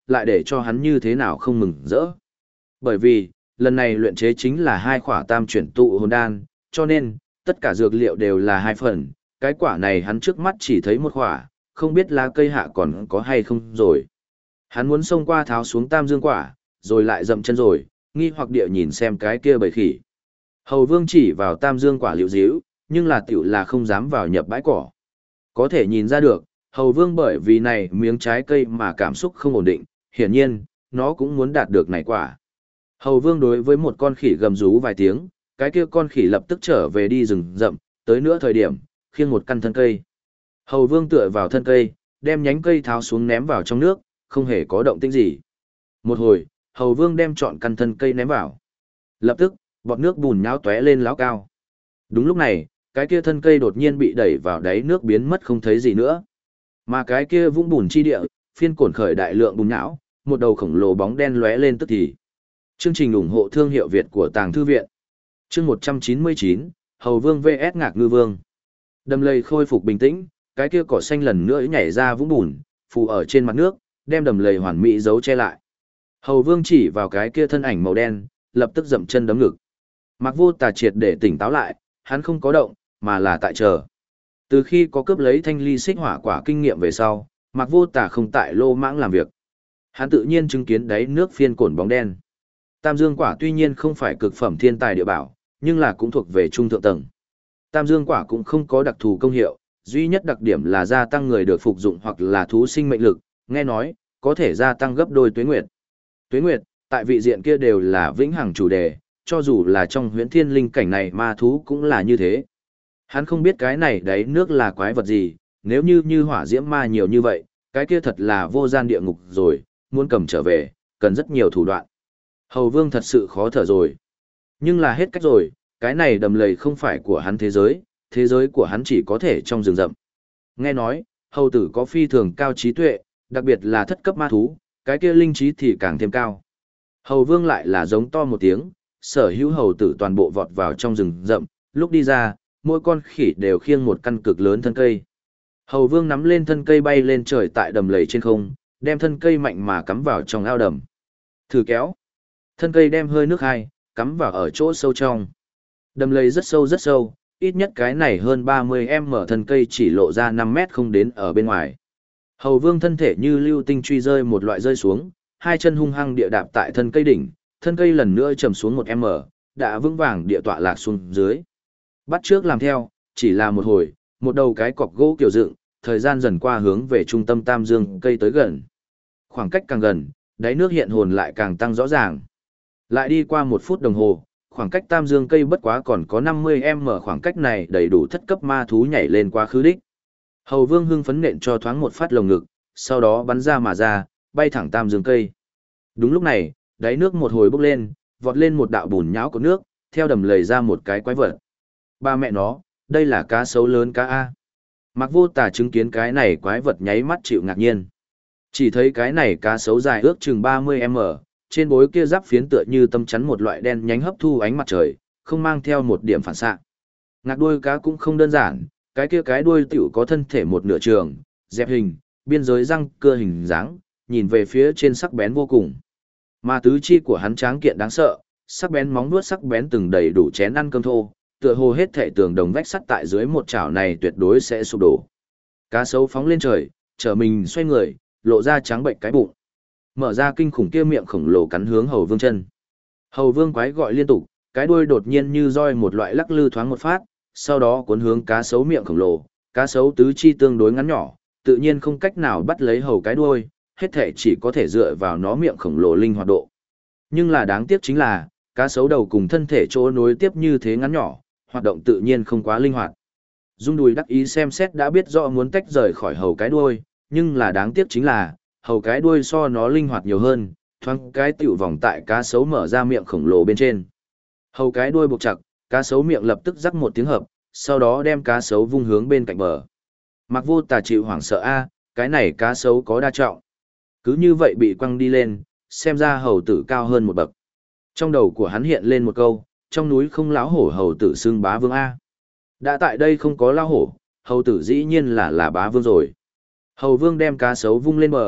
lại để cho hắn như thế nào không mừng rỡ. Bởi vì, lần này luyện chế chính là 2 khỏa tam chuyển tụ hồn đan, cho nên, tất cả dược liệu đều là 2 phần, cái quả này hắn trước mắt chỉ thấy 1 khỏa, không biết lá cây hạ còn có hay không rồi. Hắn muốn xông qua tháo xuống tam dương quả, rồi lại dậm chân rồi, nghi hoặc địa nhìn xem cái kia bầy khỉ. Hầu Vương chỉ vào tam dương quả liễu díu, nhưng là tiểu là không dám vào nhập bãi cỏ. Có thể nhìn ra được, Hầu Vương bởi vì này miếng trái cây mà cảm xúc không ổn định, hiển nhiên, nó cũng muốn đạt được này quả. Hầu Vương đối với một con khỉ gầm rú vài tiếng, cái kia con khỉ lập tức trở về đi rừng rậm, tới nữa thời điểm, khiêng một căn thân cây. Hầu Vương tựa vào thân cây, đem nhánh cây tháo xuống ném vào trong nước, không hề có động tĩnh gì. Một hồi, Hầu Vương đem trọn căn thân cây ném vào. Lập tức, bọt nước bùn nhão tóe lên láo cao. Đúng lúc này, cái kia thân cây đột nhiên bị đẩy vào đáy nước biến mất không thấy gì nữa. Mà cái kia vũng bùn chi địa, phiên cổn khởi đại lượng bùn nhão, một đầu khổng lồ bóng đen lóe lên tức thì. Chương trình ủng hộ thương hiệu Việt của Tàng Thư Viện. Chương 199, Hầu Vương vs Ngạc Ngư Vương. Đầm lầy khôi phục bình tĩnh, cái kia cỏ xanh lần nữa nhảy ra vũng bùn, phù ở trên mặt nước, đem đầm lầy hoàn mỹ giấu che lại. Hầu Vương chỉ vào cái kia thân ảnh màu đen, lập tức dậm chân đấm ngực. Mạc Vô Tà triệt để tỉnh táo lại, hắn không có động, mà là tại chờ. Từ khi có cướp lấy thanh ly xích hỏa quả kinh nghiệm về sau, Mạc Vô Tà không tại lô mãng làm việc. Hắn tự nhiên chứng kiến đáy nước phiên cổn bóng đen. Tam dương quả tuy nhiên không phải cực phẩm thiên tài địa bảo, nhưng là cũng thuộc về trung thượng tầng. Tam dương quả cũng không có đặc thù công hiệu, duy nhất đặc điểm là gia tăng người được phục dụng hoặc là thú sinh mệnh lực, nghe nói, có thể gia tăng gấp đôi tuế nguyệt. Tuế nguyệt, tại vị diện kia đều là vĩnh hằng chủ đề, cho dù là trong huyễn thiên linh cảnh này ma thú cũng là như thế. Hắn không biết cái này đáy nước là quái vật gì, nếu như hỏa diễm ma nhiều như vậy, cái kia thật là vô gian địa ngục rồi, muốn cầm trở về, cần rất nhiều thủ đoạn. Hầu Vương thật sự khó thở rồi. Nhưng là hết cách rồi, cái này đầm lầy không phải của hắn thế giới của hắn chỉ có thể trong rừng rậm. Nghe nói, hầu tử có phi thường cao trí tuệ, đặc biệt là thất cấp ma thú, cái kia linh trí thì càng thêm cao. Hầu Vương lại là giống to một tiếng, sở hữu hầu tử toàn bộ vọt vào trong rừng rậm, lúc đi ra, mỗi con khỉ đều khiêng một căn cực lớn thân cây. Hầu Vương nắm lên thân cây bay lên trời tại đầm lầy trên không, đem thân cây mạnh mà cắm vào trong ao đầm. Thử kéo. Thân cây đem hơi nước hai, cắm vào ở chỗ sâu trong. Đầm lầy rất sâu, ít nhất cái này hơn 30m thân cây chỉ lộ ra 5 mét không đến ở bên ngoài. Hầu Vương thân thể như lưu tinh truy rơi một loại rơi xuống, hai chân hung hăng địa đạp tại thân cây đỉnh, thân cây lần nữa trầm xuống 1m, đã vững vàng địa tọa lạc xuống dưới. Bắt trước làm theo, chỉ là một hồi, một đầu cái cọc gỗ kiểu dựng, thời gian dần qua hướng về trung tâm tam dương cây tới gần. Khoảng cách càng gần, đáy nước hiện hồn lại càng tăng rõ ràng. Lại đi qua 1 phút đồng hồ, khoảng cách tam dương cây bất quá còn có 50m, khoảng cách này đầy đủ thất cấp ma thú nhảy lên quá khứ đích. Hầu Vương hưng phấn nện cho thoáng một phát lồng ngực, sau đó bắn ra mà ra, bay thẳng tam dương cây. Đúng lúc này, đáy nước một hồi bốc lên, vọt lên một đạo bùn nhão của nước, theo đầm lầy ra một cái quái vật. Ba mẹ nó, đây là cá sấu lớn cá A. Mạc Vô Tà chứng kiến cái này quái vật nháy mắt chịu ngạc nhiên. Chỉ thấy cái này cá sấu dài ước chừng 30m, trên bối kia giáp phiến tựa như tâm chắn một loại đen nhánh hấp thu ánh mặt trời, không mang theo một điểm phản xạ. Ngạc đuôi cá cũng không đơn giản, cái kia cái đuôi tiểu có thân thể một nửa trường, dẹp hình, biên giới răng cưa hình dáng, nhìn về phía trên sắc bén vô cùng. Mà tứ chi của hắn tráng kiện đáng sợ, sắc bén móng vuốt sắc bén từng đầy đủ chén ăn cơm thô, tựa hồ hết thảy tường đồng vách sắt tại dưới một chảo này tuyệt đối sẽ sụp đổ. Cá sấu phóng lên trời, trở mình xoay người, lộ ra trắng bệnh cái bụng. Mở ra kinh khủng kia miệng khổng lồ cắn hướng Hầu Vương chân. Hầu Vương quái gọi liên tục, cái đuôi đột nhiên như roi một loại lắc lư thoáng một phát, sau đó cuốn hướng cá sấu miệng khổng lồ, cá sấu tứ chi tương đối ngắn nhỏ, tự nhiên không cách nào bắt lấy hầu cái đuôi, hết thể chỉ có thể dựa vào nó miệng khổng lồ linh hoạt độ. Nhưng là đáng tiếc chính là, cá sấu đầu cùng thân thể chỗ nối tiếp như thế ngắn nhỏ, hoạt động tự nhiên không quá linh hoạt. Dung Đùi đắc ý xem xét đã biết rõ muốn tách rời khỏi hầu cái đuôi, nhưng là đáng tiếc chính là, hầu cái đuôi so nó linh hoạt nhiều hơn, thoáng cái tiểu vòng tại cá sấu mở ra miệng khổng lồ bên trên. Hầu cái đuôi buộc chặt, cá sấu miệng lập tức rắc một tiếng hợp, sau đó đem cá sấu vung hướng bên cạnh bờ. Mạc Vô Tà chịu hoảng sợ cái này cá sấu có đa trọng. Cứ như vậy bị quăng đi lên, xem ra hầu tử cao hơn một bậc. Trong đầu của hắn hiện lên một câu, trong núi không láo hổ hầu tử xưng bá vương A. Đã tại đây không có lao hổ, hầu tử dĩ nhiên là bá vương rồi. Hầu vương đem cá sấu vung lên bờ,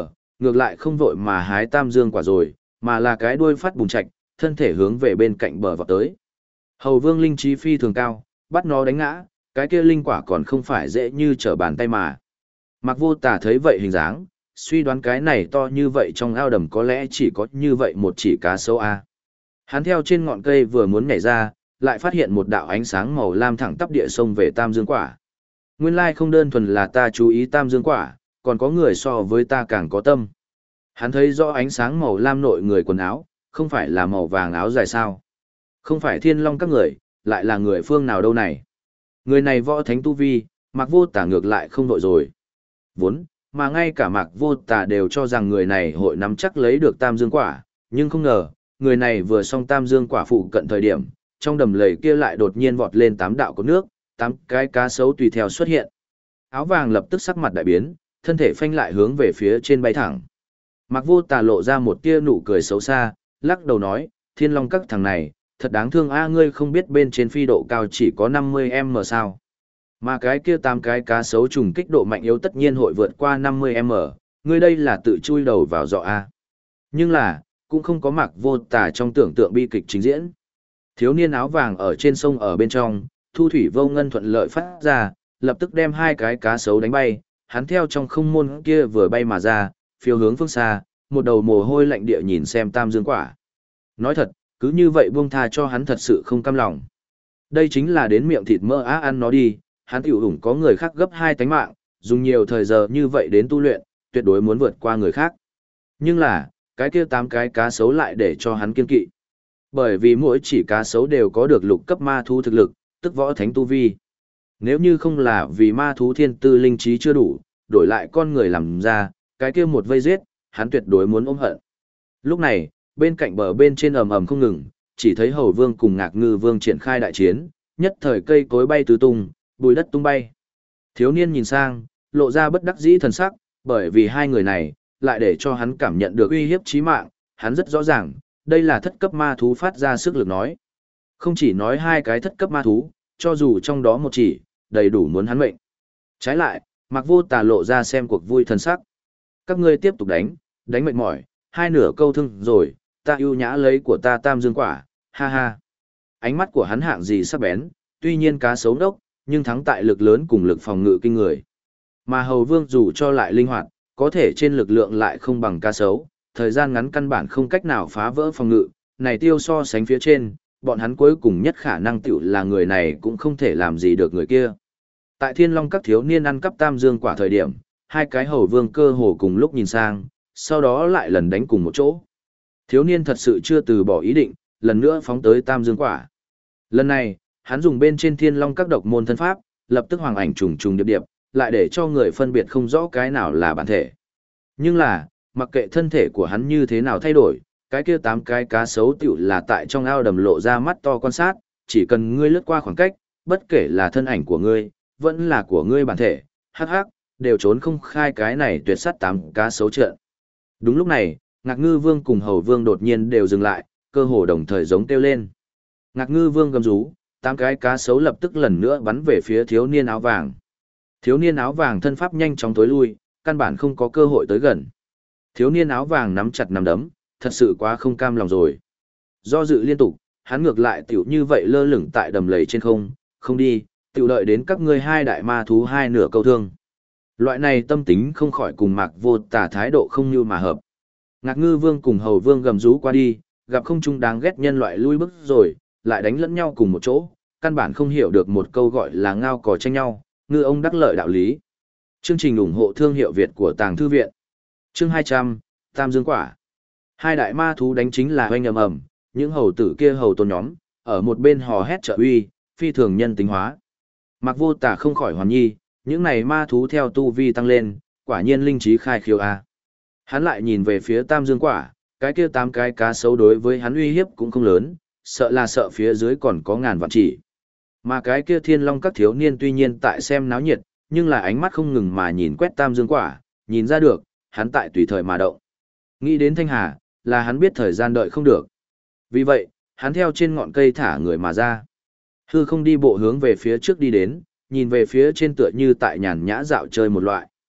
ngược lại không vội mà hái tam dương quả rồi, mà là cái đuôi phát bùng chạch, thân thể hướng về bên cạnh bờ vọt tới. Hầu Vương linh trí phi thường cao, bắt nó đánh ngã, cái kia linh quả còn không phải dễ như trở bàn tay mà. Mạc Vô Tà thấy vậy hình dáng, suy đoán cái này to như vậy trong ao đầm có lẽ chỉ có như vậy một chỉ cá sấu a. Hắn theo trên ngọn cây vừa muốn nhảy ra, lại phát hiện một đạo ánh sáng màu lam thẳng tắp địa sông về tam dương quả. Nguyên lai không đơn thuần là ta chú ý tam dương quả, còn có người so với ta càng có tâm. Hắn thấy rõ ánh sáng màu lam nội người quần áo, không phải là màu vàng áo dài sao. Không phải Thiên Long các người, lại là người phương nào đâu này. Người này võ thánh tu vi, Mạc Vô Tà ngược lại không đội rồi. Vốn, mà ngay cả Mạc Vô Tà đều cho rằng người này hội nắm chắc lấy được tam dương quả, nhưng không ngờ, người này vừa xong tam dương quả phụ cận thời điểm, trong đầm lầy kia lại đột nhiên vọt lên 8 đạo có nước, 8 cái cá sấu tùy theo xuất hiện. Áo vàng lập tức sắc mặt đại biến, thân thể phanh lại hướng về phía trên bay thẳng. Mạc Vô Tà lộ ra một tia nụ cười xấu xa, lắc đầu nói, Thiên Long các thằng này, thật đáng thương a, ngươi không biết bên trên phi độ cao chỉ có 50m sao. Mà cái kia 8 cái cá sấu trùng kích độ mạnh yếu tất nhiên hội vượt qua 50m, ngươi đây là tự chui đầu vào dọ a. Nhưng là, cũng không có Mạc Vô Tà trong tưởng tượng bi kịch trình diễn. Thiếu niên áo vàng ở trên sông ở bên trong, thu thủy vô ngân thuận lợi phát ra, lập tức đem 2 cái cá sấu đánh bay, hắn theo trong không môn kia vừa bay mà ra, phiêu hướng phương xa, một đầu mồ hôi lạnh địa nhìn xem tam dương quả. Nói thật, cứ như vậy buông tha cho hắn thật sự không cam lòng. Đây chính là đến miệng thịt mỡ á, ăn nó đi, hắn tiểu hùng có người khác gấp 2 tánh mạng, dùng nhiều thời giờ như vậy đến tu luyện, tuyệt đối muốn vượt qua người khác. Nhưng là, cái kia 8 cái cá sấu lại để cho hắn kiên kỵ. Bởi vì mỗi chỉ cá sấu đều có được lục cấp ma thú thực lực, tức võ thánh tu vi. Nếu như không là vì ma thú thiên tư linh trí chưa đủ, đổi lại con người làm ra, cái kia một vây giết, hắn tuyệt đối muốn ôm hận. Lúc này, bên cạnh bờ bên trên ầm ầm không ngừng, chỉ thấy Hầu Vương cùng Ngạc Ngư Vương triển khai đại chiến, nhất thời cây cối bay tứ tung, bùi đất tung bay. Thiếu niên nhìn sang, lộ ra bất đắc dĩ thần sắc, bởi vì hai người này, lại để cho hắn cảm nhận được uy hiếp chí mạng, hắn rất rõ ràng, đây là thất cấp ma thú phát ra sức lực nói. Không chỉ nói 2 cái thất cấp ma thú, cho dù trong đó một chỉ, đầy đủ muốn hắn mệnh. Trái lại, Mạc Vô Tà lộ ra xem cuộc vui thần sắc. Các ngươi tiếp tục đánh, đánh mệt mỏi, 2 nửa câu thương rồi, ta ưu nhã lấy của ta tam dương quả, ha ha. Ánh mắt của hắn hạng gì sắc bén, tuy nhiên cá sấu đốc, nhưng thắng tại lực lớn cùng lực phòng ngự kinh người. Mà Hầu Vương dù cho lại linh hoạt, có thể trên lực lượng lại không bằng cá sấu, thời gian ngắn căn bản không cách nào phá vỡ phòng ngự, này tiêu so sánh phía trên, bọn hắn cuối cùng nhất khả năng tiểu là người này cũng không thể làm gì được người kia. Tại Thiên Long các thiếu niên ăn cắp tam dương quả thời điểm, 2 cái Hầu Vương cơ hồ cùng lúc nhìn sang, sau đó lại lần đánh cùng một chỗ. Thiếu niên thật sự chưa từ bỏ ý định, lần nữa phóng tới tam dương quả. Lần này, hắn dùng bên trên Thiên Long các độc môn thân pháp, lập tức hoàng ảnh trùng trùng điệp điệp, lại để cho người phân biệt không rõ cái nào là bản thể. Nhưng là, mặc kệ thân thể của hắn như thế nào thay đổi, cái kia 8 cái cá sấu tiểu là tại trong ao đầm lộ ra mắt to quan sát, chỉ cần ngươi lướt qua khoảng cách, bất kể là thân ảnh của ngươi, vẫn là của ngươi bản thể, hắc hắc, đều trốn không khai cái này tuyệt sát 8 cá sấu trận. Đúng lúc này, Ngạc Ngư Vương cùng Hầu Vương đột nhiên đều dừng lại, cơ hồ đồng thời giống kêu lên. Ngạc Ngư Vương gầm rú, 8 cái cá sấu lập tức lần nữa bắn về phía thiếu niên áo vàng. Thiếu niên áo vàng thân pháp nhanh chóng tối lui, căn bản không có cơ hội tới gần. Thiếu niên áo vàng nắm chặt nắm đấm, thật sự quá không cam lòng rồi. Do dự liên tục, hắn ngược lại tiểu như vậy lơ lửng tại đầm lầy trên không, không đi, tiểu đợi đến các ngươi 2 đại ma thú 2 nửa câu thương. Loại này tâm tính không khỏi cùng Mạc Vô Tà thái độ không như mà hợp. Ngạc Ngư Vương cùng Hầu Vương gầm rú qua đi, gặp không trung đáng ghét nhân loại lui bước rồi, lại đánh lẫn nhau cùng một chỗ, căn bản không hiểu được một câu gọi là ngao cò tranh nhau, ngư ông đắc lợi đạo lý. Chương trình ủng hộ thương hiệu Việt của Tàng Thư Viện. Chương 200, Tam Dương Quả. 2 đại ma thú đánh chính là oanh ầm ầm, những hầu tử kia hầu tôn nhóm, ở một bên hò hét trợ uy, phi thường nhân tính hóa. Mạc Vô Tà không khỏi hoàn nhi, những này ma thú theo tu vi tăng lên, quả nhiên linh trí khai khiếu a. Hắn lại nhìn về phía Tam Dương Quả, cái kia 8 cái cá sấu đối với hắn uy hiếp cũng không lớn, sợ là sợ phía dưới còn có ngàn vạn chỉ. Mà cái kia Thiên Long các thiếu niên tuy nhiên tại xem náo nhiệt, nhưng là ánh mắt không ngừng mà nhìn quét Tam Dương Quả, nhìn ra được, hắn tại tùy thời mà động. Nghĩ đến Thanh Hà, là hắn biết thời gian đợi không được. Vì vậy, hắn theo trên ngọn cây thả người mà ra. Hư không đi bộ hướng về phía trước đi đến, nhìn về phía trên tựa như tại nhàn nhã dạo chơi một loại.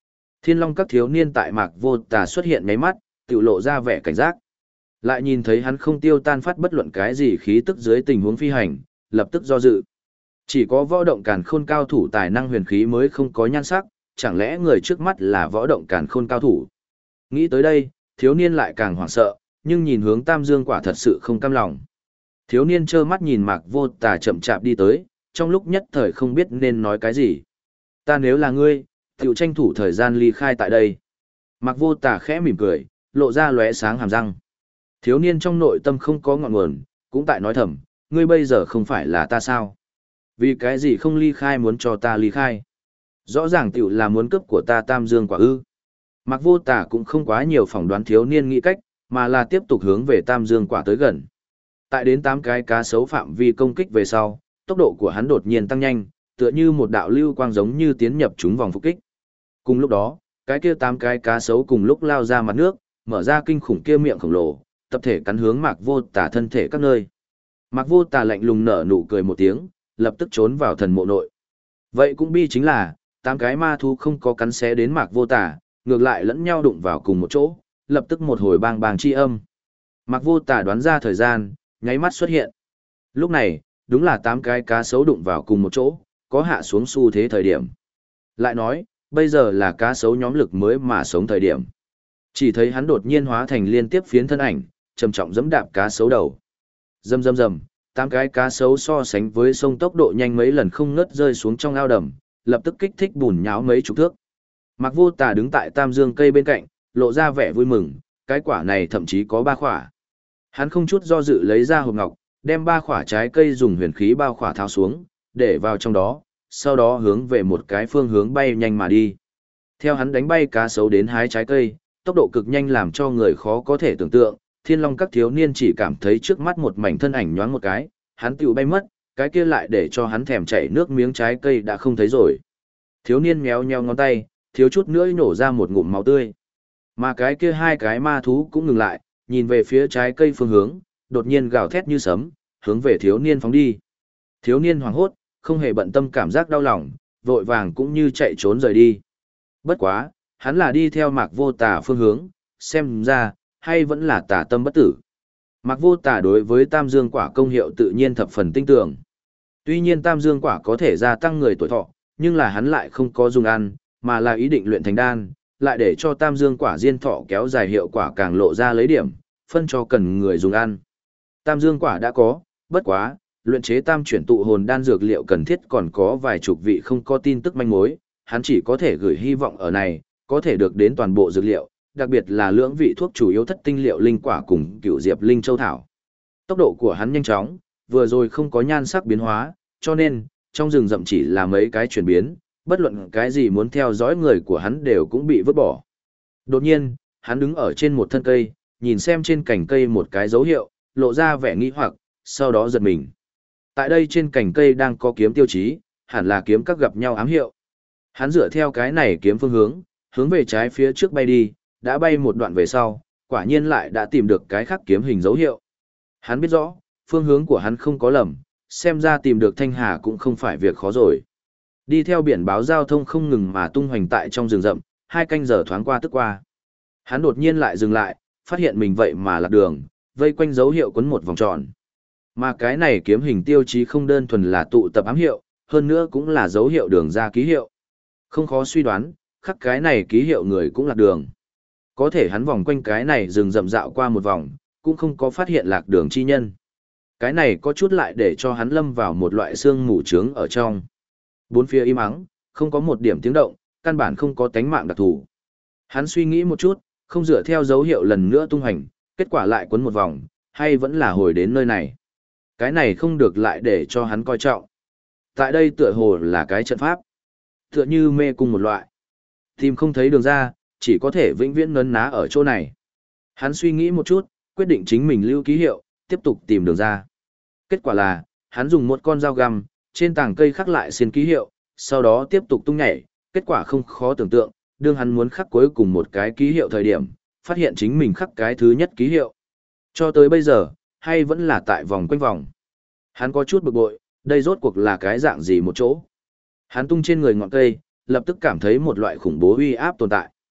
Thiên Long các thiếu niên tại Mạc Vô Tà xuất hiện nháy mắt, tự lộ ra vẻ cảnh giác. Lại nhìn thấy hắn không tiêu tan phát bất luận cái gì khí tức dưới tình huống phi hành, lập tức do dự. Chỉ có võ động càn khôn cao thủ tài năng huyền khí mới không có nhan sắc, chẳng lẽ người trước mắt là võ động càn khôn cao thủ? Nghĩ tới đây, thiếu niên lại càng hoảng sợ, nhưng nhìn hướng Tam Dương quả thật sự không cam lòng. Thiếu niên trơ mắt nhìn Mạc Vô Tà chậm chạp đi tới, trong lúc nhất thời không biết nên nói cái gì. Ta nếu là ngươi, tiểu tranh thủ thời gian ly khai tại đây. Mạc Vô Tà khẽ mỉm cười, lộ ra lóe sáng hàm răng. Thiếu niên trong nội tâm không có ngọn nguồn, cũng tại nói thầm, ngươi bây giờ không phải là ta sao? Vì cái gì không ly khai muốn cho ta ly khai? Rõ ràng tiểu là muốn cướp của ta Tam Dương quả ư. Mạc Vô Tà cũng không quá nhiều phỏng đoán thiếu niên nghĩ cách, mà là tiếp tục hướng về Tam Dương quả tới gần. Tại đến 8 cái cá sấu phạm vi công kích về sau, tốc độ của hắn đột nhiên tăng nhanh, tựa như một đạo lưu quang giống như tiến nhập trúng vòng phục kích. Cùng lúc đó, cái kia 8 cái cá sấu cùng lúc lao ra mặt nước, mở ra kinh khủng kia miệng khổng lồ, tập thể cắn hướng Mạc Vô Tà thân thể các nơi. Mạc Vô Tà lạnh lùng nở nụ cười một tiếng, lập tức trốn vào thần mộ nội. Vậy cũng bi chính là, 8 cái ma thú không có cắn xé đến Mạc Vô Tà, ngược lại lẫn nhau đụng vào cùng một chỗ, lập tức một hồi bang bang chi âm. Mạc Vô Tà đoán ra thời gian, nháy mắt xuất hiện. Lúc này, đúng là 8 cái cá sấu đụng vào cùng một chỗ, có hạ xuống xu thế thời điểm. Lại nói, bây giờ là cá sấu nhóm lực mới mà sống thời điểm. Chỉ thấy hắn đột nhiên hóa thành liên tiếp phiến thân ảnh, trầm trọng giẫm đạp cá sấu đầu. Rầm rầm rầm, 8 cái cá sấu so sánh với sông tốc độ nhanh mấy lần không ngớt rơi xuống trong ao đầm, lập tức kích thích bùn nháo mấy chục thước. Mạc Vô Tà đứng tại Tam Dương cây bên cạnh, lộ ra vẻ vui mừng, cái quả này thậm chí có 3 quả. Hắn không chút do dự lấy ra hộp ngọc, đem 3 quả trái cây dùng huyền khí bao khỏa tháo xuống, để vào trong đó, sau đó hướng về một cái phương hướng bay nhanh mà đi. Theo hắn đánh bay cá sấu đến hái trái cây, tốc độ cực nhanh làm cho người khó có thể tưởng tượng, Thiên Long các thiếu niên chỉ cảm thấy trước mắt một mảnh thân ảnh nhoáng một cái, hắn tiểu bay mất, cái kia lại để cho hắn thèm chảy nước miếng trái cây đã không thấy rồi. Thiếu niên méo nheo ngón tay, thiếu chút nữa nổ ra một ngụm máu tươi. Mà cái kia 2 cái ma thú cũng ngừng lại, nhìn về phía trái cây phương hướng, đột nhiên gào thét như sấm, hướng về thiếu niên phóng đi. Thiếu niên hoảng hốt, không hề bận tâm cảm giác đau lòng, vội vàng cũng như chạy trốn rời đi. Bất quá, hắn là đi theo Mạc Vô Tà phương hướng, xem ra, hay vẫn là tà tâm bất tử. Mạc Vô Tà đối với Tam Dương quả công hiệu tự nhiên thập phần tinh tường. Tuy nhiên Tam Dương quả có thể gia tăng người tuổi thọ, nhưng là hắn lại không có dùng ăn, mà là ý định luyện thành đan, lại để cho Tam Dương quả diên thọ kéo dài hiệu quả càng lộ ra lấy điểm, phân cho cần người dùng ăn. Tam Dương quả đã có, bất quá, luyện chế tam chuyển tụ hồn đan dược liệu cần thiết còn có vài chục vị không có tin tức manh mối, hắn chỉ có thể gửi hy vọng ở này, có thể được đến toàn bộ dược liệu, đặc biệt là lưỡng vị thuốc chủ yếu thất tinh liệu linh quả cùng cựu diệp linh châu thảo. Tốc độ của hắn nhanh chóng, vừa rồi không có nhan sắc biến hóa, cho nên, trong rừng rậm chỉ là mấy cái chuyển biến, bất luận cái gì muốn theo dõi người của hắn đều cũng bị vứt bỏ. Đột nhiên, hắn đứng ở trên một thân cây, nhìn xem trên cành cây một cái dấu hiệu, lộ ra vẻ nghi hoặc, sau đó giật mình. Tại đây trên cành cây đang có kiếm tiêu chí, hẳn là kiếm các gặp nhau ám hiệu. Hắn dựa theo cái này kiếm phương hướng, hướng về trái phía trước bay đi, đã bay một đoạn về sau, quả nhiên lại đã tìm được cái khắc kiếm hình dấu hiệu. Hắn biết rõ, phương hướng của hắn không có lầm, xem ra tìm được Thanh Hà cũng không phải việc khó rồi. Đi theo biển báo giao thông không ngừng mà tung hoành tại trong rừng rậm, 2 canh giờ thoáng qua tức qua. Hắn đột nhiên lại dừng lại, phát hiện mình vậy mà lạc đường, vây quanh dấu hiệu quấn một vòng tròn. Mà cái này kiếm hình tiêu chí không đơn thuần là tụ tập ám hiệu, hơn nữa cũng là dấu hiệu đường ra ký hiệu. Không khó suy đoán, khắc cái này ký hiệu người cũng lạc đường. Có thể hắn vòng quanh cái này rừng rậm dạo qua một vòng, cũng không có phát hiện lạc đường chi nhân. Cái này có chút lại để cho hắn lâm vào một loại xương mù trướng ở trong. Bốn phía im ắng, không có một điểm tiếng động, căn bản không có tánh mạng đặc thù. Hắn suy nghĩ một chút, không dựa theo dấu hiệu lần nữa tung hành, kết quả lại quấn một vòng, hay vẫn là hồi đến nơi này. Cái này không được lại để cho hắn coi trọng. Tại đây tựa hồ là cái trận pháp. Tựa như mê cung một loại. Tìm không thấy đường ra, chỉ có thể vĩnh viễn nấn ná ở chỗ này. Hắn suy nghĩ một chút, quyết định chính mình lưu ký hiệu, tiếp tục tìm đường ra. Kết quả là, hắn dùng một con dao găm, trên tảng cây khắc lại xiên ký hiệu, sau đó tiếp tục tung nhảy, kết quả không khó tưởng tượng, đương hắn muốn khắc cuối cùng một cái ký hiệu thời điểm, phát hiện chính mình khắc cái thứ nhất ký hiệu. Cho tới bây giờ, hay vẫn là tại vòng quanh vòng. Hắn có chút bực bội, đây rốt cuộc là cái dạng gì một chỗ. Hắn tung trên người ngọn cây, lập tức cảm thấy một loại khủng bố uy áp tồn tại.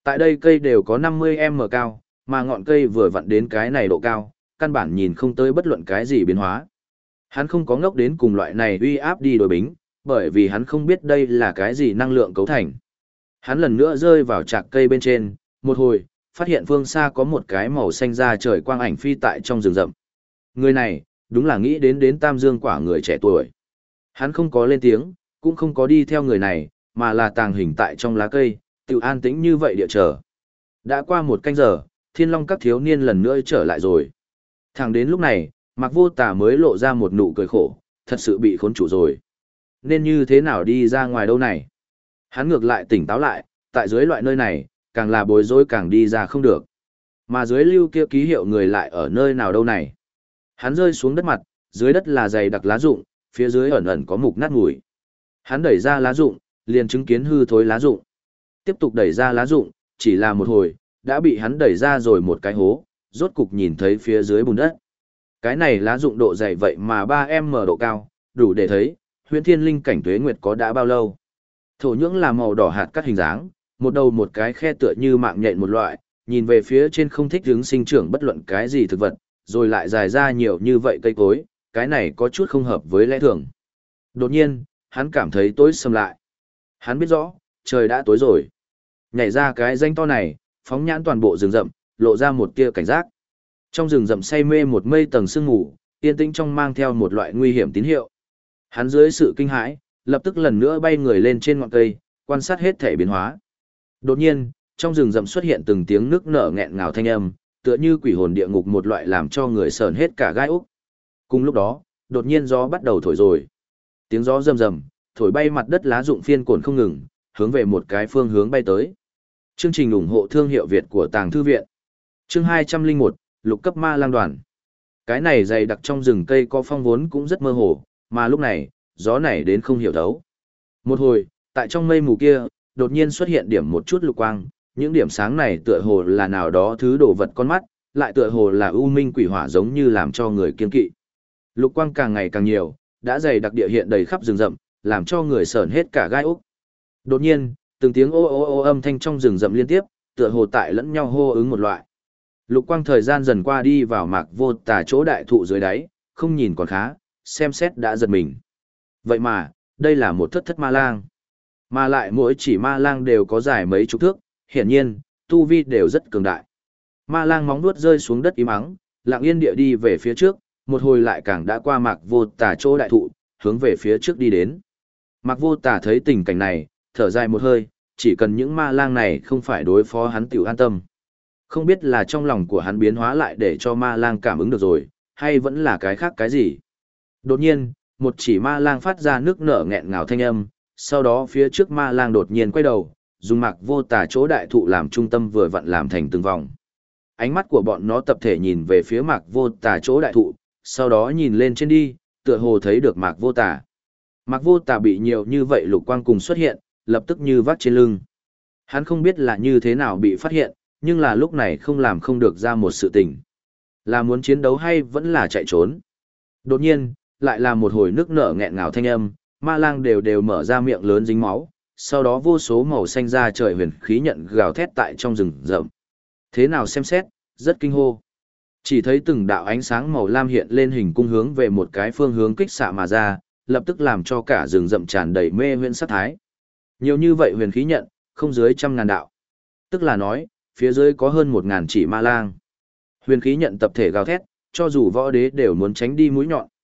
Tại đây cây đều có 50m cao, mà ngọn cây vừa vặn đến cái này độ cao, căn bản nhìn không tới bất luận cái gì biến hóa. Hắn không có ngốc đến cùng loại này uy áp đi đối bính, bởi vì hắn không biết đây là cái gì năng lượng cấu thành. Hắn lần nữa rơi vào trạc cây bên trên, một hồi, phát hiện phương xa có một cái màu xanh da trời quang ảnh phi tại trong rừng rậm. Người này, đúng là nghĩ đến Tam Dương Quả người trẻ tuổi. Hắn không có lên tiếng, cũng không có đi theo người này, mà là tàng hình tại trong lá cây, tự an tĩnh như vậy địa chờ. Đã qua một canh giờ, Thiên Long các thiếu niên lần nữa trở lại rồi. Thẳng đến lúc này, Mạc Vô Tà mới lộ ra một nụ cười khổ, thật sự bị khốn chủ rồi. Nên như thế nào đi ra ngoài đâu này? Hắn ngược lại tỉnh táo lại, tại dưới loại nơi này, càng là bối rối càng đi ra không được. Mà dưới lưu kia ký hiệu người lại ở nơi nào đâu này? Hắn rơi xuống đất mặt, dưới đất là dày đặc lá rụng, phía dưới ẩn ẩn có mục nát ngủi. Hắn đẩy ra lá rụng, liền chứng kiến hư thối lá rụng. Tiếp tục đẩy ra lá rụng, chỉ là một hồi, đã bị hắn đẩy ra rồi một cái hố, rốt cục nhìn thấy phía dưới bùn đất. Cái này lá rụng độ dày vậy mà 3m độ cao, đủ để thấy, Huyền Thiên Linh cảnh tuế nguyệt có đã bao lâu. Thổ nhưỡng là màu đỏ hạt cắt hình dáng, một đầu một cái khe tựa như mạng nhện một loại, nhìn về phía trên không thích hướng sinh trưởng bất luận cái gì thực vật, rồi lại dài ra nhiều như vậy cây cối, cái này có chút không hợp với lẽ thường. Đột nhiên, hắn cảm thấy tối sầm lại. Hắn biết rõ, trời đã tối rồi. Nhảy ra cái danh to này, phóng nhãn toàn bộ rừng rậm, lộ ra một tia cảnh giác. Trong rừng rậm say mê một mây tầng sương mù, yên tĩnh trong mang theo một loại nguy hiểm tín hiệu. Hắn dưới sự kinh hãi, lập tức lần nữa bay người lên trên ngọn cây, quan sát hết thể biến hóa. Đột nhiên, trong rừng rậm xuất hiện từng tiếng nức nở nghẹn ngào thanh âm, tựa như quỷ hồn địa ngục một loại làm cho người sởn hết cả gai ốc. Cùng lúc đó, đột nhiên gió bắt đầu thổi rồi. Tiếng gió rầm rầm, thổi bay mặt đất lá rụng phiên cuộn không ngừng, hướng về một cái phương hướng bay tới. Chương trình ủng hộ thương hiệu Việt của Tàng Thư Viện. Chương 201, Lục cấp ma lang đoàn. Cái này dày đặc trong rừng cây có phong vốn cũng rất mơ hồ, mà lúc này, gió này đến không hiểu thấu. Một hồi, tại trong mây mù kia, đột nhiên xuất hiện điểm một chút lục quang, những điểm sáng này tựa hồ là nào đó thứ đồ vật con mắt, lại tựa hồ là u minh quỷ hỏa giống như làm cho người kiên kỵ. Lục quang càng ngày càng nhiều, đã dày đặc địa hiện đầy khắp rừng rậm, làm cho người sởn hết cả gai ốc. Đột nhiên, từng tiếng ô ô ô âm thanh trong rừng rậm liên tiếp, tựa hồ tại lẫn nhau hô ứng một loại. Lục quang thời gian dần qua đi vào Mạc Vô Tà chỗ đại thụ dưới đáy, không nhìn còn khá, xem xét đã giật mình. Vậy mà, đây là một thất ma lang. Mà lại mỗi chỉ ma lang đều có dài mấy chục thước, hiển nhiên, tu vi đều rất cường đại. Ma lang móng vuốt rơi xuống đất im ắng, lặng yên địa đi về phía trước, một hồi lại càng đã qua Mạc Vô Tà chỗ đại thụ, hướng về phía trước đi đến. Mạc Vô Tà thấy tình cảnh này, thở dài một hơi, chỉ cần những ma lang này không phải đối phó hắn tiểu an tâm. Không biết là trong lòng của hắn biến hóa lại để cho ma lang cảm ứng được rồi, hay vẫn là cái khác cái gì. Đột nhiên, một chỉ ma lang phát ra nước nở nghẹn ngào thanh âm, sau đó phía trước ma lang đột nhiên quay đầu, dùng Mạc Vô Tà chỗ đại thụ làm trung tâm vừa vặn làm thành từng vòng. Ánh mắt của bọn nó tập thể nhìn về phía Mạc Vô Tà chỗ đại thụ, sau đó nhìn lên trên đi, tựa hồ thấy được Mạc Vô Tà. Mạc Vô Tà bị nhiều như vậy lục quang cùng xuất hiện, lập tức như vắt trên lưng. Hắn không biết là như thế nào bị phát hiện, nhưng là lúc này không làm không được ra một sự tình. Là muốn chiến đấu hay vẫn là chạy trốn. Đột nhiên, lại là một hồi nước nở nghẹn ngào thanh âm, ma lang đều mở ra miệng lớn dính máu, sau đó vô số màu xanh ra trời huyền khí nhận gào thét tại trong rừng rậm. Thế nào xem xét, rất kinh hô. Chỉ thấy từng đạo ánh sáng màu lam hiện lên hình cung hướng về một cái phương hướng kích xạ mà ra, lập tức làm cho cả rừng rậm tràn đầy mê huyễn sát thái. Nhiều như vậy huyền khí nhận, không dưới 100.000 đạo. Tức là nói, phía dưới có hơn 1.000 chỉ ma lang. Huyền khí nhận tập thể gào thét, cho dù võ đế đều muốn tránh đi mũi nhọn.